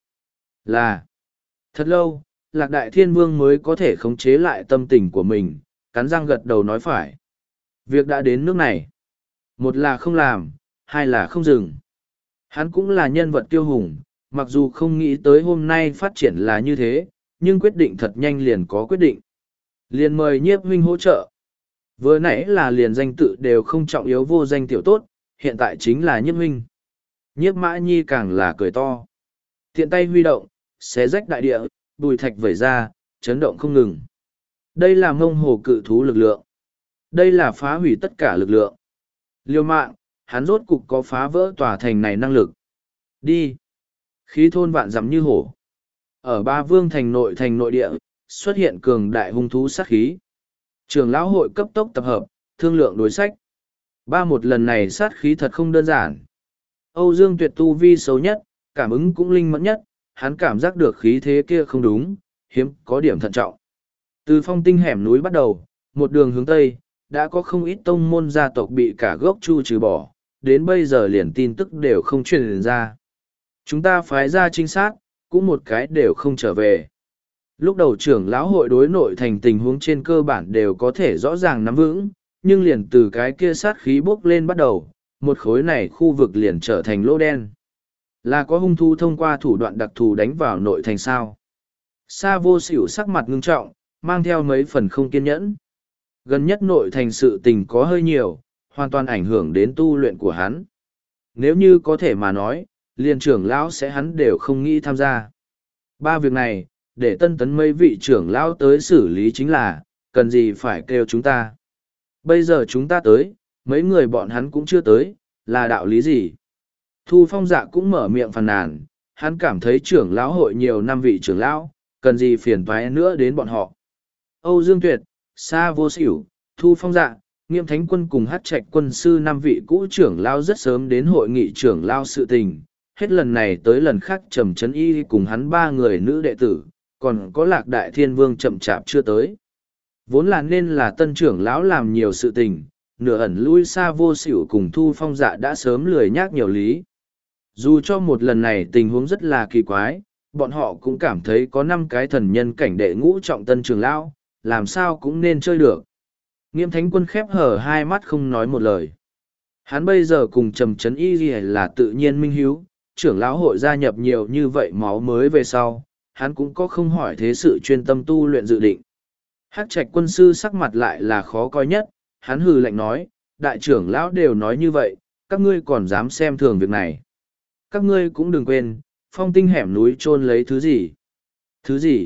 Là thật lâu, Lạc Đại Thiên Vương mới có thể khống chế lại tâm tình của mình, cắn răng gật đầu nói phải. Việc đã đến nước này. Một là không làm, hai là không dừng. Hắn cũng là nhân vật tiêu hùng, mặc dù không nghĩ tới hôm nay phát triển là như thế, nhưng quyết định thật nhanh liền có quyết định. Liền mời Nhiếp huynh hỗ trợ. Vừa nãy là liền danh tự đều không trọng yếu vô danh tiểu tốt, hiện tại chính là Nhiếp huynh. Nhiếp Mã Nhi càng là cười to. Thiện tay huy động, xé rách đại địa, bùi thạch vẩy ra, chấn động không ngừng. Đây là Mông Hồ cự thú lực lượng. Đây là phá hủy tất cả lực lượng. Liêu mạng, hắn rốt cục có phá vỡ tòa thành này năng lực. Đi. Khí thôn vạn dặm như hổ. Ở Ba Vương thành nội địa, xuất hiện cường đại hung thú sát khí. Trưởng lão hội cấp tốc tập hợp, thương lượng đối sách. Một lần này sát khí thật không đơn giản. Âu Dương Tuyệt tu vi xấu nhất, cảm ứng cũng linh mẫn nhất, hắn cảm giác được khí thế kia không đúng, hiếm có điểm thận trọng. Từ phong tinh hẻm núi bắt đầu, một đường hướng tây, đã có không ít tông môn gia tộc bị cả gốc chu trừ bỏ, đến bây giờ liền tin tức đều không truyền ra. Chúng ta phái ra trinh sát, cũng một cái đều không trở về. Lúc đầu trưởng lão hội đối nội thành tình huống trên cơ bản đều có thể rõ ràng nắm vững, nhưng liền từ cái kia sát khí bốc lên bắt đầu, một khối này khu vực liền trở thành lỗ đen. Là có hung thú thông qua thủ đoạn đặc thù đánh vào nội thành sao. Sa Vô Xỉu sắc mặt ngưng trọng, mang theo mấy phần không kiên nhẫn. Gần nhất nội thành sự tình có hơi nhiều, hoàn toàn ảnh hưởng đến tu luyện của hắn. Nếu như có thể mà nói, liền trưởng lão sẽ hắn đều không nghĩ tham gia. Việc này, để tân tấn mấy vị trưởng lão tới xử lý chính là, cần gì phải kêu chúng ta. Bây giờ chúng ta tới, mấy người bọn hắn cũng chưa tới, là đạo lý gì? Thu Phong Dạ cũng mở miệng phàn nàn, hắn cảm thấy trưởng lão hội nhiều năm vị trưởng lão, cần gì phiền toái nữa đến bọn họ. Âu Dương Tuyệt, Sa Vô Xỉu, Thu Phong Dạ, Nghiêm Thánh Quân cùng Hát Trạch Quân sư 5 vị cũ trưởng lão rất sớm đến hội nghị trưởng lão sự tình, hết lần này tới lần khác Trầm Chấn Y cùng hắn 3 người nữ đệ tử, còn có Lạc Đại Thiên Vương chậm chạp chưa tới. Vốn là nên là tân trưởng lão làm nhiều sự tình, nửa ẩn lui Sa Vô Xỉu cùng Thu Phong Dạ đã sớm lười nhác nhiều lý. Dù cho một lần này tình huống rất là kỳ quái, bọn họ cũng cảm thấy có 5 cái thần nhân cảnh đệ ngũ trọng tân trưởng lão, làm sao cũng nên chơi được. Nghiêm Thánh Quân khép hở hai mắt không nói một lời. Hắn bây giờ cùng Trầm Chấn Y là tự nhiên minh hiếu, trưởng lão hội gia nhập nhiều như vậy máu mới về sau, hắn cũng có không hỏi thế sự chuyên tâm tu luyện dự định. Hắc Trạch Quân sư sắc mặt lại là khó coi nhất, hắn hừ lạnh nói, đại trưởng lão đều nói như vậy, các ngươi còn dám xem thường việc này. Các ngươi cũng đừng quên, phong tinh hẻm núi chôn lấy thứ gì? Thứ gì?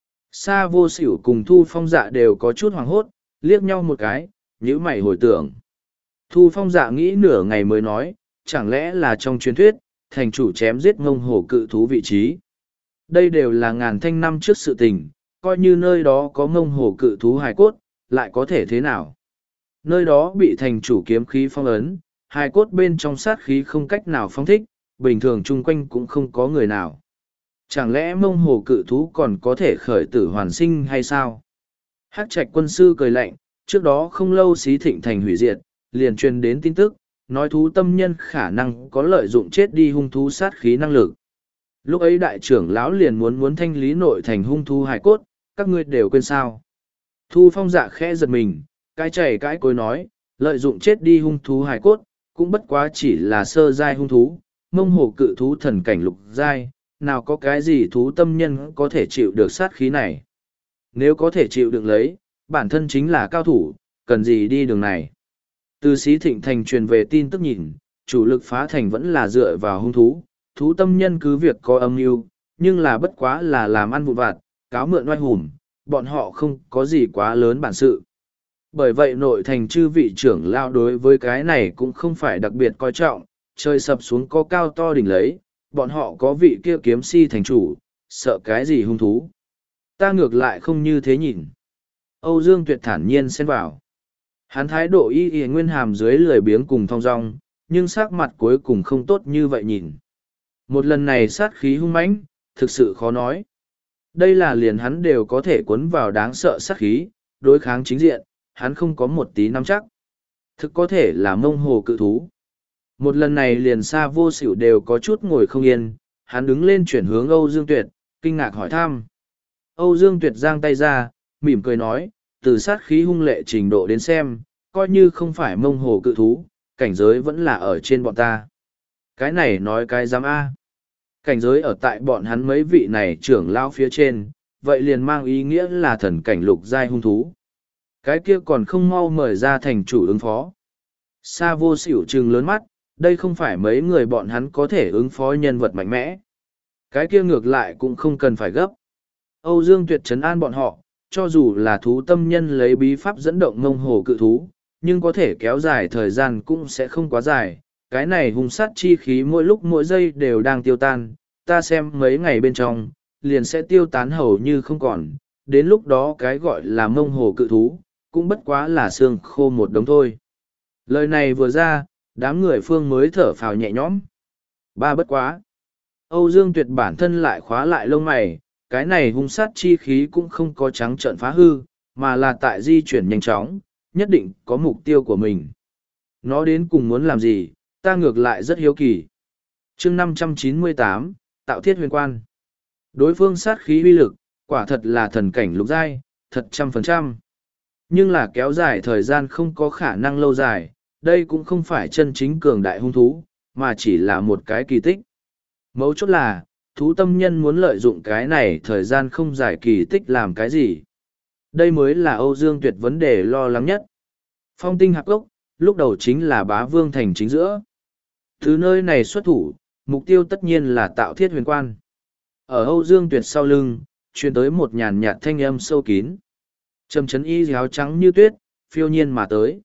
Sa Vô Xỉu cùng Thu Phong Dạ đều có chút hoảng hốt, liếc nhau một cái, nhíu mày hồi tưởng. Thu Phong Dạ nghĩ nửa ngày mới nói, chẳng lẽ là trong truyền thuyết, thành chủ chém giết Mông Hồ cự thú vị trí. Đây đều là ngàn thanh năm trước sự tình, coi như nơi đó có Mông Hồ cự thú hài cốt, lại có thể thế nào? Nơi đó bị thành chủ kiếm khí phong ấn, hài cốt bên trong sát khí không cách nào phong thích, bình thường chung quanh cũng không có người nào. Chẳng lẽ Mông Hồ cự thú còn có thể khởi tử hoàn sinh hay sao? Hắc Trạch Quân sư cười lạnh, trước đó không lâu Xí Thịnh thành hủy diệt, liền truyền đến tin tức, nói thú tâm nhân khả năng có lợi dụng chết đi hung thú sát khí năng lực. Lúc ấy đại trưởng lão liền muốn thanh lý nội thành hung thú hài cốt, các ngươi đều quên sao? Thu Phong Dạ khẽ giật mình, cái chảy cái cối nói, lợi dụng chết đi hung thú hài cốt, cũng bất quá chỉ là sơ giai hung thú, Mông Hồ cự thú thần cảnh lục giai, nào có cái gì thú tâm nhân có thể chịu được sát khí này. Nếu có thể chịu được lấy, bản thân chính là cao thủ, cần gì đi đường này. Từ Xí Thịnh thành truyền về tin tức nhìn, chủ lực phá thành vẫn là dựa vào hung thú, thú tâm nhân cứ việc có âm mưu, nhưng là bất quá là làm ăn vụn vặt, cáo mượn oai hùm, bọn họ không có gì quá lớn bản sự. Bởi vậy nội thành chư vị trưởng lao đối với cái này cũng không phải đặc biệt coi trọng, trời sập xuống có cao to đỉnh lấy, bọn họ có vị kia kiếm si thành chủ, sợ cái gì hung thú. Ta ngược lại không như thế nhìn. Âu Dương Tuyệt thản nhiên xen vào. Hắn thái độ y y nguyên hàm dưới lười biếng cùng thong dong, nhưng sắc mặt cuối cùng không tốt như vậy nhìn. Một lần này sát khí hung mãnh, thực sự khó nói. Đây là liền hắn đều có thể cuốn vào đáng sợ sát khí, đối kháng chính diện, hắn không có một tí nắm chắc. Thực có thể là mông hồ cự thú. Một lần này liền xa vô xỉu đều có chút ngồi không yên, hắn đứng lên chuyển hướng Âu Dương Tuyệt, kinh ngạc hỏi thăm. Âu Dương Tuyệt giang tay ra, mỉm cười nói, từ sát khí hung lệ trình độ đến xem, coi như không phải mông hồ cự thú, cảnh giới vẫn là ở trên bọn ta. Cái này nói cái dám A. Cảnh giới ở tại bọn hắn mấy vị này trưởng lao phía trên, vậy liền mang ý nghĩa là thần cảnh lục giai hung thú. Cái kia còn không mau mời ra thành chủ ứng phó. Sa vô xỉu trừng lớn mắt, đây không phải mấy người bọn hắn có thể ứng phó nhân vật mạnh mẽ. Cái kia ngược lại cũng không cần phải gấp. Âu Dương Tuyệt trấn an bọn họ, cho dù là thú tâm nhân lấy bí pháp dẫn động ngông hồ cự thú, nhưng có thể kéo dài thời gian cũng sẽ không quá dài. Cái này hung sát chi khí mỗi lúc mỗi giây đều đang tiêu tan, ta xem mấy ngày bên trong, liền sẽ tiêu tán hầu như không còn, đến lúc đó cái gọi là mông hồ cự thú, cũng bất quá là xương khô một đống thôi. Lời này vừa ra, đám người phương mới thở phào nhẹ nhõm. Ba bất quá. Âu Dương Tuyệt bản thân lại khóa lại lông mày, cái này hung sát chi khí cũng không có trắng trợn phá hư, mà là tại di chuyển nhanh chóng, nhất định có mục tiêu của mình. Nó đến cùng muốn làm gì, ta ngược lại rất hiếu kỳ. chương 598, Tạo Thiết Huyền Quan. Đối phương sát khí uy lực, quả thật là thần cảnh lục giai, thật 100%. Nhưng là kéo dài thời gian không có khả năng lâu dài, đây cũng không phải chân chính cường đại hung thú, mà chỉ là một cái kỳ tích. Mấu chốt là, thú tâm nhân muốn lợi dụng cái này thời gian không dài kỳ tích làm cái gì. Đây mới là Âu Dương Tuyệt vấn đề lo lắng nhất. Phong tinh hạp gốc, lúc đầu chính là bá vương thành chính giữa. Từ nơi này xuất thủ, mục tiêu tất nhiên là tạo thiết huyền quan. Ở Âu Dương Tuyệt sau lưng, truyền tới một nhàn nhạt thanh âm sâu kín. Trầm chấn y áo trắng như tuyết, phiêu nhiên mà tới.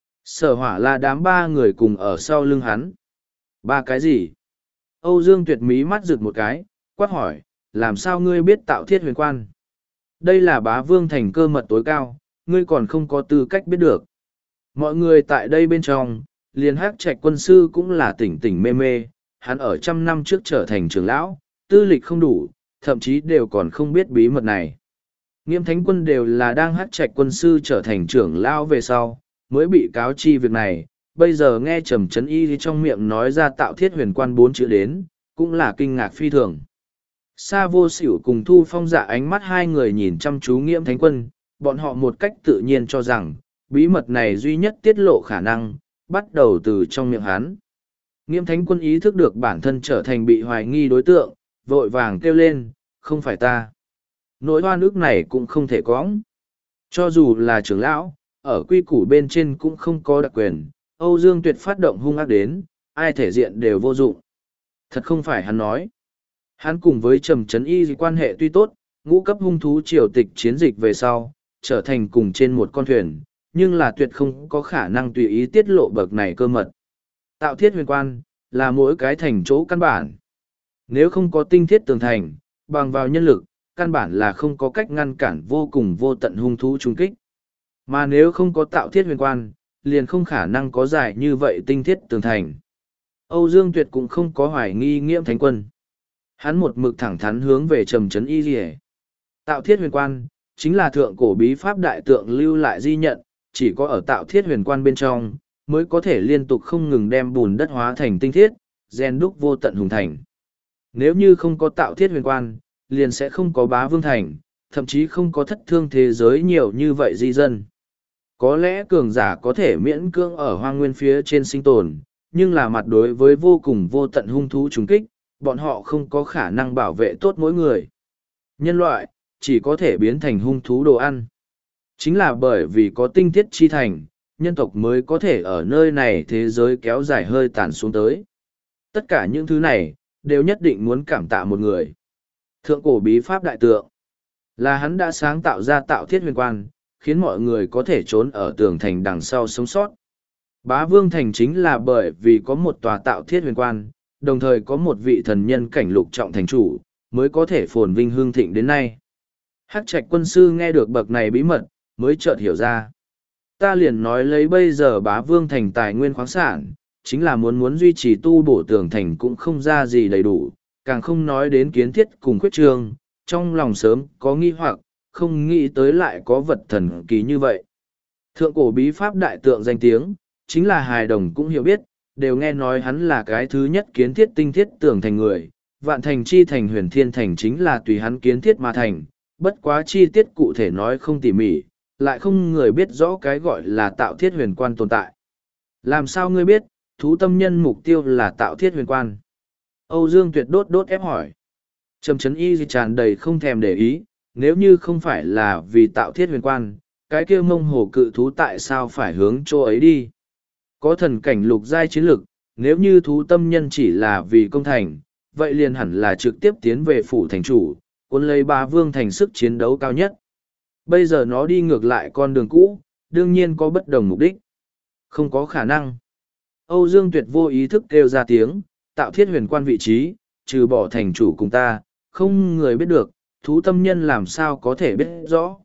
Sở hỏa là đám ba người cùng ở sau lưng hắn. Ba cái gì? Âu Dương Tuyệt mí mắt rực một cái, quát hỏi, làm sao ngươi biết tạo thiết huyền quan? Đây là bá vương thành cơ mật tối cao, ngươi còn không có tư cách biết được. Mọi người tại đây bên trong, liền hắc trạch quân sư cũng là tỉnh tỉnh mê mê, hắn ở 100 năm trước trở thành trưởng lão, tư lịch không đủ, thậm chí đều còn không biết bí mật này. Nghiêm thánh quân đều là đang hắc trạch quân sư trở thành trưởng lão về sau, mới bị cáo chi việc này, bây giờ nghe Trầm Chấn Y trong miệng nói ra tạo thiết huyền quan 4 chữ đến, cũng là kinh ngạc phi thường. Sa vô xỉu cùng Thu Phong Dạ ánh mắt hai người nhìn chăm chú Nghiêm thánh quân, bọn họ một cách tự nhiên cho rằng, bí mật này duy nhất tiết lộ khả năng, bắt đầu từ trong miệng hắn. Nghiêm thánh quân ý thức được bản thân trở thành bị hoài nghi đối tượng, vội vàng kêu lên, không phải ta. Nỗi oan ức này cũng không thể cõng. Cho dù là trưởng lão, ở quy củ bên trên cũng không có đặc quyền, Âu Dương Tuyệt phát động hung ác đến, ai thể diện đều vô dụng. Thật không phải hắn nói. Hắn cùng với Trầm Chấn Y quan hệ tuy tốt, ngũ cấp hung thú triều tịch chiến dịch về sau, trở thành cùng trên một con thuyền, nhưng là tuyệt không có khả năng tùy ý tiết lộ bậc này cơ mật. Tạo thiết huyền quan, là mỗi cái thành chỗ căn bản. Nếu không có tinh thiết tường thành, bằng vào nhân lực, căn bản là không có cách ngăn cản vô cùng vô tận hung thú trung kích. Mà nếu không có tạo thiết huyền quan, liền không khả năng có giải như vậy tinh thiết tường thành. Âu Dương Tuyệt cũng không có hoài nghi Nghiêm thánh quân. Hắn một mực thẳng thắn hướng về Trầm Chấn Y rìa. Tạo thiết huyền quan, chính là thượng cổ bí pháp đại tượng lưu lại di nhận, chỉ có ở tạo thiết huyền quan bên trong, mới có thể liên tục không ngừng đem bùn đất hóa thành tinh thiết, gen đúc vô tận hùng thành. Nếu như không có tạo thiết huyền quan, liền sẽ không có bá vương thành, thậm chí không có thất thương thế giới nhiều như vậy di dân. Có lẽ cường giả có thể miễn cưỡng ở hoang nguyên phía trên sinh tồn, nhưng là mặt đối với vô cùng vô tận hung thú trùng kích, bọn họ không có khả năng bảo vệ tốt mỗi người. Nhân loại, chỉ có thể biến thành hung thú đồ ăn. Chính là bởi vì có tinh thiết chi thành, nhân tộc mới có thể ở nơi này thế giới kéo dài hơi tàn xuống tới. Tất cả những thứ này, đều nhất định muốn cảm tạ một người. Thượng cổ bí pháp đại tượng, là hắn đã sáng tạo ra tạo thiết huyền quan, khiến mọi người có thể trốn ở tường thành đằng sau sống sót. Bá Vương Thành chính là bởi vì có một tòa tạo thiết huyền quan, đồng thời có một vị thần nhân cảnh lục trọng thành chủ, mới có thể phồn vinh hương thịnh đến nay. Hắc Trạch quân sư nghe được bậc này bí mật, mới chợt hiểu ra. Ta liền nói lấy bây giờ Bá Vương Thành tài nguyên khoáng sản, chính là muốn duy trì tu bổ tường thành cũng không ra gì đầy đủ, càng không nói đến kiến thiết cùng khuyết trương, trong lòng sớm có nghi hoặc, không nghĩ tới lại có vật thần kỳ như vậy. Thượng cổ bí pháp đại tượng danh tiếng, chính là hài đồng cũng hiểu biết, đều nghe nói hắn là cái thứ nhất kiến thiết tinh thiết tường thành người, vạn thành chi thành huyền thiên thành chính là tùy hắn kiến thiết mà thành, bất quá chi tiết cụ thể nói không tỉ mỉ, lại không người biết rõ cái gọi là tạo thiết huyền quan tồn tại. Làm sao ngươi biết, thú tâm nhân mục tiêu là tạo thiết huyền quan? Âu Dương Tuyệt đốt ép hỏi. Trầm Chấn Y tràn đầy không thèm để ý, nếu như không phải là vì tạo thiết huyền quan, cái kia mông hồ cự thú tại sao phải hướng chỗ ấy đi? Có thần cảnh lục giai chiến lực, nếu như thú tâm nhân chỉ là vì công thành, vậy liền hẳn là trực tiếp tiến về phủ thành chủ, cuốn lấy Bá Vương Thành sức chiến đấu cao nhất. Bây giờ nó đi ngược lại con đường cũ, đương nhiên có bất đồng mục đích. Không có khả năng. Âu Dương Tuyệt vô ý thức kêu ra tiếng, tạo thiết huyền quan vị trí, trừ bỏ thành chủ cùng ta, không người biết được, thú tâm nhân làm sao có thể biết rõ.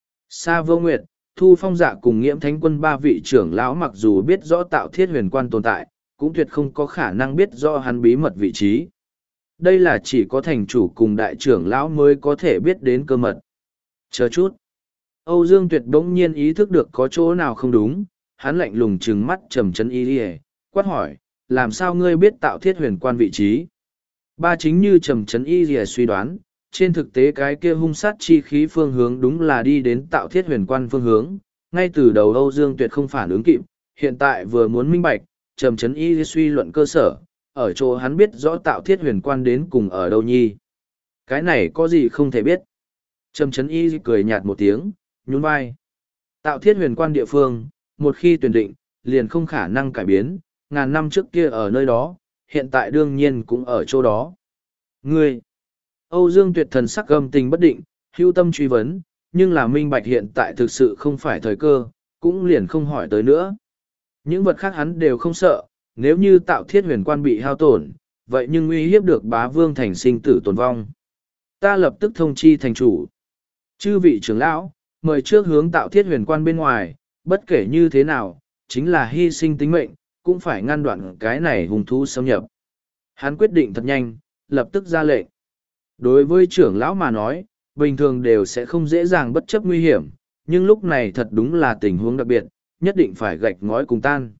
Sa Vô Nguyệt, Thu Phong Dạ cùng Nghiễm Thánh Quân ba vị trưởng lão mặc dù biết rõ tạo thiết huyền quan tồn tại, cũng tuyệt không có khả năng biết rõ hắn bí mật vị trí. Đây là chỉ có thành chủ cùng đại trưởng lão mới có thể biết đến cơ mật. Chờ chút. Âu Dương Tuyệt bỗng nhiên ý thức được có chỗ nào không đúng, hắn lạnh lùng trừng mắt Trầm Chấn Y, quát hỏi, làm sao ngươi biết tạo thiết huyền quan vị trí? Ba chính như Trầm Chấn Y suy đoán, trên thực tế cái kia hung sát chi khí phương hướng đúng là đi đến tạo thiết huyền quan phương hướng, ngay từ đầu Âu Dương Tuyệt không phản ứng kịp, hiện tại vừa muốn minh bạch, Trầm Chấn Y suy luận cơ sở, ở chỗ hắn biết rõ tạo thiết huyền quan đến cùng ở đâu nhi. Cái này có gì không thể biết. Trầm Chấn Y cười nhạt một tiếng, nhún vai. Tạo thiết huyền quan địa phương, một khi tuyển định, liền không khả năng cải biến, ngàn năm trước kia ở nơi đó, hiện tại đương nhiên cũng ở chỗ đó. Ngươi! Âu Dương Tuyệt thần sắc gầm tình bất định, hưu tâm truy vấn, nhưng là minh bạch hiện tại thực sự không phải thời cơ, cũng liền không hỏi tới nữa. Những vật khác hắn đều không sợ, nếu như tạo thiết huyền quan bị hao tổn, vậy nhưng uy hiếp được Bá Vương Thành sinh tử tồn vong. Ta lập tức thông chi thành chủ. Chư vị trưởng lão, mời trước hướng tạo thiết huyền quan bên ngoài, bất kể như thế nào, chính là hy sinh tính mệnh, cũng phải ngăn đoạn cái này hung thú xâm nhập. Hắn quyết định thật nhanh, lập tức ra lệnh. Đối với trưởng lão mà nói, bình thường đều sẽ không dễ dàng bất chấp nguy hiểm, nhưng lúc này thật đúng là tình huống đặc biệt, nhất định phải gạch ngói cùng tan.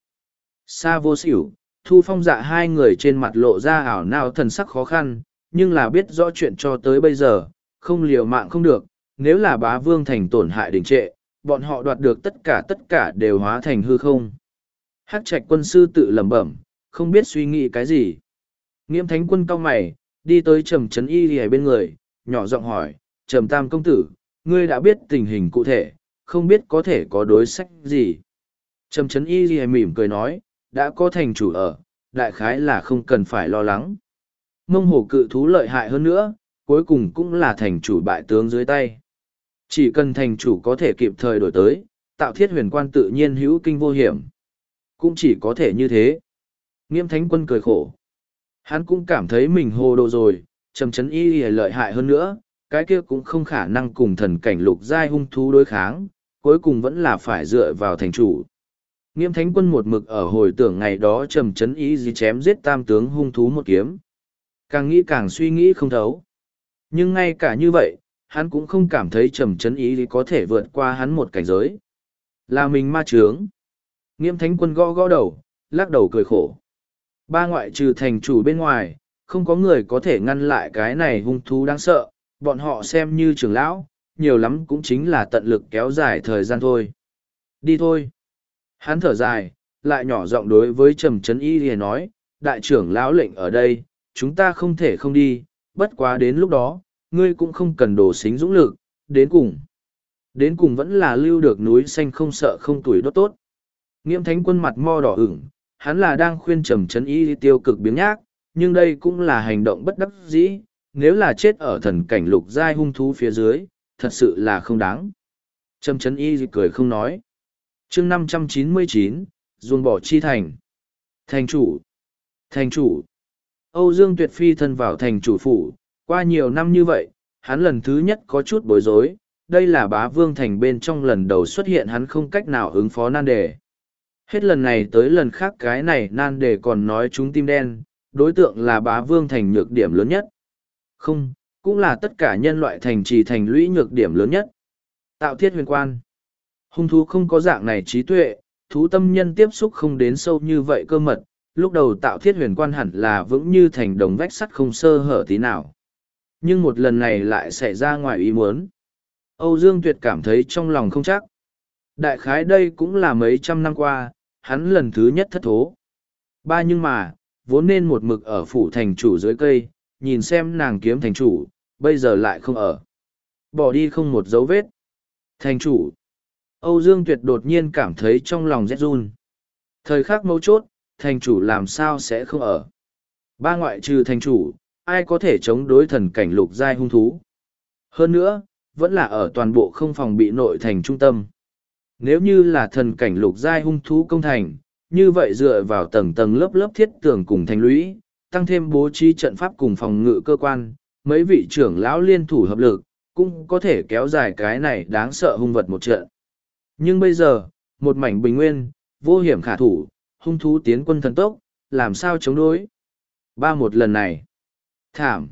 Sa Vô Xỉu, Thu Phong Dạ hai người trên mặt lộ ra ảo não thần sắc khó khăn, nhưng là biết rõ chuyện cho tới bây giờ, không liều mạng không được, nếu là Bá Vương Thành tổn hại đình trệ, bọn họ đoạt được tất cả đều hóa thành hư không. Hắc Trạch quân sư tự lẩm bẩm, không biết suy nghĩ cái gì. Nghiễm Thánh Quân cau mày, đi tới Trầm Chấn Y lìa bên người, nhỏ giọng hỏi, Trầm Tam công tử, ngươi đã biết tình hình cụ thể, không biết có thể có đối sách gì. Trầm Chấn Y lìa mỉm cười nói, đã có thành chủ ở, đại khái là không cần phải lo lắng. Mông hổ cự thú lợi hại hơn nữa, cuối cùng cũng là thành chủ bại tướng dưới tay. Chỉ cần thành chủ có thể kịp thời đổi tới, tạo thiết huyền quan tự nhiên hữu kinh vô hiểm. Cũng chỉ có thể như thế. Nghiễm Thánh Quân cười khổ. Hắn cũng cảm thấy mình hồ đồ rồi, Trầm Chấn Y lợi hại hơn nữa, cái kia cũng không khả năng cùng thần cảnh lục giai hung thú đối kháng, cuối cùng vẫn là phải dựa vào thành chủ. Nghiễm Thánh Quân một mực ở hồi tưởng ngày đó Trầm Chấn Y chém giết tam tướng hung thú một kiếm. Càng nghĩ càng suy nghĩ không thấu. Nhưng ngay cả như vậy, hắn cũng không cảm thấy Trầm Chấn Y có thể vượt qua hắn một cảnh giới. Là mình ma trướng. Nghiễm Thánh Quân gõ gõ đầu, lắc đầu cười khổ. Ba ngoại trừ thành chủ bên ngoài, không có người có thể ngăn lại cái này hung thú đáng sợ, bọn họ xem như trưởng lão, nhiều lắm cũng chính là tận lực kéo dài thời gian thôi. Đi thôi. Hắn thở dài, lại nhỏ giọng đối với Trầm Chấn Y thì nói, đại trưởng lão lệnh ở đây, chúng ta không thể không đi, bất quá đến lúc đó, ngươi cũng không cần đổ xính dũng lực, đến cùng. Đến cùng vẫn là lưu được núi xanh không sợ không tuổi đốt tốt. Nghiễm Thánh Quân mặt mo đỏ ửng, hắn là đang khuyên Trầm Trấn Y tiêu cực biếng nhác, nhưng đây cũng là hành động bất đắc dĩ, nếu là chết ở thần cảnh lục giai hung thú phía dưới, thật sự là không đáng. Trầm Trấn Y cười không nói. Chương 599, ruồng bỏ chi thành. Thành chủ. Thành chủ. Âu Dương Tuyệt phi thân vào thành chủ phủ, qua nhiều năm như vậy, hắn lần thứ nhất có chút bối rối, đây là Bá Vương thành bên trong lần đầu xuất hiện hắn không cách nào ứng phó nan đề. Hết lần này tới lần khác cái này nan đề còn nói chúng tim đen, đối tượng là Bá Vương thành nhược điểm lớn nhất. Không, cũng là tất cả nhân loại thành trì thành lũy nhược điểm lớn nhất. Tạo Thiết Huyền Quan. Hung thú không có dạng này trí tuệ, thú tâm nhân tiếp xúc không đến sâu như vậy cơ mật, lúc đầu Tạo Thiết Huyền Quan hẳn là vững như thành đồng vách sắt không sơ hở tí nào. Nhưng một lần này lại xảy ra ngoài ý muốn. Âu Dương Tuyệt cảm thấy trong lòng không chắc. Đại khái đây cũng là mấy trăm năm qua, hắn lần thứ nhất thất thố. Nhưng mà, vốn nên một mực ở phủ thành chủ dưới cây, nhìn xem nàng kiếm thành chủ, bây giờ lại không ở. Bỏ đi không một dấu vết. Thành chủ. Âu Dương Tuyệt đột nhiên cảm thấy trong lòng rét run. Thời khắc mấu chốt, thành chủ làm sao sẽ không ở. Ngoại trừ thành chủ, ai có thể chống đối thần cảnh lục giai hung thú. Hơn nữa, vẫn là ở toàn bộ không phòng bị nội thành trung tâm. Nếu như là thần cảnh lục giai hung thú công thành, như vậy dựa vào tầng tầng lớp lớp thiết tường cùng thành lũy, tăng thêm bố trí trận pháp cùng phòng ngự cơ quan, mấy vị trưởng lão liên thủ hợp lực, cũng có thể kéo dài cái này đáng sợ hung vật một trận. Nhưng bây giờ, một mảnh bình nguyên, vô hiểm khả thủ, hung thú tiến quân thần tốc, làm sao chống đối? Một lần này. Thảm.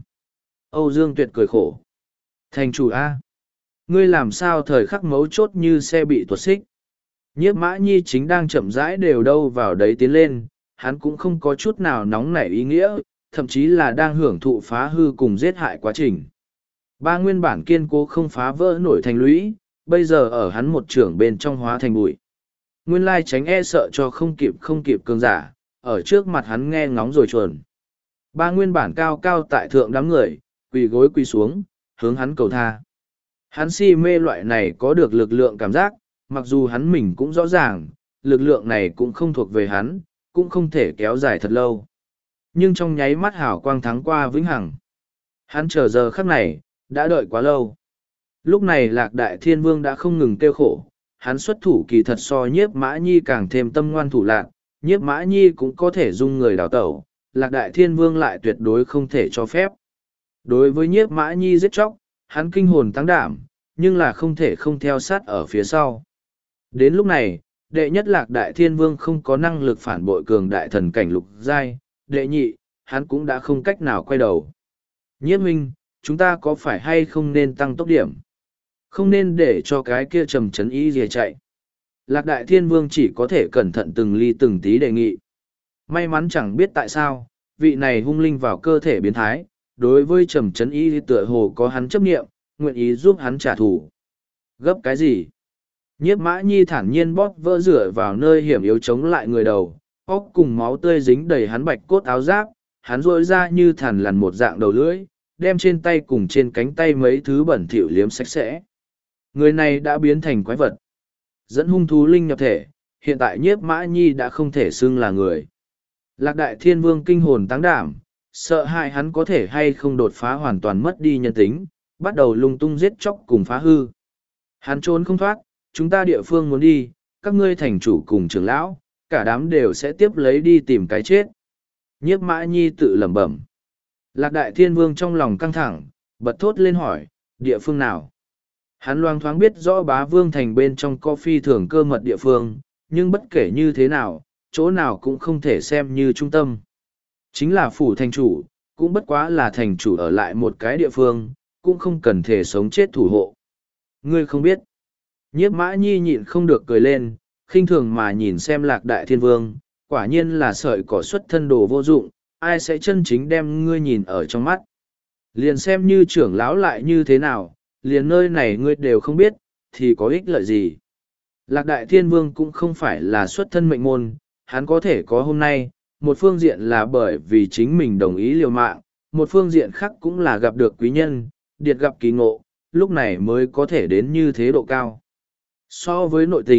Âu Dương Tuyệt cười khổ. Thành chủ A. Ngươi làm sao thời khắc mấu chốt như xe bị tuột xích? Nhiếp Mã Nhi chính đang chậm rãi đều đâu vào đấy tiến lên, hắn cũng không có chút nào nóng nảy ý nghĩa, thậm chí là đang hưởng thụ phá hư cùng giết hại quá trình. Nguyên bản kiên cố không phá vỡ nổi thành lũy, bây giờ ở hắn một trưởng bên trong hóa thành bụi. Nguyên lai tránh e sợ cho không kịp cường giả, ở trước mặt hắn nghe ngóng rồi chuồn. Nguyên bản cao cao tại thượng đám người, quỳ gối quỳ xuống, hướng hắn cầu tha. Hắn si mê loại này có được lực lượng cảm giác, mặc dù hắn mình cũng rõ ràng, lực lượng này cũng không thuộc về hắn, cũng không thể kéo dài thật lâu. Nhưng trong nháy mắt hào quang thắng qua vĩnh hằng. Hắn chờ giờ khắc này, đã đợi quá lâu. Lúc này Lạc Đại Thiên Vương đã không ngừng kêu khổ, hắn xuất thủ kỳ thật so Nhiếp Mã Nhi càng thêm tâm ngoan thủ lạc, Nhiếp Mã Nhi cũng có thể dung người đào tẩu, Lạc Đại Thiên Vương lại tuyệt đối không thể cho phép. Đối với Nhiếp Mã Nhi giết chóc, hắn kinh hồn tăng đảm, nhưng là không thể không theo sát ở phía sau. Đến lúc này, đệ nhất Lạc Đại Thiên Vương không có năng lực phản bội cường đại thần cảnh lục giai, đệ nhị, hắn cũng đã không cách nào quay đầu. Nhiếp minh, chúng ta có phải hay không nên tăng tốc điểm? Không nên để cho cái kia Trầm Trấn Y rìa chạy. Lạc Đại Thiên Vương chỉ có thể cẩn thận từng ly từng tí đề nghị. May mắn chẳng biết tại sao, vị này hung linh vào cơ thể biến thái, đối với Trầm Trấn Y tựa hồ có hắn chấp nghiệm, nguyện ý giúp hắn trả thù. Gấp cái gì? Nhiếp Mã Nhi thản nhiên bóp vỡ rửa vào nơi hiểm yếu chống lại người đầu, óc cùng máu tươi dính đầy hắn bạch cốt áo giáp, hắn rôi ra như thằn lằn một dạng đầu lưỡi, đem trên tay cùng trên cánh tay mấy thứ bẩn thỉu liếm sạch sẽ. Người này đã biến thành quái vật. Dẫn hung thú linh nhập thể, hiện tại Nhiếp Mã Nhi đã không thể xưng là người. Lạc Đại Thiên Vương kinh hồn táng đảm, sợ hại hắn có thể hay không đột phá hoàn toàn mất đi nhân tính, bắt đầu lung tung giết chóc cùng phá hư. Hắn trốn không thoát, chúng ta địa phương muốn đi, các ngươi thành chủ cùng trưởng lão, cả đám đều sẽ tiếp lấy đi tìm cái chết. Nhiếp Mã Nhi tự lẩm bẩm. Lạc Đại Thiên Vương trong lòng căng thẳng, bật thốt lên hỏi, địa phương nào? Hắn loang thoáng biết rõ Bá Vương thành bên trong có phi thường cơ mật địa phương, nhưng bất kể như thế nào, chỗ nào cũng không thể xem như trung tâm. Chính là phủ thành chủ, cũng bất quá là thành chủ ở lại một cái địa phương, cũng không cần thể sống chết thủ hộ. Ngươi không biết. Nhiếp Mã Nhi nhịn không được cười lên, khinh thường mà nhìn xem Lạc Đại Thiên Vương, quả nhiên là sợi cỏ xuất thân đồ vô dụng, ai sẽ chân chính đem ngươi nhìn ở trong mắt. Liền xem như trưởng lão lại như thế nào, liền nơi này ngươi đều không biết, thì có ích lợi gì. Lạc Đại Thiên Vương cũng không phải là xuất thân mệnh môn, hắn có thể có hôm nay, một phương diện là bởi vì chính mình đồng ý liều mạng, một phương diện khác cũng là gặp được quý nhân, điệt gặp kỳ ngộ, lúc này mới có thể đến như thế độ cao. So với nội tình,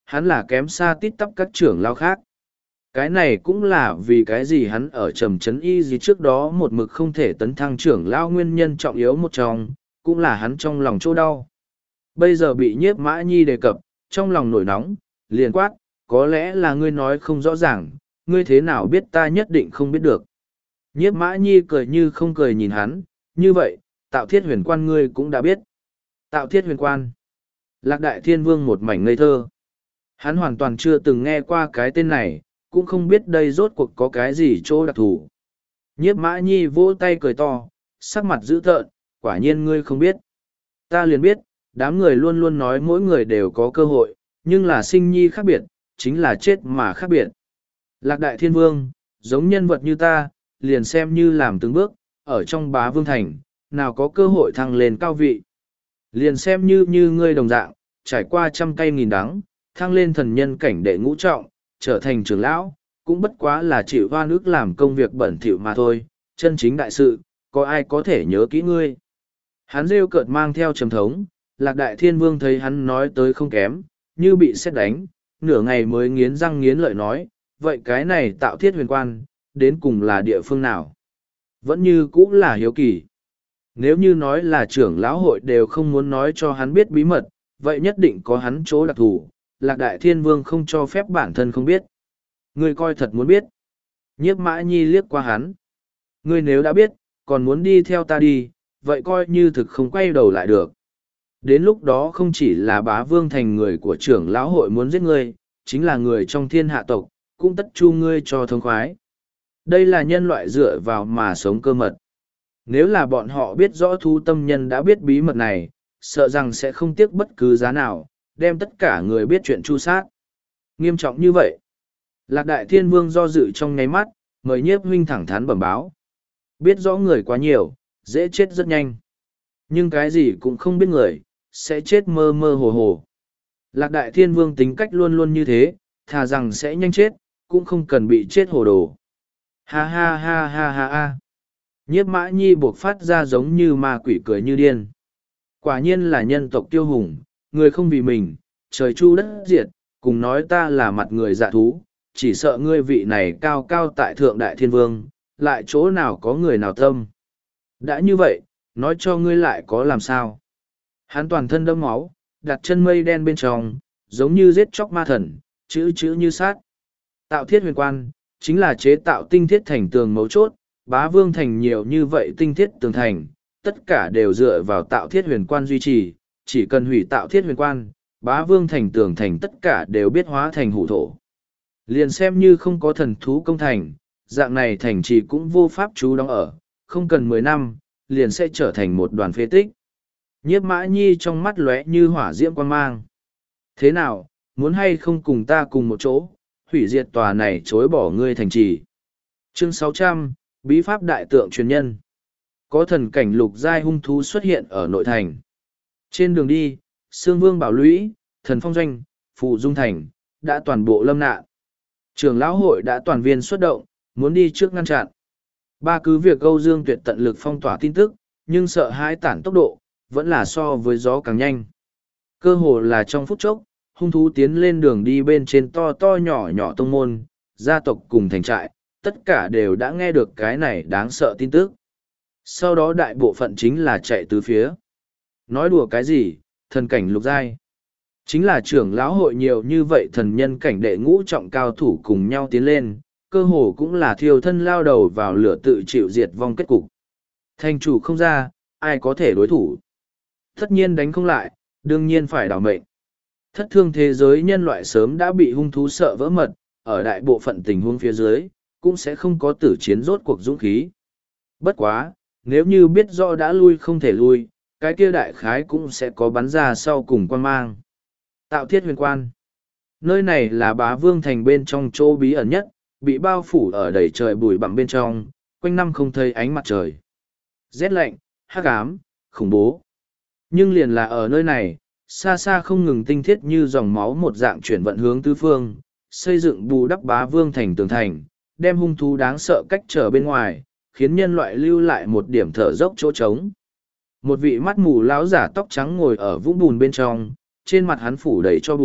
hắn là kém xa tít tắp các trưởng lao khác. Cái này cũng là vì cái gì hắn ở trầm trấn y gì trước đó một mực không thể tấn thăng trưởng lao nguyên nhân trọng yếu một trong, cũng là hắn trong lòng chỗ đau. Bây giờ bị Nhiếp Mã Nhi đề cập, trong lòng nổi nóng, liền quát, có lẽ là ngươi nói không rõ ràng, ngươi thế nào biết ta nhất định không biết được. Nhiếp Mã Nhi cười như không cười nhìn hắn, như vậy, Tạo Thiết Huyền Quan ngươi cũng đã biết. Tạo Thiết Huyền Quan. Lạc Đại Thiên Vương một mảnh ngây thơ. Hắn hoàn toàn chưa từng nghe qua cái tên này, cũng không biết đây rốt cuộc có cái gì chỗ đặc thù. Nhiếp Mã Nhi vỗ tay cười to, sắc mặt dữ tợn, quả nhiên ngươi không biết. Ta liền biết, đám người luôn luôn nói mỗi người đều có cơ hội, nhưng là sinh nhi khác biệt, chính là chết mà khác biệt. Lạc Đại Thiên Vương, giống nhân vật như ta, liền xem như làm từng bước, ở trong Bá Vương Thành, nào có cơ hội thăng lên cao vị. Liền xem như ngươi đồng dạng, trải qua trăm cây nghìn đắng, thăng lên thần nhân cảnh đệ ngũ trọng, trở thành trưởng lão, cũng bất quá là chịu hoa nước làm công việc bẩn thỉu mà thôi, chân chính đại sự, có ai có thể nhớ kỹ ngươi. Hắn rêu cợt mang theo trầm thống, Lạc Đại Thiên Vương thấy hắn nói tới không kém, như bị sét đánh, nửa ngày mới nghiến răng nghiến lợi nói, vậy cái này Tạo Thiết Huyền Quan, đến cùng là địa phương nào? Vẫn như cũng là hiếu kỳ. Nếu như nói là trưởng lão hội đều không muốn nói cho hắn biết bí mật, vậy nhất định có hắn chỗ đặc thù, Lạc Đại Thiên Vương không cho phép bản thân không biết. Ngươi coi thật muốn biết. Nhiếp Mã Nhi liếc qua hắn. Ngươi nếu đã biết, còn muốn đi theo ta đi, vậy coi như thực không quay đầu lại được. Đến lúc đó không chỉ là Bá Vương Thành người của trưởng lão hội muốn giết ngươi, chính là người trong thiên hạ tộc, cũng tất chu ngươi cho thông khoái. Đây là nhân loại dựa vào mà sống cơ mật. Nếu là bọn họ biết rõ thú tâm nhân đã biết bí mật này, sợ rằng sẽ không tiếc bất cứ giá nào, đem tất cả người biết chuyện tru sát. Nghiêm trọng như vậy. Lạc Đại Thiên Vương do dự trong nháy mắt, mời Nhiếp huynh thẳng thắn bẩm báo. Biết rõ người quá nhiều, dễ chết rất nhanh. Nhưng cái gì cũng không biết người, sẽ chết mơ mơ hồ hồ. Lạc Đại Thiên Vương tính cách luôn luôn như thế, thà rằng sẽ nhanh chết, cũng không cần bị chết hồ đồ. Ha ha ha ha ha ha. Nhiếp Mã Nhi buộc phát ra giống như ma quỷ cười như điên. Quả nhiên là nhân tộc tiêu hùng, người không vì mình, trời chu đất diệt, cùng nói ta là mặt người dạ thú, chỉ sợ ngươi vị này cao cao tại thượng đại thiên vương, lại chỗ nào có người nào tâm. Đã như vậy, nói cho ngươi lại có làm sao. Hắn toàn thân đẫm máu, đặt chân mây đen bên trong, giống như giết chóc ma thần, chữ như sát. Tạo Thiết Huyền Quan, chính là chế tạo tinh thiết thành tường mấu chốt, Bá Vương Thành nhiều như vậy tinh thiết tường thành, tất cả đều dựa vào Tạo Thiết Huyền Quan duy trì, chỉ cần hủy Tạo Thiết Huyền Quan, Bá Vương Thành tường thành tất cả đều biết hóa thành hủ thổ. Liền xem như không có thần thú công thành, dạng này thành trì cũng vô pháp trú đóng ở, không cần 10 năm, liền sẽ trở thành một đoàn phế tích. Nhiếp Mã Nhi trong mắt lóe như hỏa diễm quan mang. Thế nào, muốn hay không cùng ta cùng một chỗ, hủy diệt tòa này chối bỏ ngươi thành trì. Chương 600, Bí pháp đại tượng truyền nhân. Có thần cảnh lục giai hung thú xuất hiện ở nội thành. Trên đường đi, Sương Vương Bảo Lũy, Thần Phong Doanh, Phù Dung Thành, đã toàn bộ lâm nạn. Trưởng lão hội đã toàn viên xuất động, muốn đi trước ngăn chặn. Ba cứ việc Âu Dương Tuyệt tận lực phong tỏa tin tức, nhưng sợ hãi tản tốc độ, vẫn là so với gió càng nhanh. Cơ hồ là trong phút chốc, hung thú tiến lên đường đi bên trên to to nhỏ nhỏ tông môn, gia tộc cùng thành trại, tất cả đều đã nghe được cái này đáng sợ tin tức. Sau đó đại bộ phận chính là chạy tứ phía. Nói đùa cái gì, thần cảnh lục giai. Chính là trưởng lão hội nhiều như vậy thần nhân cảnh đệ ngũ trọng cao thủ cùng nhau tiến lên, cơ hồ cũng là thiêu thân lao đầu vào lửa tự chịu diệt vong kết cục. Thành chủ không ra, ai có thể đối thủ. Tất nhiên đánh không lại, đương nhiên phải đảo mệnh. Thất thương thế giới nhân loại sớm đã bị hung thú sợ vỡ mật, ở đại bộ phận tình huống phía dưới, cũng sẽ không có tử chiến rốt cuộc dũng khí. Bất quá, nếu như biết rõ đã lui không thể lui, cái kia đại khái cũng sẽ có bắn ra sau cùng quan mang. Tạo Thiết Huyền Quan. Nơi này là Bá Vương Thành bên trong chỗ bí ẩn nhất, bị bao phủ ở đầy trời bụi bặm bên trong, quanh năm không thấy ánh mặt trời. Rét lạnh, hắc ám, khủng bố. Nhưng liền là ở nơi này, xa xa không ngừng tinh thiết như dòng máu một dạng chuyển vận hướng tứ phương, xây dựng bù đắp Bá Vương Thành tường thành, đem hung thú đáng sợ cách trở bên ngoài, khiến nhân loại lưu lại một điểm thở dốc chỗ trống. Một vị mắt mù lão giả tóc trắng ngồi ở vũng bùn bên trong, trên mặt hắn phủ đầy cho bụi,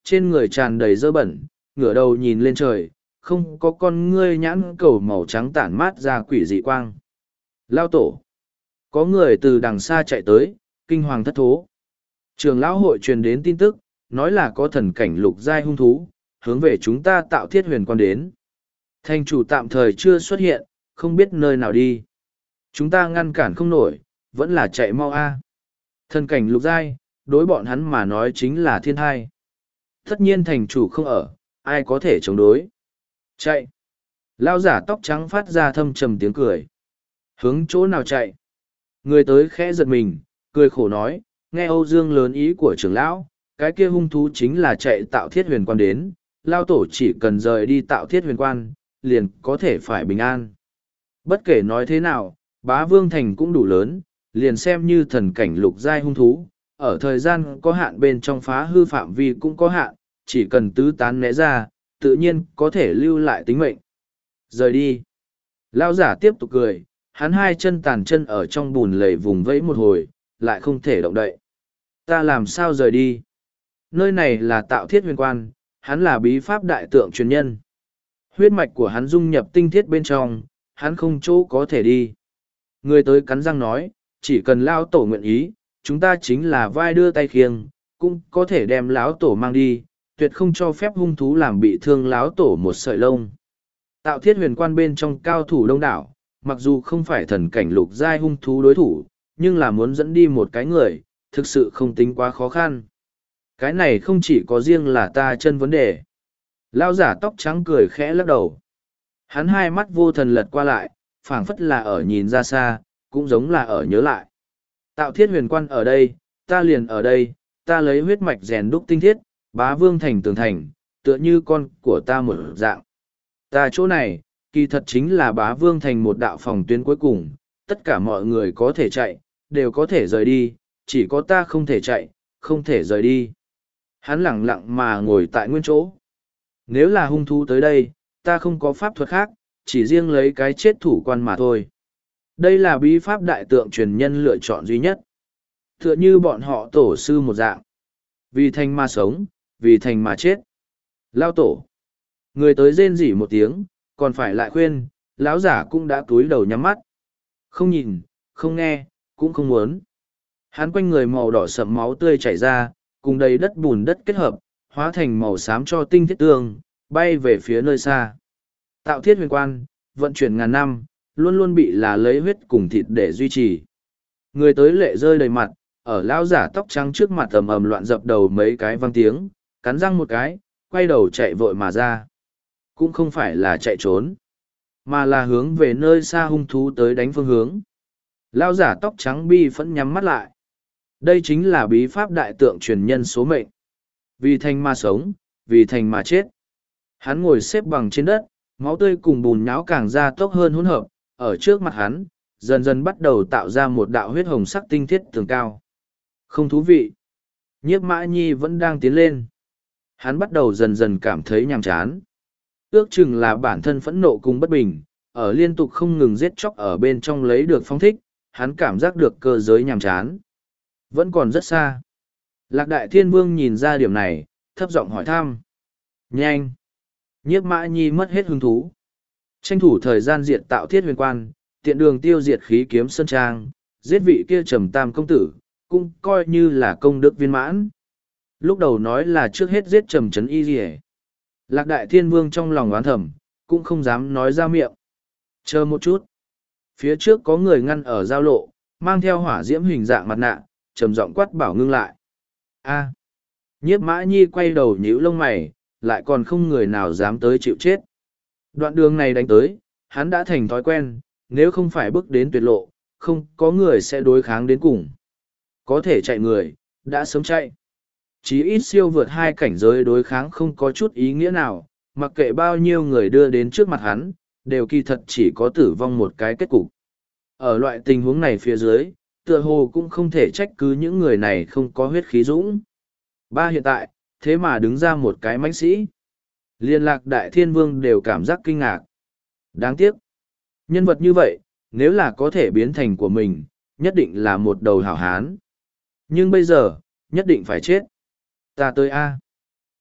trên người tràn đầy dơ bẩn, ngửa đầu nhìn lên trời, không có con ngươi nhãn cầu màu trắng tản mát ra quỷ dị quang. Lao tổ. Có người từ đằng xa chạy tới, kinh hoàng thất thố. Trường lão hội truyền đến tin tức, nói là có thần cảnh lục giai hung thú, hướng về chúng ta Tạo Thiết Huyền Quan đến. Thành chủ tạm thời chưa xuất hiện, không biết nơi nào đi. Chúng ta ngăn cản không nổi, vẫn là chạy mau a. Thần cảnh lục giai, đối bọn hắn mà nói chính là thiên thai. Tất nhiên thành chủ không ở, ai có thể chống đối. Chạy. Lao giả tóc trắng phát ra thâm trầm tiếng cười. Hướng chỗ nào chạy? Người tới khẽ giật mình, cười khổ nói, nghe Âu Dương lớn ý của trưởng lão, cái kia hung thú chính là chạy Tạo Thiết Huyền Quan đến, Lao tổ chỉ cần rời đi Tạo Thiết Huyền Quan, liền có thể phải bình an. Bất kể nói thế nào, Bá Vương Thành cũng đủ lớn, liền xem như thần cảnh lục giai hung thú, ở thời gian có hạn bên trong phá hư phạm vi cũng có hạn, chỉ cần tứ tán né ra, tự nhiên có thể lưu lại tính mệnh. Rời đi. Lao giả tiếp tục cười, hắn hai chân tàn chân ở trong bùn lầy vùng vẫy một hồi, lại không thể động đậy. Ta làm sao rời đi? Nơi này là Tạo Thiết Huyền Quan, hắn là bí pháp đại tượng truyền nhân. Huyết mạch của hắn dung nhập tinh thiết bên trong, hắn không chỗ có thể đi. Người tới cắn răng nói, chỉ cần Lão tổ nguyện ý, chúng ta chính là vai đưa tay khiêng, cũng có thể đem Lão tổ mang đi, tuyệt không cho phép hung thú làm bị thương Lão tổ một sợi lông. Tạo Thiết Huyền Quan bên trong cao thủ đông đảo, mặc dù không phải thần cảnh lục giai hung thú đối thủ, nhưng là muốn dẫn đi một cái người, thực sự không tính quá khó khăn. Cái này không chỉ có riêng là ta chân vấn đề. Lao giả tóc trắng cười khẽ lắc đầu. Hắn hai mắt vô thần lật qua lại, phảng phất là ở nhìn ra xa, cũng giống là ở nhớ lại. Tạo Thiết Huyền Quan ở đây, ta liền ở đây, ta lấy huyết mạch rèn đúc tinh thiết, Bá Vương Thành tường thành, tựa như con của ta một dạng. Ta chỗ này, kỳ thật chính là Bá Vương Thành một đạo phòng tuyến cuối cùng, tất cả mọi người có thể chạy, đều có thể rời đi, chỉ có ta không thể chạy, không thể rời đi. Hắn lẳng lặng mà ngồi tại nguyên chỗ. Nếu là hung thú tới đây, ta không có pháp thuật khác, chỉ riêng lấy cái chết thủ quan mà thôi. Đây là bí pháp đại tượng truyền nhân lựa chọn duy nhất. Tựa như bọn họ tổ sư một dạng. Vì thành mà sống, vì thành mà chết. Lao tổ. Người tới rên rỉ một tiếng, còn phải lại khuyên, lão giả cũng đã túi đầu nhắm mắt. Không nhìn, không nghe, cũng không muốn. Hắn quanh người màu đỏ sậm máu tươi chảy ra, cùng đầy đất bùn đất kết hợp, hóa thành màu xám cho tinh thiết tương, bay về phía nơi xa. Tạo Thiết Huyền Quan, vận chuyển ngàn năm, luôn luôn bị là lấy huyết cùng thịt để duy trì. Người tới lệ rơi đầy mặt, ở lão giả tóc trắng trước mặt ầm ầm loạn dập đầu mấy cái vang tiếng, cắn răng một cái, quay đầu chạy vội mà ra. Cũng không phải là chạy trốn, mà là hướng về nơi xa hung thú tới đánh phương hướng. Lão giả tóc trắng bi phẫn nhắm mắt lại. Đây chính là bí pháp đại tượng truyền nhân số mệnh. Vì thành mà sống, vì thành mà chết. Hắn ngồi xếp bằng trên đất, máu tươi cùng bùn nhão càng ra tốc hơn hỗn hợp, ở trước mặt hắn, dần dần bắt đầu tạo ra một đạo huyết hồng sắc tinh thiết tường cao. Không thú vị. Nhiếp Mã Nhi vẫn đang tiến lên. Hắn bắt đầu dần dần cảm thấy nhàm chán. Ước chừng là bản thân phẫn nộ cùng bất bình, ở liên tục không ngừng giết chóc ở bên trong lấy được phong thích, hắn cảm giác được cơ giới nhàm chán. Vẫn còn rất xa. Lạc Đại Thiên Vương nhìn ra điểm này, thấp giọng hỏi thăm. Nhanh! Nhiếp Mã Nhi mất hết hứng thú. Tranh thủ thời gian diệt Tạo Thiết Huyền Quan, tiện đường tiêu diệt khí kiếm sơn trang, giết vị kia Trầm Tam công tử, cũng coi như là công đức viên mãn. Lúc đầu nói là trước hết giết Trầm Trấn Y Dì. Lạc Đại Thiên Vương trong lòng oán thầm, cũng không dám nói ra miệng. Chờ một chút. Phía trước có người ngăn ở giao lộ, mang theo hỏa diễm hình dạng mặt nạ, trầm giọng quát bảo ngưng lại. A. Nhiếp Mã Nhi quay đầu nhíu lông mày, lại còn không người nào dám tới chịu chết. Đoạn đường này đánh tới, hắn đã thành thói quen, nếu không phải bước đến tuyệt lộ, không có người sẽ đối kháng đến cùng. Có thể chạy người, đã sớm chạy. Chí ít siêu vượt hai cảnh giới đối kháng không có chút ý nghĩa nào, mặc kệ bao nhiêu người đưa đến trước mặt hắn, đều kỳ thật chỉ có tử vong một cái kết cục. Ở loại tình huống này phía dưới, tựa hồ cũng không thể trách cứ những người này không có huyết khí dũng. Ba hiện tại, thế mà đứng ra một cái mãnh sĩ. Liên Lạc Đại Thiên Vương đều cảm giác kinh ngạc. Đáng tiếc. Nhân vật như vậy, nếu là có thể biến thành của mình, nhất định là một đầu hảo hán. Nhưng bây giờ, nhất định phải chết. Ta tới A.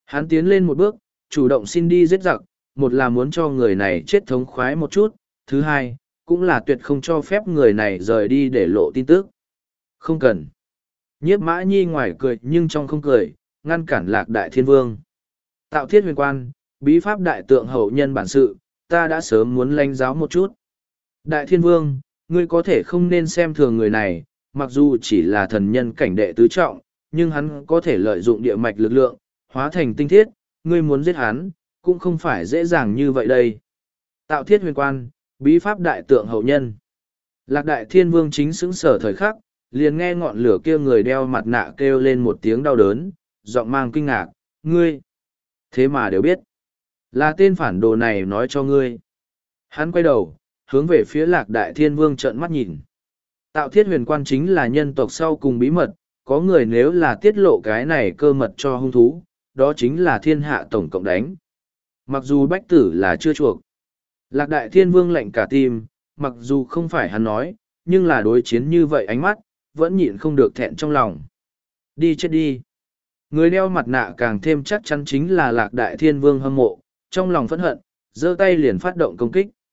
Hắn tiến lên một bước, chủ động xin đi giết giặc, một là muốn cho người này chết thống khoái một chút, thứ hai, cũng là tuyệt không cho phép người này rời đi để lộ tin tức. Không cần. Nhiếp Mã Nhi ngoài cười nhưng trong không cười, ngăn cản Lạc Đại Thiên Vương. Tạo Thiết Huyền Quan, bí pháp đại tượng hậu nhân bản sự, ta đã sớm muốn lãnh giáo một chút. Đại Thiên Vương, ngươi có thể không nên xem thường người này, mặc dù chỉ là thần nhân cảnh đệ tứ trọng, nhưng hắn có thể lợi dụng địa mạch lực lượng, hóa thành tinh thiết, ngươi muốn giết hắn, cũng không phải dễ dàng như vậy đây. Tạo Thiết Huyền Quan, bí pháp đại tượng hậu nhân. Lạc Đại Thiên Vương chính xứng sở thời khắc, liền nghe ngọn lửa kia người đeo mặt nạ kêu lên một tiếng đau đớn, giọng mang kinh ngạc, ngươi. Thế mà đều biết. Là tên phản đồ này nói cho ngươi. Hắn quay đầu, hướng về phía Lạc Đại Thiên Vương trợn mắt nhìn. Tạo Thiết Huyền Quan chính là nhân tộc sau cùng bí mật, có người nếu là tiết lộ cái này cơ mật cho hung thú, đó chính là thiên hạ tổng cộng đánh. Mặc dù bách tử là chưa chuộc. Lạc Đại Thiên Vương lạnh cả tim, mặc dù không phải hắn nói, nhưng là đối chiến như vậy ánh mắt, vẫn nhịn không được thẹn trong lòng. Đi chết đi. Người đeo mặt nạ càng thêm chắc chắn chính là Lạc Đại Thiên Vương hâm mộ, trong lòng phẫn hận, giơ tay liền phát động công kích.